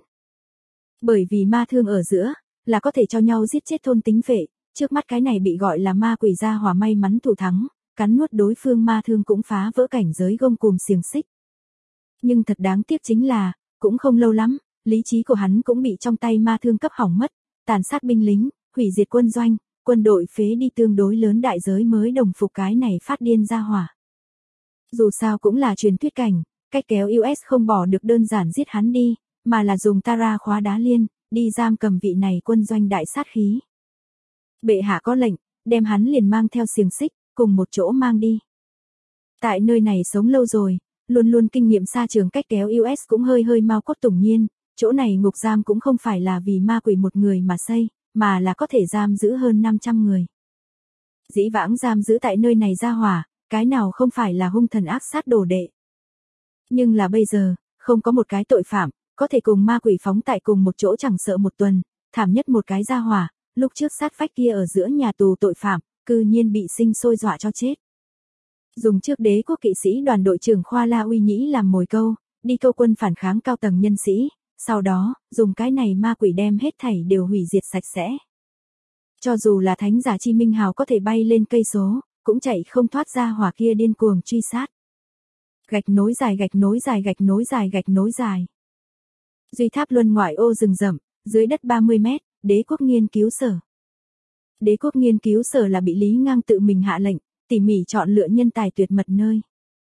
Bởi vì ma thương ở giữa, là có thể cho nhau giết chết thôn tính vệ, trước mắt cái này bị gọi là ma quỷ gia hỏa may mắn thủ thắng, cắn nuốt đối phương ma thương cũng phá vỡ cảnh giới gông cùm xiềng xích. Nhưng thật đáng tiếc chính là, cũng không lâu lắm, lý trí của hắn cũng bị trong tay ma thương cấp hỏng mất, tàn sát binh lính, hủy diệt quân doanh, quân đội phế đi tương đối lớn đại giới mới đồng phục cái này phát điên gia hỏa. Dù sao cũng là truyền thuyết cảnh, cách kéo US không bỏ được đơn giản giết hắn đi, mà là dùng Tara khóa đá liên, đi giam cầm vị này quân doanh đại sát khí. Bệ hạ có lệnh, đem hắn liền mang theo xiềng xích, cùng một chỗ mang đi. Tại nơi này sống lâu rồi, luôn luôn kinh nghiệm xa trường cách kéo US cũng hơi mau cốt tủng nhiên, chỗ này ngục giam cũng không phải là vì ma quỷ một người mà xây, mà là có thể giam giữ hơn 500 người. Dĩ vãng giam giữ tại nơi này gia hỏa, cái nào không phải là hung thần ác sát đồ đệ. Nhưng là bây giờ, không có một cái tội phạm, có thể cùng ma quỷ phóng tại cùng một chỗ chẳng sợ một tuần, thảm nhất một cái gia hỏa, lúc trước sát vách kia ở giữa nhà tù tội phạm, cư nhiên bị sinh sôi dọa cho chết. Dùng trước đế quốc kỵ sĩ đoàn đội trưởng Khoa La Uy Nhĩ làm mồi câu, đi câu quân phản kháng cao tầng nhân sĩ, sau đó, dùng cái này ma quỷ đem hết thảy đều hủy diệt sạch sẽ. Cho dù là thánh giả chi minh hào có thể bay lên cây số, cũng chạy không thoát ra hỏa kia điên cuồng truy sát. Gạch nối dài gạch nối dài gạch nối dài gạch nối dài. Duy Tháp Luân ngoại ô rừng rậm, dưới đất 30 mét, đế quốc nghiên cứu sở. Đế quốc nghiên cứu sở là bị Lý Ngang tự mình hạ lệnh, tỉ mỉ chọn lựa nhân tài tuyệt mật nơi.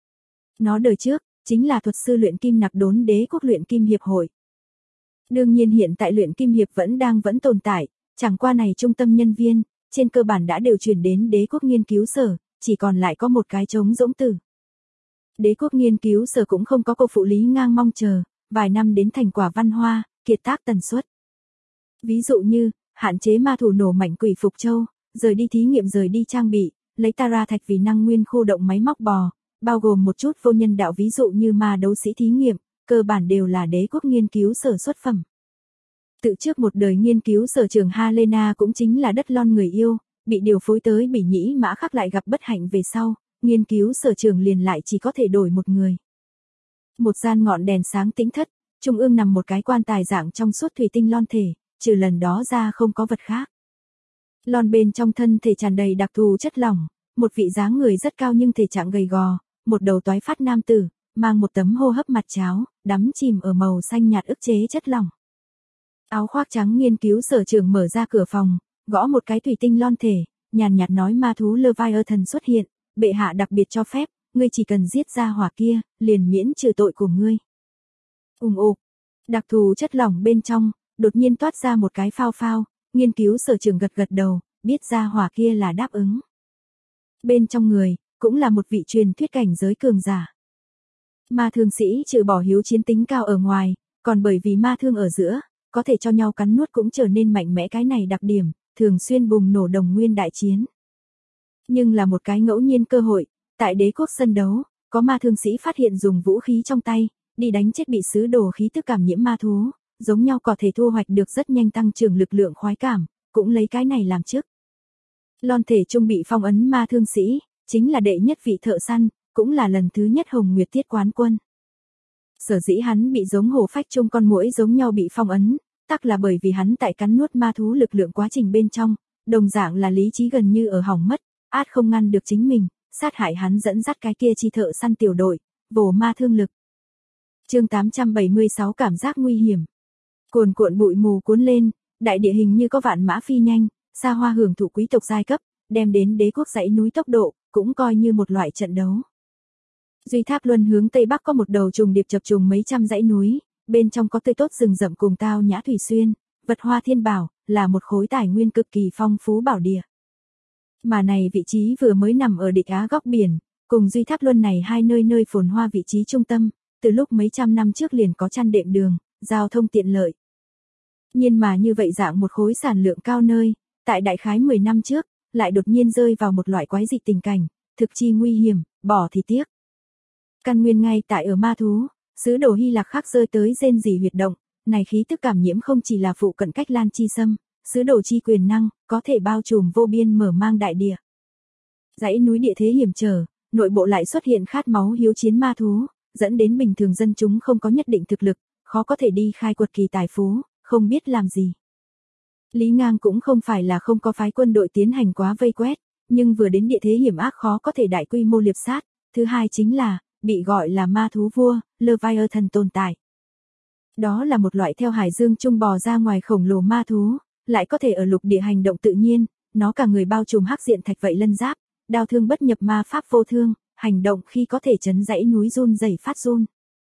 Nó đời trước, chính là thuật sư luyện kim nặc đốn đế quốc luyện kim hiệp hội. Đương nhiên hiện tại luyện kim hiệp vẫn tồn tại, chẳng qua này trung tâm nhân viên, trên cơ bản đã đều chuyển đến đế quốc nghiên cứu sở, chỉ còn lại có một cái trống rỗng tử. Đế quốc nghiên cứu sở cũng không có cô phụ Lý Ngang mong chờ, vài năm đến thành quả văn hoa, kiệt tác tần suất. Ví dụ như, hạn chế ma thủ nổ mạnh quỷ Phục Châu, rời đi thí nghiệm rời đi trang bị, lấy Tara thạch vì năng nguyên khu động máy móc bò, bao gồm một chút vô nhân đạo ví dụ như ma đấu sĩ thí nghiệm, cơ bản đều là đế quốc nghiên cứu sở xuất phẩm. Tự trước một đời nghiên cứu sở trưởng Helena cũng chính là đất lon người yêu, bị điều phối tới Bỉ Nhĩ Mã Khắc lại gặp bất hạnh về sau, nghiên cứu sở trưởng liền lại chỉ có thể đổi một người. Một gian ngọn đèn sáng tĩnh thất, trung ương nằm một cái quan tài dạng trong suốt thủy tinh lon thể, trừ lần đó ra không có vật khác. Lon bên trong thân thể tràn đầy đặc thù chất lỏng, một vị dáng người rất cao nhưng thể trạng gầy gò, một đầu toái phát nam tử, mang một tấm hô hấp mặt cháo, đắm chìm ở màu xanh nhạt ức chế chất lỏng. Áo khoác trắng nghiên cứu sở trưởng mở ra cửa phòng, gõ một cái thủy tinh lon thể, nhàn nhạt nói ma thú Leviathan xuất hiện, bệ hạ đặc biệt cho phép, ngươi chỉ cần giết ra hỏa kia, liền miễn trừ tội của ngươi. Ục, đặc thù chất lỏng bên trong, đột nhiên toát ra một cái phao phao, nghiên cứu sở trưởng gật gật đầu, biết ra hỏa kia là đáp ứng. Bên trong người, cũng là một vị truyền thuyết cảnh giới cường giả. Ma thương sĩ trừ bỏ hiếu chiến tính cao ở ngoài, còn bởi vì ma thương ở giữa, có thể cho nhau cắn nuốt cũng trở nên mạnh mẽ cái này đặc điểm, thường xuyên bùng nổ đồng nguyên đại chiến. Nhưng là một cái ngẫu nhiên cơ hội, tại đế quốc sân đấu, có ma thương sĩ phát hiện dùng vũ khí trong tay, đi đánh chết bị sứ đồ khí tức cảm nhiễm ma thú, giống nhau có thể thu hoạch được rất nhanh tăng trưởng lực lượng khoái cảm, cũng lấy cái này làm trước. Lon thể trung bị phong ấn ma thương sĩ, chính là đệ nhất vị thợ săn, cũng là lần thứ nhất Hồng Nguyệt Tiết quán quân. Sở dĩ hắn bị giống hổ phách chung con muỗi giống nhau bị phong ấn, tắc là bởi vì hắn tại cắn nuốt ma thú lực lượng quá trình bên trong, đồng dạng là lý trí gần như ở hỏng mất, át không ngăn được chính mình, sát hại hắn dẫn dắt cái kia chi thợ săn tiểu đội, vồ ma thương lực. Chương 876 cảm giác nguy hiểm. Cuồn cuộn bụi mù cuốn lên, đại địa hình như có vạn mã phi nhanh, xa hoa hưởng thụ quý tộc giai cấp, đem đến đế quốc dãy núi tốc độ, cũng coi như một loại trận đấu. Duy Tháp Luân hướng tây bắc có một đầu trùng điệp chập trùng mấy trăm dãy núi, bên trong có tươi tốt rừng rậm cùng tao nhã thủy xuyên, vật hoa thiên bảo, là một khối tài nguyên cực kỳ phong phú bảo địa. Mà này vị trí vừa mới nằm ở địch Á góc biển, cùng Duy Tháp Luân này hai nơi phồn hoa vị trí trung tâm, từ lúc mấy trăm năm trước liền có chăn đệm đường, giao thông tiện lợi. Nhưng mà như vậy dạng một khối sản lượng cao nơi, tại đại khái 10 năm trước, lại đột nhiên rơi vào một loại quái dị tình cảnh, thực chi nguy hiểm, bỏ thì tiếc. Căn nguyên ngay tại ở ma thú, sứ đồ Hy Lạc khắc rơi tới rên rỉ huyệt động, này khí tức cảm nhiễm không chỉ là phụ cận cách lan chi xâm, sứ đồ chi quyền năng, có thể bao trùm vô biên mở mang đại địa. Dãy núi địa thế hiểm trở, nội bộ lại xuất hiện khát máu hiếu chiến ma thú, dẫn đến bình thường dân chúng không có nhất định thực lực, khó có thể đi khai quật kỳ tài phú, không biết làm gì. Lý Ngang cũng không phải là không có phái quân đội tiến hành quá vây quét, nhưng vừa đến địa thế hiểm ác khó có thể đại quy mô liệp sát, thứ hai chính là, bị gọi là ma thú vua, Leviathan tồn tại. Đó là một loại theo hải dương trung bò ra ngoài khổng lồ ma thú, lại có thể ở lục địa hành động tự nhiên, nó cả người bao trùm hắc diện thạch vậy lân giáp, đao thương bất nhập ma pháp vô thương, hành động khi có thể chấn dãy núi run rẩy phát run.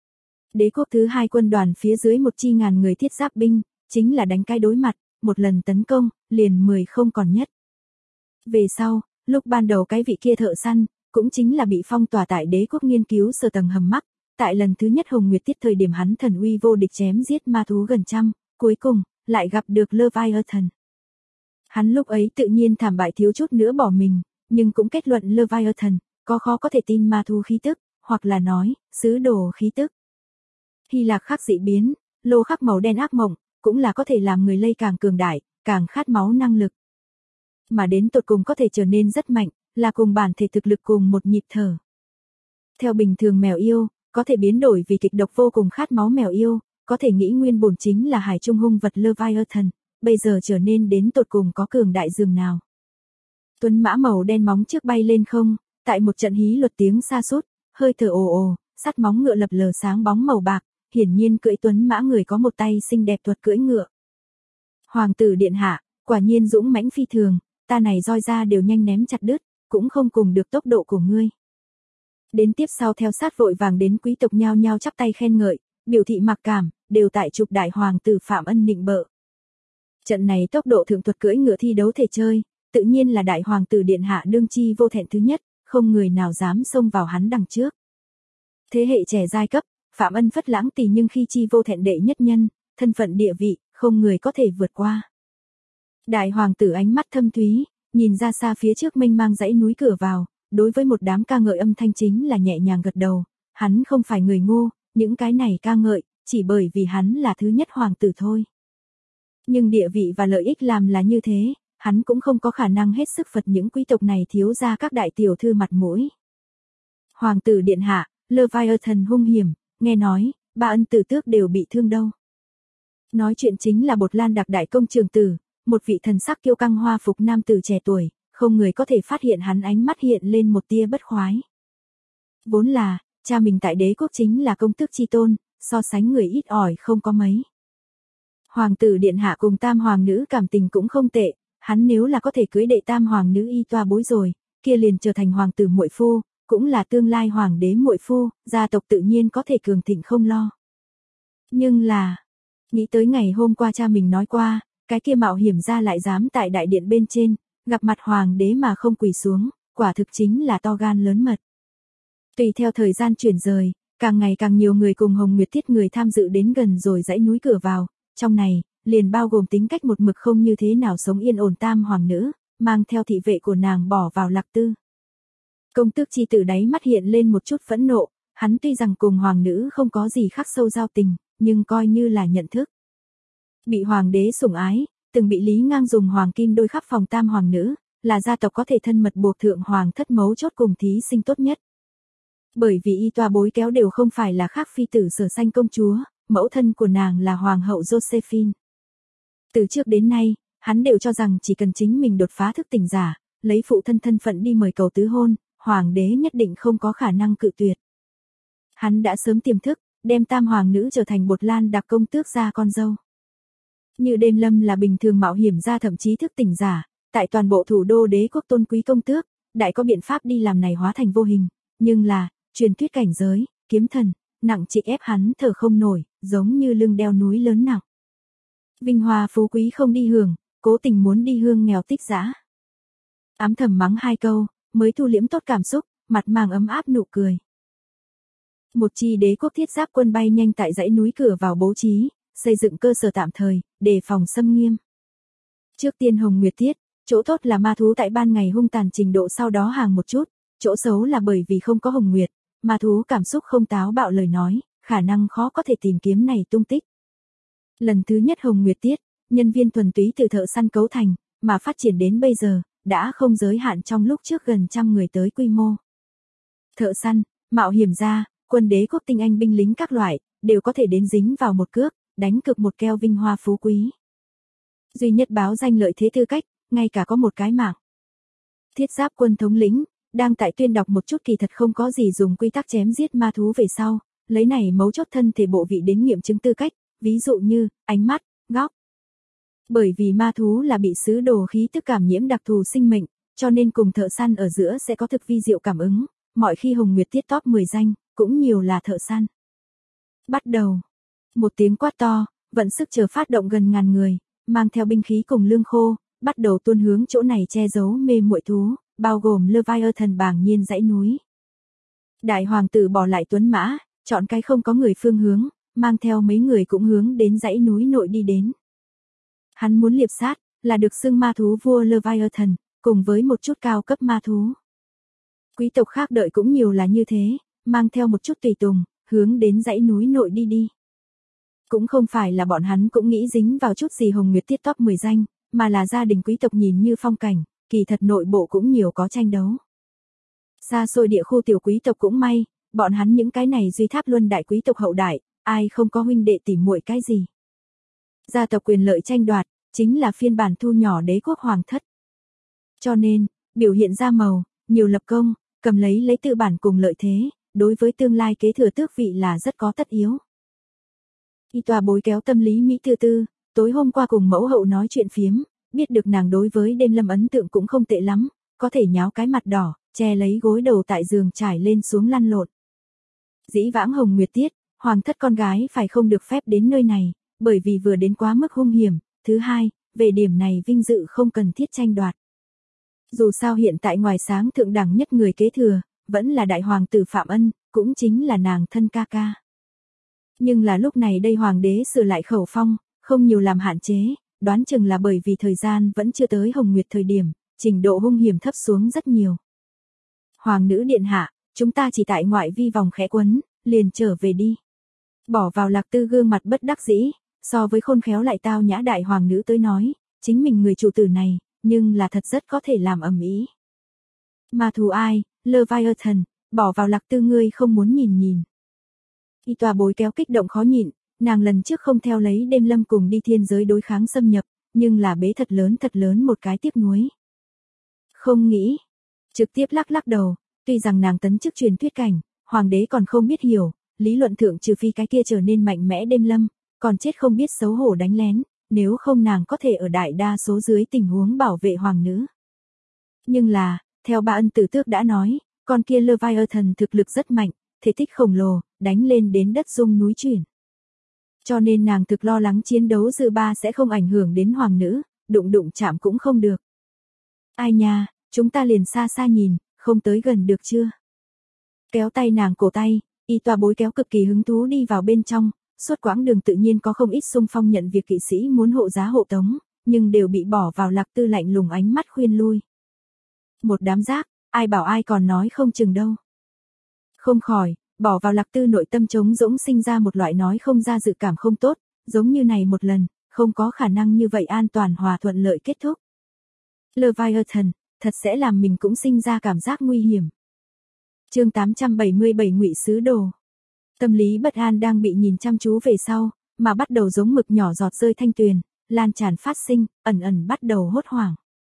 Đế quốc thứ hai quân đoàn phía dưới một chi ngàn người thiết giáp binh, chính là đánh cái đối mặt, một lần tấn công, liền 10 không còn nhất. Về sau, lúc ban đầu cái vị kia thợ săn, cũng chính là bị phong tỏa tại đế quốc nghiên cứu sở tầng hầm mắc, tại lần thứ nhất Hồng Nguyệt Tiết thời điểm hắn thần uy vô địch chém giết ma thú gần trăm, cuối cùng, lại gặp được Leviathan. Hắn lúc ấy tự nhiên thảm bại thiếu chút nữa bỏ mình, nhưng cũng kết luận Leviathan, có khó có thể tin ma thú khí tức, hoặc là nói, sứ đồ khí tức. Hy Lạc khắc dị biến, lô khắc màu đen ác mộng, cũng là có thể làm người lây càng cường đại, càng khát máu năng lực. Mà đến tột cùng có thể trở nên rất mạnh, là cùng bản thể thực lực cùng một nhịp thở. Theo bình thường mèo yêu, có thể biến đổi vì kịch độc vô cùng khát máu mèo yêu, có thể nghĩ nguyên bổn chính là hải trung hung vật Leviathan, bây giờ trở nên đến tột cùng có cường đại dường nào. Tuấn mã màu đen móng trước bay lên không, tại một trận hí luật tiếng xa sút, hơi thở ồ ồ, sắt móng ngựa lập lờ sáng bóng màu bạc, hiển nhiên cưỡi tuấn mã người có một tay xinh đẹp thuật cưỡi ngựa. Hoàng tử điện hạ, quả nhiên dũng mãnh phi thường, ta này roi ra đều nhanh ném chặt đứt, cũng không cùng được tốc độ của ngươi. Đến tiếp sau theo sát vội vàng đến quý tộc nhao nhao chắp tay khen ngợi, biểu thị mặc cảm, đều tại chụp đại hoàng tử Phạm Ân nịnh bợ. Trận này tốc độ thượng thuật cưỡi ngựa thi đấu thể chơi, tự nhiên là đại hoàng tử điện hạ đương chi vô thẹn thứ nhất, không người nào dám xông vào hắn đằng trước. Thế hệ trẻ giai cấp, Phạm Ân phất lãng tỷ nhưng khi chi vô thẹn đệ nhất nhân, thân phận địa vị, không người có thể vượt qua. Đại hoàng tử ánh mắt thâm thúy, nhìn ra xa phía trước mênh mang dãy núi cửa vào, đối với một đám ca ngợi âm thanh chính là nhẹ nhàng gật đầu, hắn không phải người ngu, những cái này ca ngợi, chỉ bởi vì hắn là thứ nhất hoàng tử thôi. Nhưng địa vị và lợi ích làm là như thế, hắn cũng không có khả năng hết sức phật những quý tộc này thiếu ra các đại tiểu thư mặt mũi. Hoàng tử điện hạ, Leviathan hung hiểm, nghe nói, ba ân tử tước đều bị thương đâu. Nói chuyện chính là Bột Lan Đặc đại công trường tử, một vị thần sắc kiêu căng hoa phục nam tử trẻ tuổi, không người có thể phát hiện hắn ánh mắt hiện lên một tia bất khoái. Vốn là, cha mình tại đế quốc chính là công tước chi tôn, so sánh người ít ỏi không có mấy. Hoàng tử điện hạ cùng tam hoàng nữ cảm tình cũng không tệ, hắn nếu là có thể cưới đệ tam hoàng nữ y toa bối rồi, kia liền trở thành hoàng tử muội phu, cũng là tương lai hoàng đế muội phu, gia tộc tự nhiên có thể cường thịnh không lo. Nhưng là, nghĩ tới ngày hôm qua cha mình nói qua, cái kia mạo hiểm ra lại dám tại đại điện bên trên, gặp mặt hoàng đế mà không quỳ xuống, quả thực chính là to gan lớn mật. Tùy theo thời gian chuyển rời, càng ngày càng nhiều người cùng Hồng Nguyệt Thiết người tham dự đến gần rồi dãy núi cửa vào, trong này, liền bao gồm tính cách một mực không như thế nào sống yên ổn tam hoàng nữ, mang theo thị vệ của nàng bỏ vào lạc tư. Công tước chi tử đáy mắt hiện lên một chút phẫn nộ, hắn tuy rằng cùng hoàng nữ không có gì khắc sâu giao tình, nhưng coi như là nhận thức. Bị hoàng đế sủng ái, từng bị Lý Ngang dùng hoàng kim đôi khắp phòng tam hoàng nữ, là gia tộc có thể thân mật buộc thượng hoàng thất mấu chốt cùng thí sinh tốt nhất. Bởi vì y toa bối kéo đều không phải là khác phi tử Sở Xanh công chúa, mẫu thân của nàng là hoàng hậu Josephine. Từ trước đến nay, hắn đều cho rằng chỉ cần chính mình đột phá thức tỉnh giả, lấy phụ thân thân phận đi mời cầu tứ hôn, hoàng đế nhất định không có khả năng cự tuyệt. Hắn đã sớm tiềm thức, đem tam hoàng nữ trở thành Bột Lan Đặc công tước gia con dâu. Như Đêm Lâm là bình thường mạo hiểm ra thậm chí thức tỉnh giả, tại toàn bộ thủ đô đế quốc tôn quý công tước, đại có biện pháp đi làm này hóa thành vô hình, nhưng là, truyền thuyết cảnh giới, kiếm thần, nặng trịch ép hắn thở không nổi, giống như lưng đeo núi lớn nặng. Vinh hoa phú quý không đi hưởng, cố tình muốn đi hương nghèo tích dã. Ám thầm mắng hai câu, mới thu liễm tốt cảm xúc, mặt màng ấm áp nụ cười. Một chi đế quốc thiết giáp quân bay nhanh tại dãy núi cửa vào bố trí, xây dựng cơ sở tạm thời, đề phòng xâm nghiêm. Trước tiên Hồng Nguyệt Thiết, chỗ tốt là ma thú tại ban ngày hung tàn trình độ sau đó hàng một chút, chỗ xấu là bởi vì không có Hồng Nguyệt, ma thú cảm xúc không táo bạo lời nói, khả năng khó có thể tìm kiếm này tung tích. Lần thứ nhất Hồng Nguyệt Tiết, nhân viên thuần túy từ thợ săn cấu thành, mà phát triển đến bây giờ, đã không giới hạn trong lúc trước gần 100 người tới quy mô. Thợ săn, mạo hiểm gia, quân đế quốc tinh anh binh lính các loại, đều có thể đến dính vào một cước, đánh cực một keo vinh hoa phú quý. Duy nhất báo danh lợi thế tư cách, ngay cả có một cái mạng. Thiết giáp quân thống lĩnh, đang tại tuyên đọc một chút kỳ thật không có gì dùng quy tắc chém giết ma thú về sau, lấy này mấu chốt thân thể bộ vị đến nghiệm chứng tư cách, ví dụ như, ánh mắt, góc. Bởi vì ma thú là bị sứ đồ khí tức cảm nhiễm đặc thù sinh mệnh, cho nên cùng thợ săn ở giữa sẽ có thực vi diệu cảm ứng, mọi khi Hồng Nguyệt Tiết top 10 danh, cũng nhiều là thợ săn. Bắt đầu. Một tiếng quát to, vận sức chờ phát động gần ngàn người, mang theo binh khí cùng lương khô, bắt đầu tuôn hướng chỗ này che giấu mê muội thú, bao gồm Leviathan bàng nhiên dãy núi. Đại hoàng tử bỏ lại tuấn mã, chọn cái không có người phương hướng, mang theo mấy người cũng hướng đến dãy núi nội đi đến. Hắn muốn liệp sát, là được xưng ma thú vua Leviathan, cùng với một chút cao cấp ma thú. Quý tộc khác đợi cũng nhiều là như thế, mang theo một chút tùy tùng, hướng đến dãy núi nội đi đi. Cũng không phải là bọn hắn cũng nghĩ dính vào chút gì Hồng Nguyệt Tiết top 10 danh, mà là gia đình quý tộc nhìn như phong cảnh, kỳ thật nội bộ cũng nhiều có tranh đấu. Xa xôi địa khu tiểu quý tộc cũng may, bọn hắn những cái này duy tháp luân đại quý tộc hậu đại, ai không có huynh đệ tỉ muội cái gì. Gia tộc quyền lợi tranh đoạt, chính là phiên bản thu nhỏ đế quốc hoàng thất. Cho nên, biểu hiện ra màu, nhiều lập công, cầm lấy tư bản cùng lợi thế, đối với tương lai kế thừa tước vị là rất có tất yếu. Y tòa bối kéo tâm lý Mỹ Tư Tư, tối hôm qua cùng mẫu hậu nói chuyện phiếm, biết được nàng đối với đêm lâm ấn tượng cũng không tệ lắm, có thể nháo cái mặt đỏ, che lấy gối đầu tại giường trải lên xuống lăn lộn. Dĩ vãng Hồng Nguyệt Tiết, hoàng thất con gái phải không được phép đến nơi này, bởi vì vừa đến quá mức hung hiểm, thứ hai, về điểm này vinh dự không cần thiết tranh đoạt. Dù sao hiện tại ngoài sáng thượng đẳng nhất người kế thừa, vẫn là đại hoàng tử Phạm Ân, cũng chính là nàng thân ca ca. Nhưng là lúc này đây hoàng đế sửa lại khẩu phong, không nhiều làm hạn chế, đoán chừng là bởi vì thời gian vẫn chưa tới Hồng Nguyệt thời điểm, trình độ hung hiểm thấp xuống rất nhiều. Hoàng nữ điện hạ, chúng ta chỉ tại ngoại vi vòng khẽ quấn, liền trở về đi. Bỏ vào Lạc Tư gương mặt bất đắc dĩ, so với khôn khéo lại tao nhã đại hoàng nữ tới nói, chính mình người chủ tử này, nhưng là thật rất có thể làm ầm ĩ. Mà thù ai, Leviathan, bỏ vào Lạc Tư ngươi không muốn nhìn. Y tòa bối kéo kích động khó nhịn, nàng lần trước không theo lấy đêm lâm cùng đi thiên giới đối kháng xâm nhập, nhưng là bế thật lớn một cái tiếc nuối. Không nghĩ, trực tiếp lắc đầu, tuy rằng nàng tấn chức truyền thuyết cảnh, hoàng đế còn không biết hiểu, lý luận thượng trừ phi cái kia trở nên mạnh mẽ đêm lâm, còn chết không biết xấu hổ đánh lén, nếu không nàng có thể ở đại đa số dưới tình huống bảo vệ hoàng nữ. Nhưng là, theo ba ân tử tước đã nói, con kia Leviathan thực lực rất mạnh, thể tích khổng lồ, đánh lên đến đất rung núi chuyển. Cho nên nàng thực lo lắng chiến đấu dư ba sẽ không ảnh hưởng đến hoàng nữ, đụng chạm cũng không được. Ai nha, chúng ta liền xa xa nhìn, không tới gần được chưa? Kéo tay nàng cổ tay, y tòa bối kéo cực kỳ hứng thú đi vào bên trong, suốt quãng đường tự nhiên có không ít xung phong nhận việc kỵ sĩ muốn hộ giá hộ tống, nhưng đều bị bỏ vào Lạc Tư lạnh lùng ánh mắt khuyên lui. Một đám rác, ai bảo ai còn nói không chừng đâu. Không khỏi, bỏ vào Lạc Tư nội tâm trống rỗng sinh ra một loại nói không ra dự cảm không tốt, giống như này một lần, không có khả năng như vậy an toàn hòa thuận lợi kết thúc. Leviathan, thật sẽ làm mình cũng sinh ra cảm giác nguy hiểm. Chương 877 Ngụy Sứ Đồ. Tâm lý bất an đang bị nhìn chăm chú về sau, mà bắt đầu giống mực nhỏ giọt rơi thanh tuyền, lan tràn phát sinh, ẩn bắt đầu hốt hoảng.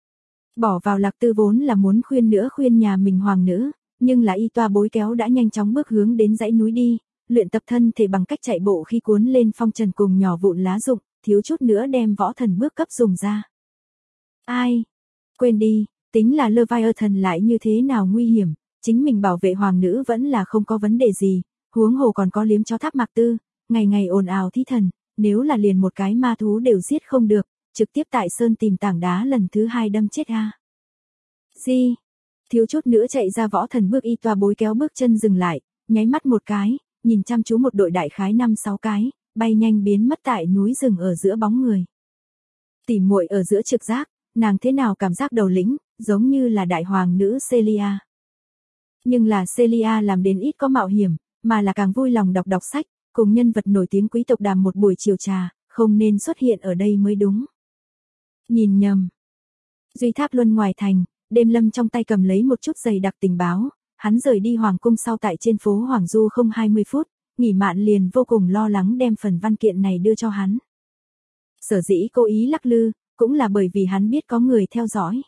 Bỏ vào Lạc Tư vốn là muốn khuyên nhà mình hoàng nữ, nhưng là y toa bối kéo đã nhanh chóng bước hướng đến dãy núi đi, luyện tập thân thể bằng cách chạy bộ khi cuốn lên phong trần cùng nhỏ vụn lá rụng, thiếu chút nữa đem võ thần bước cấp dùng ra. Ai? Quên đi, tính là Leviathan lại như thế nào nguy hiểm, chính mình bảo vệ hoàng nữ vẫn là không có vấn đề gì, huống hồ còn có liếm chó Tháp Mạc Tư, ngày ồn ào thí thần, nếu là liền một cái ma thú đều giết không được, trực tiếp tại sơn tìm tảng đá lần thứ 2 đâm chết a. Gì? Thiếu chút nữa chạy ra võ thần bước y toa bối kéo bước chân dừng lại, nháy mắt một cái, nhìn chăm chú một đội đại khái 5-6 cái, bay nhanh biến mất tại núi rừng ở giữa bóng người. Tỉ muội ở giữa trực giác, nàng thế nào cảm giác đầu lĩnh, giống như là đại hoàng nữ Celia. Nhưng là Celia làm đến ít có mạo hiểm, mà là càng vui lòng đọc sách, cùng nhân vật nổi tiếng quý tộc đàm một buổi chiều trà, không nên xuất hiện ở đây mới đúng. Nhìn nhầm. Duy Tháp Luân ngoài thành, đêm lâm trong tay cầm lấy một chút dày đặc tình báo, hắn rời đi hoàng cung sau tại trên phố Hoàng Du không 20 phút, nghỉ mạn liền vô cùng lo lắng đem phần văn kiện này đưa cho hắn. Sở dĩ cố ý lắc lư, cũng là bởi vì hắn biết có người theo dõi.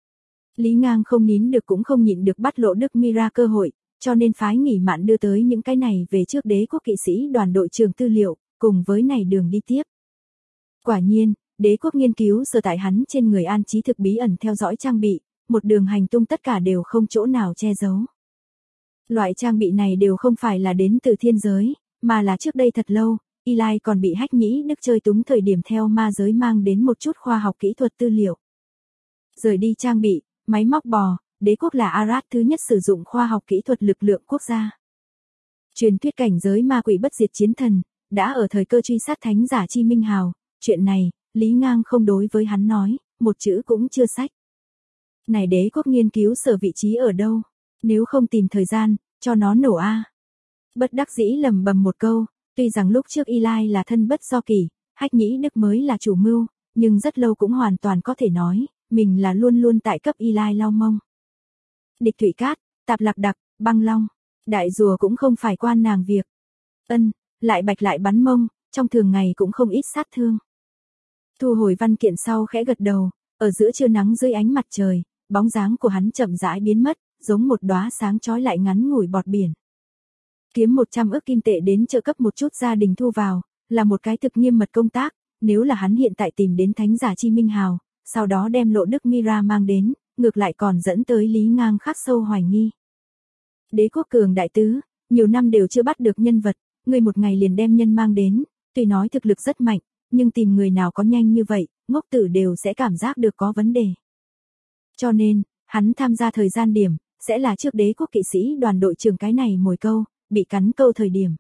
Lý Ngang không nín được cũng không nhịn được bắt lộ Đức Mira cơ hội, cho nên phái nghỉ mạn đưa tới những cái này về trước đế quốc kỵ sĩ đoàn đội trưởng tư liệu, cùng với này đường đi tiếp. Quả nhiên, đế quốc nghiên cứu sở tại hắn trên người an trí thực bí ẩn theo dõi trang bị, một đường hành tung tất cả đều không chỗ nào che giấu. Loại trang bị này đều không phải là đến từ thiên giới, mà là trước đây thật lâu, Eli còn bị hách nhĩ Đức chơi túng thời điểm theo ma giới mang đến một chút khoa học kỹ thuật tư liệu. Rời đi trang bị, máy móc bò, đế quốc là Arad thứ nhất sử dụng khoa học kỹ thuật lực lượng quốc gia. Truyền thuyết cảnh giới ma quỷ bất diệt chiến thần, đã ở thời cơ truy sát thánh giả chi minh hào, chuyện này, Lý Ngang không đối với hắn nói, một chữ cũng chưa sách. Này đế quốc nghiên cứu sở vị trí ở đâu, nếu không tìm thời gian, cho nó nổ a. Bất đắc dĩ lầm bầm một câu, Tuy rằng lúc trước Eli là thân bất do kỷ, Hách Nhĩ Đức mới là chủ mưu, nhưng rất lâu cũng hoàn toàn có thể nói, mình là luôn luôn tại cấp Eli lau mông. Địch Thủy Cát, Tạp Lạc Đặc, Băng Long, đại rùa cũng không phải quan nàng việc. Lại bạch lại bắn mông, trong thường ngày cũng không ít sát thương. Thu hồi văn kiện sau khẽ gật đầu, ở giữa trưa nắng dưới ánh mặt trời, bóng dáng của hắn chậm rãi biến mất, giống một đóa sáng chói lại ngắn ngủi bọt biển. Kiếm 100 ức kim tệ đến trợ cấp một chút gia đình thu vào, là một cái thực nghiêm mật công tác, nếu là hắn hiện tại tìm đến thánh giả Chi Minh Hào, sau đó đem Lộ Đức Mira mang đến, ngược lại còn dẫn tới Lý Ngang khắc sâu hoài nghi. Đế quốc cường đại tứ, nhiều năm đều chưa bắt được nhân vật, người một ngày liền đem nhân mang đến, tuy nói thực lực rất mạnh, nhưng tìm người nào có nhanh như vậy, ngốc tử đều sẽ cảm giác được có vấn đề. Cho nên, hắn tham gia thời gian điểm, sẽ là trước đế quốc kỵ sĩ đoàn đội trưởng cái này mồi câu, bị cắn câu thời điểm.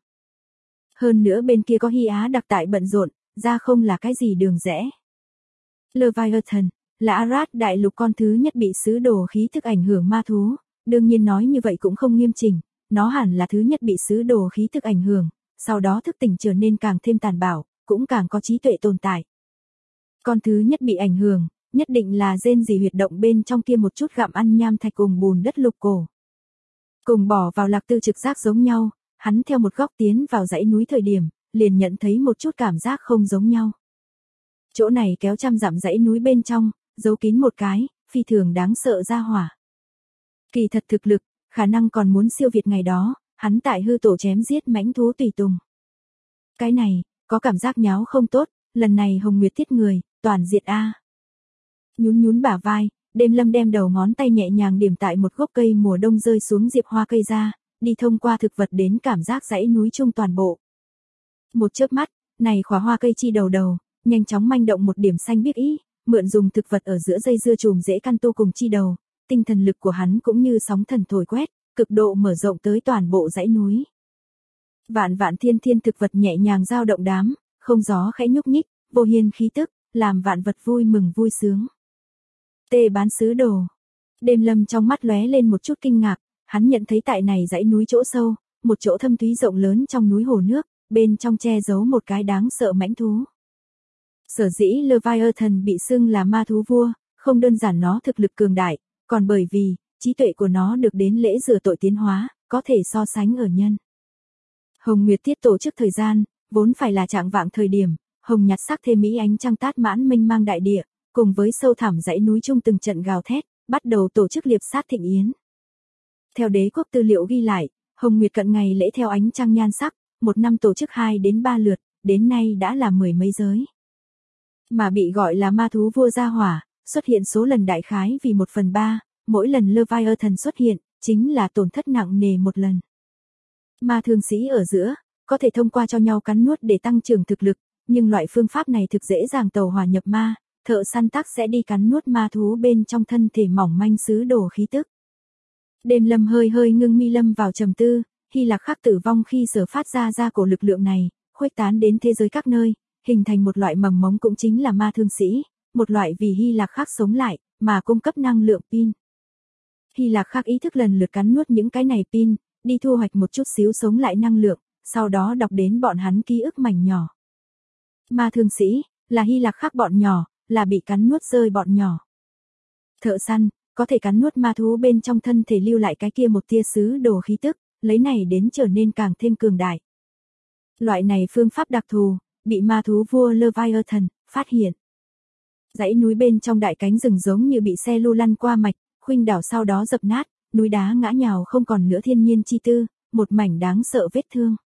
Hơn nữa bên kia có Hy Á đặc tại bận rộn, ra không là cái gì đường rẽ. Leviathan, là Arad đại lục con thứ nhất bị sứ đồ khí thức ảnh hưởng ma thú, đương nhiên nói như vậy cũng không nghiêm chỉnh, nó hẳn là thứ nhất bị sứ đồ khí thức ảnh hưởng, sau đó thức tỉnh trở nên càng thêm tàn bạo, cũng càng có trí tuệ tồn tại. Con thứ nhất bị ảnh hưởng, nhất định là gen gì huyệt động bên trong kia một chút gặm ăn nham thạch cùng bùn đất lục cổ. Cùng bỏ vào lạc tư trực giác giống nhau, hắn theo một góc tiến vào dãy núi thời điểm, liền nhận thấy một chút cảm giác không giống nhau. Chỗ này kéo trăm dặm dãy núi bên trong, giấu kín một cái, phi thường đáng sợ ra hỏa. Kỳ thật thực lực, khả năng còn muốn siêu việt ngày đó, hắn tại hư tổ chém giết mãnh thú tùy tùng. Cái này, có cảm giác nháo không tốt, lần này Hồng Nguyệt thiết người, toàn diệt A. Nhún nhún bả vai, Đêm Lâm đem đầu ngón tay nhẹ nhàng điểm tại một gốc cây mùa đông rơi xuống diệp hoa cây ra, đi thông qua thực vật đến cảm giác dãy núi chung toàn bộ. Một chớp mắt, này khóa hoa cây chi đầu, nhanh chóng manh động một điểm xanh biếc ý, mượn dùng thực vật ở giữa dây dưa chùm rễ căn tu cùng chi đầu, tinh thần lực của hắn cũng như sóng thần thổi quét, cực độ mở rộng tới toàn bộ dãy núi. Vạn vạn thiên thiên thực vật nhẹ nhàng dao động đám, không gió khẽ nhúc nhích, vô hiên khí tức, làm vạn vật vui mừng vui sướng. Tê bán sứ đồ. Đêm Lâm trong mắt lóe lên một chút kinh ngạc, hắn nhận thấy tại này dãy núi chỗ sâu, một chỗ thâm thúy rộng lớn trong núi hồ nước, bên trong che giấu một cái đáng sợ mãnh thú. Sở dĩ Leviathan bị xưng là ma thú vua, không đơn giản nó thực lực cường đại, còn bởi vì, trí tuệ của nó được đến lễ rửa tội tiến hóa, có thể so sánh ở nhân. Hồng Nguyệt Tiết tổ chức thời gian, vốn phải là trạng vạng thời điểm, hồng nhạt sắc thêm mỹ ánh trăng tát mãn mênh mang đại địa, cùng với sâu thẳm dãy núi chung từng trận gào thét, bắt đầu tổ chức liệp sát thịnh yến. Theo đế quốc tư liệu ghi lại, Hồng Nguyệt cận ngày lễ theo ánh trăng nhan sắc, một năm tổ chức 2 đến 3 lượt, đến nay đã là 10 mấy giới. Mà bị gọi là ma thú vua gia hỏa, xuất hiện số lần đại khái vì 1/3, mỗi lần Leviathan xuất hiện, chính là tổn thất nặng nề một lần. Ma thương sĩ ở giữa, có thể thông qua cho nhau cắn nuốt để tăng trưởng thực lực, nhưng loại phương pháp này thực dễ dàng tẩu hỏa nhập ma, thợ săn tắc sẽ đi cắn nuốt ma thú bên trong thân thể mỏng manh sứ đồ khí tức. Đêm Lâm hơi hơi ngưng mi lâm vào trầm tư, Hy Lạc Khắc tử vong khi sở phát ra cổ lực lượng này, khuếch tán đến thế giới các nơi, hình thành một loại mầm mống cũng chính là ma thương sĩ, một loại vì Hy Lạc Khắc sống lại, mà cung cấp năng lượng pin. Hy Lạc Khắc ý thức lần lượt cắn nuốt những cái này pin, đi thu hoạch một chút xíu sống lại năng lượng, sau đó đọc đến bọn hắn ký ức mảnh nhỏ. Ma thương sĩ, là Hy Lạc Khắc bọn nhỏ, là bị cắn nuốt rơi bọn nhỏ. Thợ săn, có thể cắn nuốt ma thú bên trong thân thể lưu lại cái kia một tia sứ đồ khí tức, lấy này đến trở nên càng thêm cường đại. Loại này phương pháp đặc thù, bị ma thú vua Leviathan phát hiện. Dãy núi bên trong đại cánh rừng giống như bị xe lu lăn qua mạch, khuynh đảo sau đó dập nát, núi đá ngã nhào không còn nữa thiên nhiên chi tư, một mảnh đáng sợ vết thương.